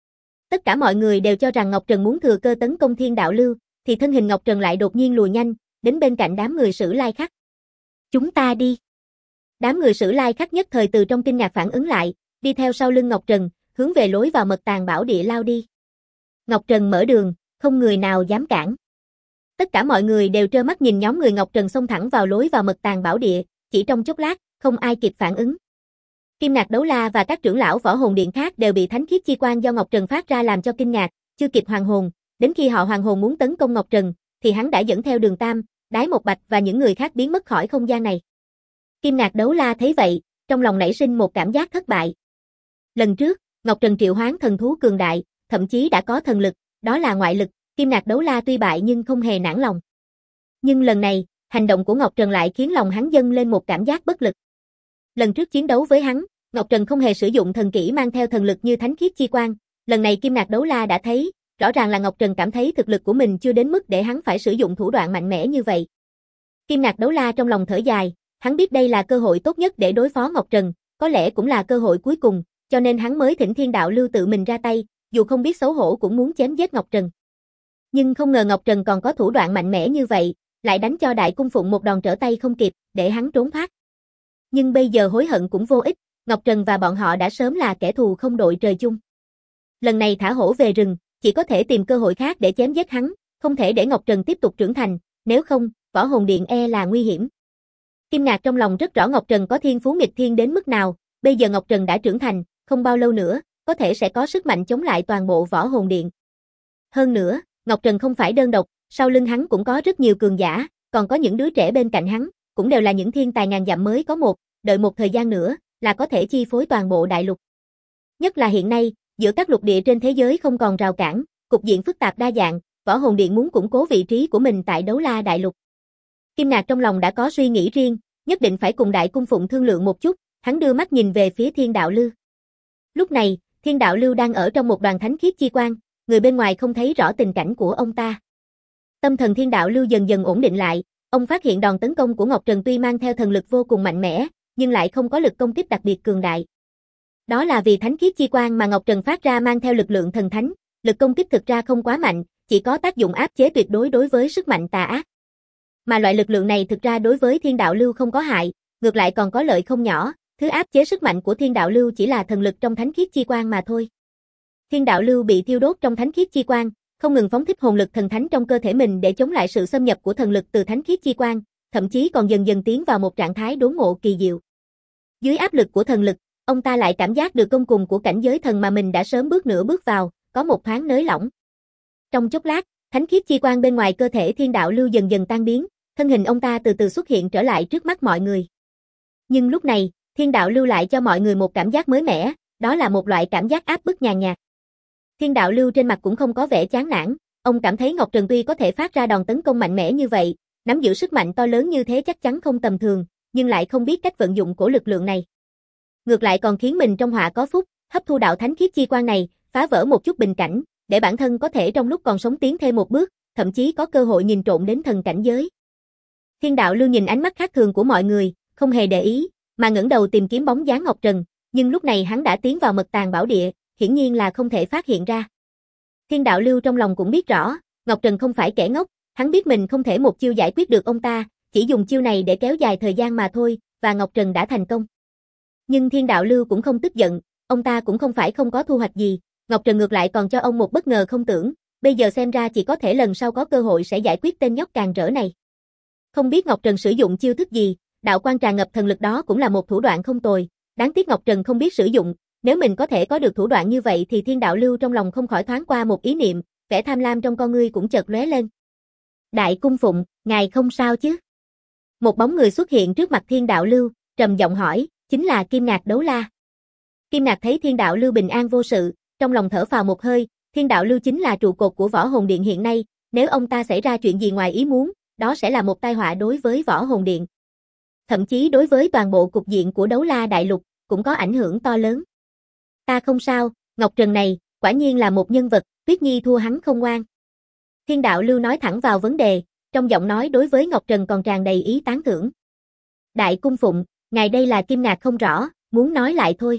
Tất cả mọi người đều cho rằng Ngọc Trần muốn thừa cơ tấn công Thiên Đạo Lưu, thì thân hình Ngọc Trần lại đột nhiên lùi nhanh, đến bên cạnh đám người Sử Lai Khắc. Chúng ta đi. Đám người Sử Lai Khắc nhất thời từ trong kinh ngạc phản ứng lại, đi theo sau lưng Ngọc Trần, hướng về lối vào mật tàng bảo địa lao đi. Ngọc Trần mở đường, không người nào dám cản. Tất cả mọi người đều trơ mắt nhìn nhóm người Ngọc Trần xông thẳng vào lối vào mật tàng bảo địa, chỉ trong chốc lát, không ai kịp phản ứng. Kim Ngạc Đấu La và các trưởng lão Võ Hồn Điện khác đều bị thánh khiết chi quang do Ngọc Trần phát ra làm cho kinh ngạc, chưa kịp hoàn hồn, đến khi họ hoàn hồn muốn tấn công Ngọc Trần, thì hắn đã dẫn theo Đường Tam, Đái Một Bạch và những người khác biến mất khỏi không gian này. Kim Ngạc Đấu La thấy vậy, trong lòng nảy sinh một cảm giác thất bại. Lần trước, Ngọc Trần triệu hoán thần thú cường đại, thậm chí đã có thần lực, đó là ngoại lực, Kim Ngạc Đấu La tuy bại nhưng không hề nản lòng. Nhưng lần này, hành động của Ngọc Trần lại khiến lòng hắn dâng lên một cảm giác bất lực. Lần trước chiến đấu với hắn, Ngọc Trần không hề sử dụng thần kỹ mang theo thần lực như thánh khiết chi quang, lần này Kim Ngạc Đấu La đã thấy, rõ ràng là Ngọc Trần cảm thấy thực lực của mình chưa đến mức để hắn phải sử dụng thủ đoạn mạnh mẽ như vậy. Kim Ngạc Đấu La trong lòng thở dài, hắn biết đây là cơ hội tốt nhất để đối phó Ngọc Trần, có lẽ cũng là cơ hội cuối cùng, cho nên hắn mới thỉnh Thiên Đạo Lưu tự mình ra tay, dù không biết xấu hổ cũng muốn chém giết Ngọc Trần. Nhưng không ngờ Ngọc Trần còn có thủ đoạn mạnh mẽ như vậy, lại đánh cho Đại Cung Phụng một đòn trở tay không kịp, để hắn trốn thoát. Nhưng bây giờ hối hận cũng vô ích, Ngọc Trần và bọn họ đã sớm là kẻ thù không đội trời chung. Lần này thả hổ về rừng, chỉ có thể tìm cơ hội khác để chém giết hắn, không thể để Ngọc Trần tiếp tục trưởng thành, nếu không, Võ Hồn Điện e là nguy hiểm. Kim Ngạc trong lòng rất rõ Ngọc Trần có thiên phú nghịch thiên đến mức nào, bây giờ Ngọc Trần đã trưởng thành, không bao lâu nữa, có thể sẽ có sức mạnh chống lại toàn bộ Võ Hồn Điện. Hơn nữa, Ngọc Trần không phải đơn độc, sau lưng hắn cũng có rất nhiều cường giả, còn có những đứa trẻ bên cạnh hắn, cũng đều là những thiên tài ngàn dặm mới có một, đợi một thời gian nữa, là có thể chi phối toàn bộ đại lục. Nhất là hiện nay, giữa các lục địa trên thế giới không còn rào cản, cục diện phức tạp đa dạng, Võ Hồn Điện muốn củng cố vị trí của mình tại Đấu La đại lục. Kim Ngạc trong lòng đã có suy nghĩ riêng, nhất định phải cùng Đại Cung Phụng thương lượng một chút, hắn đưa mắt nhìn về phía Thiên Đạo Lưu. Lúc này, Thiên Đạo Lưu đang ở trong một đoàn thánh khiết chi quang, người bên ngoài không thấy rõ tình cảnh của ông ta. Tâm thần Thiên Đạo Lưu dần dần ổn định lại, ông phát hiện đòn tấn công của Ngọc Trần tuy mang theo thần lực vô cùng mạnh mẽ, nhưng lại không có lực công kích đặc biệt cường đại. Đó là vì thánh khiết chi quang mà Ngọc Trần phát ra mang theo lực lượng thần thánh, lực công kích thực ra không quá mạnh, chỉ có tác dụng áp chế tuyệt đối đối với sức mạnh tà ác. Mà loại lực lượng này thực ra đối với Thiên Đạo Lưu không có hại, ngược lại còn có lợi không nhỏ, thứ áp chế sức mạnh của Thiên Đạo Lưu chỉ là thần lực trong thánh khiết chi quang mà thôi. Thiên Đạo Lưu bị thiêu đốt trong thánh khiết chi quang, không ngừng phóng thích hồn lực thần thánh trong cơ thể mình để chống lại sự xâm nhập của thần lực từ thánh khiết chi quang, thậm chí còn dần dần tiến vào một trạng thái đốn ngộ kỳ diệu. Dưới áp lực của thần lực, ông ta lại cảm giác được công cùng của cảnh giới thần mà mình đã sớm bước nửa bước vào, có một thoáng nới lỏng. Trong chốc lát, thánh khiết chi quang bên ngoài cơ thể Thiên Đạo Lưu dần dần tan biến, thân hình ông ta từ từ xuất hiện trở lại trước mắt mọi người. Nhưng lúc này, Thiên Đạo Lưu lại cho mọi người một cảm giác mới mẻ, đó là một loại cảm giác áp bức nhàn nhạt. Thiên Đạo Lưu trên mặt cũng không có vẻ chán nản, ông cảm thấy Ngọc Trần tuy có thể phát ra đòn tấn công mạnh mẽ như vậy, nắm giữ sức mạnh to lớn như thế chắc chắn không tầm thường, nhưng lại không biết cách vận dụng của lực lượng này. Ngược lại còn khiến mình trong họa có phúc, hấp thu đạo thánh khiết chi quang này, phá vỡ một chút bình cảnh, để bản thân có thể trong lúc còn sống tiến thêm một bước, thậm chí có cơ hội nhìn trộm đến thần cảnh giới. Thiên Đạo Lưu nhìn ánh mắt khác thường của mọi người, không hề để ý, mà ngẩng đầu tìm kiếm bóng dáng Ngọc Trần, nhưng lúc này hắn đã tiến vào mật tàng bảo địa, hiển nhiên là không thể phát hiện ra. Thiên Đạo Lưu trong lòng cũng biết rõ, Ngọc Trần không phải kẻ ngốc, hắn biết mình không thể một chiêu giải quyết được ông ta, chỉ dùng chiêu này để kéo dài thời gian mà thôi, và Ngọc Trần đã thành công. Nhưng Thiên Đạo Lưu cũng không tức giận, ông ta cũng không phải không có thu hoạch gì, Ngọc Trần ngược lại còn cho ông một bất ngờ không tưởng, bây giờ xem ra chỉ có thể lần sau có cơ hội sẽ giải quyết tên nhóc càn rỡ này. Không biết Ngọc Trần sử dụng chiêu thức gì, đạo quan tràn ngập thần lực đó cũng là một thủ đoạn không tồi, đáng tiếc Ngọc Trần không biết sử dụng, nếu mình có thể có được thủ đoạn như vậy thì Thiên Đạo Lưu trong lòng không khỏi thoáng qua một ý niệm, vẻ tham lam trong con ngươi cũng chợt lóe lên. Đại Cung Phụng, ngài không sao chứ? Một bóng người xuất hiện trước mặt Thiên Đạo Lưu, trầm giọng hỏi, chính là Kim Ngạc Đấu La. Kim Ngạc thấy Thiên Đạo Lưu bình an vô sự, trong lòng thở phào một hơi, Thiên Đạo Lưu chính là trụ cột của Võ Hồn Điện hiện nay, nếu ông ta xảy ra chuyện gì ngoài ý muốn, đó sẽ là một tai họa đối với Võ Hồn Điện. Thậm chí đối với toàn bộ cục diện của Đấu La Đại Lục, cũng có ảnh hưởng to lớn. Ta không sao, Ngọc Trần này, quả nhiên là một nhân vật, Tuyết Nhi thua hắn không ngoan. Thiên Đạo Lưu nói thẳng vào vấn đề, trong giọng nói đối với Ngọc Trần còn tràn đầy ý tán thưởng. Đại cung phụng, ngài đây là kim ngạc không rõ, muốn nói lại thôi.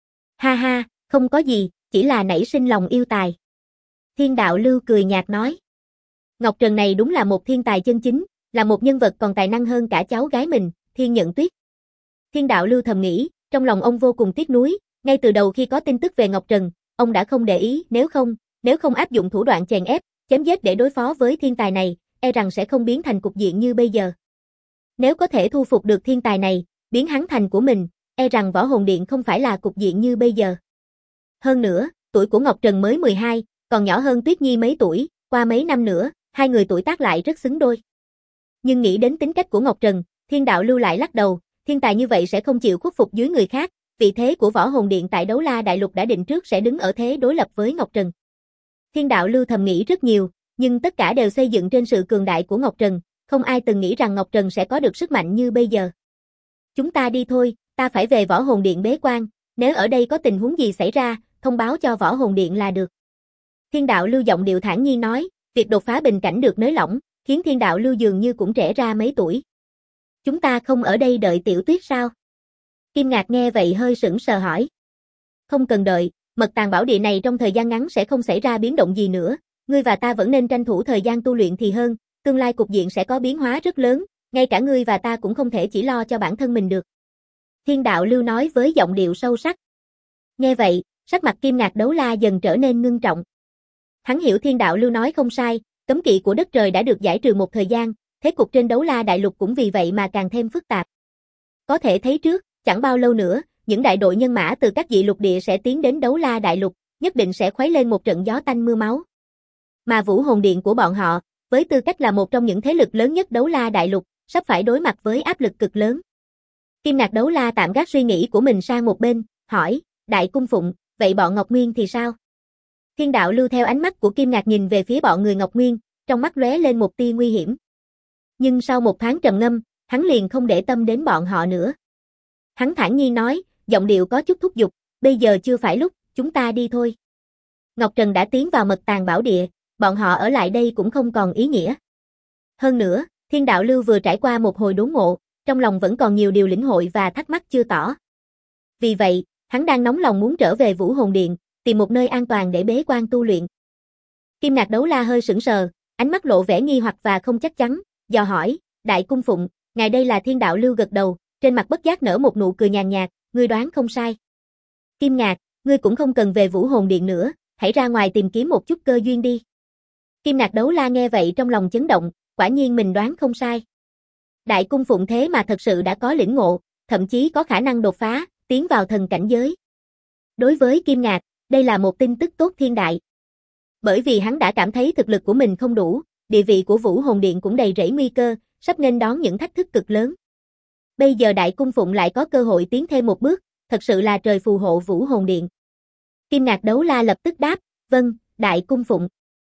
Ha ha, không có gì, chỉ là nảy sinh lòng yêu tài. Thiên Đạo Lưu cười nhạt nói. Ngọc Trần này đúng là một thiên tài chân chính, là một nhân vật còn tài năng hơn cả cháu gái mình, Thiên Nhận Tuyết. Thiên Đạo Lưu thầm nghĩ, trong lòng ông vô cùng tiếc nuối, ngay từ đầu khi có tin tức về Ngọc Trần, ông đã không để ý, nếu không áp dụng thủ đoạn chèn ép, chém giết để đối phó với thiên tài này, e rằng sẽ không biến thành cục diện như bây giờ. Nếu có thể thu phục được thiên tài này, biến hắn thành của mình, e rằng Võ Hồn Điện không phải là cục diện như bây giờ. Hơn nữa, tuổi của Ngọc Trần mới 12, còn nhỏ hơn Tuyết Nhi mấy tuổi, qua mấy năm nữa, hai người tuổi tác lại rất xứng đôi. Nhưng nghĩ đến tính cách của Ngọc Trần, Thiên Đạo Lưu lại lắc đầu, thiên tài như vậy sẽ không chịu khuất phục dưới người khác, vị thế của Võ Hồn Điện tại Đấu La Đại Lục đã định trước sẽ đứng ở thế đối lập với Ngọc Trần. Thiên Đạo Lưu thầm nghĩ rất nhiều, nhưng tất cả đều xây dựng trên sự cường đại của Ngọc Trần, không ai từng nghĩ rằng Ngọc Trần sẽ có được sức mạnh như bây giờ. Chúng ta đi thôi, ta phải về Võ Hồn Điện bế quan, nếu ở đây có tình huống gì xảy ra, thông báo cho Võ Hồn Điện là được. Thiên Đạo Lưu giọng điệu thản nhiên nói, việc đột phá bình cảnh được nới lỏng, khiến Thiên Đạo Lưu dường như cũng trẻ ra mấy tuổi. Chúng ta không ở đây đợi Tiểu Tuyết sao? Kim Ngạc nghe vậy hơi sững sờ hỏi. Không cần đợi, mật tàng bảo địa này trong thời gian ngắn sẽ không xảy ra biến động gì nữa, ngươi và ta vẫn nên tranh thủ thời gian tu luyện thì hơn, tương lai cục diện sẽ có biến hóa rất lớn, ngay cả ngươi và ta cũng không thể chỉ lo cho bản thân mình được. Thiên Đạo Lưu nói với giọng điệu sâu sắc. Nghe vậy, sắc mặt Kim Ngạc Đấu La dần trở nên ngưng trọng. Hắn hiểu Thiên Đạo Lưu nói không sai, cấm kỵ của đất trời đã được giải trừ một thời gian, thế cục trên Đấu La Đại Lục cũng vì vậy mà càng thêm phức tạp. Có thể thấy trước, chẳng bao lâu nữa, những đại đội nhân mã từ các dị lục địa sẽ tiến đến Đấu La Đại Lục, nhất định sẽ khuấy lên một trận gió tanh mưa máu. Mà Vũ Hồn Điện của bọn họ, với tư cách là một trong những thế lực lớn nhất Đấu La Đại Lục, sắp phải đối mặt với áp lực cực lớn. Kim Ngạc Đấu La tạm gác suy nghĩ của mình sang một bên, hỏi, Đại cung phụng, vậy bọn Ngọc Nguyên thì sao? Thiên Đạo Lưu theo ánh mắt của Kim Ngạc nhìn về phía bọn người Ngọc Nguyên, trong mắt lóe lên một tia nguy hiểm. Nhưng sau một thoáng trầm ngâm, hắn liền không để tâm đến bọn họ nữa. Hắn thản nhiên nói, giọng điệu có chút thúc giục, bây giờ chưa phải lúc, chúng ta đi thôi. Ngọc Trần đã tiến vào mật tàng bảo địa, bọn họ ở lại đây cũng không còn ý nghĩa. Hơn nữa, Thiên Đạo Lưu vừa trải qua một hồi đốn ngộ, trong lòng vẫn còn nhiều điều lĩnh hội và thắc mắc chưa tỏ. Vì vậy, hắn đang nóng lòng muốn trở về Vũ Hồn Điện, tìm một nơi an toàn để bế quan tu luyện. Kim Ngạc Đấu La hơi sững sờ, ánh mắt lộ vẻ nghi hoặc và không chắc chắn, dò hỏi, Đại cung phụng, ngài đây là Thiên Đạo Lưu gật đầu, trên mặt bất giác nở một nụ cười nhàn nhạt, ngươi đoán không sai. Kim Ngạc, ngươi cũng không cần về Vũ Hồn Điện nữa, hãy ra ngoài tìm kiếm một chút cơ duyên đi. Kim Ngạc Đấu La nghe vậy trong lòng chấn động, quả nhiên mình đoán không sai. Đại cung phụng thế mà thật sự đã có lĩnh ngộ, thậm chí có khả năng đột phá, tiến vào thần cảnh giới. Đối với Kim Ngạc, đây là một tin tức tốt thiên đại. Bởi vì hắn đã cảm thấy thực lực của mình không đủ, địa vị của Vũ Hồn Điện cũng đầy rẫy nguy cơ, sắp nên đón những thách thức cực lớn. Bây giờ Đại cung phụng lại có cơ hội tiến thêm một bước, thật sự là trời phù hộ Vũ Hồn Điện. Kim Ngạc Đấu La lập tức đáp, vâng, Đại cung phụng.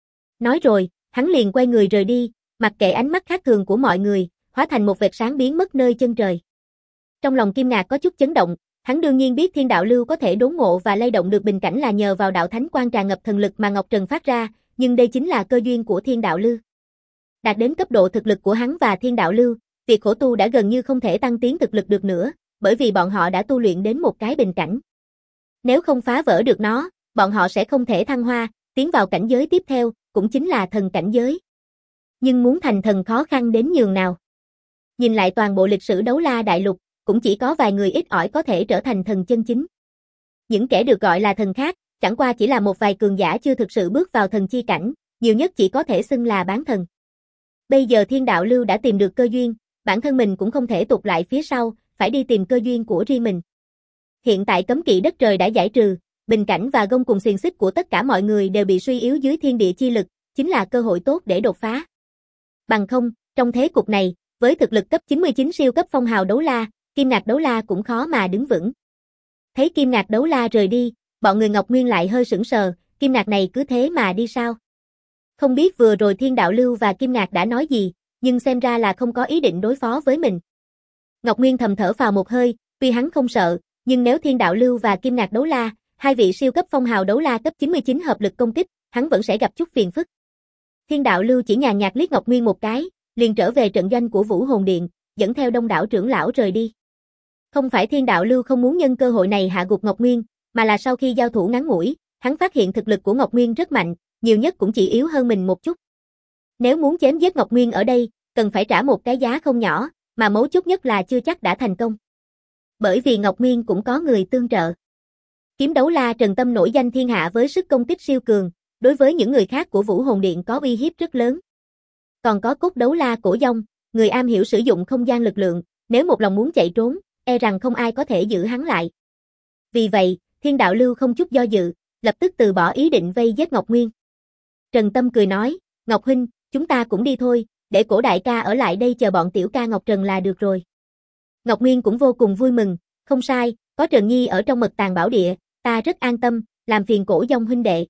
Nói rồi, hắn liền quay người rời đi, mặc kệ ánh mắt khác thường của mọi người, hóa thành một vệt sáng biến mất nơi chân trời. Trong lòng Kim Ngạc có chút chấn động, hắn đương nhiên biết Thiên Đạo Lưu có thể đốn ngộ và lay động được bình cảnh là nhờ vào đạo thánh quan tràn ngập thần lực mà Ngọc Trần phát ra, nhưng đây chính là cơ duyên của Thiên Đạo Lưu. Đạt đến cấp độ thực lực của hắn và Thiên Đạo Lưu, việc khổ tu đã gần như không thể tăng tiến thực lực được nữa, bởi vì bọn họ đã tu luyện đến một cái bình cảnh. Nếu không phá vỡ được nó, bọn họ sẽ không thể thăng hoa, tiến vào cảnh giới tiếp theo, cũng chính là thần cảnh giới. Nhưng muốn thành thần khó khăn đến nhường nào. Nhìn lại toàn bộ lịch sử Đấu La Đại Lục, cũng chỉ có vài người ít ỏi có thể trở thành thần chân chính. Những kẻ được gọi là thần khác, chẳng qua chỉ là một vài cường giả chưa thực sự bước vào thần chi cảnh, nhiều nhất chỉ có thể xưng là bán thần. Bây giờ Thiên Đạo Lưu đã tìm được cơ duyên, bản thân mình cũng không thể tụt lại phía sau, phải đi tìm cơ duyên của riêng mình. Hiện tại cấm kỵ đất trời đã giải trừ, bình cảnh và gông cùng xiềng xích của tất cả mọi người đều bị suy yếu dưới thiên địa chi lực, chính là cơ hội tốt để đột phá. Bằng không, trong thế cục này, với thực lực cấp 99 siêu cấp phong hào Đấu La, Kim Ngạc Đấu La cũng khó mà đứng vững. Thấy Kim Ngạc Đấu La rời đi, bọn người Ngọc Nguyên lại hơi sững sờ, Kim Ngạc này cứ thế mà đi sao? Không biết vừa rồi Thiên Đạo Lưu và Kim Ngạc đã nói gì, nhưng xem ra là không có ý định đối phó với mình. Ngọc Nguyên thầm thở phào một hơi, tuy hắn không sợ, nhưng nếu Thiên Đạo Lưu và Kim Ngạc Đấu La, hai vị siêu cấp phong hào đấu la cấp 99 hợp lực công kích, hắn vẫn sẽ gặp chút phiền phức. Thiên Đạo Lưu chỉ nhàn nhạt liếc Ngọc Nguyên một cái, liền trở về trận doanh của Vũ Hồn Điện, dẫn theo đông đảo trưởng lão rời đi. Không phải Thiên Đạo Lưu không muốn nhân cơ hội này hạ gục Ngọc Nguyên, mà là sau khi giao thủ ngắn ngủi, hắn phát hiện thực lực của Ngọc Nguyên rất mạnh, nhiều nhất cũng chỉ yếu hơn mình một chút. Nếu muốn chém giết Ngọc Nguyên ở đây, cần phải trả một cái giá không nhỏ, mà mấu chốt nhất là chưa chắc đã thành công. Bởi vì Ngọc Nguyên cũng có người tương trợ. Kiếm đấu la Trần Tâm nổi danh thiên hạ với sức công kích siêu cường, đối với những người khác của Vũ Hồn Điện có uy hiếp rất lớn. Còn có cốt đấu la Cổ Dông, người am hiểu sử dụng không gian lực lượng, nếu một lòng muốn chạy trốn, e rằng không ai có thể giữ hắn lại. Vì vậy, Thiên Đạo Lưu không chút do dự, lập tức từ bỏ ý định vây giết Ngọc Nguyên. Trần Tâm cười nói, Ngọc huynh, chúng ta cũng đi thôi, để Cổ đại ca ở lại đây chờ bọn tiểu ca Ngọc Trần là được rồi. Ngọc Nguyên cũng vô cùng vui mừng, không sai, có Trần Nhi ở trong Mật Tàng Bảo Địa, ta rất an tâm, làm phiền Cổ Dông huynh đệ.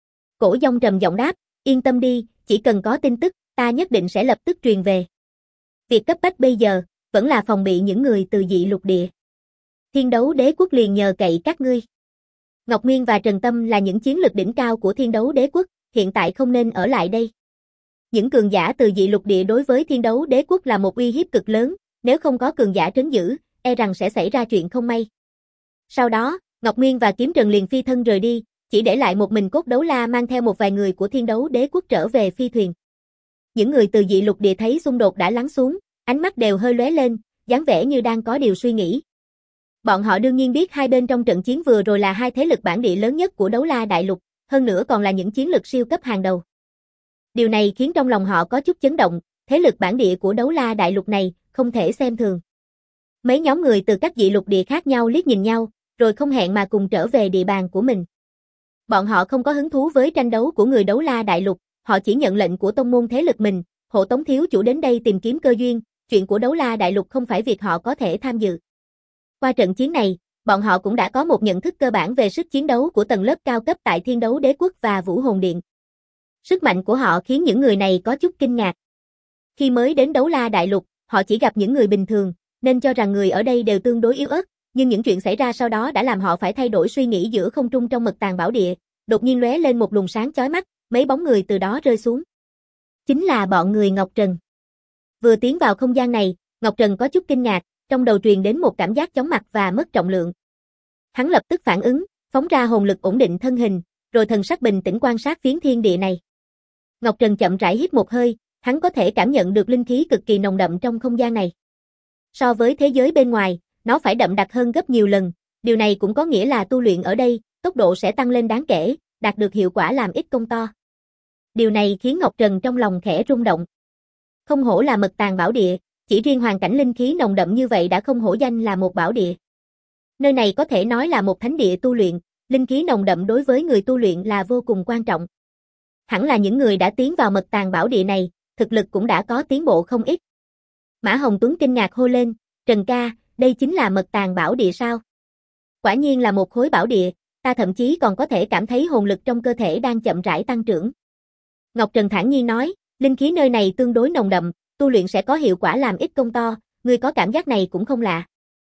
Cổ Dông trầm giọng đáp, yên tâm đi, chỉ cần có tin tức, ta nhất định sẽ lập tức truyền về. Việc cấp bách bây giờ, vẫn là phòng bị những người từ dị lục địa. Thiên Đấu Đế Quốc liền nhờ cậy các ngươi. Ngọc Nguyên và Trần Tâm là những chiến lực đỉnh cao của Thiên Đấu Đế Quốc, hiện tại không nên ở lại đây. Những cường giả từ dị lục địa đối với Thiên Đấu Đế Quốc là một uy hiếp cực lớn, nếu không có cường giả trấn giữ, e rằng sẽ xảy ra chuyện không may. Sau đó, Ngọc Nguyên và Kiếm Trần liền phi thân rời đi, chỉ để lại một mình cốt đấu la mang theo một vài người của Thiên Đấu Đế Quốc trở về phi thuyền. Những người từ dị lục địa thấy xung đột đã lắng xuống, ánh mắt đều hơi lóe lên, dáng vẻ như đang có điều suy nghĩ. Bọn họ đương nhiên biết hai bên trong trận chiến vừa rồi là hai thế lực bản địa lớn nhất của đấu la đại lục, hơn nữa còn là những chiến lực siêu cấp hàng đầu. Điều này khiến trong lòng họ có chút chấn động, thế lực bản địa của đấu la đại lục này không thể xem thường. Mấy nhóm người từ các dị lục địa khác nhau liếc nhìn nhau, rồi không hẹn mà cùng trở về địa bàn của mình. Bọn họ không có hứng thú với tranh đấu của người đấu la đại lục, họ chỉ nhận lệnh của tông môn thế lực mình, hộ tống thiếu chủ đến đây tìm kiếm cơ duyên, chuyện của đấu la đại lục không phải việc họ có thể tham dự. Qua trận chiến này, bọn họ cũng đã có một nhận thức cơ bản về sức chiến đấu của tầng lớp cao cấp tại Thiên Đấu Đế Quốc và Vũ Hồn Điện. Sức mạnh của họ khiến những người này có chút kinh ngạc. Khi mới đến đấu la đại lục, họ chỉ gặp những người bình thường, nên cho rằng người ở đây đều tương đối yếu ớt, nhưng những chuyện xảy ra sau đó đã làm họ phải thay đổi suy nghĩ. Giữa không trung trong Mật Tàng Bảo Địa, đột nhiên lóe lên một luồng sáng chói mắt, mấy bóng người từ đó rơi xuống. Chính là bọn người Ngọc Trần. Vừa tiến vào không gian này, Ngọc Trần có chút kinh ngạc, trong đầu truyền đến một cảm giác chóng mặt và mất trọng lượng. Hắn lập tức phản ứng, phóng ra hồn lực ổn định thân hình, rồi thần sắc bình tĩnh quan sát phiến thiên địa này. Ngọc Trần chậm rãi hít một hơi, hắn có thể cảm nhận được linh khí cực kỳ nồng đậm trong không gian này. So với thế giới bên ngoài, nó phải đậm đặc hơn gấp nhiều lần, điều này cũng có nghĩa là tu luyện ở đây, tốc độ sẽ tăng lên đáng kể, đạt được hiệu quả làm ít công to. Điều này khiến Ngọc Trần trong lòng khẽ rung động. Không hổ là Mật Tàng Bảo Địa, chỉ riêng hoàn cảnh linh khí nồng đậm như vậy đã không hổ danh là một bảo địa. Nơi này có thể nói là một thánh địa tu luyện, linh khí nồng đậm đối với người tu luyện là vô cùng quan trọng. Hẳn là những người đã tiến vào Mật Tàng Bảo Địa này, thực lực cũng đã có tiến bộ không ít. Mã Hồng Tuấn kinh ngạc hô lên, Trần ca, đây chính là Mật Tàng Bảo Địa sao? Quả nhiên là một khối bảo địa, ta thậm chí còn có thể cảm thấy hồn lực trong cơ thể đang chậm rãi tăng trưởng. Ngọc Trần thản nhiên nói, linh khí nơi này tương đối nồng đậm, tu luyện sẽ có hiệu quả làm ít công to, ngươi có cảm giác này cũng không lạ.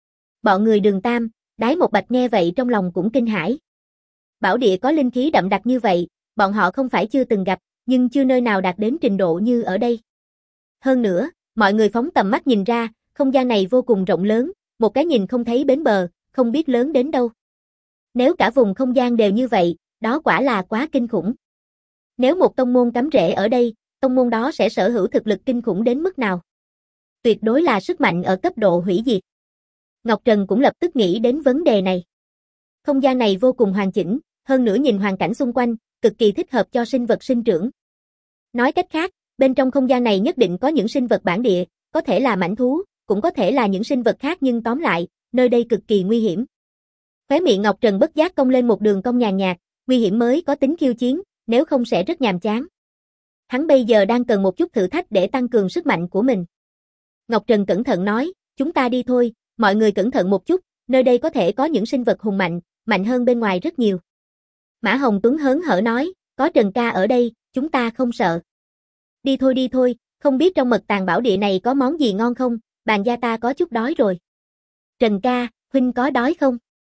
Bọn người Đường Tam, Đái Một Bạch nghe vậy trong lòng cũng kinh hãi. Bảo địa có linh khí đậm đặc như vậy, bọn họ không phải chưa từng gặp, nhưng chưa nơi nào đạt đến trình độ như ở đây. Hơn nữa, mọi người phóng tầm mắt nhìn ra, không gian này vô cùng rộng lớn, một cái nhìn không thấy bến bờ, không biết lớn đến đâu. Nếu cả vùng không gian đều như vậy, đó quả là quá kinh khủng. Nếu một tông môn cắm rễ ở đây, tông môn đó sẽ sở hữu thực lực kinh khủng đến mức nào? Tuyệt đối là sức mạnh ở cấp độ hủy diệt. Ngọc Trần cũng lập tức nghĩ đến vấn đề này. Không gian này vô cùng hoàn chỉnh, hơn nữa nhìn hoàn cảnh xung quanh, cực kỳ thích hợp cho sinh vật sinh trưởng. Nói cách khác, bên trong không gian này nhất định có những sinh vật bản địa, có thể là mãnh thú, cũng có thể là những sinh vật khác, nhưng tóm lại, nơi đây cực kỳ nguy hiểm. Khóe miệng Ngọc Trần bất giác cong lên một đường cong nhàn nhạt, nguy hiểm mới có tính khiêu chiến, nếu không sẽ rất nhàm chán. Hắn bây giờ đang cần một chút thử thách để tăng cường sức mạnh của mình. Ngọc Trần cẩn thận nói, chúng ta đi thôi, mọi người cẩn thận một chút, nơi đây có thể có những sinh vật hùng mạnh, mạnh hơn bên ngoài rất nhiều. Mã Hồng Tuấn hớn hở nói, có Trần ca ở đây, chúng ta không sợ. Đi thôi, Không biết trong mật tàng bảo địa này có món gì ngon không, bàn gia ta có chút đói rồi. Trần ca, huynh có đói không?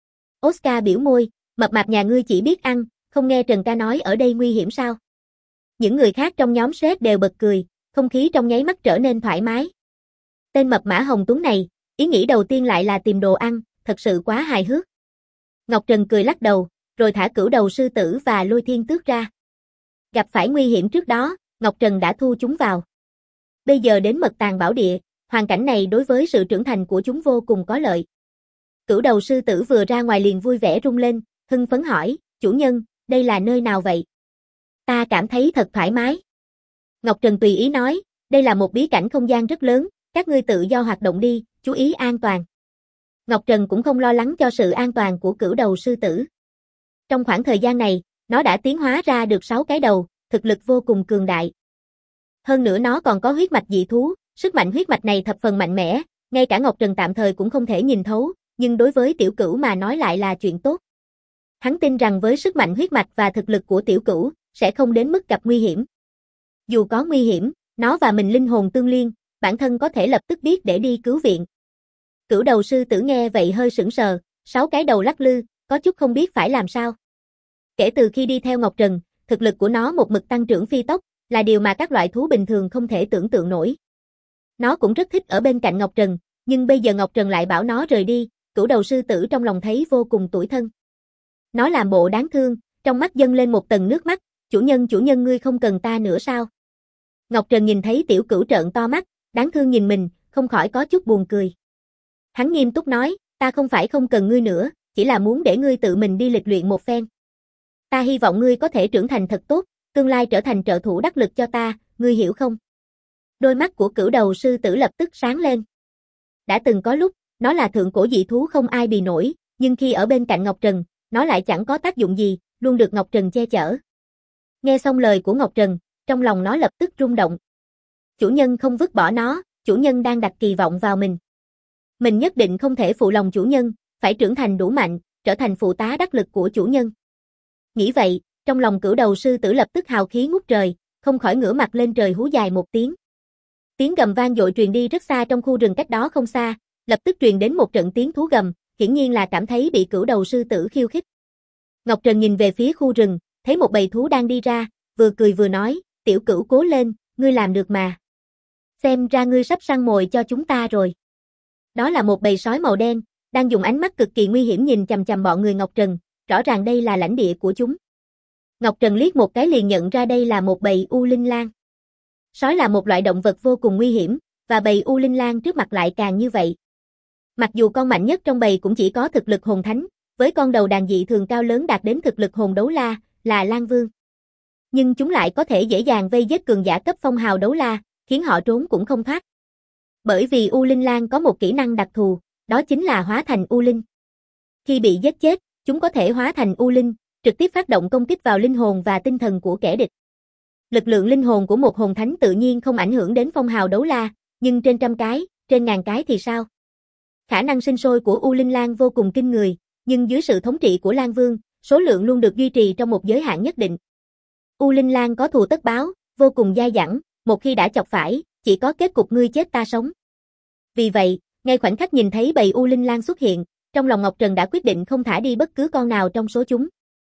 Oscar biểu môi, mập mạp nhà ngươi chỉ biết ăn, không nghe Trần ca nói ở đây nguy hiểm sao? Những người khác trong nhóm Shrek đều bật cười, không khí trong nháy mắt trở nên thoải mái. Tên mập mã Hồng Tuấn này, ý nghĩ đầu tiên lại là tìm đồ ăn, thật sự quá hài hước. Ngọc Trần cười lắc đầu, rồi thả cửu đầu sư tử và lôi thiên tước ra. Gặp phải nguy hiểm trước đó, Ngọc Trần đã thu chúng vào. Bây giờ đến mật tàng bảo địa, hoàn cảnh này đối với sự trưởng thành của chúng vô cùng có lợi. Cửu đầu sư tử vừa ra ngoài liền vui vẻ rung lên, hưng phấn hỏi, chủ nhân, đây là nơi nào vậy? Ta cảm thấy thật thoải mái. Ngọc Trần tùy ý nói, đây là một bí cảnh không gian rất lớn, các ngươi tự do hoạt động đi, chú ý an toàn. Ngọc Trần cũng không lo lắng cho sự an toàn của cửu đầu sư tử. Trong khoảng thời gian này, nó đã tiến hóa ra được 6 cái đầu, thực lực vô cùng cường đại. Hơn nữa nó còn có huyết mạch dị thú, sức mạnh huyết mạch này thập phần mạnh mẽ, ngay cả Ngọc Trần tạm thời cũng không thể nhìn thấu, nhưng đối với tiểu cửu mà nói lại là chuyện tốt. Hắn tin rằng với sức mạnh huyết mạch và thực lực của tiểu cửu, sẽ không đến mức gặp nguy hiểm. Dù có nguy hiểm, nó và mình linh hồn tương liên, bản thân có thể lập tức biết để đi cứu viện. Cửu đầu sư tử nghe vậy hơi sững sờ, 6 cái đầu lắc lư, có chút không biết phải làm sao. Kể từ khi đi theo Ngọc Trần, thực lực của nó một mực tăng trưởng phi tốc, là điều mà các loại thú bình thường không thể tưởng tượng nổi. Nó cũng rất thích ở bên cạnh Ngọc Trần, nhưng bây giờ Ngọc Trần lại bảo nó rời đi, cửu đầu sư tử trong lòng thấy vô cùng tủi thân. Nó làm bộ đáng thương, trong mắt dâng lên một tầng nước mắt, chủ nhân ngươi không cần ta nữa sao? Ngọc Trần nhìn thấy tiểu cửu trợn to mắt, đáng thương nhìn mình, không khỏi có chút buồn cười. Hắn nghiêm túc nói, ta không phải không cần ngươi nữa, chỉ là muốn để ngươi tự mình đi lịch luyện một phen. Ta hy vọng ngươi có thể trưởng thành thật tốt, tương lai trở thành trợ thủ đắc lực cho ta, ngươi hiểu không? Đôi mắt của cửu đầu sư tử lập tức sáng lên. Đã từng có lúc, nó là thượng cổ dị thú không ai bì nổi, nhưng khi ở bên cạnh Ngọc Trần, nó lại chẳng có tác dụng gì, luôn được Ngọc Trần che chở. Nghe xong lời của Ngọc Trần, trong lòng nó lập tức rung động. Chủ nhân không vứt bỏ nó, chủ nhân đang đặt kỳ vọng vào mình. Mình nhất định không thể phụ lòng chủ nhân, phải trưởng thành đủ mạnh, trở thành phụ tá đắc lực của chủ nhân. Nghĩ vậy, trong lòng cửu đầu sư tử lập tức hào khí ngút trời, không khỏi ngửa mặt lên trời hú dài một tiếng. Tiếng gầm vang dội truyền đi rất xa trong khu rừng cách đó không xa, lập tức truyền đến một trận tiếng thú gầm, hiển nhiên là cảm thấy bị cửu đầu sư tử khiêu khích. Ngọc Trần nhìn về phía khu rừng, thấy một bầy thú đang đi ra, vừa cười vừa nói, tiểu cửu cố lên, ngươi làm được mà. Xem ra ngươi sắp săn mồi cho chúng ta rồi. Đó là một bầy sói màu đen, đang dùng ánh mắt cực kỳ nguy hiểm nhìn chằm chằm bọn người Ngọc Trần, rõ ràng đây là lãnh địa của chúng. Ngọc Trần liếc một cái liền nhận ra đây là một bầy U Linh Lang. Sói là một loại động vật vô cùng nguy hiểm, và bầy U Linh Lang trước mặt lại càng như vậy. Mặc dù con mạnh nhất trong bầy cũng chỉ có thực lực hồn thánh, với con đầu đàn dị thường cao lớn đạt đến thực lực hồn đấu la, là Lang Vương. Nhưng chúng lại có thể dễ dàng vây giết cường giả cấp phong hào đấu la, khiến họ trốn cũng không thoát. Bởi vì U Linh Lang có một kỹ năng đặc thù, đó chính là hóa thành U Linh. Khi bị giết chết, chúng có thể hóa thành U Linh, trực tiếp phát động công kích vào linh hồn và tinh thần của kẻ địch. Lực lượng linh hồn của một hồn thánh tự nhiên không ảnh hưởng đến phong hào đấu la, nhưng trên trăm cái, trên ngàn cái thì sao? Khả năng sinh sôi của U Linh Lang vô cùng kinh người, nhưng dưới sự thống trị của Lang Vương, số lượng luôn được duy trì trong một giới hạn nhất định. U Linh Lang có thù tất báo, vô cùng dai dẳng, một khi đã chọc phải, chỉ có kết cục ngươi chết ta sống. Vì vậy, ngay khoảnh khắc nhìn thấy bầy U Linh Lang xuất hiện, trong lòng Ngọc Trần đã quyết định không thả đi bất cứ con nào trong số chúng.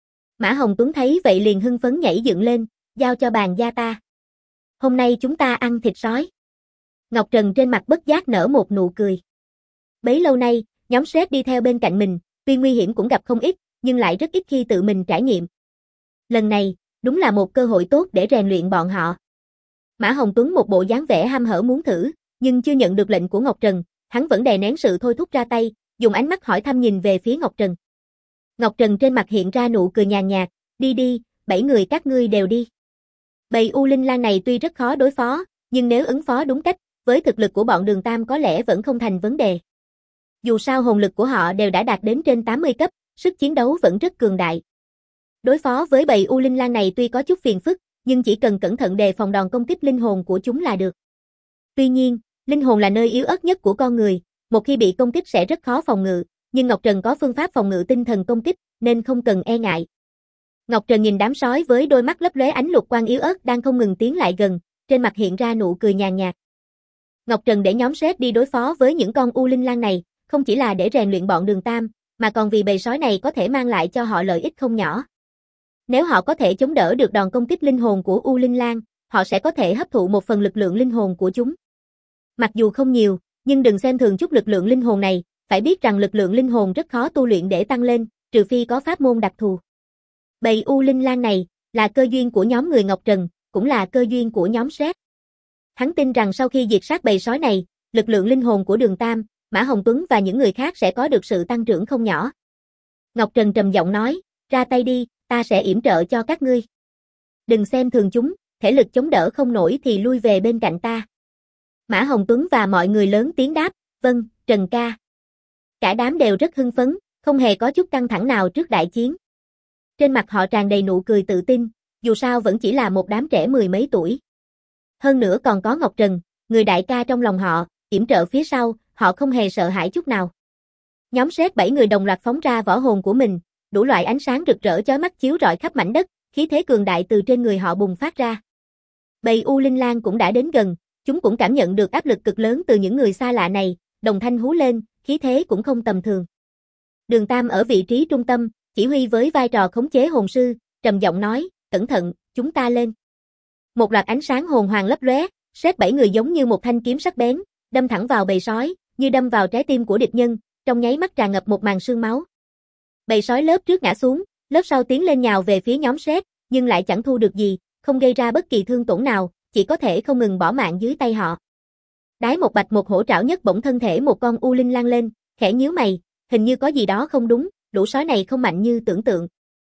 Mã Hồng Tuấn thấy vậy liền hưng phấn nhảy dựng lên, giao cho bàn gia ta. Hôm nay chúng ta ăn thịt sói. Ngọc Trần trên mặt bất giác nở một nụ cười. Bấy lâu nay, nhóm Shrek đi theo bên cạnh mình, tuy nguy hiểm cũng gặp không ít, nhưng lại rất ít khi tự mình trải nghiệm. Lần này, đúng là một cơ hội tốt để rèn luyện bọn họ. Mã Hồng Tuấn một bộ dáng vẻ ham hở muốn thử, nhưng chưa nhận được lệnh của Ngọc Trần, hắn vẫn đè nén sự thôi thúc ra tay, dùng ánh mắt hỏi thăm nhìn về phía Ngọc Trần. Ngọc Trần trên mặt hiện ra nụ cười nhàn nhạt, đi đi, 7 người các ngươi đều đi. Bầy U Linh Lang này tuy rất khó đối phó, nhưng nếu ứng phó đúng cách, với thực lực của bọn Đường Tam có lẽ vẫn không thành vấn đề. Dù sao hồn lực của họ đều đã đạt đến trên 80 cấp, sức chiến đấu vẫn rất cường đại. Đối phó với bầy U Linh Lang này tuy có chút phiền phức, nhưng chỉ cần cẩn thận đề phòng đòn công kích linh hồn của chúng là được. Tuy nhiên, linh hồn là nơi yếu ớt nhất của con người, một khi bị công kích sẽ rất khó phòng ngự, nhưng Ngọc Trần có phương pháp phòng ngự tinh thần công kích, nên không cần e ngại. Ngọc Trần nhìn đám sói với đôi mắt lấp lóe ánh lục quang yếu ớt đang không ngừng tiến lại gần, trên mặt hiện ra nụ cười nhàn nhạt. Ngọc Trần để nhóm Sét đi đối phó với những con U Linh Lang này, không chỉ là để rèn luyện bọn Đường Tam, mà còn vì bầy sói này có thể mang lại cho họ lợi ích không nhỏ. Nếu họ có thể chống đỡ được đòn công kích linh hồn của U Linh Lang, họ sẽ có thể hấp thụ một phần lực lượng linh hồn của chúng. Mặc dù không nhiều, nhưng đừng xem thường chút lực lượng linh hồn này, phải biết rằng lực lượng linh hồn rất khó tu luyện để tăng lên, trừ phi có pháp môn đặc thù. Bầy U Linh Lang này là cơ duyên của nhóm người Ngọc Trần, cũng là cơ duyên của nhóm Sét. Hắn tin rằng sau khi diệt sát bầy sói này, lực lượng linh hồn của Đường Tam, Mã Hồng Tuấn và những người khác sẽ có được sự tăng trưởng không nhỏ. Ngọc Trần trầm giọng nói, ra tay đi, ta sẽ yểm trợ cho các ngươi. Đừng xem thường chúng, thể lực chống đỡ không nổi thì lui về bên cạnh ta. Mã Hồng Tuấn và mọi người lớn tiếng đáp, vâng, Trần ca. Cả đám đều rất hưng phấn, không hề có chút căng thẳng nào trước đại chiến. Trên mặt họ tràn đầy nụ cười tự tin, dù sao vẫn chỉ là một đám trẻ mười mấy tuổi. Hơn nữa còn có Ngọc Trần, người đại ca trong lòng họ, yểm trợ phía sau, họ không hề sợ hãi chút nào. Nhóm Sét 7 người đồng loạt phóng ra võ hồn của mình, đủ loại ánh sáng rực rỡ chói mắt chiếu rọi khắp mảnh đất, khí thế cường đại từ trên người họ bùng phát ra. Bầy U Linh Lang cũng đã đến gần, chúng cũng cảm nhận được áp lực cực lớn từ những người xa lạ này, đồng thanh hú lên, khí thế cũng không tầm thường. Đường Tam ở vị trí trung tâm, chỉ huy với vai trò khống chế hồn sư, trầm giọng nói, cẩn thận, chúng ta lên. Một loạt ánh sáng hồn hoàng lấp lóe, Sét 7 người giống như một thanh kiếm sắc bén, đâm thẳng vào bầy sói, như đâm vào trái tim của địch nhân, trong nháy mắt tràn ngập một màn sương máu. Bầy sói lớp trước ngã xuống, lớp sau tiến lên nhào về phía nhóm Sét, nhưng lại chẳng thu được gì, không gây ra bất kỳ thương tổn nào, chỉ có thể không ngừng bỏ mạng dưới tay họ. Đái một bạch một hổ trảo nhất bổng thân thể một con U Linh Lang lên, khẽ nhíu mày, hình như có gì đó không đúng, lũ sói này không mạnh như tưởng tượng.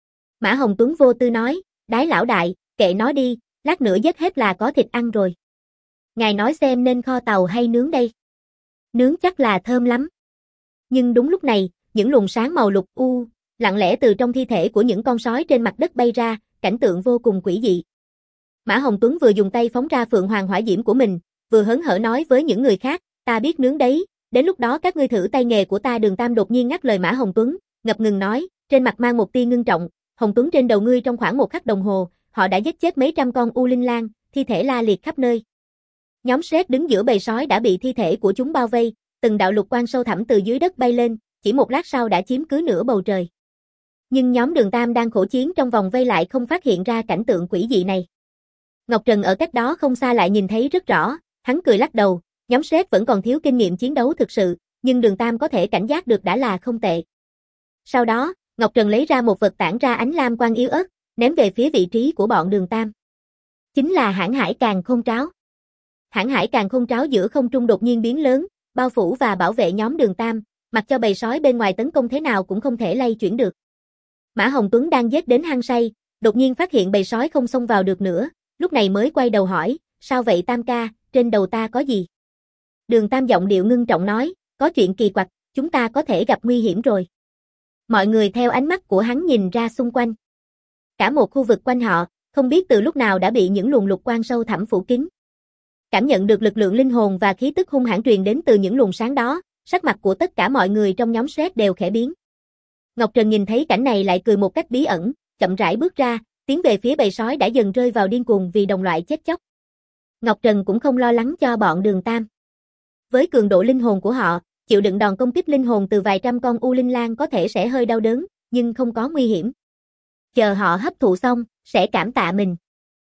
Mã Hồng Tuấn vô tư nói, Đái lão đại, kệ nó đi, lát nữa giết hết là có thịt ăn rồi. Ngài nói xem nên kho tàu hay nướng đây? Nướng chắc là thơm lắm. Nhưng đúng lúc này, những luồng sáng màu lục lặng lẽ từ trong thi thể của những con sói trên mặt đất bay ra, cảnh tượng vô cùng quỷ dị. Mã Hồng Tuấn vừa dùng tay phóng ra Phượng Hoàng hỏa diễm của mình, vừa hớn hở nói với những người khác, ta biết nướng đấy, đến lúc đó các ngươi thử tay nghề của ta. Đường Tam đột nhiên ngắt lời Mã Hồng Tuấn, ngập ngừng nói, trên mặt mang một tia ngưng trọng, Hồng Tuấn, trên đầu ngươi trong khoảng một khắc đồng hồ, họ đã giết chết mấy trăm con U Linh Lang, thi thể la liệt khắp nơi. Nhóm Sét đứng giữa bầy sói đã bị thi thể của chúng bao vây, từng đạo lục quang sâu thẳm từ dưới đất bay lên, chỉ một lát sau đã chiếm cứ nửa bầu trời. Nhưng nhóm Đường Tam đang khổ chiến trong vòng vây lại không phát hiện ra cảnh tượng quỷ dị này. Ngọc Trần ở cách đó không xa lại nhìn thấy rất rõ, hắn cười lắc đầu, nhóm Sét vẫn còn thiếu kinh nghiệm chiến đấu thực sự, nhưng Đường Tam có thể cảnh giác được đã là không tệ. Sau đó, Ngọc Trần lấy ra một vật tản ra ánh lam quang yếu ớt, ném về phía vị trí của bọn Đường Tam. Chính là Hãn Hải Càn Khôn Tráo. Hãn Hải Càn Khôn Tráo giữa không trung đột nhiên biến lớn, bao phủ và bảo vệ nhóm Đường Tam, mặc cho bầy sói bên ngoài tấn công thế nào cũng không thể lay chuyển được. Mã Hồng Tuấn đang giết đến hăng say, đột nhiên phát hiện bầy sói không xông vào được nữa, lúc này mới quay đầu hỏi, sao vậy Tam ca, trên đầu ta có gì? Đường Tam giọng điệu ngưng trọng nói, có chuyện kỳ quặc, chúng ta có thể gặp nguy hiểm rồi. Mọi người theo ánh mắt của hắn nhìn ra xung quanh. Cả một khu vực quanh họ, không biết từ lúc nào đã bị những luồng lục quang sâu thẳm phủ kín. Cảm nhận được lực lượng linh hồn và khí tức hung hãn truyền đến từ những luồng sáng đó, sắc mặt của tất cả mọi người trong nhóm Sét đều khẽ biến. Ngọc Trần nhìn thấy cảnh này lại cười một cách bí ẩn, chậm rãi bước ra, tiến về phía bầy sói đã dần rơi vào điên cuồng vì đồng loại chết chóc. Ngọc Trần cũng không lo lắng cho bọn Đường Tam. Với cường độ linh hồn của họ, chịu đựng đòn công kích linh hồn từ vài trăm con U Linh Lang có thể sẽ hơi đau đớn, nhưng không có nguy hiểm. Chờ họ hấp thụ xong, sẽ cảm tạ mình.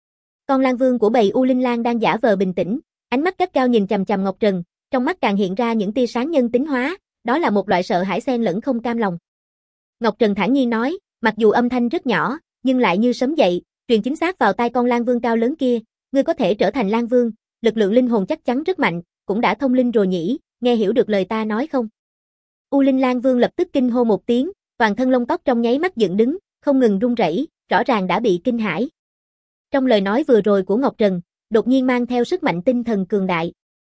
Con Lang Vương của bầy U Linh Lang đang giả vờ bình tĩnh, ánh mắt gắt cao nhìn chằm chằm Ngọc Trần, trong mắt càng hiện ra những tia sáng nhân tính hóa, đó là một loại sợ hãi xen lẫn không cam lòng. Ngọc Trần thản nhiên nói, mặc dù âm thanh rất nhỏ, nhưng lại như sấm dậy, truyền chính xác vào tai con Lang Vương cao lớn kia, ngươi có thể trở thành Lang Vương, lực lượng linh hồn chắc chắn rất mạnh, cũng đã thông linh rồi nhỉ, nghe hiểu được lời ta nói không? U Linh Lang Vương lập tức kinh hô một tiếng, toàn thân lông tóc trong nháy mắt dựng đứng, không ngừng run rẩy, rõ ràng đã bị kinh hãi. Trong lời nói vừa rồi của Ngọc Trần, đột nhiên mang theo sức mạnh tinh thần cường đại.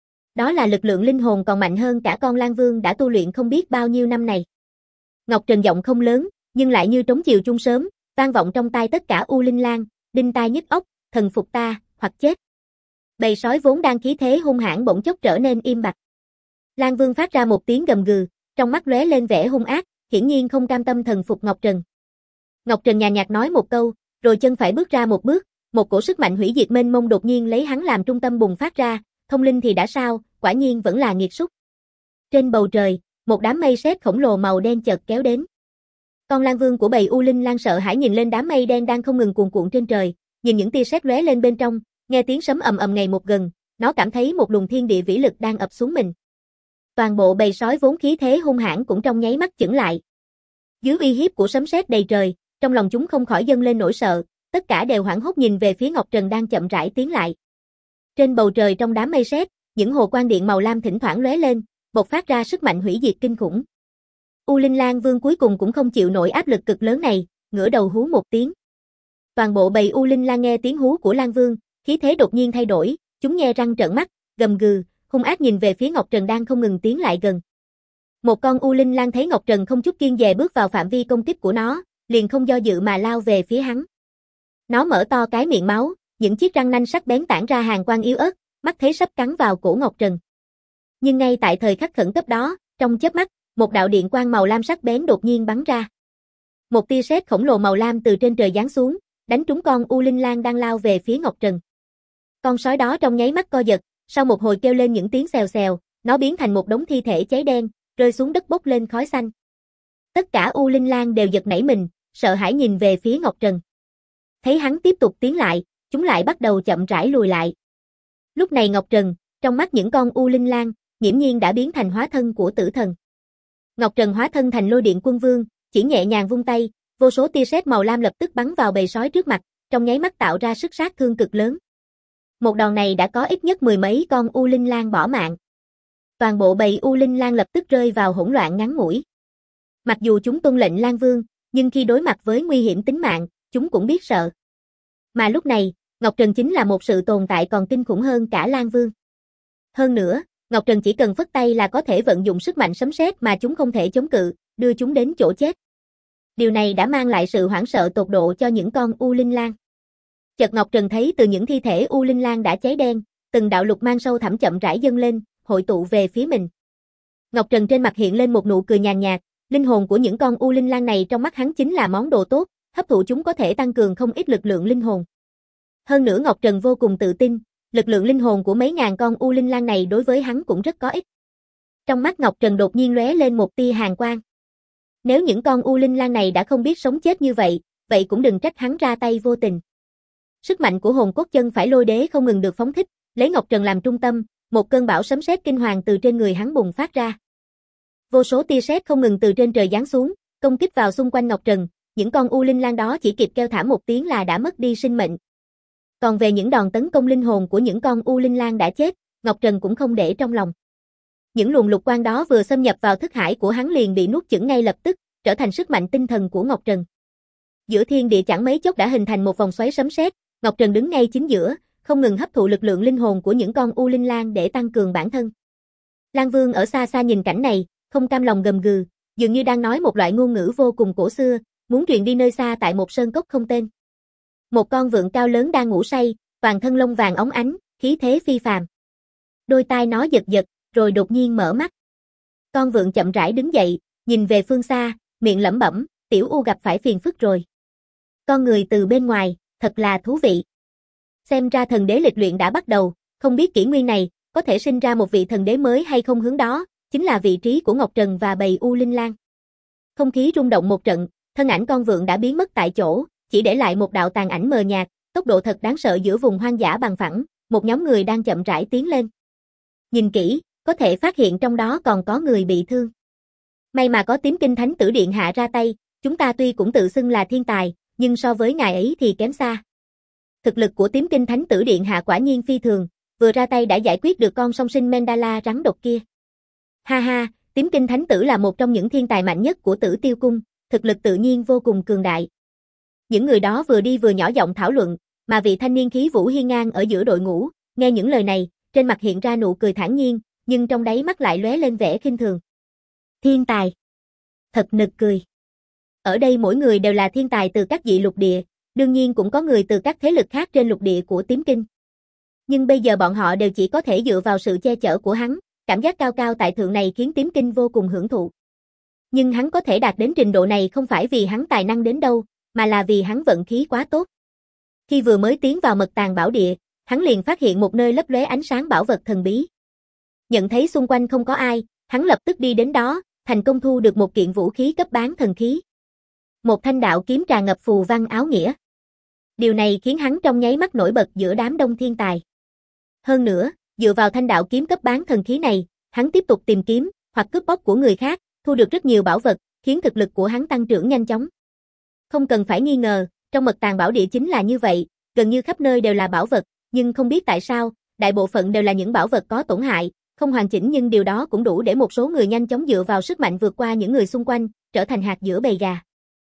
Đó là lực lượng linh hồn còn mạnh hơn cả con Lang Vương đã tu luyện không biết bao nhiêu năm này. Ngọc Trần giọng không lớn, nhưng lại như trống chiều chung sớm, vang vọng trong tai tất cả U Linh Lang, đinh tai nhức óc, thần phục ta, hoặc chết. Bầy sói vốn đang khí thế hung hãn bỗng chốc trở nên im bặt. Lang Vương phát ra một tiếng gầm gừ, trong mắt lóe lên vẻ hung ác, hiển nhiên không cam tâm thần phục Ngọc Trần. Ngọc Trần nhàn nhạt nói một câu, rồi chân phải bước ra một bước, một cổ sức mạnh hủy diệt mênh mông đột nhiên lấy hắn làm trung tâm bùng phát ra, thông linh thì đã sao, quả nhiên vẫn là nghiệt súc. Trên bầu trời, một đám mây sét khổng lồ màu đen chợt kéo đến. Con lang vương của bầy U Linh Lang sợ hãi nhìn lên đám mây đen đang không ngừng cuồn cuộn trên trời, nhìn những tia sét lóe lên bên trong, nghe tiếng sấm ầm ầm ngày một gần, nó cảm thấy một luồng thiên địa vĩ lực đang ập xuống mình. Toàn bộ bầy sói vốn khí thế hung hãn cũng trong nháy mắt chững lại. Dưới uy hiếp của sấm sét đầy trời, trong lòng chúng không khỏi dâng lên nỗi sợ, tất cả đều hoảng hốt nhìn về phía Ngọc Trần đang chậm rãi tiến lại. Trên bầu trời trong đám mây sét, những hồ quang điện màu lam thỉnh thoảng lóe lên, bộc phát ra sức mạnh hủy diệt kinh khủng. U Linh Lang Vương cuối cùng cũng không chịu nổi áp lực cực lớn này, ngửa đầu hú một tiếng. Toàn bộ bầy U Linh Lang nghe tiếng hú của Lang Vương, khí thế đột nhiên thay đổi, chúng nhe răng trợn mắt, gầm gừ, hung ác nhìn về phía Ngọc Trần đang không ngừng tiến lại gần. Một con U Linh Lang thấy Ngọc Trần không chút kiêng dè bước vào phạm vi công kích của nó, liền không do dự mà lao về phía hắn. Nó mở to cái miệng máu, những chiếc răng nanh sắc bén tản ra hàn quang yếu ớt, mắt thấy sắp cắn vào cổ Ngọc Trần. Nhưng ngay tại thời khắc khẩn cấp đó, trong chớp mắt, một đạo điện quang màu lam sắc bén đột nhiên bắn ra. Một tia sét khổng lồ màu lam từ trên trời giáng xuống, đánh trúng con U Linh Lang đang lao về phía Ngọc Trần. Con sói đó trong nháy mắt co giật, sau một hồi kêu lên những tiếng xèo xèo, nó biến thành một đống thi thể cháy đen, rơi xuống đất bốc lên khói xanh. Tất cả U Linh Lang đều giật nảy mình, sợ hãi nhìn về phía Ngọc Trần. Thấy hắn tiếp tục tiến lại, chúng lại bắt đầu chậm rãi lùi lại. Lúc này Ngọc Trần, trong mắt những con U Linh Lang, nghiễm nhiên đã biến thành hóa thân của tử thần. Ngọc Trần hóa thân thành lôi điện quân vương, chỉ nhẹ nhàng vung tay, vô số tia sét màu lam lập tức bắn vào bầy sói trước mặt, trong nháy mắt tạo ra sức sát thương cực lớn. Một đòn này đã có ít nhất mười mấy con U Linh Lang bỏ mạng. Toàn bộ bầy U Linh Lang lập tức rơi vào hỗn loạn ngắn ngủi. Mặc dù chúng tuân lệnh Lang Vương, nhưng khi đối mặt với nguy hiểm tính mạng, chúng cũng biết sợ. Mà lúc này, Ngọc Trần chính là một sự tồn tại còn kinh khủng hơn cả Lang Vương. Hơn nữa, Ngọc Trần chỉ cần phất tay là có thể vận dụng sức mạnh sấm sét mà chúng không thể chống cự, đưa chúng đến chỗ chết. Điều này đã mang lại sự hoảng sợ tột độ cho những con U Linh Lang. Chợt Ngọc Trần thấy từ những thi thể U Linh Lang đã cháy đen, từng đạo lục mang sâu thẳm chậm rãi dâng lên, hội tụ về phía mình. Ngọc Trần trên mặt hiện lên một nụ cười nhàn nhạt, linh hồn của những con U Linh Lang này trong mắt hắn chính là món đồ tốt, hấp thụ chúng có thể tăng cường không ít lực lượng linh hồn. Hơn nữa Ngọc Trần vô cùng tự tin, lực lượng linh hồn của mấy ngàn con U Linh Lang này đối với hắn cũng rất có ích. Trong mắt Ngọc Trần đột nhiên lóe lên một tia hàn quang. Nếu những con U Linh Lang này đã không biết sống chết như vậy, vậy cũng đừng trách hắn ra tay vô tình. Sức mạnh của hồn cốt chân phải lôi đế không ngừng được phóng thích, lấy Ngọc Trần làm trung tâm, một cơn bão sấm sét kinh hoàng từ trên người hắn bùng phát ra. Vô số tia sét không ngừng từ trên trời giáng xuống, công kích vào xung quanh Ngọc Trần, những con U Linh Lang đó chỉ kịp kêu thảm một tiếng là đã mất đi sinh mệnh. Còn về những đòn tấn công linh hồn của những con U Linh Lang đã chết, Ngọc Trần cũng không để trong lòng. Những luồng lục quang đó vừa xâm nhập vào thức hải của hắn liền bị nuốt chửng ngay lập tức, trở thành sức mạnh tinh thần của Ngọc Trần. Giữa thiên địa chẳng mấy chốc đã hình thành một vòng xoáy sấm sét, Ngọc Trần đứng ngay chính giữa, không ngừng hấp thụ lực lượng linh hồn của những con U Linh Lang để tăng cường bản thân. Lang Vương ở xa xa nhìn cảnh này, không cam lòng gầm gừ, dường như đang nói một loại ngôn ngữ vô cùng cổ xưa, muốn truyền đi nơi xa tại một sơn cốc không tên. Một con vượn cao lớn đang ngủ say, toàn thân lông vàng óng ánh, khí thế phi phàm. Đôi tai nó giật giật, rồi đột nhiên mở mắt. Con vượn chậm rãi đứng dậy, nhìn về phương xa, miệng lẩm bẩm, tiểu U gặp phải phiền phức rồi. Con người từ bên ngoài, thật là thú vị. Xem ra thần đế lịch luyện đã bắt đầu, không biết kỷ nguyên này, có thể sinh ra một vị thần đế mới hay không, hướng đó, chính là vị trí của Ngọc Trần và bầy U Linh Lang. Không khí rung động một trận, thân ảnh con vượn đã biến mất tại chỗ, chỉ để lại một đạo tàn ảnh mờ nhạt, tốc độ thật đáng sợ giữa vùng hoang dã bằng phẳng, một nhóm người đang chậm rãi tiến lên. Nhìn kỹ, có thể phát hiện trong đó còn có người bị thương. May mà có Tím Kinh Thánh Tử Điện Hạ ra tay, chúng ta tuy cũng tự xưng là thiên tài, nhưng so với ngài ấy thì kém xa. Thực lực của Tím Kinh Thánh Tử Điện Hạ quả nhiên phi thường, vừa ra tay đã giải quyết được con song sinh Mandala rắn độc kia. Ha ha, Tím Kinh Thánh Tử là một trong những thiên tài mạnh nhất của Tử Tiêu Cung, thực lực tự nhiên vô cùng cường đại. Những người đó vừa đi vừa nhỏ giọng thảo luận, mà vị thanh niên khí vũ hiên ngang ở giữa đội ngũ, nghe những lời này, trên mặt hiện ra nụ cười thản nhiên, nhưng trong đáy mắt lại lóe lên vẻ khinh thường. Thiên tài. Thật nực cười. Ở đây mỗi người đều là thiên tài từ các dị lục địa, đương nhiên cũng có người từ các thế lực khác trên lục địa của Tím Kinh. Nhưng bây giờ bọn họ đều chỉ có thể dựa vào sự che chở của hắn, cảm giác cao cao tại thượng này khiến Tím Kinh vô cùng hưởng thụ. Nhưng hắn có thể đạt đến trình độ này không phải vì hắn tài năng đến đâu, mà là vì hắn vận khí quá tốt. Khi vừa mới tiến vào mật tàng bảo địa, hắn liền phát hiện một nơi lấp lóe ánh sáng bảo vật thần bí. Nhận thấy xung quanh không có ai, hắn lập tức đi đến đó, thành công thu được một kiện vũ khí cấp bán thần khí. Một thanh đạo kiếm tràn ngập phù văn áo nghĩa. Điều này khiến hắn trong nháy mắt nổi bật giữa đám đông thiên tài. Hơn nữa, dựa vào thanh đạo kiếm cấp bán thần khí này, hắn tiếp tục tìm kiếm, hoặc cướp bóc của người khác, thu được rất nhiều bảo vật, khiến thực lực của hắn tăng trưởng nhanh chóng. Không cần phải nghi ngờ, trong mật tàng bảo địa chính là như vậy, gần như khắp nơi đều là bảo vật, nhưng không biết tại sao, đại bộ phận đều là những bảo vật có tổn hại, không hoàn chỉnh, nhưng điều đó cũng đủ để một số người nhanh chóng dựa vào sức mạnh vượt qua những người xung quanh, trở thành hạt giữa bầy gà.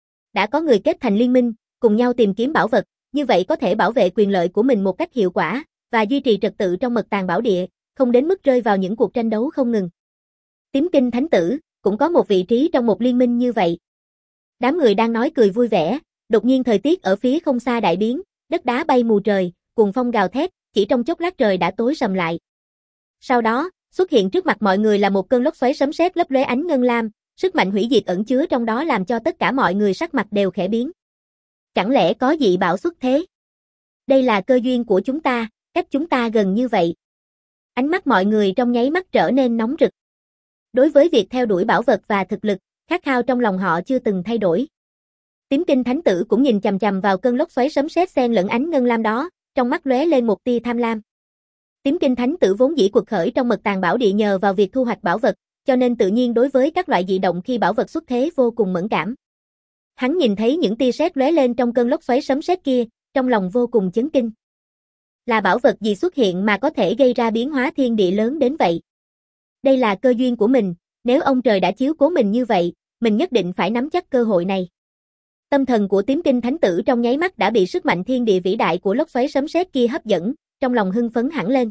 Đã có người kết thành liên minh, cùng nhau tìm kiếm bảo vật, như vậy có thể bảo vệ quyền lợi của mình một cách hiệu quả, và duy trì trật tự trong mật tàng bảo địa, không đến mức rơi vào những cuộc tranh đấu không ngừng. Tím Kinh Thánh Tử cũng có một vị trí trong một liên minh như vậy. Đám người đang nói cười vui vẻ, đột nhiên thời tiết ở phía không xa đại biến, đất đá bay mù trời, cuồng phong gào thét, chỉ trong chốc lát trời đã tối sầm lại. Sau đó, xuất hiện trước mặt mọi người là một cơn lốc xoáy sấm sét lấp lóe ánh ngân lam, sức mạnh hủy diệt ẩn chứa trong đó làm cho tất cả mọi người sắc mặt đều khẽ biến. Chẳng lẽ có dị bảo xuất thế? Đây là cơ duyên của chúng ta, cách chúng ta gần như vậy. Ánh mắt mọi người trong nháy mắt trở nên nóng rực. Đối với việc theo đuổi bảo vật và thực lực, khát khao trong lòng họ chưa từng thay đổi. Tím Kinh Thánh Tử cũng nhìn chằm chằm vào cơn lốc xoáy sấm sét xen lẫn ánh ngân lam đó, trong mắt lóe lên một tia tham lam. Tím Kinh Thánh Tử vốn dĩ quật khởi trong mật tàng bảo địa nhờ vào việc thu hoạch bảo vật, cho nên tự nhiên đối với các loại dị động khi bảo vật xuất thế vô cùng mẫn cảm. Hắn nhìn thấy những tia sét lóe lên trong cơn lốc xoáy sấm sét kia, trong lòng vô cùng chấn kinh. Là bảo vật gì xuất hiện mà có thể gây ra biến hóa thiên địa lớn đến vậy? Đây là cơ duyên của mình, nếu ông trời đã chiếu cố mình như vậy, mình nhất định phải nắm chắc cơ hội này. Tâm thần của Tím Kinh Thánh Tử trong nháy mắt đã bị sức mạnh thiên địa vĩ đại của lốc xoáy sấm sét kia hấp dẫn, trong lòng hưng phấn hẳn lên.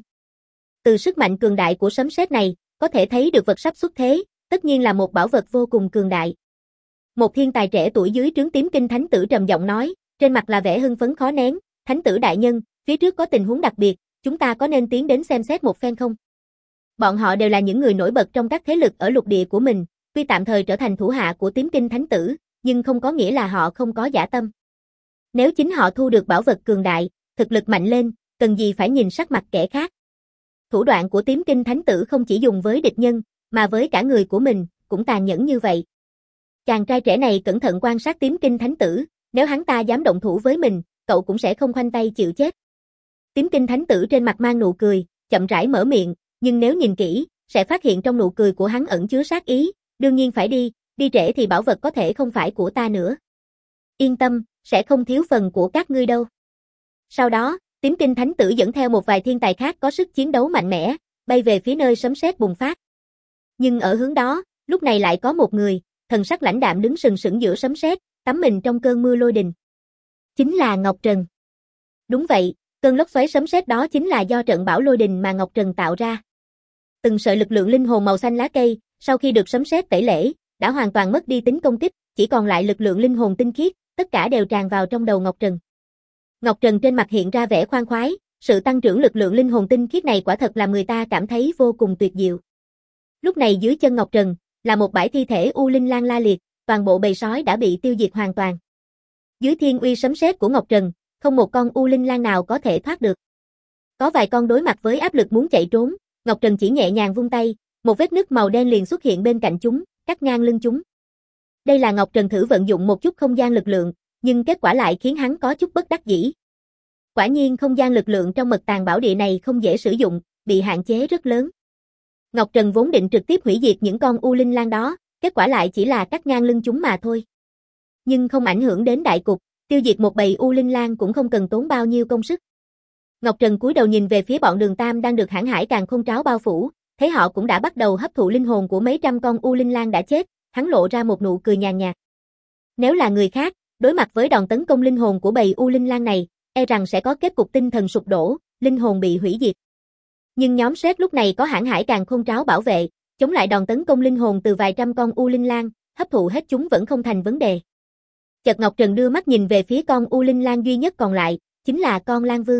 Từ sức mạnh cường đại của sấm sét này, có thể thấy được vật sắp xuất thế, tất nhiên là một bảo vật vô cùng cường đại. Một thiên tài trẻ tuổi dưới trướng Tím Kinh Thánh Tử trầm giọng nói, trên mặt là vẻ hưng phấn khó nén, Thánh Tử đại nhân, phía trước có tình huống đặc biệt, chúng ta có nên tiến đến xem xét một phen không? Bọn họ đều là những người nổi bật trong các thế lực ở lục địa của mình, tuy tạm thời trở thành thủ hạ của Tím Kinh Thánh Tử, nhưng không có nghĩa là họ không có dã tâm. Nếu chính họ thu được bảo vật cường đại, thực lực mạnh lên, cần gì phải nhìn sắc mặt kẻ khác. Thủ đoạn của Tím Kinh Thánh Tử không chỉ dùng với địch nhân, mà với cả người của mình, cũng tàn nhẫn như vậy. Chàng trai trẻ này cẩn thận quan sát Tím Kinh Thánh Tử, nếu hắn ta dám động thủ với mình, cậu cũng sẽ không khoanh tay chịu chết. Tím Kinh Thánh Tử trên mặt mang nụ cười, chậm rãi mở miệng, nhưng nếu nhìn kỹ, sẽ phát hiện trong nụ cười của hắn ẩn chứa sát ý, đương nhiên phải đi trễ thì bảo vật có thể không phải của ta nữa. Yên tâm, sẽ không thiếu phần của các ngươi đâu. Sau đó, Tím Kinh Thánh Tử dẫn theo một vài thiên tài khác có sức chiến đấu mạnh mẽ, bay về phía nơi sấm sét bùng phát. Nhưng ở hướng đó, lúc này lại có một người, thần sắc lãnh đạm đứng sừng sững giữa sấm sét, tắm mình trong cơn mưa lôi đình. Chính là Ngọc Trần. Đúng vậy, cơn lốc xoáy sấm sét đó chính là do trận bão lôi đình mà Ngọc Trần tạo ra. Từng sợi lực lượng linh hồn màu xanh lá cây, sau khi được sấm sét tẩy lễ, đã hoàn toàn mất đi tính công kích, chỉ còn lại lực lượng linh hồn tinh khiết, tất cả đều tràn vào trong đầu Ngọc Trần. Ngọc Trần trên mặt hiện ra vẻ khoan khoái, sự tăng trưởng lực lượng linh hồn tinh khiết này quả thật làm người ta cảm thấy vô cùng tuyệt diệu. Lúc này dưới chân Ngọc Trần, là một bãi thi thể U Linh Lang la liệt, toàn bộ bầy sói đã bị tiêu diệt hoàn toàn. Dưới thiên uy sấm sét của Ngọc Trần, không một con U Linh Lang nào có thể thoát được. Có vài con đối mặt với áp lực muốn chạy trốn, Ngọc Trần chỉ nhẹ nhàng vung tay, một vết nứt màu đen liền xuất hiện bên cạnh chúng, cắt ngang lưng chúng. Đây là Ngọc Trần thử vận dụng một chút không gian lực lượng, nhưng kết quả lại khiến hắn có chút bất đắc dĩ. Quả nhiên không gian lực lượng trong mật tàng bảo địa này không dễ sử dụng, bị hạn chế rất lớn. Ngọc Trần vốn định trực tiếp hủy diệt những con U Linh Lang đó, kết quả lại chỉ là cắt ngang lưng chúng mà thôi. Nhưng không ảnh hưởng đến đại cục, tiêu diệt một bầy U Linh Lang cũng không cần tốn bao nhiêu công sức. Ngọc Trần cúi đầu nhìn về phía bọn Đường Tam đang được hãn hải càn khôn tráo bao phủ, thấy họ cũng đã bắt đầu hấp thụ linh hồn của mấy trăm con U Linh Lang đã chết, hắn lộ ra một nụ cười nhàn nhạt. Nếu là người khác, đối mặt với đòn tấn công linh hồn của bầy U Linh Lang này, e rằng sẽ có kết cục tinh thần sụp đổ, linh hồn bị hủy diệt. Nhưng nhóm Sét lúc này có hãn hải càn khôn tráo bảo vệ, chống lại đòn tấn công linh hồn từ vài trăm con U Linh Lang, hấp thụ hết chúng vẫn không thành vấn đề. Chợt Ngọc Trần đưa mắt nhìn về phía con U Linh Lang duy nhất còn lại, chính là con Lang Vương.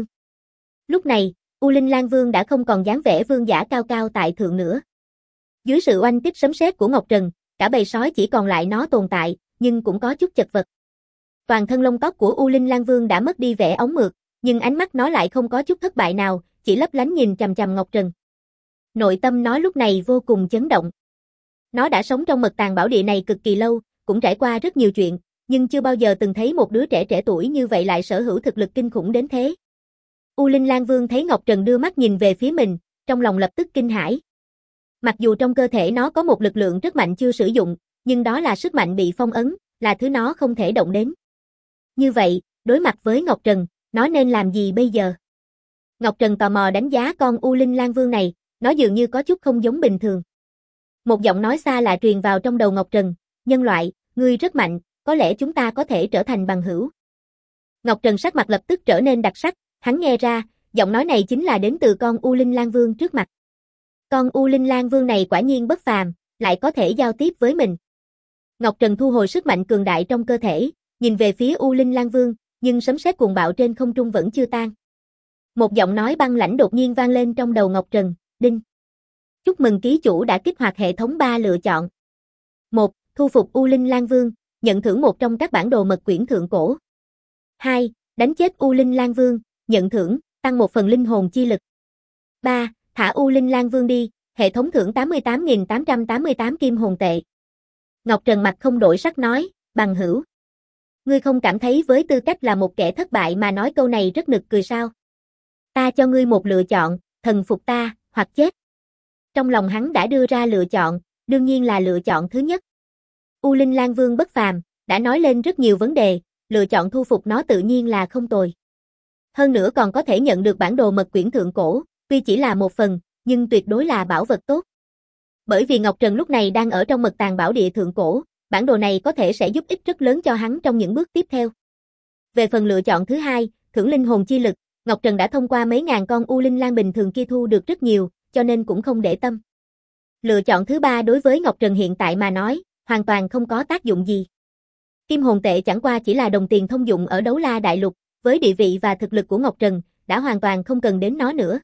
Lúc này, U Linh Lang Vương đã không còn dáng vẻ vương giả cao cao tại thượng nữa. Dưới sự oanh kích sấm sét của Ngọc Trần, cả bầy sói chỉ còn lại nó tồn tại, nhưng cũng có chút chật vật. Toàn thân lông tóc của U Linh Lang Vương đã mất đi vẻ óng mượt, nhưng ánh mắt nó lại không có chút thất bại nào, chỉ lấp lánh nhìn chằm chằm Ngọc Trần. Nội tâm nó lúc này vô cùng chấn động. Nó đã sống trong mật tàng bảo địa này cực kỳ lâu, cũng trải qua rất nhiều chuyện, nhưng chưa bao giờ từng thấy một đứa trẻ trẻ tuổi như vậy lại sở hữu thực lực kinh khủng đến thế. U Linh Lang Vương thấy Ngọc Trần đưa mắt nhìn về phía mình, trong lòng lập tức kinh hãi. Mặc dù trong cơ thể nó có một lực lượng rất mạnh chưa sử dụng, nhưng đó là sức mạnh bị phong ấn, là thứ nó không thể động đến. Như vậy, đối mặt với Ngọc Trần, nó nên làm gì bây giờ? Ngọc Trần tò mò đánh giá con U Linh Lang Vương này, nó dường như có chút không giống bình thường. Một giọng nói xa lạ truyền vào trong đầu Ngọc Trần, nhân loại, ngươi rất mạnh, có lẽ chúng ta có thể trở thành bằng hữu. Ngọc Trần sắc mặt lập tức trở nên đặc sắc, hắn nghe ra, giọng nói này chính là đến từ con U Linh Lang Vương trước mặt. Con U Linh Lang Vương này quả nhiên bất phàm, lại có thể giao tiếp với mình. Ngọc Trần thu hồi sức mạnh cường đại trong cơ thể, nhìn về phía U Linh Lang Vương, nhưng sấm sét cuồng bạo trên không trung vẫn chưa tan. Một giọng nói băng lãnh đột nhiên vang lên trong đầu Ngọc Trần, đinh. Chúc mừng ký chủ đã kích hoạt hệ thống 3 lựa chọn. 1. Thu phục U Linh Lang Vương, nhận thưởng một trong các bản đồ mật quyển thượng cổ. 2. Đánh chết U Linh Lang Vương, nhận thưởng, tăng một phần linh hồn chi lực. 3. Thả U Linh Lang Vương đi, hệ thống thưởng 88.888 kim hồn tệ. Ngọc Trần mặt không đổi sắc nói, bằng hữu. Ngươi không cảm thấy với tư cách là một kẻ thất bại mà nói câu này rất nực cười sao? Ta cho ngươi một lựa chọn, thần phục ta, hoặc chết. Trong lòng hắn đã đưa ra lựa chọn, đương nhiên là lựa chọn thứ nhất. U Linh Lang Vương bất phàm, đã nói lên rất nhiều vấn đề, lựa chọn thu phục nó tự nhiên là không tồi. Hơn nữa còn có thể nhận được bản đồ mật quyển thượng cổ, tuy chỉ là một phần, nhưng tuyệt đối là bảo vật tốt. Bởi vì Ngọc Trần lúc này đang ở trong mật tàng bảo địa thượng cổ, bản đồ này có thể sẽ giúp ích rất lớn cho hắn trong những bước tiếp theo. Về phần lựa chọn thứ hai, thưởng linh hồn chi lực, Ngọc Trần đã thông qua mấy ngàn con U Linh Lang bình thường kia thu được rất nhiều, cho nên cũng không để tâm. Lựa chọn thứ ba đối với Ngọc Trần hiện tại mà nói, hoàn toàn không có tác dụng gì. Kim hồn tệ chẳng qua chỉ là đồng tiền thông dụng ở Đấu La Đại Lục, với địa vị và thực lực của Ngọc Trần, đã hoàn toàn không cần đến nó nữa.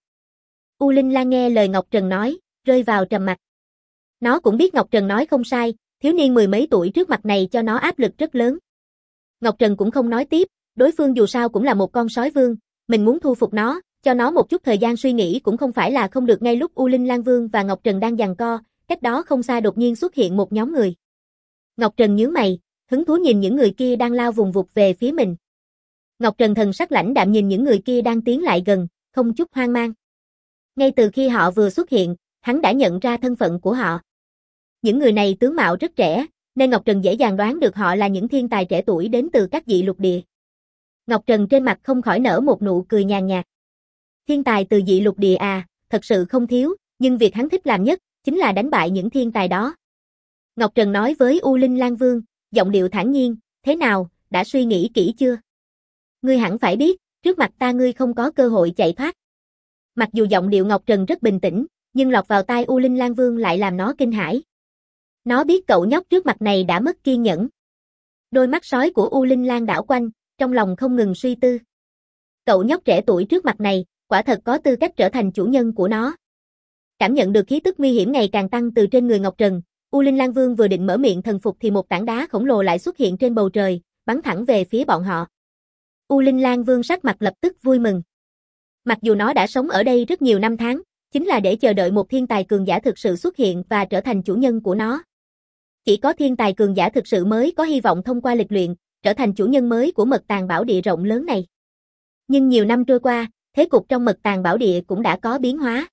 U Linh Lang nghe lời Ngọc Trần nói, rơi vào trầm mặc. Nó cũng biết Ngọc Trần nói không sai, thiếu niên mười mấy tuổi trước mặt này cho nó áp lực rất lớn. Ngọc Trần cũng không nói tiếp, đối phương dù sao cũng là một con sói vương, mình muốn thu phục nó, cho nó một chút thời gian suy nghĩ cũng không phải là không được. Ngay lúc U Linh Lang Vương và Ngọc Trần đang giằng co, cách đó không xa đột nhiên xuất hiện một nhóm người. Ngọc Trần nhướng mày, hứng thú nhìn những người kia đang lao vùng vụt về phía mình. Ngọc Trần thần sắc lãnh đạm nhìn những người kia đang tiến lại gần, không chút hoang mang. Ngay từ khi họ vừa xuất hiện, hắn đã nhận ra thân phận của họ. Những người này tướng mạo rất trẻ, nên Ngọc Trần dễ dàng đoán được họ là những thiên tài trẻ tuổi đến từ các dị lục địa. Ngọc Trần trên mặt không khỏi nở một nụ cười nhàn nhạt. Thiên tài từ dị lục địa à, thật sự không thiếu, nhưng việc hắn thích làm nhất, chính là đánh bại những thiên tài đó. Ngọc Trần nói với U Linh Lang Vương, giọng điệu thản nhiên, thế nào, đã suy nghĩ kỹ chưa? Ngươi hẳn phải biết, trước mặt ta ngươi không có cơ hội chạy thoát. Mặc dù giọng điệu Ngọc Trần rất bình tĩnh, nhưng lọt vào tai U Linh Lang Vương lại làm nó kinh hãi. Nó biết cậu nhóc trước mặt này đã mất kiên nhẫn. Đôi mắt sói của U Linh Lang đảo quanh, trong lòng không ngừng suy tư. Cậu nhóc trẻ tuổi trước mặt này, quả thật có tư cách trở thành chủ nhân của nó. Cảm nhận được khí tức nguy hiểm ngày càng tăng từ trên người Ngọc Trần, U Linh Lang Vương vừa định mở miệng thần phục thì một tảng đá khổng lồ lại xuất hiện trên bầu trời, bắn thẳng về phía bọn họ. U Linh Lang Vương sắc mặt lập tức vui mừng. Mặc dù nó đã sống ở đây rất nhiều năm tháng, chính là để chờ đợi một thiên tài cường giả thực sự xuất hiện và trở thành chủ nhân của nó. Chỉ có thiên tài cường giả thực sự mới có hy vọng thông qua lịch luyện, trở thành chủ nhân mới của mật tàng bảo địa rộng lớn này. Nhưng nhiều năm trôi qua, thế cục trong mật tàng bảo địa cũng đã có biến hóa.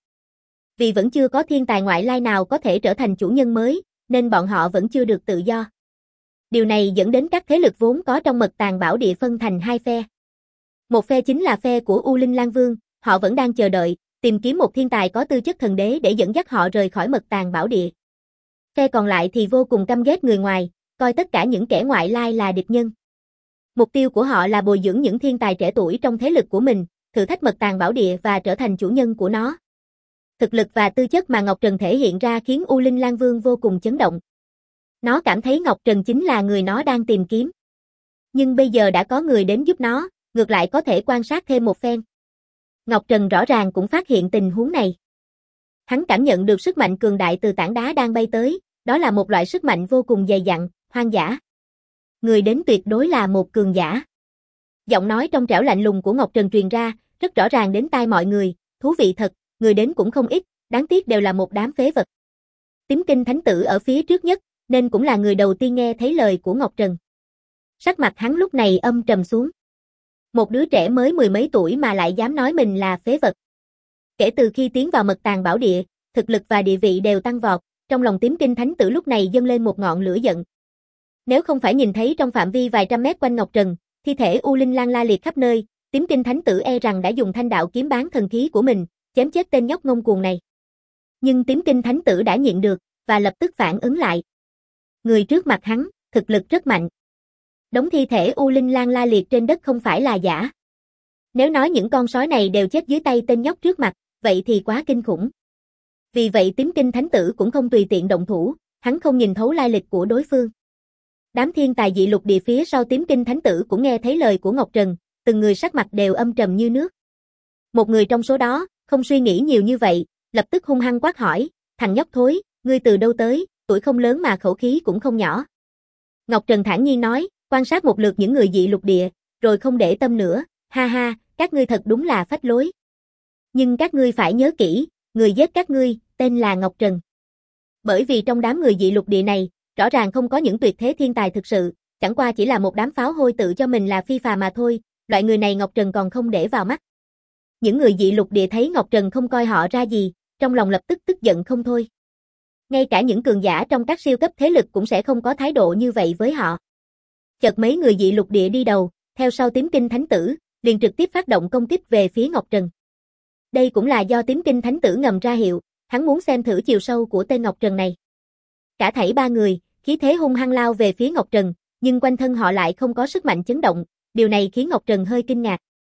Vì vẫn chưa có thiên tài ngoại lai nào có thể trở thành chủ nhân mới, nên bọn họ vẫn chưa được tự do. Điều này dẫn đến các thế lực vốn có trong mật tàng bảo địa phân thành hai phe. Một phe chính là phe của U Linh Lang Vương, họ vẫn đang chờ đợi, tìm kiếm một thiên tài có tư chất thần đế để dẫn dắt họ rời khỏi mật tàng bảo địa. Phe còn lại thì vô cùng căm ghét người ngoài, coi tất cả những kẻ ngoại lai là địch nhân. Mục tiêu của họ là bồi dưỡng những thiên tài trẻ tuổi trong thế lực của mình, thử thách mật tàng bảo địa và trở thành chủ nhân của nó. Thực lực và tư chất mà Ngọc Trần thể hiện ra khiến U Linh Lang Vương vô cùng chấn động. Nó cảm thấy Ngọc Trần chính là người nó đang tìm kiếm. Nhưng bây giờ đã có người đến giúp nó, ngược lại có thể quan sát thêm một phen. Ngọc Trần rõ ràng cũng phát hiện tình huống này. Hắn cảm nhận được sức mạnh cường đại từ tảng đá đang bay tới, đó là một loại sức mạnh vô cùng dày dặn, hoang dã. Người đến tuyệt đối là một cường giả. Giọng nói trong trẻo lạnh lùng của Ngọc Trần truyền ra, rất rõ ràng đến tai mọi người, thú vị thật, người đến cũng không ít, đáng tiếc đều là một đám phế vật. Tím Kinh Thánh Tử ở phía trước nhất, nên cũng là người đầu tiên nghe thấy lời của Ngọc Trần. Sắc mặt hắn lúc này âm trầm xuống. Một đứa trẻ mới mười mấy tuổi mà lại dám nói mình là phế vật. Kể từ khi tiến vào Mật Tàng Bảo Địa, thực lực và địa vị đều tăng vọt, trong lòng Tím Kinh Thánh Tử lúc này dâng lên một ngọn lửa giận. Nếu không phải nhìn thấy trong phạm vi vài trăm mét quanh Ngọc Trần, thi thể U Linh Lang la liệt khắp nơi, Tím Kinh Thánh Tử e rằng đã dùng thanh đạo kiếm bán thần khí của mình, chém chết tên nhóc ngông cuồng này. Nhưng Tím Kinh Thánh Tử đã nhịn được, và lập tức phản ứng lại. Người trước mặt hắn, thực lực rất mạnh. Đống thi thể U Linh Lang la liệt trên đất không phải là giả. Nếu nói những con sói này đều chết dưới tay tên nhóc trước mặt, vậy thì quá kinh khủng. Vì vậy Tím Kinh Thánh Tử cũng không tùy tiện động thủ, hắn không nhìn thấu lai lịch của đối phương. Đám thiên tài dị lục địa phía sau Tím Kinh Thánh Tử cũng nghe thấy lời của Ngọc Trần, từng người sắc mặt đều âm trầm như nước. Một người trong số đó, không suy nghĩ nhiều như vậy, lập tức hung hăng quát hỏi, thằng nhóc thối, ngươi từ đâu tới, tuổi không lớn mà khẩu khí cũng không nhỏ. Ngọc Trần thản nhiên nói, quan sát một lượt những người dị lục địa, rồi không để tâm nữa, ha ha, các ngươi thật đúng là phách lối. Nhưng các ngươi phải nhớ kỹ, người giết các ngươi, tên là Ngọc Trần. Bởi vì trong đám người dị lục địa này, rõ ràng không có những tuyệt thế thiên tài thực sự, chẳng qua chỉ là một đám pháo hôi tự cho mình là phi phà mà thôi, loại người này Ngọc Trần còn không để vào mắt. Những người dị lục địa thấy Ngọc Trần không coi họ ra gì, trong lòng lập tức tức giận không thôi. Ngay cả những cường giả trong các siêu cấp thế lực cũng sẽ không có thái độ như vậy với họ. Chợt mấy người dị lục địa đi đầu, theo sau Tím Kinh Thánh Tử, liền trực tiếp phát động công kích về phía Ngọc Trần. Đây cũng là do Tím Kinh Thánh Tử ngầm ra hiệu, hắn muốn xem thử chiều sâu của tên Ngọc Trần này. Cả thảy ba người, khí thế hung hăng lao về phía Ngọc Trần, nhưng quanh thân họ lại không có sức mạnh chấn động, điều này khiến Ngọc Trần hơi kinh ngạc.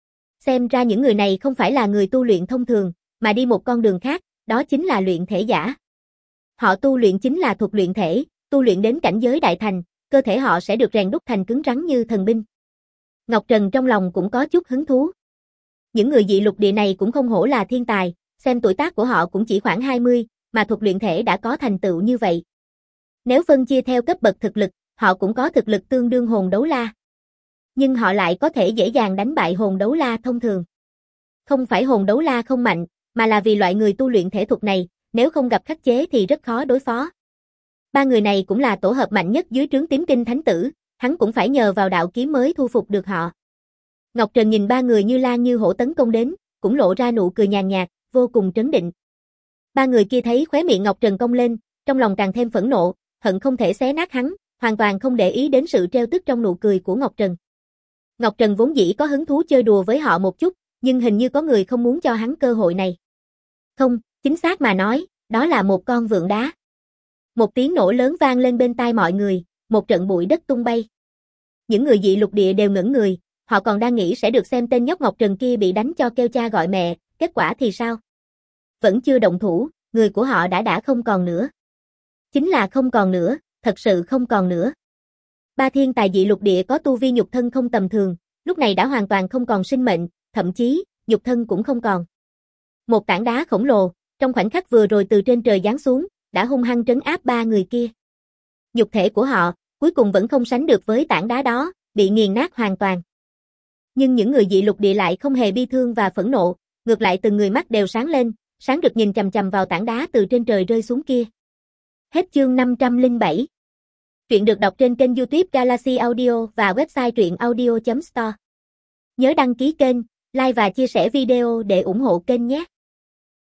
Xem ra những người này không phải là người tu luyện thông thường, mà đi một con đường khác, đó chính là luyện thể giả. Họ tu luyện chính là thuật luyện thể, tu luyện đến cảnh giới đại thành, cơ thể họ sẽ được rèn đúc thành cứng rắn như thần binh. Ngọc Trần trong lòng cũng có chút hứng thú. Những người dị lục địa này cũng không hổ là thiên tài, xem tuổi tác của họ cũng chỉ khoảng 20, mà thuật luyện thể đã có thành tựu như vậy. Nếu phân chia theo cấp bậc thực lực, họ cũng có thực lực tương đương hồn đấu la. Nhưng họ lại có thể dễ dàng đánh bại hồn đấu la thông thường. Không phải hồn đấu la không mạnh, mà là vì loại người tu luyện thể thuật này, nếu không gặp khắc chế thì rất khó đối phó. Ba người này cũng là tổ hợp mạnh nhất dưới trướng Tím Kinh Thánh Tử, hắn cũng phải nhờ vào đạo kiếm mới thu phục được họ. Ngọc Trần nhìn ba người như lang như hổ tấn công đến, cũng lộ ra nụ cười nhàn nhạt, vô cùng trấn định. Ba người kia thấy khóe miệng Ngọc Trần cong lên, trong lòng càng thêm phẫn nộ, hận không thể xé nát hắn, hoàn toàn không để ý đến sự trêu tức trong nụ cười của Ngọc Trần. Ngọc Trần vốn dĩ có hứng thú chơi đùa với họ một chút, nhưng hình như có người không muốn cho hắn cơ hội này. Không, chính xác mà nói, đó là một con vượn đá. Một tiếng nổ lớn vang lên bên tai mọi người, một trận bụi đất tung bay. Những người dị lục địa đều ngẩn người, họ còn đang nghĩ sẽ được xem tên nhóc Ngọc Trần kia bị đánh cho kêu cha gọi mẹ, kết quả thì sao? Vẫn chưa động thủ, người của họ đã không còn nữa. Chính là không còn nữa, thật sự không còn nữa. Ba thiên tài dị lục địa có tu vi nhục thân không tầm thường, lúc này đã hoàn toàn không còn sinh mệnh, thậm chí, nhục thân cũng không còn. Một tảng đá khổng lồ, trong khoảnh khắc vừa rồi từ trên trời giáng xuống, đã hung hăng trấn áp ba người kia. Nhục thể của họ, cuối cùng vẫn không sánh được với tảng đá đó, bị nghiền nát hoàn toàn. Nhưng những người dị lục địa lại không hề bi thương và phẫn nộ, ngược lại từng người mắt đều sáng lên, sáng rực nhìn chằm chằm vào tảng đá từ trên trời rơi xuống kia. Hết chương 507. Truyện được đọc trên kênh YouTube Galaxy Audio và website truyệnaudio.store. Nhớ đăng ký kênh, like và chia sẻ video để ủng hộ kênh nhé.